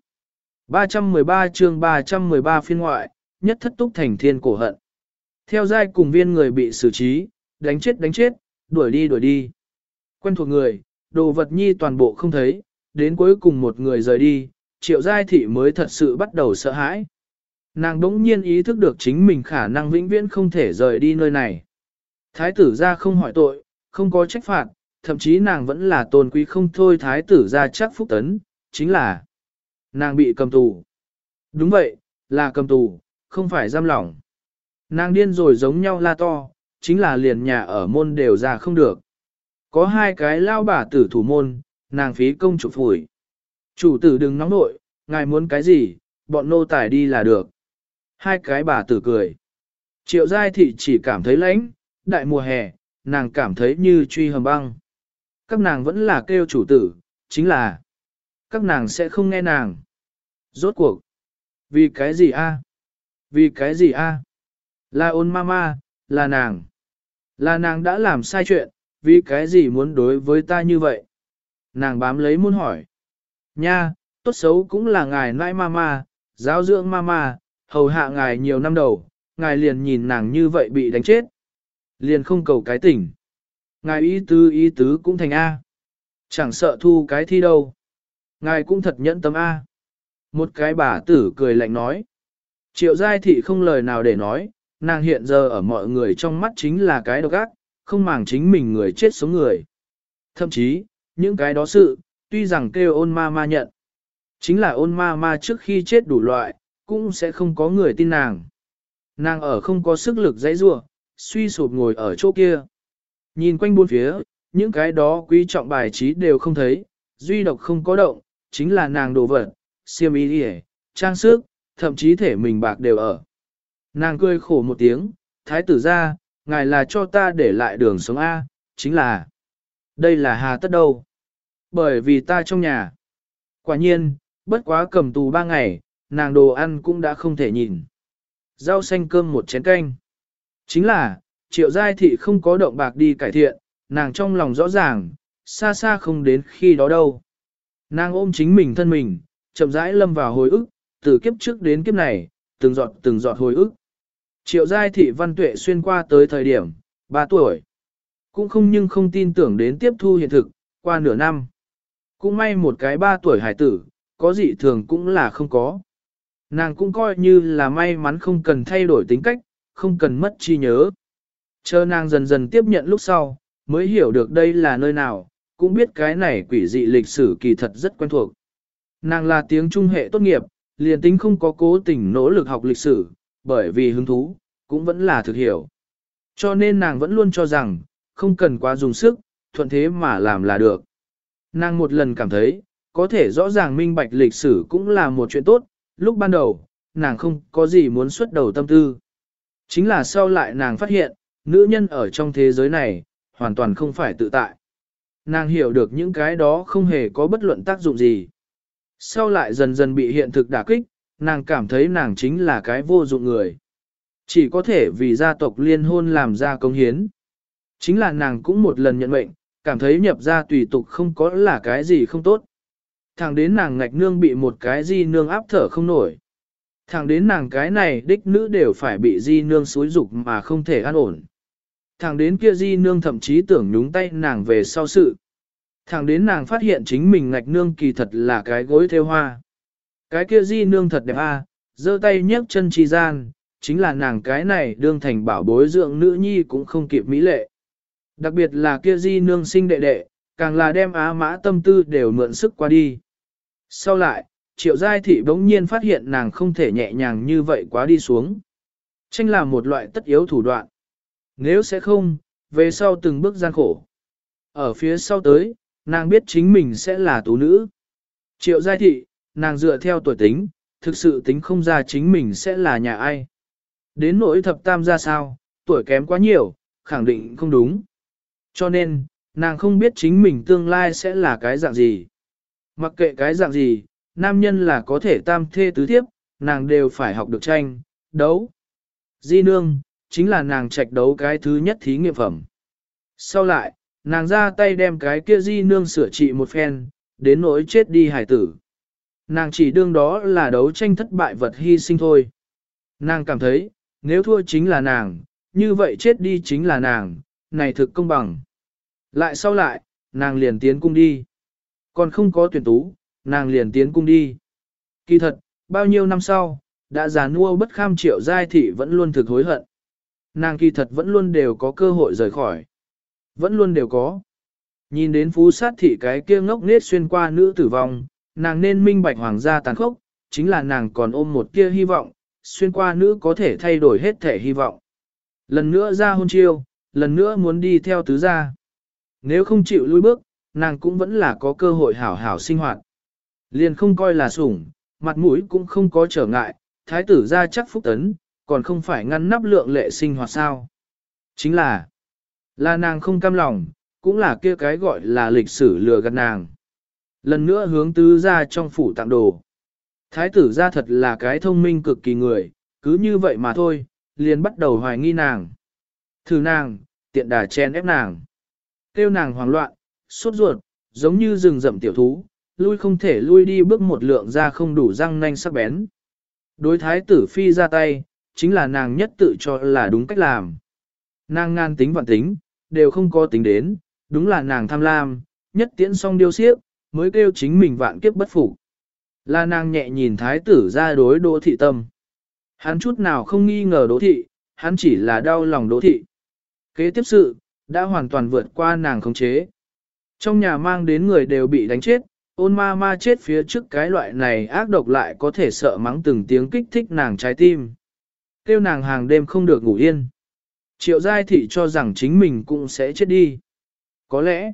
313 chương 313 phiên ngoại, nhất thất túc thành thiên cổ hận. Theo giai cùng viên người bị xử trí, đánh chết, đuổi đi. Quen thuộc người, đồ vật nhi toàn bộ không thấy, đến cuối cùng một người rời đi, triệu giai thị mới thật sự bắt đầu sợ hãi. Nàng đống nhiên ý thức được chính mình khả năng vĩnh viễn không thể rời đi nơi này. Thái tử ra không hỏi tội, không có trách phạt, thậm chí nàng vẫn là tôn quý không thôi thái tử ra chắc phúc tấn, chính là nàng bị cầm tù. Đúng vậy, là cầm tù, không phải giam lỏng. Nàng điên rồi giống nhau la to, chính là liền nhà ở môn đều ra không được. Có hai cái lao bà tử thủ môn, nàng phí công chủ phủi. Chủ tử đừng nóng nội, ngài muốn cái gì, bọn nô tài đi là được. Hai cái bà tử cười. Triệu giai thị chỉ cảm thấy lạnh, đại mùa hè, nàng cảm thấy như truy hầm băng. Các nàng vẫn là kêu chủ tử, chính là các nàng sẽ không nghe nàng. Rốt cuộc. Vì cái gì a? Vì cái gì a? Là ôn mama, là nàng. Là nàng đã làm sai chuyện, vì cái gì muốn đối với ta như vậy? Nàng bám lấy muốn hỏi. Nha, tốt xấu cũng là ngài nãi mama, giáo dưỡng mama, hầu hạ ngài nhiều năm đầu, ngài liền nhìn nàng như vậy bị đánh chết. Liền không cầu cái tỉnh. Ngài ý tứ cũng thành A. Chẳng sợ thu cái thi đâu. Ngài cũng thật nhẫn tâm A. Một cái bà tử cười lạnh nói. Triệu giai thị không lời nào để nói, nàng hiện giờ ở mọi người trong mắt chính là cái độc ác, không màng chính mình người chết sống người. Thậm chí, những cái đó sự, tuy rằng kêu ôn ma ma nhận. Chính là ôn ma ma trước khi chết đủ loại, cũng sẽ không có người tin nàng. Nàng ở không có sức lực dãy rua, suy sụp ngồi ở chỗ kia. Nhìn quanh bốn phía, những cái đó quý trọng bài trí đều không thấy, duy độc không có động, chính là nàng đồ vật, xiêm y đi trang sức, thậm chí thể mình bạc đều ở. Nàng cười khổ một tiếng, thái tử ra, ngài là cho ta để lại đường sống A, chính là, đây là hà tất đâu. Bởi vì ta trong nhà. Quả nhiên, bất quá cầm tù 3 ngày, nàng đồ ăn cũng đã không thể nhìn. Rau xanh cơm một chén canh. Chính là, triệu giai thị không có động bạc đi cải thiện, nàng trong lòng rõ ràng, xa xa không đến khi đó đâu. Nàng ôm chính mình thân mình, chậm rãi lâm vào hồi ức, từ kiếp trước đến kiếp này, từng giọt hồi ức. Triệu giai thị văn tuệ xuyên qua tới thời điểm, 3 tuổi. Cũng không nhưng không tin tưởng đến tiếp thu hiện thực, qua nửa năm. Cũng may một cái 3 tuổi hải tử, có dị thường cũng là không có. Nàng cũng coi như là may mắn không cần thay đổi tính cách, không cần mất trí nhớ. Chờ nàng dần dần tiếp nhận lúc sau, mới hiểu được đây là nơi nào, cũng biết cái này quỷ dị lịch sử kỳ thật rất quen thuộc. Nàng là tiếng trung hệ tốt nghiệp, liền tính không có cố tình nỗ lực học lịch sử, bởi vì hứng thú, cũng vẫn là thực hiểu. Cho nên nàng vẫn luôn cho rằng, không cần quá dùng sức, thuận thế mà làm là được. Nàng một lần cảm thấy, có thể rõ ràng minh bạch lịch sử cũng là một chuyện tốt, lúc ban đầu, nàng không có gì muốn xuất đầu tâm tư. Chính là sau lại nàng phát hiện, nữ nhân ở trong thế giới này, hoàn toàn không phải tự tại. Nàng hiểu được những cái đó không hề có bất luận tác dụng gì. Sau lại dần dần bị hiện thực đả kích, nàng cảm thấy nàng chính là cái vô dụng người. Chỉ có thể vì gia tộc liên hôn làm ra công hiến. Chính là nàng cũng một lần nhận mệnh, cảm thấy nhập gia tùy tục không có là cái gì không tốt. Thẳng đến nàng ngạch nương bị một cái di nương áp thở không nổi. Thẳng đến nàng cái này đích nữ đều phải bị di nương xúi dục mà không thể an ổn. Thẳng đến kia di nương thậm chí tưởng nhúng tay nàng về sau sự. Thẳng đến nàng phát hiện chính mình ngạch nương kỳ thật là cái gối theo hoa. Cái kia di nương thật đẹp giơ tay nhấc chân chi gian, chính là nàng cái này đương thành bảo bối dưỡng nữ nhi cũng không kịp mỹ lệ. Đặc biệt là kia di nương sinh đệ đệ, càng là đem á mã tâm tư đều mượn sức qua đi. Sau lại, Triệu Giai Thị bỗng nhiên phát hiện nàng không thể nhẹ nhàng như vậy quá đi xuống. Tranh là một loại tất yếu thủ đoạn. Nếu sẽ không, về sau từng bước gian khổ. Ở phía sau tới, nàng biết chính mình sẽ là tú nữ. Triệu Giai Thị, nàng dựa theo tuổi tính, thực sự tính không ra chính mình sẽ là nhà ai. Đến nỗi thập tam ra sao, tuổi kém quá nhiều, khẳng định không đúng. Cho nên, nàng không biết chính mình tương lai sẽ là cái dạng gì. Mặc kệ cái dạng gì, nam nhân là có thể tam thê tứ thiếp, nàng đều phải học được tranh, đấu. Di nương, chính là nàng trạch đấu cái thứ nhất thí nghiệm phẩm. Sau lại, nàng ra tay đem cái kia di nương sửa trị một phen, đến nỗi chết đi hải tử. Nàng chỉ đương đó là đấu tranh thất bại vật hy sinh thôi. Nàng cảm thấy, nếu thua chính là nàng, như vậy chết đi chính là nàng, này thực công bằng. Lại sau lại, nàng liền tiến cung đi. Còn không có tuyển tú, nàng liền tiến cung đi. Kỳ thật, bao nhiêu năm sau, đã già nua bất kham Triệu Giai Thị vẫn luôn thực hối hận. Nàng kỳ thật vẫn luôn đều có cơ hội rời khỏi. Vẫn luôn đều có. Nhìn đến phú sát thị cái kia ngốc nết xuyên qua nữ tử vong, nàng nên minh bạch hoàng gia tàn khốc, chính là nàng còn ôm một kia hy vọng, xuyên qua nữ có thể thay đổi hết thể hy vọng. Lần nữa ra hôn chiêu, lần nữa muốn đi theo tứ gia. Nếu không chịu lui bước, nàng cũng vẫn là có cơ hội hảo hảo sinh hoạt. Liền không coi là sủng, mặt mũi cũng không có trở ngại, thái tử gia chắc phúc tấn, còn không phải ngăn nắp lượng lệ sinh hoạt sao. Chính là nàng không cam lòng, cũng là kia cái gọi là lịch sử lừa gạt nàng. Lần nữa hướng tứ gia trong phủ tặng đồ. Thái tử gia thật là cái thông minh cực kỳ người, cứ như vậy mà thôi, liền bắt đầu hoài nghi nàng. Thử nàng, tiện đà chen ép nàng. Kêu nàng hoảng loạn, sốt ruột, giống như rừng rậm tiểu thú, lui không thể lui đi bước một lượng ra không đủ răng nanh sắc bén. Đối thái tử phi ra tay, chính là nàng nhất tự cho là đúng cách làm. Nàng ngàn tính vạn tính, đều không có tính đến, đúng là nàng tham lam, nhất tiễn song điêu xiếc, mới kêu chính mình vạn kiếp bất phục. Là nàng nhẹ nhìn thái tử ra đối Đỗ Thị tâm. Hắn chút nào không nghi ngờ Đỗ Thị, hắn chỉ là đau lòng Đỗ Thị. Kế tiếp sự, đã hoàn toàn vượt qua nàng khống chế. Trong nhà mang đến người đều bị đánh chết, ôn ma ma chết phía trước cái loại này ác độc lại có thể sợ mắng từng tiếng kích thích nàng trái tim. Kêu nàng hàng đêm không được ngủ yên. Triệu Giai Thị cho rằng chính mình cũng sẽ chết đi. Có lẽ,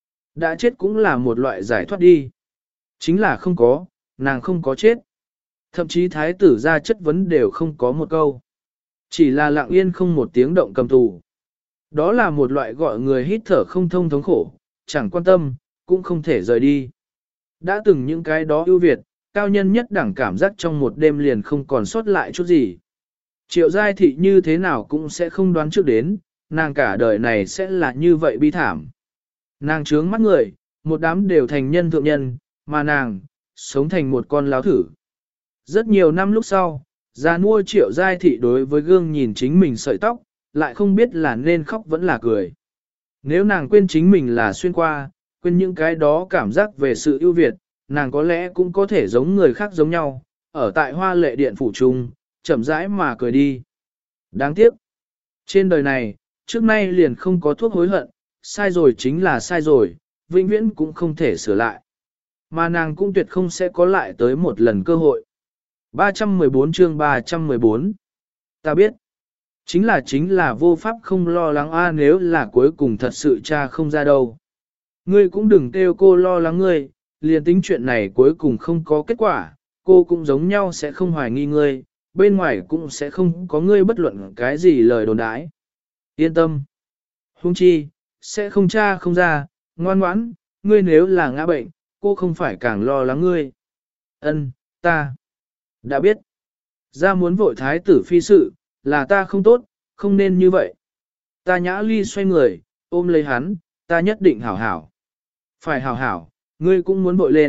đã chết cũng là một loại giải thoát đi. Chính là không có, nàng không có chết. Thậm chí thái tử ra chất vấn đều không có một câu. Chỉ là lặng yên không một tiếng động cầm tù. Đó là một loại gọi người hít thở không thông thống khổ, chẳng quan tâm, cũng không thể rời đi. Đã từng những cái đó ưu việt, cao nhân nhất đẳng cảm giác trong một đêm liền không còn sót lại chút gì. Triệu Giai Thị như thế nào cũng sẽ không đoán trước đến, nàng cả đời này sẽ là như vậy bi thảm. Nàng trướng mắt người, một đám đều thành nhân thượng nhân, mà nàng, sống thành một con láo thử. Rất nhiều năm lúc sau, già nua Triệu Giai Thị đối với gương nhìn chính mình sợi tóc, lại không biết là nên khóc vẫn là cười. Nếu nàng quên chính mình là xuyên qua, quên những cái đó cảm giác về sự ưu việt, nàng có lẽ cũng có thể giống người khác giống nhau, ở tại Hoa Lệ Điện phủ trung, chậm rãi mà cười đi. Đáng tiếc, trên đời này, trước nay liền không có thuốc hối hận, sai rồi chính là sai rồi, vĩnh viễn cũng không thể sửa lại. Mà nàng cũng tuyệt không sẽ có lại tới một lần cơ hội. 314 chương 314 Ta biết, chính là vô pháp không lo lắng nếu là cuối cùng thật sự cha không ra đâu. Ngươi cũng đừng kêu cô lo lắng ngươi, liền tính chuyện này cuối cùng không có kết quả, cô cũng giống nhau sẽ không hoài nghi ngươi, bên ngoài cũng sẽ không có ngươi bất luận cái gì lời đồn đãi. Yên tâm. Huống chi, sẽ không tra không ra, ngoan ngoãn, ngươi nếu là ngã bệnh, cô không phải càng lo lắng ngươi. Ân, ta đã biết. Ra muốn vội thái tử phi sự, là ta không tốt, không nên như vậy. Ta nhã ly xoay người, ôm lấy hắn, ta nhất định hảo hảo. Phải hảo hảo, ngươi cũng muốn vội lên,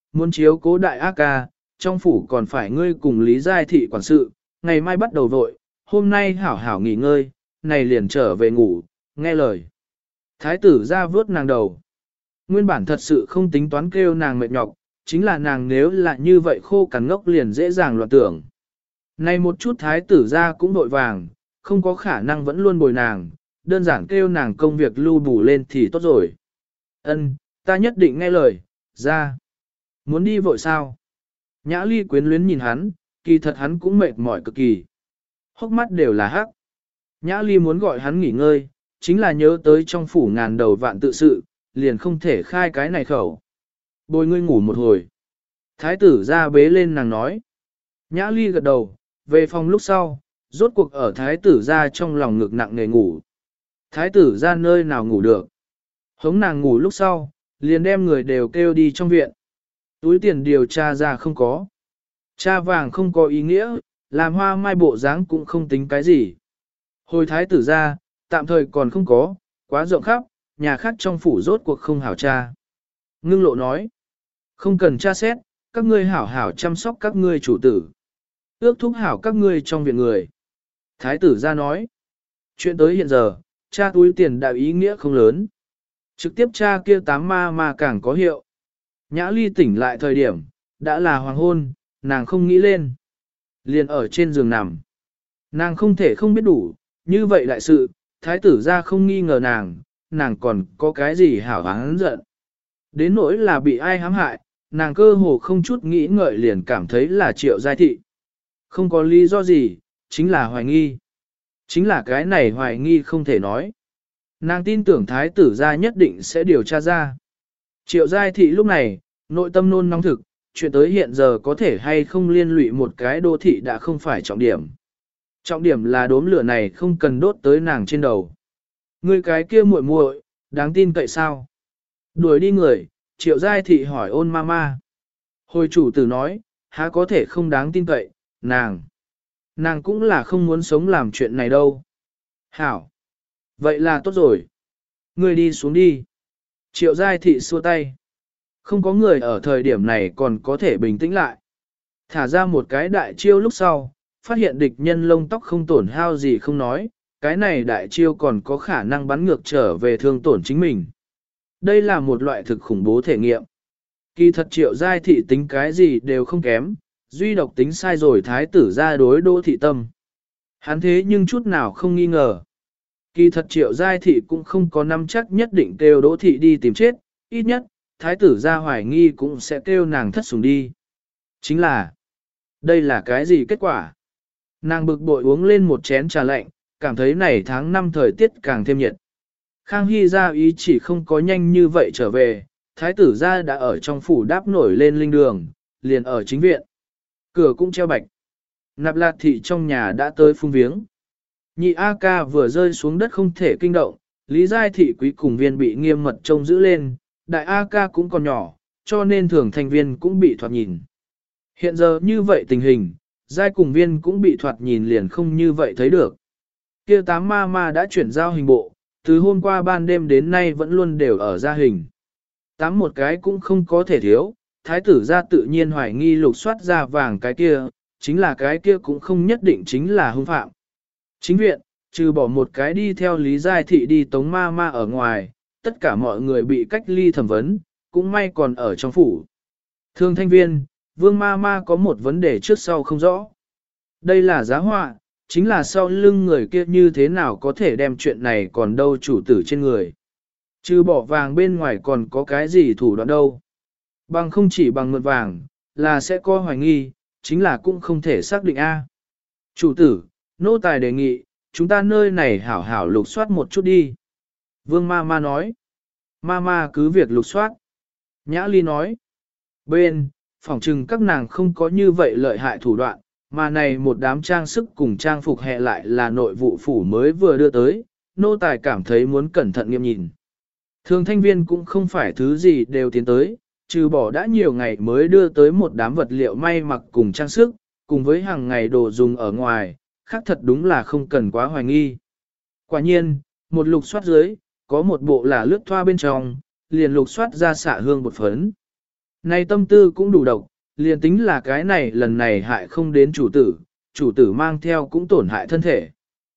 muốn chiếu cố đại A ca, trong phủ còn phải ngươi cùng Lý Giai Thị quản sự, ngày mai bắt đầu vội, hôm nay hảo hảo nghỉ ngơi, này liền trở về ngủ, nghe lời. Thái tử ra vớt nàng đầu. Nguyên bản thật sự không tính toán kêu nàng mệt nhọc, chính là nàng nếu là như vậy khô cằn ngốc liền dễ dàng loạn tưởng. Này một chút thái tử ra cũng vội vàng, không có khả năng vẫn luôn bồi nàng, đơn giản kêu nàng công việc lưu bù lên thì tốt rồi. Ân, ta nhất định nghe lời, ra. Muốn đi vội sao? Nhã Ly quyến luyến nhìn hắn, kỳ thật hắn cũng mệt mỏi cực kỳ. Hốc mắt đều là hắc. Nhã Ly muốn gọi hắn nghỉ ngơi, chính là nhớ tới trong phủ ngàn đầu vạn tự sự, liền không thể khai cái này khẩu. Bồi ngươi ngủ một hồi. Thái tử ra bế lên nàng nói. Nhã Ly gật đầu, về phòng lúc sau, rốt cuộc ở thái tử ra trong lòng ngực nặng nề ngủ. Thái tử ra nơi nào ngủ được. Hống nàng ngủ lúc sau, liền đem người đều kêu đi trong viện. Túi tiền điều tra ra không có. Cha vàng không có ý nghĩa, làm hoa mai bộ dáng cũng không tính cái gì. Hồi thái tử ra, tạm thời còn không có, quá rộng khắp, nhà khác trong phủ rốt cuộc không hảo cha. Ngưng lộ nói, không cần tra xét, các ngươi hảo hảo chăm sóc các ngươi chủ tử. Ước thúc hảo các ngươi trong viện người. Thái tử ra nói, chuyện tới hiện giờ, cha túi tiền đạo ý nghĩa không lớn. Trực tiếp cha kia tám ma mà càng có hiệu. Nhã Ly tỉnh lại thời điểm, đã là hoàng hôn, nàng không nghĩ lên. Liền ở trên giường nằm. Nàng không thể không biết đủ, như vậy đại sự, thái tử ra không nghi ngờ nàng còn có cái gì hảo hán giận. Đến nỗi là bị ai hãm hại, nàng cơ hồ không chút nghĩ ngợi liền cảm thấy là Triệu Giai Thị. Không có lý do gì, chính là hoài nghi. Chính là cái này hoài nghi không thể nói. Nàng tin tưởng thái tử ra nhất định sẽ điều tra ra. Triệu Giai Thị lúc này, nội tâm nôn nóng thực, chuyện tới hiện giờ có thể hay không liên lụy một cái đô thị đã không phải trọng điểm. Trọng điểm là đốm lửa này không cần đốt tới nàng trên đầu. Người cái kia muội muội, đáng tin cậy sao? Đuổi đi người, Triệu Giai Thị hỏi ôn mama. Hồi chủ tử nói, há có thể không đáng tin cậy, nàng cũng là không muốn sống làm chuyện này đâu. Hảo! Vậy là tốt rồi. Người đi xuống đi. Triệu Giai Thị xua tay. Không có người ở thời điểm này còn có thể bình tĩnh lại. Thả ra một cái đại chiêu lúc sau, phát hiện địch nhân lông tóc không tổn hao gì không nói, cái này đại chiêu còn có khả năng bắn ngược trở về thương tổn chính mình. Đây là một loại thực khủng bố thể nghiệm. Kỳ thật Triệu Giai Thị tính cái gì đều không kém, duy độc tính sai rồi thái tử ra đối Đỗ Thị Tâm. Hắn thế nhưng chút nào không nghi ngờ. Kỳ thật Triệu Giai Thị cũng không có nắm chắc nhất định kêu Đỗ Thị đi tìm chết, ít nhất, thái tử ra hoài nghi cũng sẽ kêu nàng thất sủng đi. Chính là, đây là cái gì kết quả? Nàng bực bội uống lên một chén trà lạnh, cảm thấy này tháng 5 thời tiết càng thêm nhiệt. Khang Hy ra ý chỉ không có nhanh như vậy trở về, thái tử ra đã ở trong phủ đáp nổi lên linh đường, liền ở chính viện. Cửa cũng treo bạch. Nạp Lạt Thị trong nhà đã tới phung viếng. Nhị A ca vừa rơi xuống đất không thể kinh động, Lý Giai Thị quý cùng viên bị nghiêm mật trông giữ lên, đại A ca cũng còn nhỏ, cho nên thường thành viên cũng bị thoạt nhìn. Hiện giờ như vậy tình hình, Giai cùng viên cũng bị thoạt nhìn liền không như vậy thấy được. Kia tám ma đã chuyển giao hình bộ, từ hôm qua ban đêm đến nay vẫn luôn đều ở gia hình. Tám một cái cũng không có thể thiếu, thái tử ra tự nhiên hoài nghi lục soát ra vàng cái kia, chính là cái kia cũng không nhất định chính là hung phạm. Chính viện, trừ bỏ một cái đi theo Lý Giai Thị đi tống ma ở ngoài, tất cả mọi người bị cách ly thẩm vấn, cũng may còn ở trong phủ. Thương thanh viên, vương ma có một vấn đề trước sau không rõ. Đây là giá họa, chính là sau lưng người kia như thế nào có thể đem chuyện này còn đâu chủ tử trên người. Trừ bỏ vàng bên ngoài còn có cái gì thủ đoạn đâu. Bằng không chỉ bằng mượn vàng, là sẽ có hoài nghi, chính là cũng không thể xác định A. Chủ tử, nô tài đề nghị, chúng ta nơi này hảo hảo lục soát một chút đi. Vương ma nói. Ma cứ việc lục soát. Nhã Ly nói. Bên, phỏng chừng các nàng không có như vậy lợi hại thủ đoạn, mà này một đám trang sức cùng trang phục hệ lại là nội vụ phủ mới vừa đưa tới, nô tài cảm thấy muốn cẩn thận nghiêm nhìn. Thường thanh viên cũng không phải thứ gì đều tiến tới, trừ bỏ đã nhiều ngày mới đưa tới một đám vật liệu may mặc cùng trang sức, cùng với hàng ngày đồ dùng ở ngoài, khác thật đúng là không cần quá hoài nghi. Quả nhiên, một lục soát dưới, có một bộ là lướt thoa bên trong, liền lục soát ra xạ hương bột phấn. Này tâm tư cũng đủ độc, liền tính là cái này lần này hại không đến chủ tử mang theo cũng tổn hại thân thể.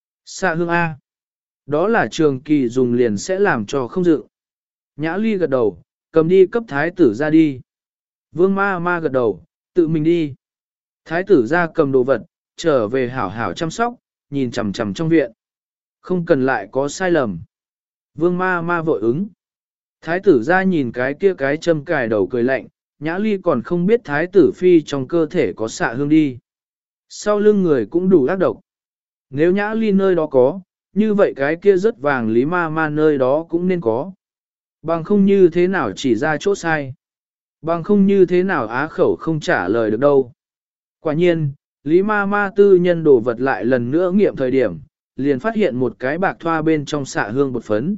Xạ hương A. Đó là trường kỳ dùng liền sẽ làm cho không dự. Nhã ly gật đầu, cầm đi cấp thái tử ra đi. Vương ma ma gật đầu, tự mình đi. Thái tử ra cầm đồ vật, trở về hảo hảo chăm sóc, nhìn chằm chằm trong viện. Không cần lại có sai lầm. Vương ma ma vội ứng. Thái tử ra nhìn cái kia cái châm cài đầu cười lạnh, Nhã ly còn không biết thái tử phi trong cơ thể có xạ hương đi. Sau lưng người cũng đủ ác độc. Nếu nhã ly nơi đó có, như vậy cái kia rất vàng lý ma ma nơi đó cũng nên có. Bằng không như thế nào chỉ ra chỗ sai. Bằng không như thế nào á khẩu không trả lời được đâu. Quả nhiên, lý ma ma tư nhân đồ vật lại lần nữa nghiệm thời điểm, liền phát hiện một cái bạc thoa bên trong xạ hương bột phấn.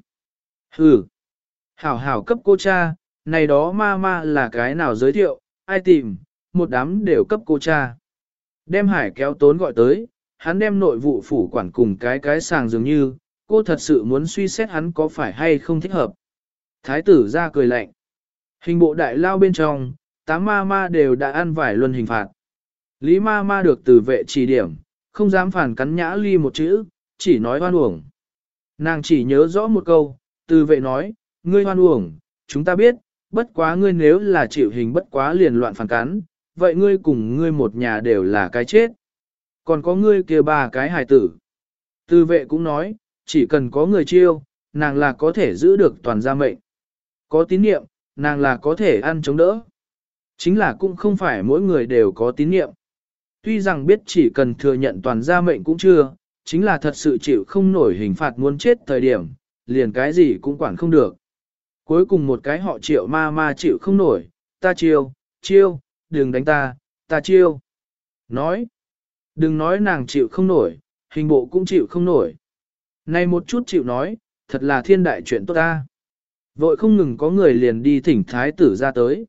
Hừ, hảo hảo cấp cô cha, này đó ma ma là cái nào giới thiệu, ai tìm, một đám đều cấp cô cha. Đem hải kéo tốn gọi tới, hắn đem nội vụ phủ quản cùng cái sàng dường như, cô thật sự muốn suy xét hắn có phải hay không thích hợp. Thái tử ra cười lạnh. Hình bộ đại lao bên trong, 8 ma ma đều đã ăn vài luân hình phạt. Lý ma ma được từ vệ chỉ điểm, không dám phản cắn nhã ly một chữ, chỉ nói hoan uổng. Nàng chỉ nhớ rõ một câu, từ vệ nói, ngươi hoan uổng, chúng ta biết, bất quá ngươi nếu là chịu hình bất quá liền loạn phản cắn, vậy ngươi cùng ngươi một nhà đều là cái chết. Còn có ngươi kia 3 cái hài tử. Từ vệ cũng nói, chỉ cần có người chiêu, nàng là có thể giữ được toàn gia mệnh. Có tín niệm, nàng là có thể ăn chống đỡ. Chính là cũng không phải mỗi người đều có tín niệm. Tuy rằng biết chỉ cần thừa nhận toàn gia mệnh cũng chưa, chính là thật sự chịu không nổi hình phạt muốn chết thời điểm, liền cái gì cũng quản không được. Cuối cùng một cái họ Triệu ma ma chịu không nổi, ta chiêu, đừng đánh ta chiêu. Nói, đừng nói nàng chịu không nổi, hình bộ cũng chịu không nổi. Này một chút chịu nói, thật là thiên đại chuyện tốt ta. Vội không ngừng có người liền đi thỉnh thái tử ra tới.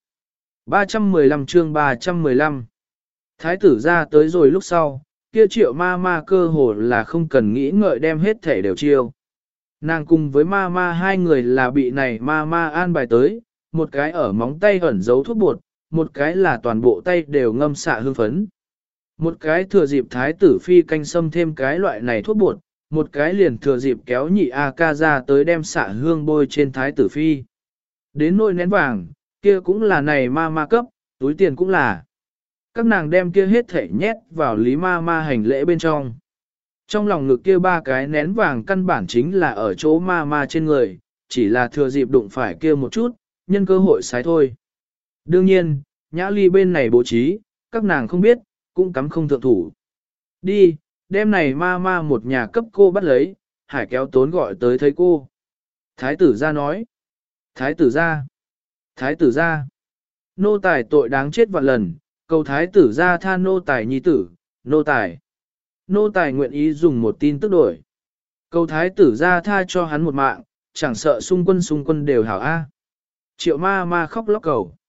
315 chương 315. Thái tử ra tới rồi lúc sau, kia Triệu ma ma cơ hồ là không cần nghĩ ngợi đem hết thể đều chiêu. Nàng cùng với ma ma hai người là bị này ma ma an bài tới, một cái ở móng tay ẩn giấu thuốc bột, một cái là toàn bộ tay đều ngâm xạ hương phấn. Một cái thừa dịp thái tử phi canh sâm thêm cái loại này thuốc bột, một cái liền thừa dịp kéo nhị A ca ra tới đem xạ hương bôi trên thái tử phi. Đến nôi nén vàng, kia cũng là này ma ma cấp, túi tiền cũng là. Các nàng đem kia hết thể nhét vào lý ma ma hành lễ bên trong. Trong lòng ngực kia 3 cái nén vàng căn bản chính là ở chỗ ma ma trên người, chỉ là thừa dịp đụng phải kia một chút, nhân cơ hội sái thôi. Đương nhiên, nhã ly bên này bố trí, các nàng không biết, cũng cắm không thượng thủ. Đi, đêm này ma ma một nhà cấp cô bắt lấy, hải kéo tốn gọi tới thấy cô. Thái tử ra nói. Thái tử ra. Nô tài tội đáng chết vạn lần, cầu thái tử ra tha nô tài nhi tử, nô tài. Nô tài nguyện ý dùng một tin tức đổi. Cầu thái tử ra tha cho hắn một mạng, chẳng sợ xung quân đều hảo A. Triệu ma ma khóc lóc cầu.